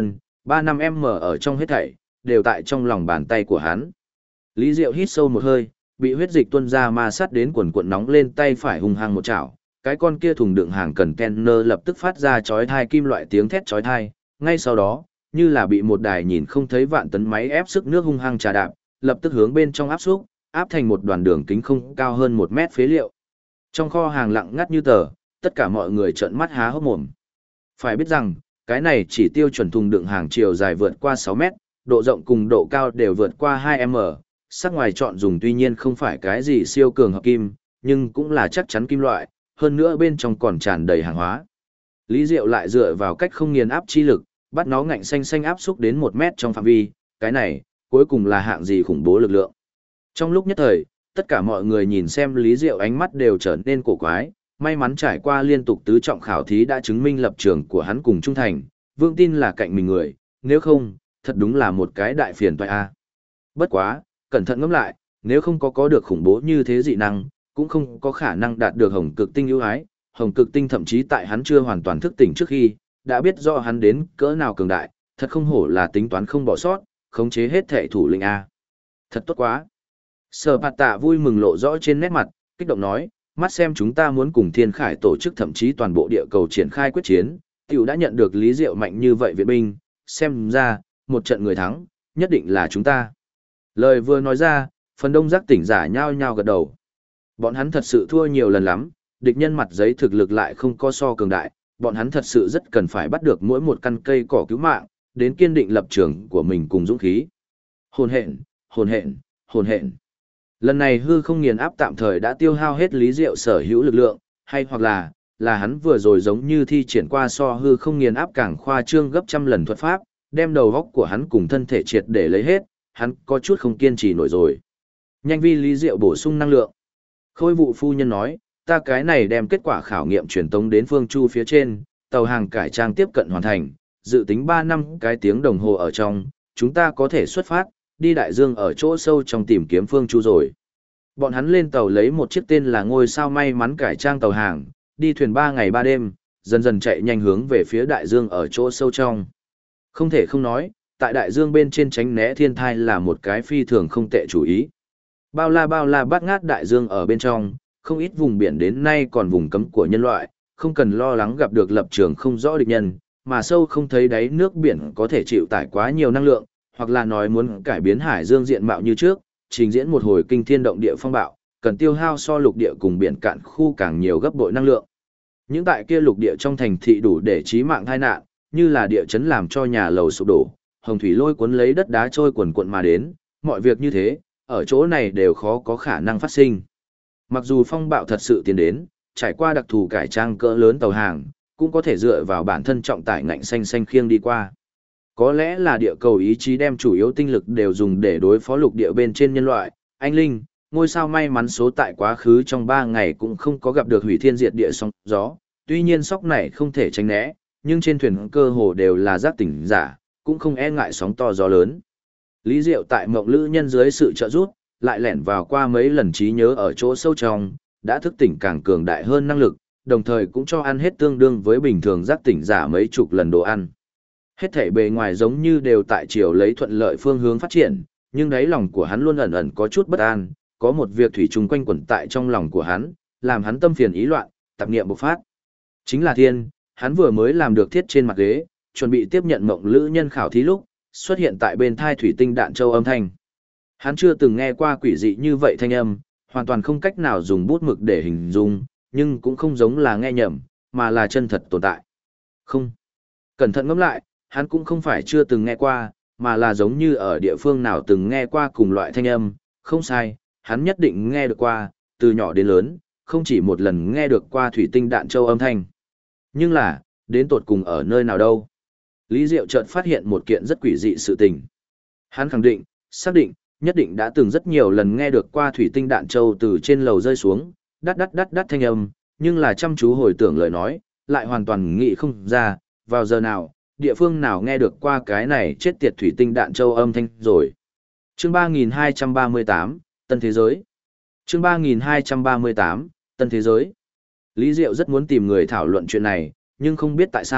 3-5 m ở trong hết thảy, đều tại trong lòng bàn tay của hắn. Lý Diệu hít sâu một hơi, bị huyết dịch tuôn ra ma sát đến quần cuộn nóng lên tay phải hung hăng một chảo. Cái con kia thùng đựng hàng container lập tức phát ra chói tai kim loại tiếng thét chói tai, ngay sau đó, như là bị một đài nhìn không thấy vạn tấn máy ép sức nước hung hăng trà đạp, lập tức hướng bên trong áp xúc, áp thành một đoàn đường kính không cao hơn 1 mét phế liệu. Trong kho hàng lặng ngắt như tờ, tất cả mọi người trợn mắt há hốc mồm. Phải biết rằng, cái này chỉ tiêu chuẩn thùng đựng hàng chiều dài vượt qua 6 mét, độ rộng cùng độ cao đều vượt qua 2 m, sắc ngoài chọn dùng tuy nhiên không phải cái gì siêu cường hợp kim, nhưng cũng là chắc chắn kim loại, hơn nữa bên trong còn tràn đầy hàng hóa. Lý Diệu lại dựa vào cách không nghiền áp chi lực, bắt nó ngạnh xanh xanh áp xúc đến 1 mét trong phạm vi, cái này, cuối cùng là hạng gì khủng bố lực lượng. Trong lúc nhất thời, tất cả mọi người nhìn xem Lý Diệu ánh mắt đều trở nên cổ quái, may mắn trải qua liên tục tứ trọng khảo thí đã chứng minh lập trường của hắn cùng trung thành, vương tin là cạnh mình người, nếu không, thật đúng là một cái đại phiền toái a. Bất quá, cẩn thận ngẫm lại, nếu không có được khủng bố như thế dị năng, cũng không có khả năng đạt được hồng cực tinh ưu ái, hồng cực tinh thậm chí tại hắn chưa hoàn toàn thức tỉnh trước khi, đã biết rõ hắn đến cỡ nào cường đại, thật không hổ là tính toán không bỏ sót, khống chế hết thể thủ lĩnh a. Thật tốt quá. Sở Bạt Tạ vui mừng lộ rõ trên nét mặt, kích động nói, mắt xem chúng ta muốn cùng Thiên Khải tổ chức thậm chí toàn bộ địa cầu triển khai quyết chiến, tiểu đã nhận được Lý Diệu mạnh như vậy viện binh, xem ra, một trận người thắng, nhất định là chúng ta. Lời vừa nói ra, phần đông giác tỉnh giả nhao nhao gật đầu. Bọn hắn thật sự thua nhiều lần lắm, địch nhân mặt giấy thực lực lại không có so cường đại, bọn hắn thật sự rất cần phải bắt được mỗi một căn cây cỏ cứu mạng, đến kiên định lập trường của mình cùng dũng khí. Hồn hện, hồn hện, hồn hện. Lần này hư không nghiền áp tạm thời đã tiêu hao hết Lý Diệu sở hữu lực lượng, hay hoặc là hắn vừa rồi giống như thi triển qua so hư không nghiền áp càng khoa trương gấp trăm lần thuật pháp, đem đầu góc của hắn cùng thân thể triệt để lấy hết, hắn có chút không kiên trì nổi rồi. Nhanh vi Lý Diệu bổ sung năng lượng. Khôi vụ phu nhân nói, ta cái này đem kết quả khảo nghiệm truyền tống đến Phương Chu phía trên, tàu hàng cải trang tiếp cận hoàn thành, dự tính 3 năm cái tiếng đồng hồ ở trong, chúng ta có thể xuất phát, đi đại dương ở chỗ sâu trong tìm kiếm Phương Chu rồi. Bọn hắn lên tàu lấy một chiếc tên là Ngôi Sao may mắn cải trang tàu hàng, đi thuyền 3 ngày 3 đêm, dần dần chạy nhanh hướng về phía đại dương ở chỗ sâu trong. Không thể không nói, tại đại dương bên trên tránh né thiên thai là một cái phi thường không tệ chủ ý. Bao la bát ngát đại dương ở bên trong, không ít vùng biển đến nay còn vùng cấm của nhân loại, không cần lo lắng gặp được lập trường không rõ địch nhân, mà sâu không thấy đáy nước biển có thể chịu tải quá nhiều năng lượng, hoặc là nói muốn cải biến hải dương diện mạo như trước, trình diễn một hồi kinh thiên động địa phong bạo, cần tiêu hao so lục địa cùng biển cạn khu càng nhiều gấp bội năng lượng. Những tại kia lục địa trong thành thị đủ để chí mạng tai nạn, như là địa chấn làm cho nhà lầu sụp đổ, hồng thủy lôi cuốn lấy đất đá trôi quần cuộn mà đến, mọi việc như thế, ở chỗ này đều khó có khả năng phát sinh. Mặc dù phong bạo thật sự tiến đến, trải qua đặc thù cải trang cỡ lớn tàu hàng, cũng có thể dựa vào bản thân trọng tải ngạnh xanh xanh khiêng đi qua. Có lẽ là địa cầu ý chí đem chủ yếu tinh lực đều dùng để đối phó lục địa bên trên nhân loại, anh Linh, ngôi sao may mắn số tại quá khứ trong 3 ngày cũng không có gặp được hủy thiên diệt địa sóng gió, tuy nhiên sóc này không thể tránh né, nhưng trên thuyền cơ hồ đều là giác tỉnh giả, cũng không e ngại sóng to gió lớn. Lý Diệu tại mộng lữ nhân dưới sự trợ giúp, lại lẻn vào qua mấy lần trí nhớ ở chỗ sâu trong, đã thức tỉnh càng cường đại hơn năng lực, đồng thời cũng cho ăn hết tương đương với bình thường giác tỉnh giả mấy chục lần đồ ăn. Hết thảy bề ngoài giống như đều tại chiều lấy thuận lợi phương hướng phát triển, nhưng đáy lòng của hắn luôn ẩn ẩn có chút bất an, có một việc thủy chung quanh quẩn tại trong lòng của hắn, làm hắn tâm phiền ý loạn, tạp niệm bộc phát. Chính là thiên, hắn vừa mới làm được thiết trên mặt ghế, chuẩn bị tiếp nhận mộng lữ nhân khảo thí lúc, xuất hiện tại bên thai thủy tinh đạn châu âm thanh. Hắn chưa từng nghe qua quỷ dị như vậy thanh âm, hoàn toàn không cách nào dùng bút mực để hình dung, nhưng cũng không giống là nghe nhầm, mà là chân thật tồn tại. Không. Cẩn thận ngẫm lại, hắn cũng không phải chưa từng nghe qua, mà là giống như ở địa phương nào từng nghe qua cùng loại thanh âm, không sai, hắn nhất định nghe được qua, từ nhỏ đến lớn, không chỉ một lần nghe được qua thủy tinh đạn châu âm thanh. Nhưng là, đến tột cùng ở nơi nào đâu? Lý Diệu chợt phát hiện một kiện rất quỷ dị sự tình. Hắn khẳng định, xác định, nhất định đã từng rất nhiều lần nghe được qua thủy tinh đạn châu từ trên lầu rơi xuống, đắt đắt đắt đắt thanh âm, nhưng là chăm chú hồi tưởng lời nói, lại hoàn toàn nghĩ không ra, vào giờ nào, địa phương nào nghe được qua cái này chết tiệt thủy tinh đạn châu âm thanh rồi. Chương 3238, Tân Thế Giới. Chương 3238, Tân Thế Giới. Lý Diệu rất muốn tìm người thảo luận chuyện này, nhưng không biết tại sao,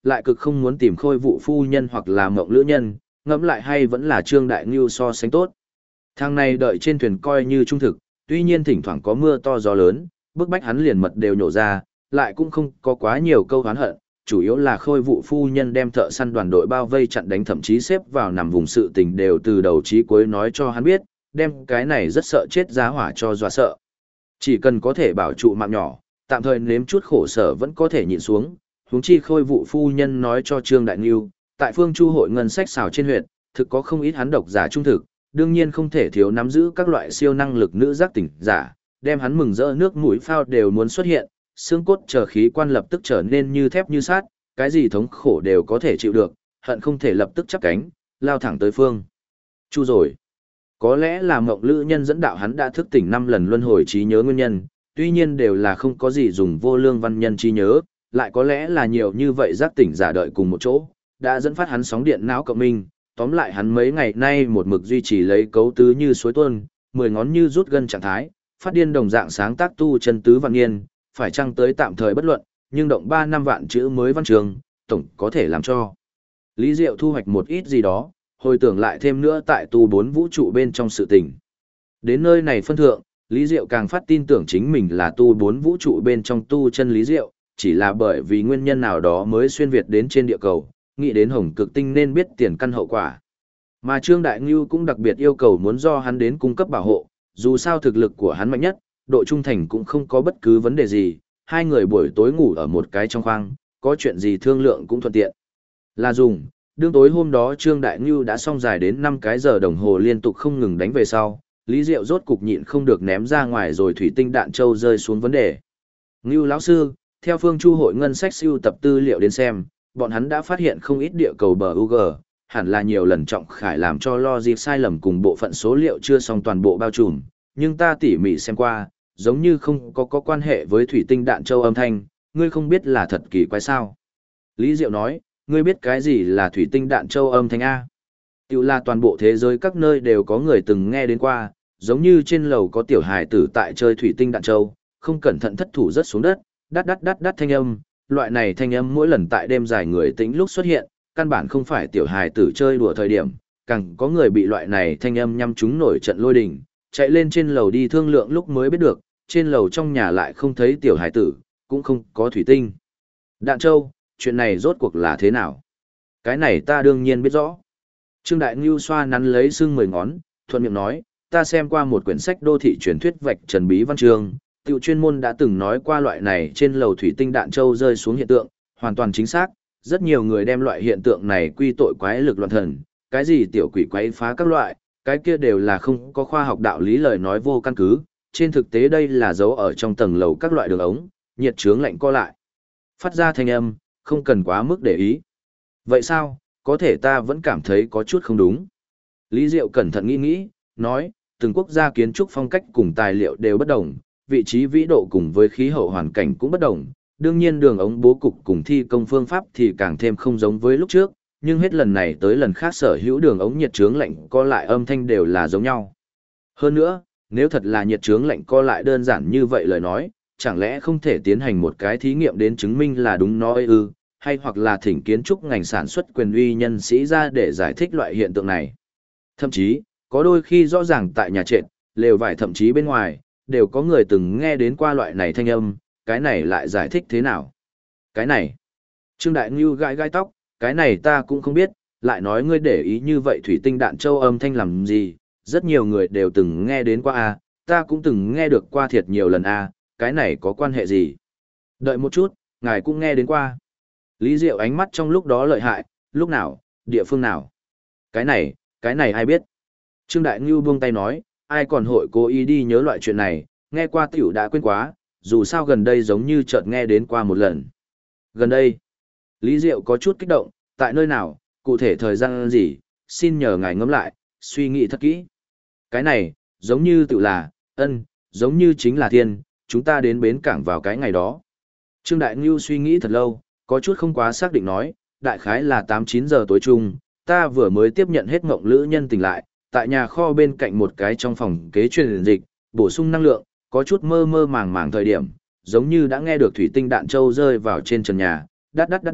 lại cực không muốn tìm Khôi Vũ phu nhân hoặc là Mộng Lữ Nhân, ngẫm lại hay vẫn là Trương Đại Ngưu so sánh tốt. Thằng này đợi trên thuyền coi như trung thực, tuy nhiên thỉnh thoảng có mưa to gió lớn, bức bách hắn liền mật đều nhổ ra, lại cũng không có quá nhiều câu oán hận, chủ yếu là Khôi Vũ phu nhân đem thợ săn đoàn đội bao vây chặn đánh, thậm chí xếp vào nằm vùng sự tình đều từ đầu chí cuối nói cho hắn biết, đem cái này rất sợ chết giá hỏa cho dọa sợ. Chỉ cần có thể bảo trụ mạng nhỏ, tạm thời nếm chút khổ sở vẫn có thể nhịn xuống, huống chi Khôi Vũ phu nhân nói cho Trương Đại Ngưu, tại Phương Chu hội ngân sách xào trên huyện, thực có không ít hắn độc giả trung thực, đương nhiên không thể thiếu nắm giữ các loại siêu năng lực nữ giác tỉnh giả, đem hắn mừng rỡ nước mũi phao đều muốn xuất hiện, xương cốt chờ khí quan lập tức trở nên như thép như sát, cái gì thống khổ đều có thể chịu được, hận không thể lập tức chắp cánh, lao thẳng tới Phương Chu rồi. Có lẽ là Mộng Lữ Nhân dẫn đạo hắn đã thức tỉnh 5 lần luân hồi trí nhớ nguyên nhân, tuy nhiên đều là không có gì dùng vô lương văn nhân trí nhớ, lại có lẽ là nhiều như vậy giác tỉnh giả đợi cùng một chỗ, đã dẫn phát hắn sóng điện não cộng minh. Tóm lại hắn mấy ngày nay một mực duy trì lấy cấu tứ như suối tuôn, 10 ngón như rút gân trạng thái, phát điên đồng dạng sáng tác tu chân tứ vạn niên, phải chăng tới tạm thời bất luận, nhưng động 3 năm vạn chữ mới văn trường, tổng có thể làm cho Lý Diệu thu hoạch một ít gì đó, hồi tưởng lại thêm nữa tại tu 4 vũ trụ bên trong sự tình. Đến nơi này phân thượng, Lý Diệu càng phát tin tưởng chính mình là tu 4 vũ trụ bên trong tu chân Lý Diệu, chỉ là bởi vì nguyên nhân nào đó mới xuyên việt đến trên địa cầu, nghĩ đến Hồng Cực Tinh nên biết tiền căn hậu quả. Mà Trương Đại Ngưu cũng đặc biệt yêu cầu muốn do hắn đến cung cấp bảo hộ, dù sao thực lực của hắn mạnh nhất, độ trung thành cũng không có bất cứ vấn đề gì, hai người buổi tối ngủ ở một cái trong khoang, có chuyện gì thương lượng cũng thuận tiện. Là dùng, đương tối hôm đó Trương Đại Ngưu đã xong dài đến 5 cái giờ đồng hồ liên tục không ngừng đánh về sau, Lý Diệu rốt cục nhịn không được ném ra ngoài rồi thủy tinh đạn châu rơi xuống vấn đề. Ngưu lão sư, theo Phương Chu hội ngân sách sưu tập tư liệu đến xem, bọn hắn đã phát hiện không ít địa cầu bờ UG, hẳn là nhiều lần trọng khải làm cho logic sai lầm cùng bộ phận số liệu chưa xong toàn bộ bao trùm, nhưng ta tỉ mỉ xem qua, giống như không có quan hệ với thủy tinh đạn châu âm thanh, ngươi không biết là thật kỳ quái sao. Lý Diệu nói, ngươi biết cái gì là thủy tinh đạn châu âm thanh A? Tiểu là toàn bộ thế giới các nơi đều có người từng nghe đến qua, giống như trên lầu có tiểu hài tử tại chơi thủy tinh đạn châu, không cẩn thận thất thủ rớt xuống đất, đắt đắt đắt đắt thanh âm, loại này thanh âm mỗi lần tại đêm dài người tĩnh lúc xuất hiện, căn bản không phải tiểu hài tử chơi đùa thời điểm, càng có người bị loại này thanh âm nhắm chúng nổi trận lôi đình, chạy lên trên lầu đi thương lượng lúc mới biết được, trên lầu trong nhà lại không thấy tiểu hài tử, cũng không có thủy tinh. Đạn châu, chuyện này rốt cuộc là thế nào? Cái này ta đương nhiên biết rõ. Trương Đại Ngưu xoa nắn lấy xương 10 ngón, thuận miệng nói, ta xem qua một quyển sách đô thị truyền thuyết vạch trần bí văn chương, tiểu chuyên môn đã từng nói qua loại này trên lầu thủy tinh đạn châu rơi xuống hiện tượng, hoàn toàn chính xác, rất nhiều người đem loại hiện tượng này quy tội quái lực loạn thần, cái gì tiểu quỷ quái phá các loại, cái kia đều là không có khoa học đạo lý lời nói vô căn cứ, trên thực tế đây là dấu ở trong tầng lầu các loại đường ống, nhiệt chướng lạnh co lại. Phát ra thanh âm, không cần quá mức để ý. Vậy sao, có thể ta vẫn cảm thấy có chút không đúng. Lý Diệu cẩn thận nghĩ nghĩ, nói, từng quốc gia kiến trúc phong cách cùng tài liệu đều bất đồng, vị trí vĩ độ cùng với khí hậu hoàn cảnh cũng bất đồng. Đương nhiên đường ống bố cục cùng thi công phương pháp thì càng thêm không giống với lúc trước, nhưng hết lần này tới lần khác sở hữu đường ống nhiệt chướng lạnh co lại âm thanh đều là giống nhau. Hơn nữa, nếu thật là nhiệt chướng lạnh co lại đơn giản như vậy lời nói, chẳng lẽ không thể tiến hành một cái thí nghiệm đến chứng minh là đúng nói ư, hay hoặc là thỉnh kiến trúc ngành sản xuất quyền uy nhân sĩ ra để giải thích loại hiện tượng này. Thậm chí, có đôi khi rõ ràng tại nhà trệt, lều vải thậm chí bên ngoài, đều có người từng nghe đến qua loại này thanh âm, cái này lại giải thích thế nào? Cái này, Trương Đại Ngưu gãi gai tóc, cái này ta cũng không biết, lại nói ngươi để ý như vậy thủy tinh đạn châu âm thanh làm gì, rất nhiều người đều từng nghe đến qua a, ta cũng từng nghe được qua thiệt nhiều lần a, cái này có quan hệ gì? Đợi một chút, ngài cũng nghe đến qua. Lý Diệu ánh mắt trong lúc đó lợi hại, lúc nào, địa phương nào? Cái này ai biết? Trương Đại Ngưu buông tay nói, ai còn hội cố ý đi nhớ loại chuyện này, nghe qua tiểu đã quên quá, dù sao gần đây giống như chợt nghe đến qua một lần. Gần đây, Lý Diệu có chút kích động, tại nơi nào, cụ thể thời gian gì, xin nhờ ngài ngẫm lại, suy nghĩ thật kỹ. Cái này, giống như tự là, giống như chính là thiên, chúng ta đến bến cảng vào cái ngày đó. Trương Đại Ngưu suy nghĩ thật lâu, có chút không quá xác định nói, đại khái là 8-9 giờ tối chung, ta vừa mới tiếp nhận hết Mộng Lữ Nhân tỉnh lại, tại nhà kho bên cạnh một cái trong phòng kế truyền dịch, bổ sung năng lượng, có chút mơ mơ màng màng thời điểm, giống như đã nghe được thủy tinh đạn châu rơi vào trên trần nhà, đát đát đát đát,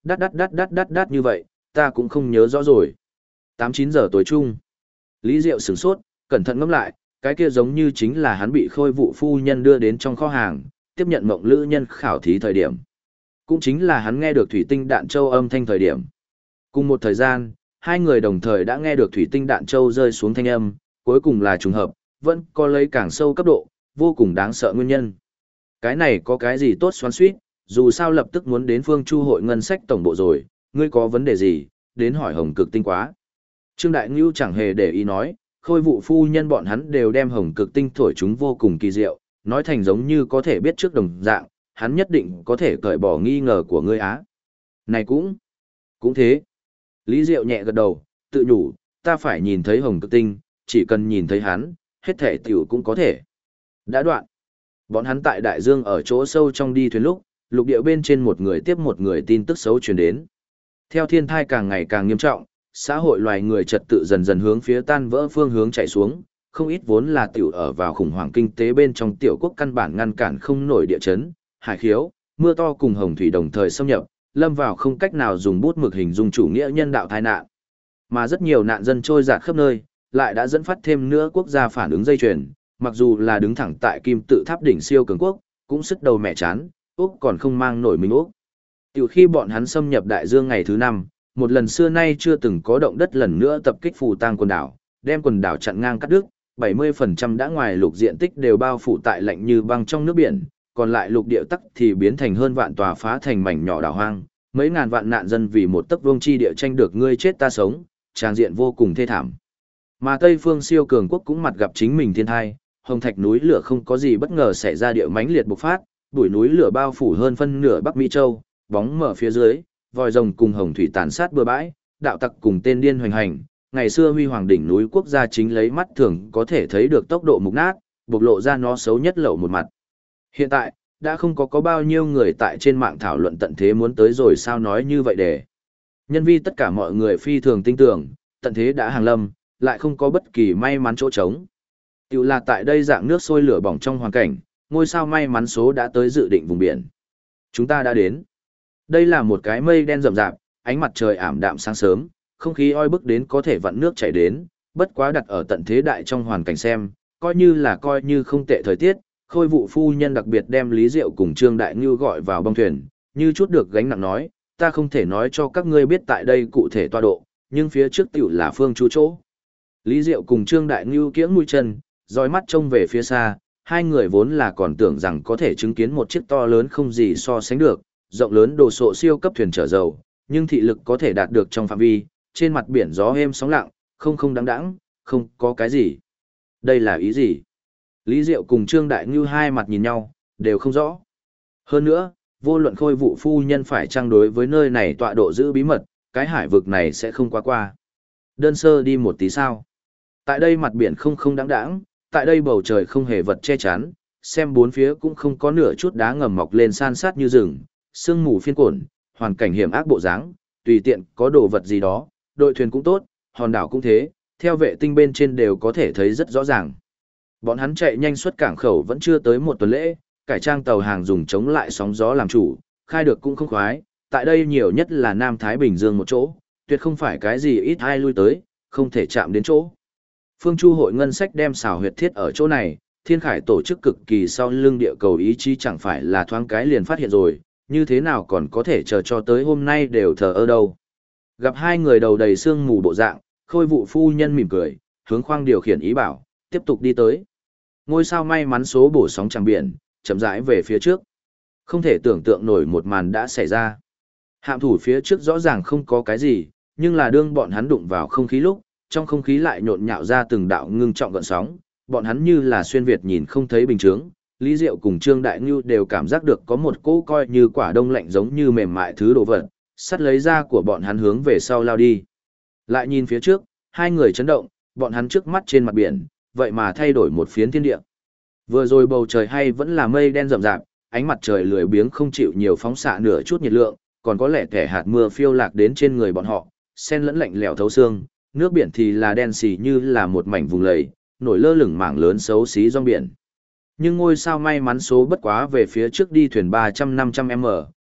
đắt như vậy, ta cũng không nhớ rõ rồi. 8-9 giờ tối chung. Lý Diệu sửng sốt, cẩn thận ngẫm lại, cái kia giống như chính là hắn bị Khôi vụ phu nhân đưa đến trong kho hàng, tiếp nhận mộng lữ nhân khảo thí thời điểm. Cũng chính là hắn nghe được thủy tinh đạn châu âm thanh thời điểm. Cùng một thời gian, hai người đồng thời đã nghe được thủy tinh đạn châu rơi xuống thanh âm, cuối cùng là trùng hợp, vẫn có lấy càng sâu cấp độ, vô cùng đáng sợ nguyên nhân. Cái này có cái gì tốt xoắn xuýt, dù sao lập tức muốn đến Phương Chu hội ngân sách tổng bộ rồi, ngươi có vấn đề gì, đến hỏi Hồng Cực Tinh quá. Trương Đại Ngưu chẳng hề để ý nói, Khôi vụ phu nhân bọn hắn đều đem Hồng Cực Tinh thổi chúng vô cùng kỳ diệu, nói thành giống như có thể biết trước đồng dạng, hắn nhất định có thể cởi bỏ nghi ngờ của ngươi á. Này cũng thế. Lý Diệu nhẹ gật đầu, tự nhủ, ta phải nhìn thấy Hồng Cực Tinh, chỉ cần nhìn thấy hắn, hết thể tiểu cũng có thể. Đã đoạn. Bọn hắn tại đại dương ở chỗ sâu trong đi thuyền lúc, lục địa bên trên một người tiếp một người tin tức xấu truyền đến. Theo thiên thai càng ngày càng nghiêm trọng, xã hội loài người trật tự dần dần hướng phía tan vỡ phương hướng chạy xuống, không ít vốn là tiểu ở vào khủng hoảng kinh tế bên trong tiểu quốc căn bản ngăn cản không nổi địa chấn, hải khiếu, mưa to cùng hồng thủy đồng thời xâm nhập, lâm vào không cách nào dùng bút mực hình dung chủ nghĩa nhân đạo tai nạn. Mà rất nhiều nạn dân trôi dạt khắp nơi, lại đã dẫn phát thêm nữa quốc gia phản ứng dây chuyền, mặc dù là đứng thẳng tại kim tự tháp đỉnh siêu cường quốc, cũng sức đầu mẹ chán, Úc còn không mang nổi mình Úc. Tiểu khi bọn hắn xâm nhập đại dương ngày thứ 5, một lần xưa nay chưa từng có động đất lần nữa tập kích phù tang quần đảo, đem quần đảo chặn ngang cắt đứt, 70% đã ngoài lục diện tích đều bao phủ tại lạnh như băng trong nước biển, còn lại lục địa tắc thì biến thành hơn vạn tòa phá thành mảnh nhỏ đảo hoang, mấy ngàn vạn nạn dân vì một tấc vuông chi địa tranh được ngươi chết ta sống, tràng diện vô cùng thê thảm. Mà Tây phương siêu cường quốc cũng mặt gặp chính mình thiên thai, hồng thạch núi lửa không có gì bất ngờ xảy ra địa mãnh liệt bộc phát, bụi núi lửa bao phủ hơn phân nửa Bắc Mỹ Châu, bóng mở phía dưới, vòi rồng cùng hồng thủy tàn sát bừa bãi, đạo tặc cùng tên điên hoành hành, ngày xưa huy hoàng đỉnh núi quốc gia chính lấy mắt thường có thể thấy được tốc độ mục nát, bộc lộ ra nó xấu nhất lậu một mặt. Hiện tại, đã không có bao nhiêu người tại trên mạng thảo luận tận thế muốn tới rồi sao nói như vậy để. Nhân vi tất cả mọi người phi thường tin tưởng, tận thế đã hàng lâm, lại không có bất kỳ may mắn chỗ trống. Tiểu là tại đây dạng nước sôi lửa bỏng trong hoàn cảnh, ngôi sao may mắn số đã tới dự định vùng biển. Chúng ta đã đến. Đây là một cái mây đen rậm rạp, ánh mặt trời ảm đạm sáng sớm, không khí oi bức đến có thể vặn nước chảy đến, bất quá đặt ở tận thế đại trong hoàn cảnh xem, coi như không tệ thời tiết, Khôi vụ phu nhân đặc biệt đem Lý Diệu cùng Trương Đại Ngưu gọi vào bong thuyền, như chút được gánh nặng nói, ta không thể nói cho các ngươi biết tại đây cụ thể tọa độ, nhưng phía trước tiểu là phương chú chỗ. Lý Diệu cùng Trương Đại Ngưu kiễng mũi chân, dõi mắt trông về phía xa, hai người vốn là còn tưởng rằng có thể chứng kiến một chiếc to lớn không gì so sánh được, rộng lớn đồ sộ siêu cấp thuyền chở dầu, nhưng thị lực có thể đạt được trong phạm vi, trên mặt biển gió êm sóng lặng, không đáng đáng, không có cái gì. Đây là ý gì? Lý Diệu cùng Trương Đại Ngưu hai mặt nhìn nhau, đều không rõ. Hơn nữa, vô luận Khôi vụ phu nhân phải trang đối với nơi này tọa độ giữ bí mật, cái hải vực này sẽ không qua. Đơn sơ đi một tí sao. Tại đây mặt biển không đáng đáng, tại đây bầu trời không hề vật che chắn, xem bốn phía cũng không có nửa chút đá ngầm mọc lên san sát như rừng, sương mù phiên cuộn, hoàn cảnh hiểm ác bộ dáng, tùy tiện có đồ vật gì đó, đội thuyền cũng tốt, hòn đảo cũng thế, theo vệ tinh bên trên đều có thể thấy rất rõ ràng. Bọn hắn chạy nhanh xuất cảng khẩu vẫn chưa tới một tuần lễ, cải trang tàu hàng dùng chống lại sóng gió làm chủ, khai được cũng không khoái, tại đây nhiều nhất là Nam Thái Bình Dương một chỗ, tuyệt không phải cái gì ít ai lui tới, không thể chạm đến chỗ. Phương Chu hội ngân sách đem xào huyệt thiết ở chỗ này, Thiên Khải tổ chức cực kỳ sau lưng địa cầu ý chí chẳng phải là thoáng cái liền phát hiện rồi, như thế nào còn có thể chờ cho tới hôm nay đều thờ ơ đâu. Gặp hai người đầu đầy sương mù bộ dạng, Khôi vụ phu nhân mỉm cười, hướng khoang điều khiển ý bảo, tiếp tục đi tới. Ngôi sao may mắn số bổ sóng tràng biển, chậm rãi về phía trước. Không thể tưởng tượng nổi một màn đã xảy ra. Hạm thủ phía trước rõ ràng không có cái gì, nhưng là đương bọn hắn đụng vào không khí lúc, trong không khí lại nhộn nhạo ra từng đạo ngưng trọng gợn sóng, bọn hắn như là xuyên việt nhìn không thấy bình thường. Lý Diệu cùng Trương Đại Ngưu đều cảm giác được có một cỗ coi như quả đông lạnh giống như mềm mại thứ đồ vật, sắt lấy da của bọn hắn hướng về sau lao đi. Lại nhìn phía trước, hai người chấn động, bọn hắn trước mắt trên mặt biển, vậy mà thay đổi một phiến thiên địa. Vừa rồi bầu trời hay vẫn là mây đen rậm rạp, ánh mặt trời lười biếng không chịu nhiều phóng xạ nửa chút nhiệt lượng, còn có lẽ kẻ hạt mưa phiêu lạc đến trên người bọn họ, sen lẫn lạnh lẽo thấu xương, nước biển thì là đen xì như là một mảnh vùng lầy, nổi lơ lửng mảng lớn xấu xí rong biển. Nhưng ngôi sao may mắn số bất quá về phía trước đi thuyền 300-500m,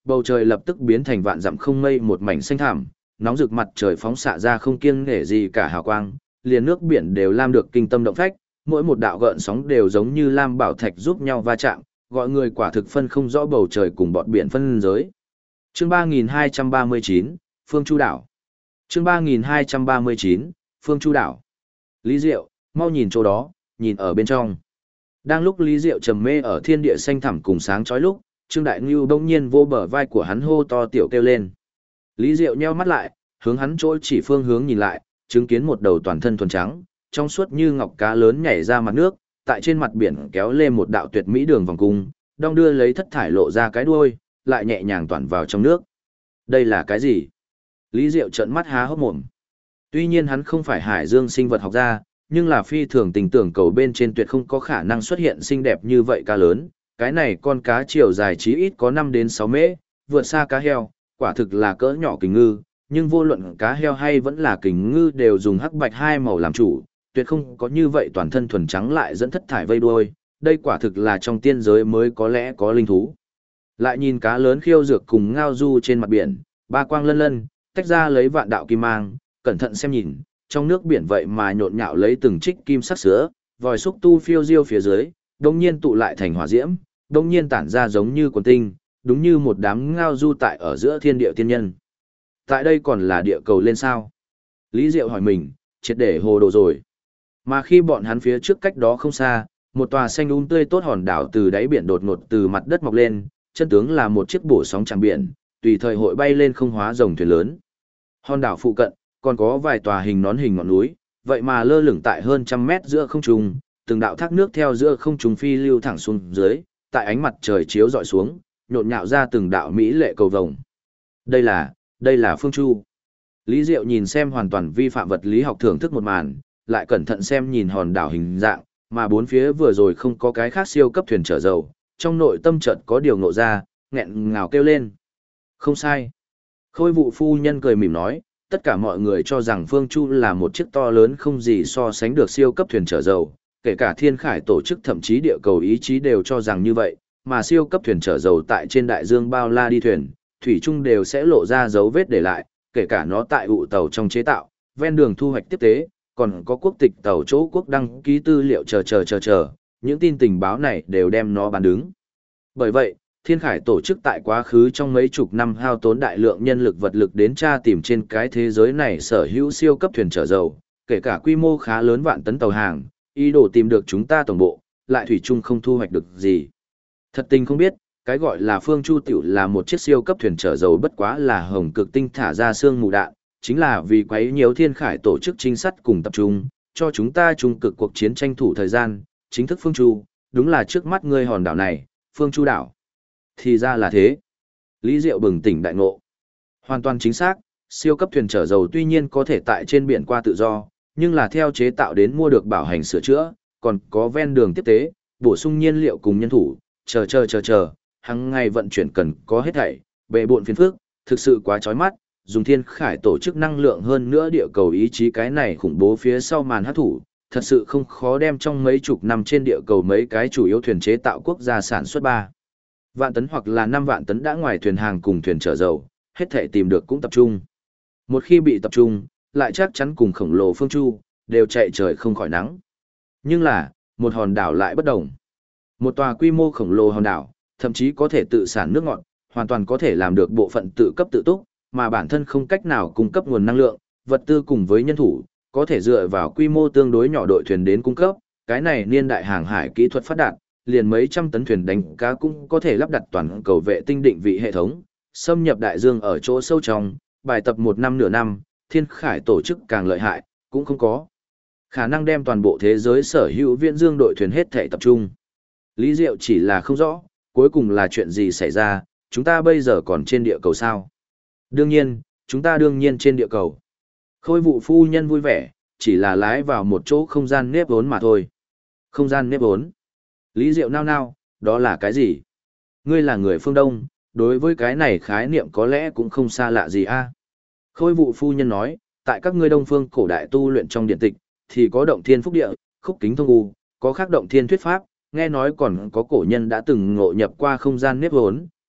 bầu trời lập tức biến thành vạn dặm không mây một mảnh xanh thẳm, nóng rực mặt trời phóng xạ ra không kiêng nể gì cả hào quang, liền nước biển đều lam được kinh tâm động phách, mỗi một đạo gợn sóng đều giống như lam bảo thạch giúp nhau va chạm, gọi người quả thực phân không rõ bầu trời cùng bọt biển phân giới. Chương 3239, Phương Chu đảo. Chương 3239, Phương Chu đảo. Lý Diệu, mau nhìn chỗ đó, nhìn ở bên trong. Đang lúc Lý Diệu trầm mê ở thiên địa xanh thẳm cùng sáng chói lúc, Trương Đại Ngưu đông nhiên vô bờ vai của hắn hô to tiểu kêu lên. Lý Diệu nheo mắt lại, hướng hắn chỗ chỉ phương hướng nhìn lại, chứng kiến một đầu toàn thân thuần trắng, trong suốt như ngọc cá lớn nhảy ra mặt nước, tại trên mặt biển kéo lên một đạo tuyệt mỹ đường vòng cung, đong đưa lấy thất thải lộ ra cái đuôi, lại nhẹ nhàng toàn vào trong nước. Đây là cái gì? Lý Diệu trợn mắt há hốc mồm. Tuy nhiên hắn không phải hải dương sinh vật học gia, nhưng là phi thường tình tưởng cầu bên trên tuyệt không có khả năng xuất hiện xinh đẹp như vậy cá lớn. Cái này con cá chiều dài chí ít có 5 đến 6 mễ, vượt xa cá heo, quả thực là cỡ nhỏ kình ngư, nhưng vô luận cá heo hay vẫn là kình ngư đều dùng hắc bạch hai màu làm chủ, tuyệt không có như vậy toàn thân thuần trắng lại dẫn thất thải vây đuôi, đây quả thực là trong tiên giới mới có lẽ có linh thú. Lại nhìn cá lớn khiêu dược cùng ngao du trên mặt biển, ba quang lân lân, tách ra lấy vạn đạo kim mang, cẩn thận xem nhìn, trong nước biển vậy mà nhộn nhạo lấy từng trích kim sắc sữa, vòi xúc tu phiêu diêu phía dưới, đông nhiên tụ lại thành hỏa diễm, đông nhiên tản ra giống như quần tinh, đúng như một đám ngao du tại ở giữa thiên địa tiên nhân. Tại đây còn là địa cầu lên sao? Lý Diệu hỏi mình, triệt để hồ đồ rồi. Mà khi bọn hắn phía trước cách đó không xa, một tòa xanh tươi tốt hòn đảo từ đáy biển đột ngột từ mặt đất mọc lên, chân tướng là một chiếc bổ sóng tràng biển, tùy thời hội bay lên không hóa rồng thuyền lớn. Hòn đảo phụ cận, còn có vài tòa hình nón hình ngọn núi, vậy mà lơ lửng tại hơn trăm mét giữa không trung, từng đạo thác nước theo giữa không trung phi lưu thẳng xuống dưới, tại ánh mặt trời chiếu rọi xuống, nhộn nhạo ra từng đạo mỹ lệ cầu vồng. Đây là Phương Chu. Lý Diệu nhìn xem hoàn toàn vi phạm vật lý học thưởng thức một màn, lại cẩn thận xem nhìn hòn đảo hình dạng, mà bốn phía vừa rồi không có cái khác siêu cấp thuyền chở dầu, trong nội tâm chợt có điều ngộ ra, nghẹn ngào kêu lên. Không sai. Khôi vụ phu nhân cười mỉm nói, tất cả mọi người cho rằng Phương Chu là một chiếc to lớn không gì so sánh được siêu cấp thuyền chở dầu, kể cả thiên khải tổ chức thậm chí địa cầu ý chí đều cho rằng như vậy, mà siêu cấp thuyền chở dầu tại trên đại dương bao la đi thuyền, thủy chung đều sẽ lộ ra dấu vết để lại, kể cả nó tại ụ tàu trong chế tạo, ven đường thu hoạch tiếp tế, còn có quốc tịch tàu chỗ quốc đăng ký tư liệu chờ, những tin tình báo này đều đem nó bán đứng. Bởi vậy, Thiên Khải tổ chức tại quá khứ trong mấy chục năm hao tốn đại lượng nhân lực vật lực đến tra tìm trên cái thế giới này sở hữu siêu cấp thuyền chở dầu, kể cả quy mô khá lớn vạn tấn tàu hàng, ý đồ tìm được chúng ta tổng bộ, lại thủy chung không thu hoạch được gì. Thật tình không biết, cái gọi là Phương Chu tiểu là một chiếc siêu cấp thuyền chở dầu bất quá là hồng cực tinh thả ra xương mù đạn, chính là vì quấy nhiều Thiên Khải tổ chức trinh sát cùng tập trung, cho chúng ta trung cực cuộc chiến tranh thủ thời gian, chính thức Phương Chu, đúng là trước mắt ngươi hòn đảo này, Phương Chu đảo. Thì ra là thế. Lý Diệu bừng tỉnh đại ngộ. Hoàn toàn chính xác, siêu cấp thuyền chở dầu tuy nhiên có thể tại trên biển qua tự do, nhưng là theo chế tạo đến mua được bảo hành sửa chữa, còn có ven đường tiếp tế, bổ sung nhiên liệu cùng nhân thủ, chờ, hàng ngày vận chuyển cần có hết thảy, bệ bộn phiền phức, thực sự quá chói mắt, dùng Thiên Khải tổ chức năng lượng hơn nữa địa cầu ý chí cái này khủng bố phía sau màn hắc thủ, thật sự không khó đem trong mấy chục năm trên địa cầu mấy cái chủ yếu thuyền chế tạo quốc gia sản xuất 3 vạn tấn hoặc là 5 vạn tấn đã ngoài thuyền hàng cùng thuyền chở dầu, hết thảy tìm được cũng tập trung. Một khi bị tập trung, lại chắc chắn cùng khổng lồ Phương Chu, đều chạy trời không khỏi nắng. Nhưng là, một hòn đảo lại bất đồng. Một tòa quy mô khổng lồ hòn đảo, thậm chí có thể tự sản nước ngọt, hoàn toàn có thể làm được bộ phận tự cấp tự túc, mà bản thân không cách nào cung cấp nguồn năng lượng, vật tư cùng với nhân thủ, có thể dựa vào quy mô tương đối nhỏ đội thuyền đến cung cấp, cái này niên đại hàng hải kỹ thuật phát đạt, liền mấy trăm tấn thuyền đánh cá cũng có thể lắp đặt toàn cầu vệ tinh định vị hệ thống, xâm nhập đại dương ở chỗ sâu trong, bài tập một năm nửa năm, Thiên Khải tổ chức càng lợi hại, cũng không có khả năng đem toàn bộ thế giới sở hữu viễn dương đội thuyền hết thể tập trung. Lý Diệu chỉ là không rõ, cuối cùng là chuyện gì xảy ra, chúng ta bây giờ còn trên địa cầu sao? Đương nhiên, chúng ta đương nhiên trên địa cầu. Khôi vụ phu nhân vui vẻ, chỉ là lái vào một chỗ không gian nếp vốn mà thôi. Không gian nếp vốn. Lý Diệu nao nao, đó là cái gì? Ngươi là người phương Đông, đối với cái này khái niệm có lẽ cũng không xa lạ gì a. Khôi vụ phu nhân nói, tại các ngươi Đông phương cổ đại tu luyện trong điện tịch, thì có động thiên phúc địa, khúc kính thông u, có khác động thiên thuyết pháp, nghe nói còn có cổ nhân đã từng ngộ nhập qua không gian nếp vốn,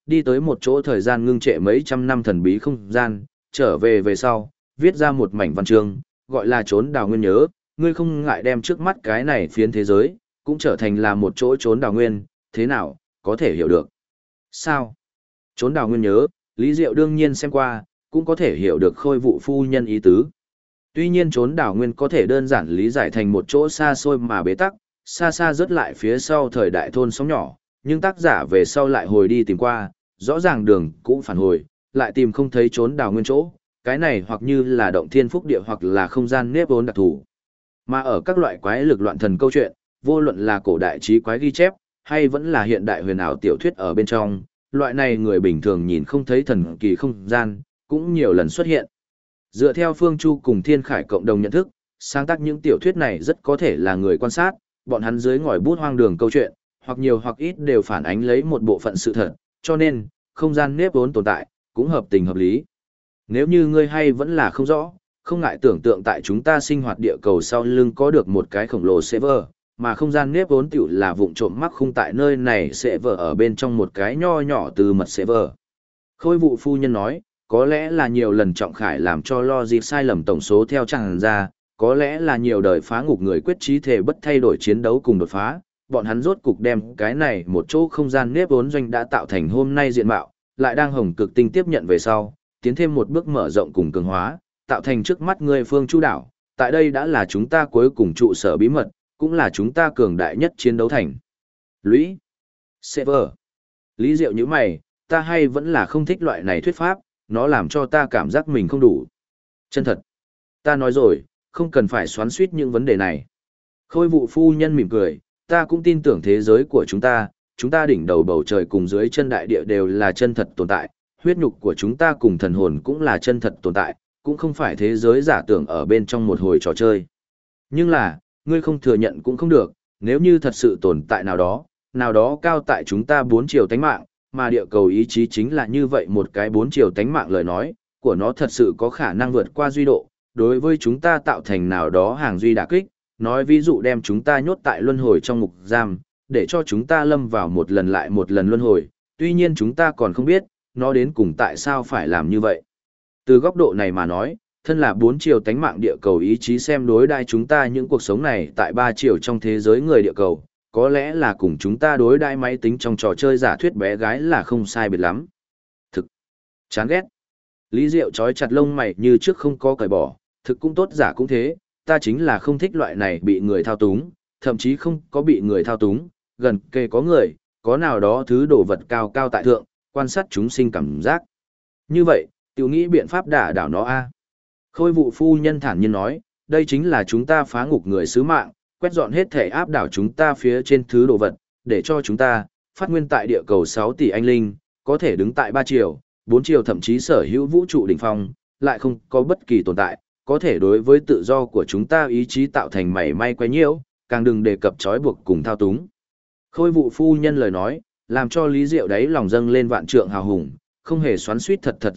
đi tới một chỗ thời gian ngưng trệ mấy trăm năm thần bí không gian, trở về sau, viết ra một mảnh văn chương, gọi là trốn đào nguyên nhớ, ngươi không ngại đem trước mắt cái này phiến thế giới, cũng trở thành là một chỗ trốn đào nguyên, thế nào, có thể hiểu được. Sao? Trốn đào nguyên nhớ, Lý Diệu đương nhiên xem qua, cũng có thể hiểu được Khôi Vụ phu nhân ý tứ. Tuy nhiên trốn đào nguyên có thể đơn giản lý giải thành một chỗ xa xôi mà bế tắc, xa xa rớt lại phía sau thời đại thôn sóng nhỏ, nhưng tác giả về sau lại hồi đi tìm qua, rõ ràng đường cũng phản hồi, lại tìm không thấy trốn đào nguyên chỗ, cái này hoặc như là động thiên phúc địa hoặc là không gian nếp vốn đặc thù. Mà ở các loại quái lực loạn thần câu chuyện, vô luận là cổ đại trí quái ghi chép, hay vẫn là hiện đại huyền ảo tiểu thuyết ở bên trong, loại này người bình thường nhìn không thấy thần kỳ không gian, cũng nhiều lần xuất hiện. Dựa theo Phương Chu cùng Thiên Khải cộng đồng nhận thức, sáng tác những tiểu thuyết này rất có thể là người quan sát, bọn hắn dưới ngòi bút hoang đường câu chuyện, hoặc nhiều hoặc ít đều phản ánh lấy một bộ phận sự thật, cho nên, không gian nếp vốn tồn tại, cũng hợp tình hợp lý. Nếu như ngươi hay vẫn là không rõ, không ngại tưởng tượng tại chúng ta sinh hoạt địa cầu sau lưng có được một cái khổng lồ server, mà không gian nếp vốn tiểu là vụng trộm mắc khung tại nơi này server ở bên trong một cái nho nhỏ từ mật server. Khôi Vụ phu nhân nói, có lẽ là nhiều lần Trọng Khải làm cho logic sai lầm tổng số theo chẳng ra, có lẽ là nhiều đời phá ngục người quyết trí thể bất thay đổi chiến đấu cùng đột phá, bọn hắn rốt cục đem cái này một chỗ không gian nếp vốn doanh đã tạo thành hôm nay diện mạo, lại đang hồng cực tinh tiếp nhận về sau, tiến thêm một bước mở rộng cùng cường hóa, tạo thành trước mắt người Phương Chu đảo, tại đây đã là chúng ta cuối cùng trụ sở bí mật, cũng là chúng ta cường đại nhất chiến đấu thành. Lũy. Server. Lý Diệu như mày, ta hay vẫn là không thích loại này thuyết pháp, nó làm cho ta cảm giác mình không đủ. Chân thật. Ta nói rồi, không cần phải xoắn suýt những vấn đề này. Khôi Vụ phu nhân mỉm cười, ta cũng tin tưởng thế giới của chúng ta đỉnh đầu bầu trời cùng dưới chân đại địa đều là chân thật tồn tại, huyết nhục của chúng ta cùng thần hồn cũng là chân thật tồn tại, cũng không phải thế giới giả tưởng ở bên trong một hồi trò chơi. Nhưng là, ngươi không thừa nhận cũng không được, nếu như thật sự tồn tại nào đó cao tại chúng ta 4 chiều tánh mạng, mà địa cầu ý chí chính là như vậy một cái 4 chiều tánh mạng lời nói, của nó thật sự có khả năng vượt qua duy độ, đối với chúng ta tạo thành nào đó hàng duy đả kích, nói ví dụ đem chúng ta nhốt tại luân hồi trong ngục giam, để cho chúng ta lâm vào một lần lại một lần luân hồi, tuy nhiên chúng ta còn không biết, nó đến cùng tại sao phải làm như vậy. Từ góc độ này mà nói, thân là 4 chiều tánh mạng địa cầu ý chí xem đối đai chúng ta những cuộc sống này tại 3 chiều trong thế giới người địa cầu, có lẽ là cùng chúng ta đối đai máy tính trong trò chơi giả thuyết bé gái là không sai biệt lắm. Thực. Chán ghét. Lý Diệu trói chặt lông mày như trước không có cởi bỏ, thực cũng tốt giả cũng thế, ta chính là không thích loại này bị người thao túng, thậm chí không có bị người thao túng, gần kề có người, có nào đó thứ đồ vật cao cao tại thượng, quan sát chúng sinh cảm giác. Như vậy, tiểu nghĩ biện pháp đả đảo nó a. Khôi Vụ phu nhân thản nhiên nói, đây chính là chúng ta phá ngục người sứ mạng, quét dọn hết thể áp đảo chúng ta phía trên thứ đồ vật, để cho chúng ta, phát nguyên tại địa cầu 6 tỷ anh linh, có thể đứng tại 3 chiều, 4 chiều thậm chí sở hữu vũ trụ đỉnh phong, lại không có bất kỳ tồn tại, có thể đối với tự do của chúng ta ý chí tạo thành mảy may quấy nhiễu, càng đừng đề cập trói buộc cùng thao túng. Khôi Vụ phu nhân lời nói, làm cho Lý Diệu đáy lòng dâng lên vạn trượng hào hùng, không hề xoắn suýt thật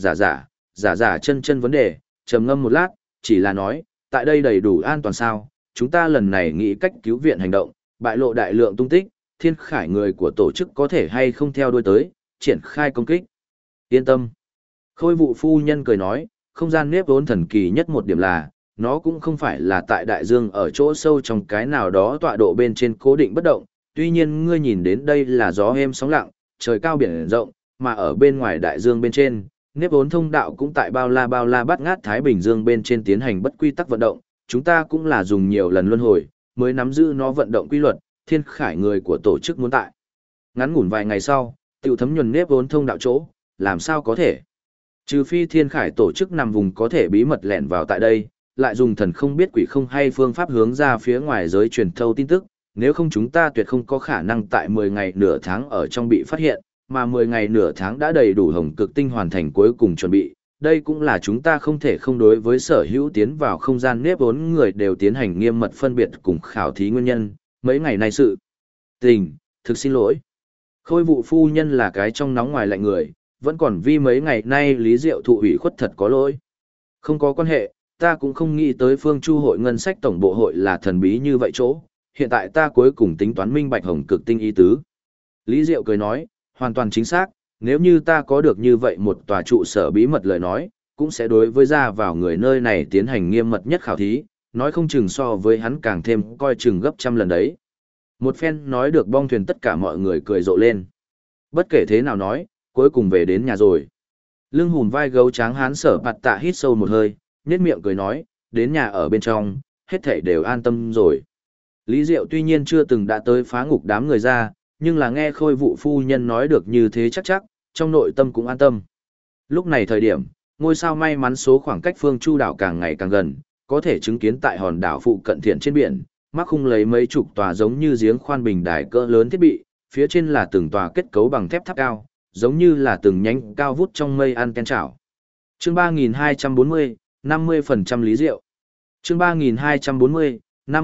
giả chân vấn đề, trầm ngâm một lát, chỉ là nói, tại đây đầy đủ an toàn sao, chúng ta lần này nghĩ cách cứu viện hành động, bại lộ đại lượng tung tích, Thiên Khải người của tổ chức có thể hay không theo đuôi tới, triển khai công kích. Yên tâm. Khôi Vụ phu nhân cười nói, không gian nếp vốn thần kỳ nhất một điểm là, nó cũng không phải là tại đại dương ở chỗ sâu trong cái nào đó tọa độ bên trên cố định bất động, tuy nhiên ngươi nhìn đến đây là gió êm sóng lặng, trời cao biển rộng, mà ở bên ngoài đại dương bên trên, nếp vốn thông đạo cũng tại bao la bát ngát Thái Bình Dương bên trên tiến hành bất quy tắc vận động, chúng ta cũng là dùng nhiều lần luân hồi, mới nắm giữ nó vận động quy luật, Thiên Khải người của tổ chức muốn tại. Ngắn ngủn vài ngày sau, tiểu thấm nhuần nếp vốn thông đạo chỗ, làm sao có thể? Trừ phi Thiên Khải tổ chức nằm vùng có thể bí mật lẻn vào tại đây, lại dùng thần không biết quỷ không hay phương pháp hướng ra phía ngoài giới truyền thâu tin tức, nếu không chúng ta tuyệt không có khả năng tại 10 ngày nửa tháng ở trong bị phát hiện, mà 10 ngày nửa tháng đã đầy đủ hồng cực tinh hoàn thành cuối cùng chuẩn bị. Đây cũng là chúng ta không thể không đối với sở hữu tiến vào không gian nếp vốn người đều tiến hành nghiêm mật phân biệt cùng khảo thí nguyên nhân, mấy ngày nay sự tình, thực xin lỗi. Khôi Vụ phu nhân là cái trong nóng ngoài lạnh người, vẫn còn vì mấy ngày nay Lý Diệu thụ ủy khuất thật có lỗi. Không có quan hệ, ta cũng không nghĩ tới Phương Chu hội ngân sách tổng bộ hội là thần bí như vậy chỗ, hiện tại ta cuối cùng tính toán minh bạch hồng cực tinh ý tứ. Lý Diệu cười nói, hoàn toàn chính xác, nếu như ta có được như vậy một tòa trụ sở bí mật lời nói, cũng sẽ đối với ra vào người nơi này tiến hành nghiêm mật nhất khảo thí, nói không chừng so với hắn càng thêm coi chừng gấp trăm lần đấy. Một phen nói được bong thuyền tất cả mọi người cười rộ lên. Bất kể thế nào nói, cuối cùng về đến nhà rồi. Lưng hùm vai gấu tráng hán Sở Bạt Tạ hít sâu một hơi, nhếch miệng cười nói, đến nhà ở bên trong, hết thảy đều an tâm rồi. Lý Diệu tuy nhiên chưa từng đã tới phá ngục đám người ra, nhưng là nghe Khôi Vụ phu nhân nói được như thế chắc chắc, trong nội tâm cũng an tâm. Lúc này thời điểm, ngôi sao may mắn số khoảng cách Phương Chu đảo càng ngày càng gần, có thể chứng kiến tại hòn đảo phụ cận thiện trên biển, mắc khung lấy mấy chục tòa giống như giếng khoan bình đài cỡ lớn thiết bị, phía trên là từng tòa kết cấu bằng thép tháp cao, giống như là từng nhánh cao vút trong mây anten chảo. Chương 3240, 50% Lý Diệu. Chương 3240,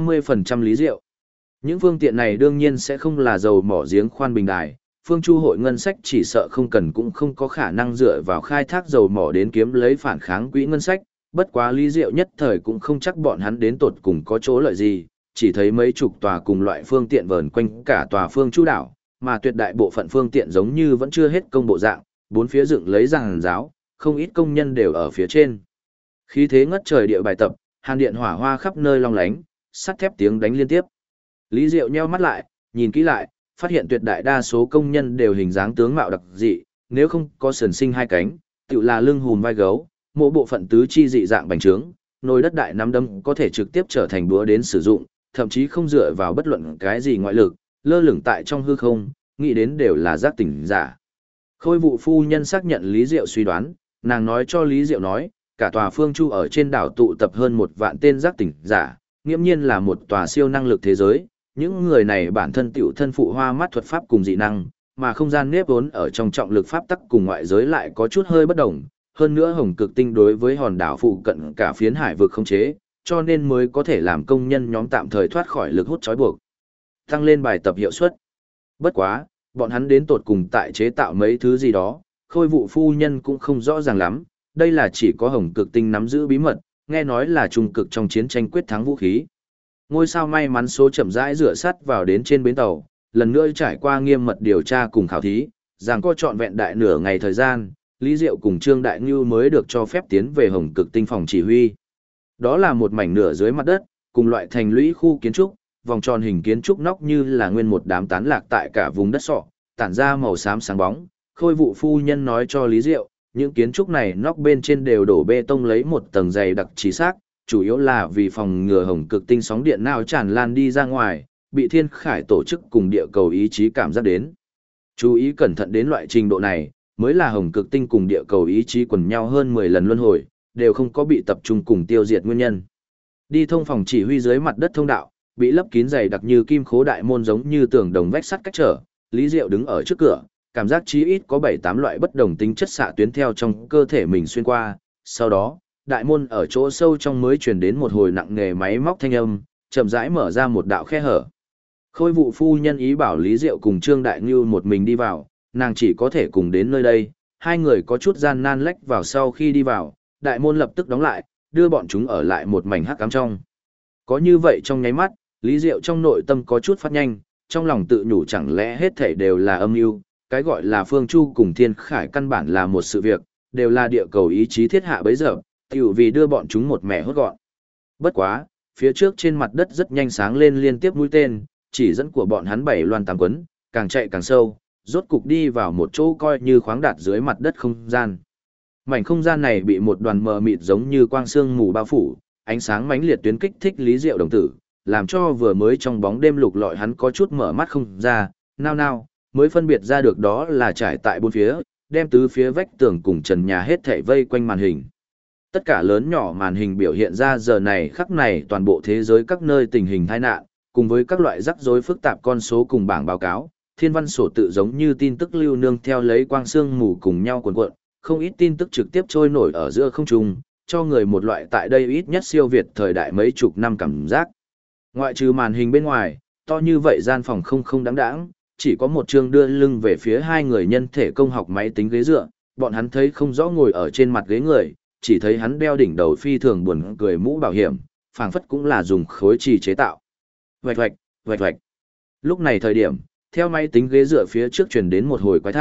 50% Lý Diệu. Những phương tiện này đương nhiên sẽ không là dầu mỏ giếng khoan bình đài, Phương Chu hội ngân sách chỉ sợ không cần cũng không có khả năng dựa vào khai thác dầu mỏ đến kiếm lấy phản kháng quỹ ngân sách, bất quá Lý Diệu nhất thời cũng không chắc bọn hắn đến tột cùng có chỗ lợi gì, chỉ thấy mấy chục tòa cùng loại phương tiện vờn quanh cả tòa Phương Chu đảo, mà tuyệt đại bộ phận phương tiện giống như vẫn chưa hết công bộ dạng, bốn phía dựng lấy giàn giáo, không ít công nhân đều ở phía trên. Khí thế ngất trời địa bài tập, hàn điện hỏa hoa khắp nơi long lánh, sắt thép tiếng đánh liên tiếp. Lý Diệu nheo mắt lại, nhìn kỹ lại, phát hiện tuyệt đại đa số công nhân đều hình dáng tướng mạo đặc dị, nếu không có sườn sinh hai cánh, tựu là lưng hùm vai gấu, mỗi bộ phận tứ chi dị dạng bành trướng, nồi đất đại nắm đấm có thể trực tiếp trở thành búa đến sử dụng, thậm chí không dựa vào bất luận cái gì ngoại lực, lơ lửng tại trong hư không, nghĩ đến đều là giác tỉnh giả. Khôi Vụ phu nhân xác nhận Lý Diệu suy đoán, nàng nói cho Lý Diệu nói, cả tòa Phương Chu ở trên đảo tụ tập hơn 1 vạn tên giác tỉnh giả, nghiễm nhiên là một tòa siêu năng lực thế giới, những người này bản thân tiểu thân phụ hoa mắt thuật pháp cùng dị năng, mà không gian nếp vốn ở trong trọng lực pháp tắc cùng ngoại giới lại có chút hơi bất đồng, hơn nữa hồng cực tinh đối với hòn đảo phụ cận cả phiến hải vực không chế, cho nên mới có thể làm công nhân nhóm tạm thời thoát khỏi lực hút trói buộc, tăng lên bài tập hiệu suất. Bất quá, bọn hắn đến tột cùng tại chế tạo mấy thứ gì đó, Khôi Vụ phu nhân cũng không rõ ràng lắm, đây là chỉ có hồng cực tinh nắm giữ bí mật, nghe nói là trung cực trong chiến tranh quyết thắng vũ khí. Ngôi sao may mắn số chậm rãi rửa sắt vào đến trên bến tàu, lần nữa trải qua nghiêm mật điều tra cùng khảo thí, rằng có trọn vẹn đại nửa ngày thời gian, Lý Diệu cùng Trương Đại Ngưu mới được cho phép tiến về hồng cực tinh phòng chỉ huy. Đó là một mảnh nửa dưới mặt đất, cùng loại thành lũy khu kiến trúc, vòng tròn hình kiến trúc nóc như là nguyên một đám tán lạc tại cả vùng đất sọ, tản ra màu xám sáng bóng. Khôi Vụ phu nhân nói cho Lý Diệu, những kiến trúc này nóc bên trên đều đổ bê tông lấy một tầng dày đặc trí xác, chủ yếu là vì phòng ngừa hồng cực tinh sóng điện nào tràn lan đi ra ngoài, bị thiên khải tổ chức cùng địa cầu ý chí cảm giác đến. Chú ý cẩn thận đến loại trình độ này, mới là hồng cực tinh cùng địa cầu ý chí quần nhau hơn 10 lần luân hồi, đều không có bị tập trung cùng tiêu diệt nguyên nhân. Đi thông phòng chỉ huy dưới mặt đất thông đạo, bị lấp kín dày đặc như kim khố đại môn giống như tường đồng vách sắt cách trở, Lý Diệu đứng ở trước cửa, cảm giác chí ít có 7-8 loại bất đồng tính chất xạ tuyến theo trong cơ thể mình xuyên qua, sau đó, đại môn ở chỗ sâu trong mới truyền đến một hồi nặng nề máy móc thanh âm, chậm rãi mở ra một đạo khe hở. Khôi Vụ phu nhân ý bảo Lý Diệu cùng Trương Đại Ngưu một mình đi vào, nàng chỉ có thể cùng đến nơi đây, hai người có chút gian nan lách vào sau khi đi vào, đại môn lập tức đóng lại, đưa bọn chúng ở lại một mảnh hắc ám trong. Có như vậy trong nháy mắt, Lý Diệu trong nội tâm có chút phát nhanh, trong lòng tự nhủ chẳng lẽ hết thảy đều là âm mưu, cái gọi là Phương Chu cùng Thiên Khải căn bản là một sự việc, đều là địa cầu ý chí thiết hạ bấy giờ, tiểu vì đưa bọn chúng một mẻ hốt gọn. Bất quá, phía trước trên mặt đất rất nhanh sáng lên liên tiếp mũi tên, chỉ dẫn của bọn hắn 7 loan 8 quấn, càng chạy càng sâu, rốt cục đi vào một chỗ coi như khoáng đạt dưới mặt đất không gian. Mảnh không gian này bị một đoàn mờ mịt giống như quang sương mù bao phủ, ánh sáng mãnh liệt tuyến kích thích Lý Diệu đồng tử, làm cho vừa mới trong bóng đêm lục lọi hắn có chút mở mắt không ra, nao mới phân biệt ra được đó là trải tại bốn phía, đem tứ phía vách tường cùng trần nhà hết thảy vây quanh màn hình. Tất cả lớn nhỏ màn hình biểu hiện ra giờ này khắc này toàn bộ thế giới các nơi tình hình tai nạn, cùng với các loại rắc rối phức tạp con số cùng bảng báo cáo, thiên văn sổ tự giống như tin tức lưu nương theo lấy quang sương mù cùng nhau cuộn cuộn, không ít tin tức trực tiếp trôi nổi ở giữa không trung, cho người một loại tại đây ít nhất siêu việt thời đại mấy chục năm cảm giác. Ngoại trừ màn hình bên ngoài, to như vậy gian phòng không đáng đáng, chỉ có một chương đưa lưng về phía hai người nhân thể công học máy tính ghế dựa, bọn hắn thấy không rõ ngồi ở trên mặt ghế người, chỉ thấy hắn đeo đỉnh đầu phi thường buồn cười mũ bảo hiểm, phảng phất cũng là dùng khối trì chế tạo. Vạch. Lúc này thời điểm, theo máy tính ghế dựa phía trước truyền đến một hồi quái thanh,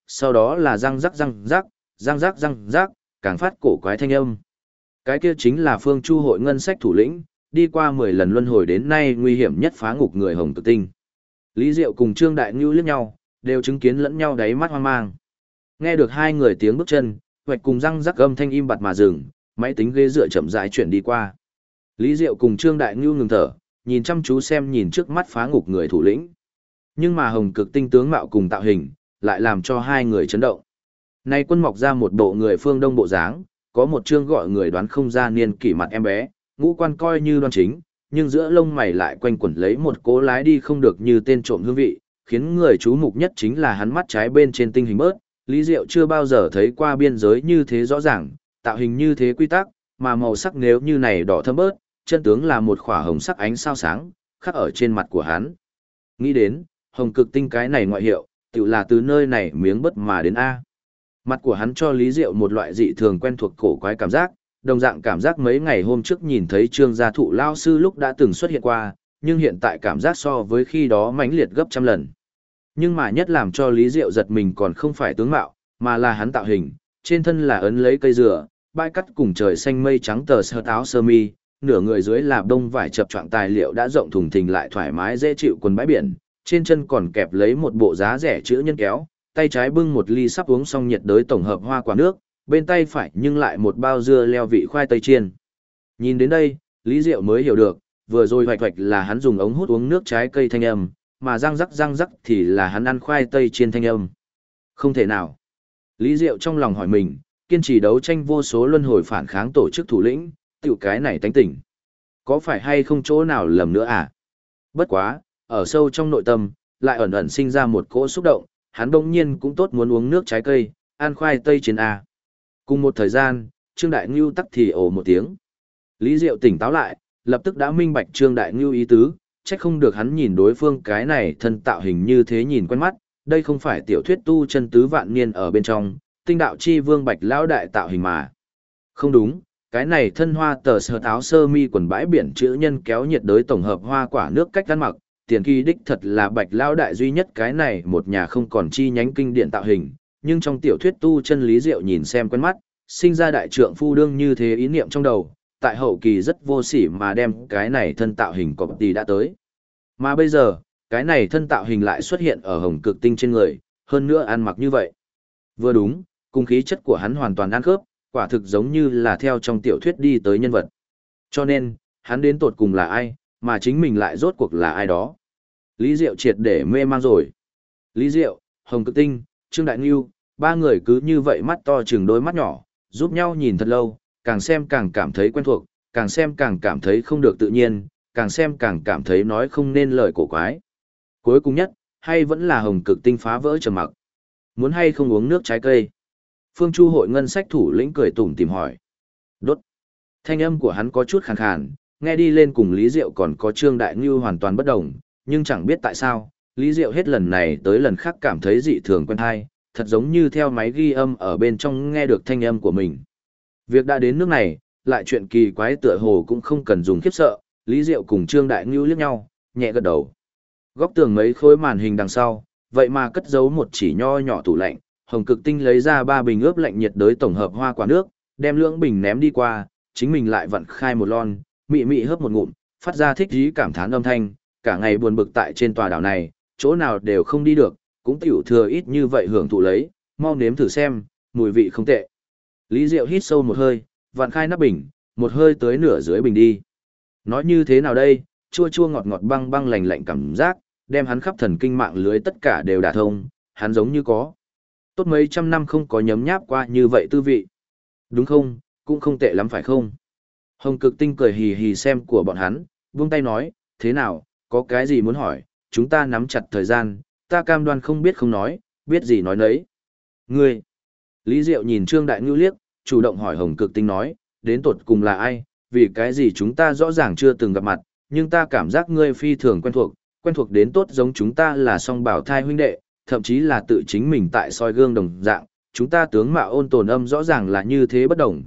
sau đó là răng rắc răng rắc, răng rắc răng rắc, càng phát cổ quái thanh âm. Cái kia chính là Phương Chu hội ngân sách thủ lĩnh, đi qua 10 lần luân hồi đến nay nguy hiểm nhất phá ngục người Hồng Cực Tinh. Lý Diệu cùng Trương Đại Ngưu liếc nhau, đều chứng kiến lẫn nhau đáy mắt hoang mang. Nghe được hai người tiếng bước chân, hoạch cùng răng rắc âm thanh im bặt mà dừng, máy tính ghế dựa chậm rãi chuyển đi qua. Lý Diệu cùng Trương Đại Ngưu ngừng thở, nhìn chăm chú xem nhìn trước mắt phá ngục người thủ lĩnh. Nhưng mà Hồng Cực Tinh tướng mạo cùng tạo hình, lại làm cho hai người chấn động. Nay quân mọc ra một bộ người phương Đông bộ dáng, có một trương gọi người đoán không ra niên kỷ mặt em bé, ngũ quan coi như đoan chính, nhưng giữa lông mày lại quanh quẩn lấy một cố lái đi không được như tên trộm hương vị, khiến người chú mục nhất chính là hắn mắt trái bên trên tinh hình bớt. Lý Diệu chưa bao giờ thấy qua biên giới như thế rõ ràng, tạo hình như thế quy tắc, mà màu sắc nếu như này đỏ thẫm bớt, chân tướng là một khỏa hồng sắc ánh sao sáng, khắc ở trên mặt của hắn. Nghĩ đến, Hồng Cực Tinh cái này ngoại hiệu, tự là từ nơi này miếng bớt mà đến A. Mặt của hắn cho Lý Diệu một loại dị thường quen thuộc cổ quái cảm giác, đồng dạng cảm giác mấy ngày hôm trước nhìn thấy Trương Gia Thụ lao sư lúc đã từng xuất hiện qua, nhưng hiện tại cảm giác so với khi đó mãnh liệt gấp trăm lần. Nhưng mà nhất làm cho Lý Diệu giật mình còn không phải tướng mạo, mà là hắn tạo hình, trên thân là ấn lấy cây dừa, bãi cắt cùng trời xanh mây trắng tờ sơ áo sơ mi, nửa người dưới là đông vải chập choạng tài liệu đã rộng thùng thình lại thoải mái dễ chịu quần bãi biển, trên chân còn kẹp lấy một bộ giá rẻ chữ nhân kéo, tay trái bưng một ly sắp uống xong nhiệt đới tổng hợp hoa quả nước, bên tay phải nhưng lại một bao dưa leo vị khoai tây chiên. Nhìn đến đây, Lý Diệu mới hiểu được, vừa rồi hoạch hoạch là hắn dùng ống hút uống nước trái cây thanh âm, mà răng rắc thì là hắn ăn khoai tây chiên thanh âm. Không thể nào. Lý Diệu trong lòng hỏi mình, kiên trì đấu tranh vô số luân hồi phản kháng tổ chức thủ lĩnh, tiểu cái này tánh tỉnh. Có phải hay không chỗ nào lầm nữa à? Bất quá, ở sâu trong nội tâm, lại ẩn ẩn sinh ra một cỗ xúc động, hắn đông nhiên cũng tốt muốn uống nước trái cây, ăn khoai tây chiên A. Cùng một thời gian, Trương Đại Ngưu tắc thì ồ một tiếng. Lý Diệu tỉnh táo lại, lập tức đã minh bạch Trương Đại Ngưu ý tứ, trách không được hắn nhìn đối phương cái này thân tạo hình như thế nhìn quen mắt, đây không phải tiểu thuyết tu chân tứ vạn niên ở bên trong, tinh đạo chi vương bạch lão đại tạo hình mà. Không đúng, cái này thân hoa tờ sơ áo sơ mi quần bãi biển chữ nhân kéo nhiệt đới tổng hợp hoa quả nước cách ăn mặc, tiền kỳ đích thật là bạch lão đại duy nhất cái này một nhà không còn chi nhánh kinh điển tạo hình, nhưng trong tiểu thuyết tu chân Lý Diệu nhìn xem quen mắt, sinh ra đại trượng phu đương như thế ý niệm trong đầu, tại hậu kỳ rất vô sỉ mà đem cái này thân tạo hình cọp tỷ đã tới. Mà bây giờ, cái này thân tạo hình lại xuất hiện ở Hồng Cực Tinh trên người, hơn nữa ăn mặc như vậy. Vừa đúng, cùng khí chất của hắn hoàn toàn ăn khớp, quả thực giống như là theo trong tiểu thuyết đi tới nhân vật. Cho nên, hắn đến tột cùng là ai, mà chính mình lại rốt cuộc là ai đó. Lý Diệu triệt để mê mang rồi. Lý Diệu, Hồng Cực Tinh, Trương Đại Ngưu, ba người cứ như vậy mắt to chừng đôi mắt nhỏ, giúp nhau nhìn thật lâu, càng xem càng cảm thấy quen thuộc, càng xem càng cảm thấy không được tự nhiên, càng xem càng cảm thấy nói không nên lời cổ quái. Cuối cùng nhất, hay vẫn là Hồng Cực Tinh phá vỡ trầm mặc. Muốn hay không uống nước trái cây? Phương Chu hội ngân sách thủ lĩnh cười tủm tìm hỏi. Đốt. Thanh âm của hắn có chút khàn khàn, nghe đi lên cùng Lý Diệu còn có Trương Đại Ngưu hoàn toàn bất đồng, nhưng chẳng biết tại sao, Lý Diệu hết lần này tới lần khác cảm thấy dị thường quen tai, thật giống như theo máy ghi âm ở bên trong nghe được thanh âm của mình. Việc đã đến nước này, lại chuyện kỳ quái tựa hồ cũng không cần dùng khiếp sợ, Lý Diệu cùng Trương Đại Ngưu liếc nhau, nhẹ gật đầu. Góc tường mấy khối màn hình đằng sau, vậy mà cất giấu một chỉ nho nhỏ tủ lạnh, Hồng Cực Tinh lấy ra 3 bình ướp lạnh nhiệt đới tổng hợp hoa quả nước, đem lưỡng bình ném đi qua, chính mình lại vặn khai một lon, mị mị hớp một ngụm, phát ra thích ý cảm thán âm thanh, cả ngày buồn bực tại trên tòa đảo này, chỗ nào đều không đi được, cũng tiểu thừa ít như vậy hưởng thụ lấy, mau nếm thử xem, mùi vị không tệ. Lý Diệu hít sâu một hơi, vặn khai nắp bình, một hơi tới nửa dưới bình đi. Nói như thế nào đây, chua chua ngọt ngọt băng băng lạnh lạnh cảm giác, đem hắn khắp thần kinh mạng lưới tất cả đều đả thông, hắn giống như có. Tốt mấy trăm năm không có nhấm nháp qua như vậy tư vị. Đúng không, cũng không tệ lắm phải không? Hồng Cực Tinh cười hì hì xem của bọn hắn, buông tay nói, thế nào, có cái gì muốn hỏi, chúng ta nắm chặt thời gian, ta cam đoan không biết không nói, biết gì nói nấy. Ngươi! Lý Diệu nhìn Trương Đại Ngưu liếc, chủ động hỏi Hồng Cực Tinh nói, đến tột cùng là ai, vì cái gì chúng ta rõ ràng chưa từng gặp mặt, nhưng ta cảm giác ngươi phi thường quen thuộc đến tốt giống chúng ta là song bảo thai huynh đệ, thậm chí là tự chính mình tại soi gương đồng dạng, chúng ta tướng mạo ôn tồn âm rõ ràng là như thế bất đồng,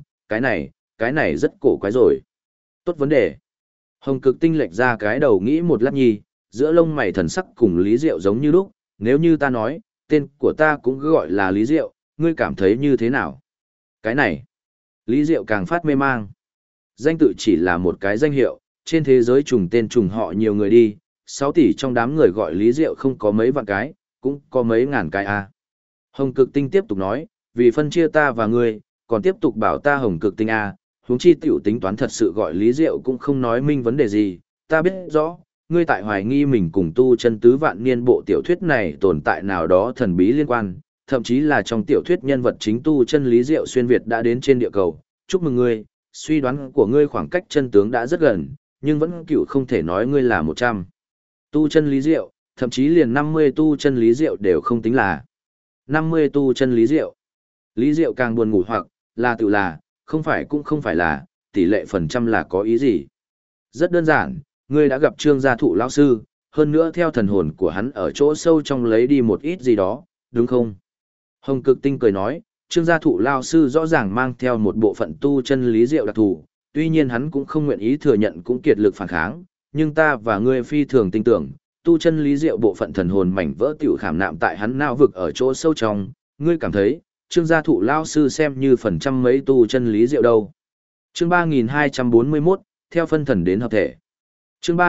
cái này rất cổ quái rồi. Tốt vấn đề. Hồng Cực Tinh lệch ra cái đầu nghĩ một lát nhi, giữa lông mày thần sắc cùng Lý Diệu giống như lúc, nếu như ta nói, tên của ta cũng cứ gọi là Lý Diệu, ngươi cảm thấy như thế nào? Cái này, Lý Diệu càng phát mê mang. Danh tự chỉ là một cái danh hiệu, trên thế giới trùng tên trùng họ nhiều người đi, 6 tỷ trong đám người gọi Lý Diệu không có mấy vạn cái, cũng có mấy ngàn cái à. Hồng Cực Tinh tiếp tục nói, vì phân chia ta và ngươi, còn tiếp tục bảo ta Hồng Cực Tinh à, huống chi tiểu tính toán thật sự gọi Lý Diệu cũng không nói minh vấn đề gì, ta biết rõ, ngươi tại hoài nghi mình cùng tu chân tứ vạn niên bộ tiểu thuyết này tồn tại nào đó thần bí liên quan, thậm chí là trong tiểu thuyết nhân vật chính tu chân Lý Diệu xuyên Việt đã đến trên địa cầu, chúc mừng ngươi, suy đoán của ngươi khoảng cách chân tướng đã rất gần, nhưng vẫn cựu không thể nói ngươi là 100. Tu chân Lý Diệu, thậm chí liền 50 tu chân Lý Diệu đều không tính là 50 tu chân Lý Diệu. Lý Diệu càng buồn ngủ hoặc là tự là, không phải cũng không phải là, tỷ lệ phần trăm là có ý gì. Rất đơn giản, ngươi đã gặp Trương Gia Thụ lão sư, hơn nữa theo thần hồn của hắn ở chỗ sâu trong lấy đi một ít gì đó, đúng không? Hồng Cực Tinh cười nói, Trương Gia Thụ lão sư rõ ràng mang theo một bộ phận tu chân Lý Diệu đặc thù, tuy nhiên hắn cũng không nguyện ý thừa nhận cũng kiệt lực phản kháng, nhưng ta và ngươi phi thường tin tưởng, tu chân Lý Diệu bộ phận thần hồn mảnh vỡ tiểu khảm nạm tại hắn não vực ở chỗ sâu trong, ngươi cảm thấy, Trương Gia Thụ lão sư xem như phần trăm mấy tu chân Lý Diệu đâu. Chương 3241, theo phân thần đến hợp thể. Chương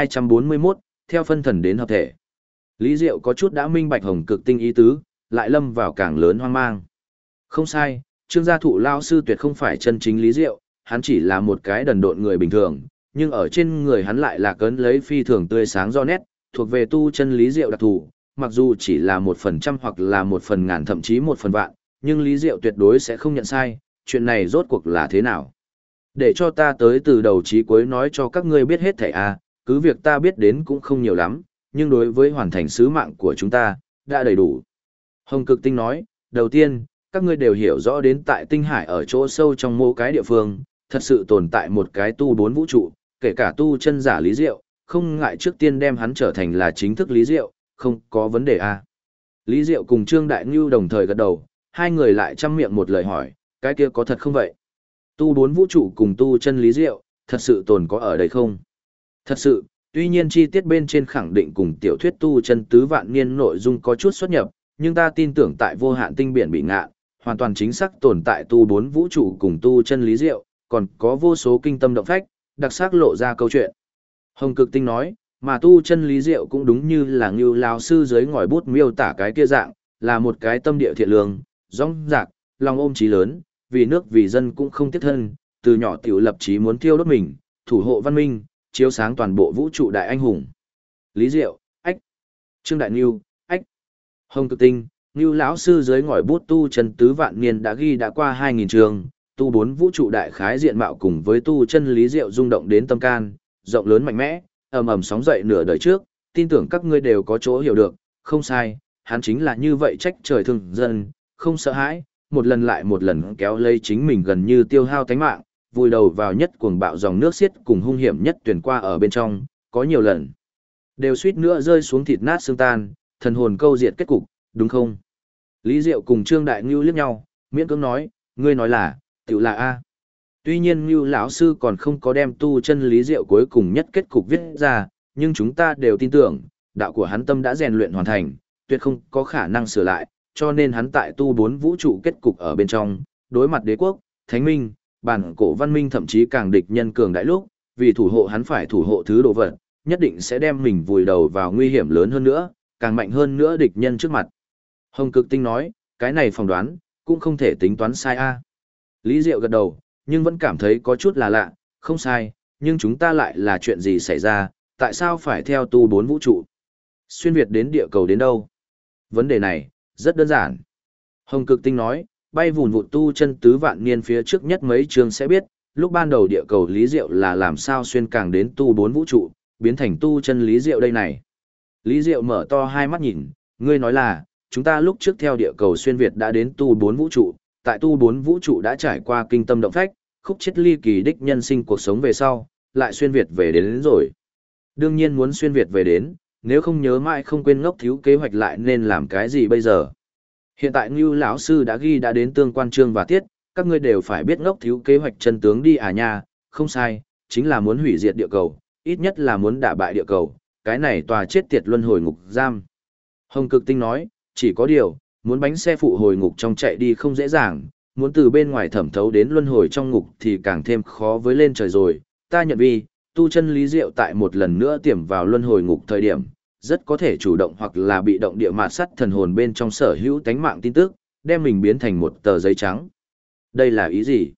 3241, theo phân thần đến hợp thể. Lý Diệu có chút đã minh bạch Hồng Cực Tinh ý tứ, lại lâm vào càng lớn hoang mang. Không sai, Trương Gia Thụ lão sư tuyệt không phải chân chính Lý Diệu, hắn chỉ là một cái đần độn người bình thường, nhưng ở trên người hắn lại là cấn lấy phi thường tươi sáng do nét, thuộc về tu chân Lý Diệu đặc thù, mặc dù chỉ là 1% hoặc là 1/1000 thậm chí 1/1000, nhưng Lý Diệu tuyệt đối sẽ không nhận sai, chuyện này rốt cuộc là thế nào? Để cho ta tới từ đầu chí cuối nói cho các ngươi biết hết thảy à, cứ việc ta biết đến cũng không nhiều lắm, nhưng đối với hoàn thành sứ mạng của chúng ta, đã đầy đủ. Hồng Cực Tinh nói, đầu tiên, các ngươi đều hiểu rõ đến tại tinh hải ở chỗ sâu trong mỗi cái địa phương, thật sự tồn tại một cái tu 4 vũ trụ, kể cả tu chân giả Lý Diệu, không ngại trước tiên đem hắn trở thành là chính thức Lý Diệu, không có vấn đề à. Lý Diệu cùng Trương Đại Ngưu đồng thời gật đầu, hai người lại chăm miệng một lời hỏi, cái kia có thật không vậy? Tu 4 vũ trụ cùng tu chân Lý Diệu, thật sự tồn có ở đây không? Thật sự, tuy nhiên chi tiết bên trên khẳng định cùng tiểu thuyết tu chân tứ vạn niên nội dung có chút xuất nhập, nhưng ta tin tưởng tại vô hạn tinh biển bị ngạn, hoàn toàn chính xác tồn tại tu 4 vũ trụ cùng tu chân Lý Diệu, còn có vô số kinh tâm động phách, đặc sắc lộ ra câu chuyện. Hồng Cực Tinh nói, mà tu chân Lý Diệu cũng đúng như là Ngưu lão sư dưới ngòi bút miêu tả cái kia dạng, là một cái tâm địa thiện lương, rõng rạc, lòng ôm chí lớn, vì nước vì dân cũng không tiếc thân, từ nhỏ tiểu lập chí muốn thiêu đốt mình, thủ hộ văn minh, chiếu sáng toàn bộ vũ trụ đại anh hùng. Lý Diệu, ách. Trương Đại Ngưu, ách. Hồng Cực Tinh, Ngưu lão sư dưới ngòi bút tu chân tứ vạn niên đã ghi đã qua 2000 trường, tu 4 vũ trụ đại khái diện mạo cùng với tu chân Lý Diệu rung động đến tâm can, rộng lớn mạnh mẽ, ầm ầm sóng dậy nửa đời trước, tin tưởng các ngươi đều có chỗ hiểu được, không sai, hắn chính là như vậy trách trời thương dân, không sợ hãi, một lần lại một lần kéo lấy chính mình gần như tiêu hao tánh mạng, vùi đầu vào nhất cuồng bạo dòng nước xiết cùng hung hiểm nhất tuyển qua ở bên trong, có nhiều lần đều suýt nữa rơi xuống thịt nát xương tan, thần hồn câu diệt kết cục, đúng không? Lý Diệu cùng Trương Đại Ngưu liếc nhau, miễn cưỡng nói, ngươi nói là, tiểu là A. Tuy nhiên Ngưu lão sư còn không có đem tu chân Lý Diệu cuối cùng nhất kết cục viết ra, nhưng chúng ta đều tin tưởng, đạo của hắn tâm đã rèn luyện hoàn thành, tuyệt không có khả năng sửa lại, cho nên hắn tại tu 4 vũ trụ kết cục ở bên trong, đối mặt đế quốc, thánh minh, bản cổ văn minh thậm chí càng địch nhân cường đại lúc, vì thủ hộ hắn phải thủ hộ thứ đồ vật, nhất định sẽ đem mình vùi đầu vào nguy hiểm lớn hơn nữa, càng mạnh hơn nữa địch nhân trước mặt. Hồng Cực Tinh nói, cái này phỏng đoán, cũng không thể tính toán sai a. Lý Diệu gật đầu, nhưng vẫn cảm thấy có chút là lạ, không sai, nhưng chúng ta lại là chuyện gì xảy ra, tại sao phải theo tu 4 vũ trụ? Xuyên Việt đến địa cầu đến đâu? Vấn đề này, rất đơn giản. Hồng Cực Tinh nói, bay vùn vụt tu chân tứ vạn niên phía trước nhất mấy chương sẽ biết, lúc ban đầu địa cầu Lý Diệu là làm sao xuyên càng đến tu 4 vũ trụ, biến thành tu chân Lý Diệu đây này. Lý Diệu mở to hai mắt nhìn, ngươi nói là, chúng ta lúc trước theo địa cầu xuyên Việt đã đến tu 4 vũ trụ, tại tu 4 vũ trụ đã trải qua kinh tâm động phách, khúc chết ly kỳ đích nhân sinh cuộc sống về sau, lại xuyên Việt về đến rồi. Đương nhiên muốn xuyên Việt về đến, nếu không nhớ mãi không quên ngốc thiếu kế hoạch lại nên làm cái gì bây giờ. Hiện tại Ngưu lão sư đã ghi đã đến tương quan chương và tiết, các ngươi đều phải biết ngốc thiếu kế hoạch chân tướng đi à nha, không sai, chính là muốn hủy diệt địa cầu, ít nhất là muốn đả bại địa cầu, cái này tòa chết tiệt luân hồi ngục giam. Hồng Cực Tinh nói, chỉ có điều, muốn bánh xe phụ hồi ngục trong chạy đi không dễ dàng, muốn từ bên ngoài thẩm thấu đến luân hồi trong ngục thì càng thêm khó với lên trời rồi. Ta nhận vì, tu chân lý diệu tại một lần nữa tiềm vào luân hồi ngục thời điểm, rất có thể chủ động hoặc là bị động địa mạt sắt thần hồn bên trong sở hữu tánh mạng tin tức, đem mình biến thành một tờ giấy trắng. Đây là ý gì?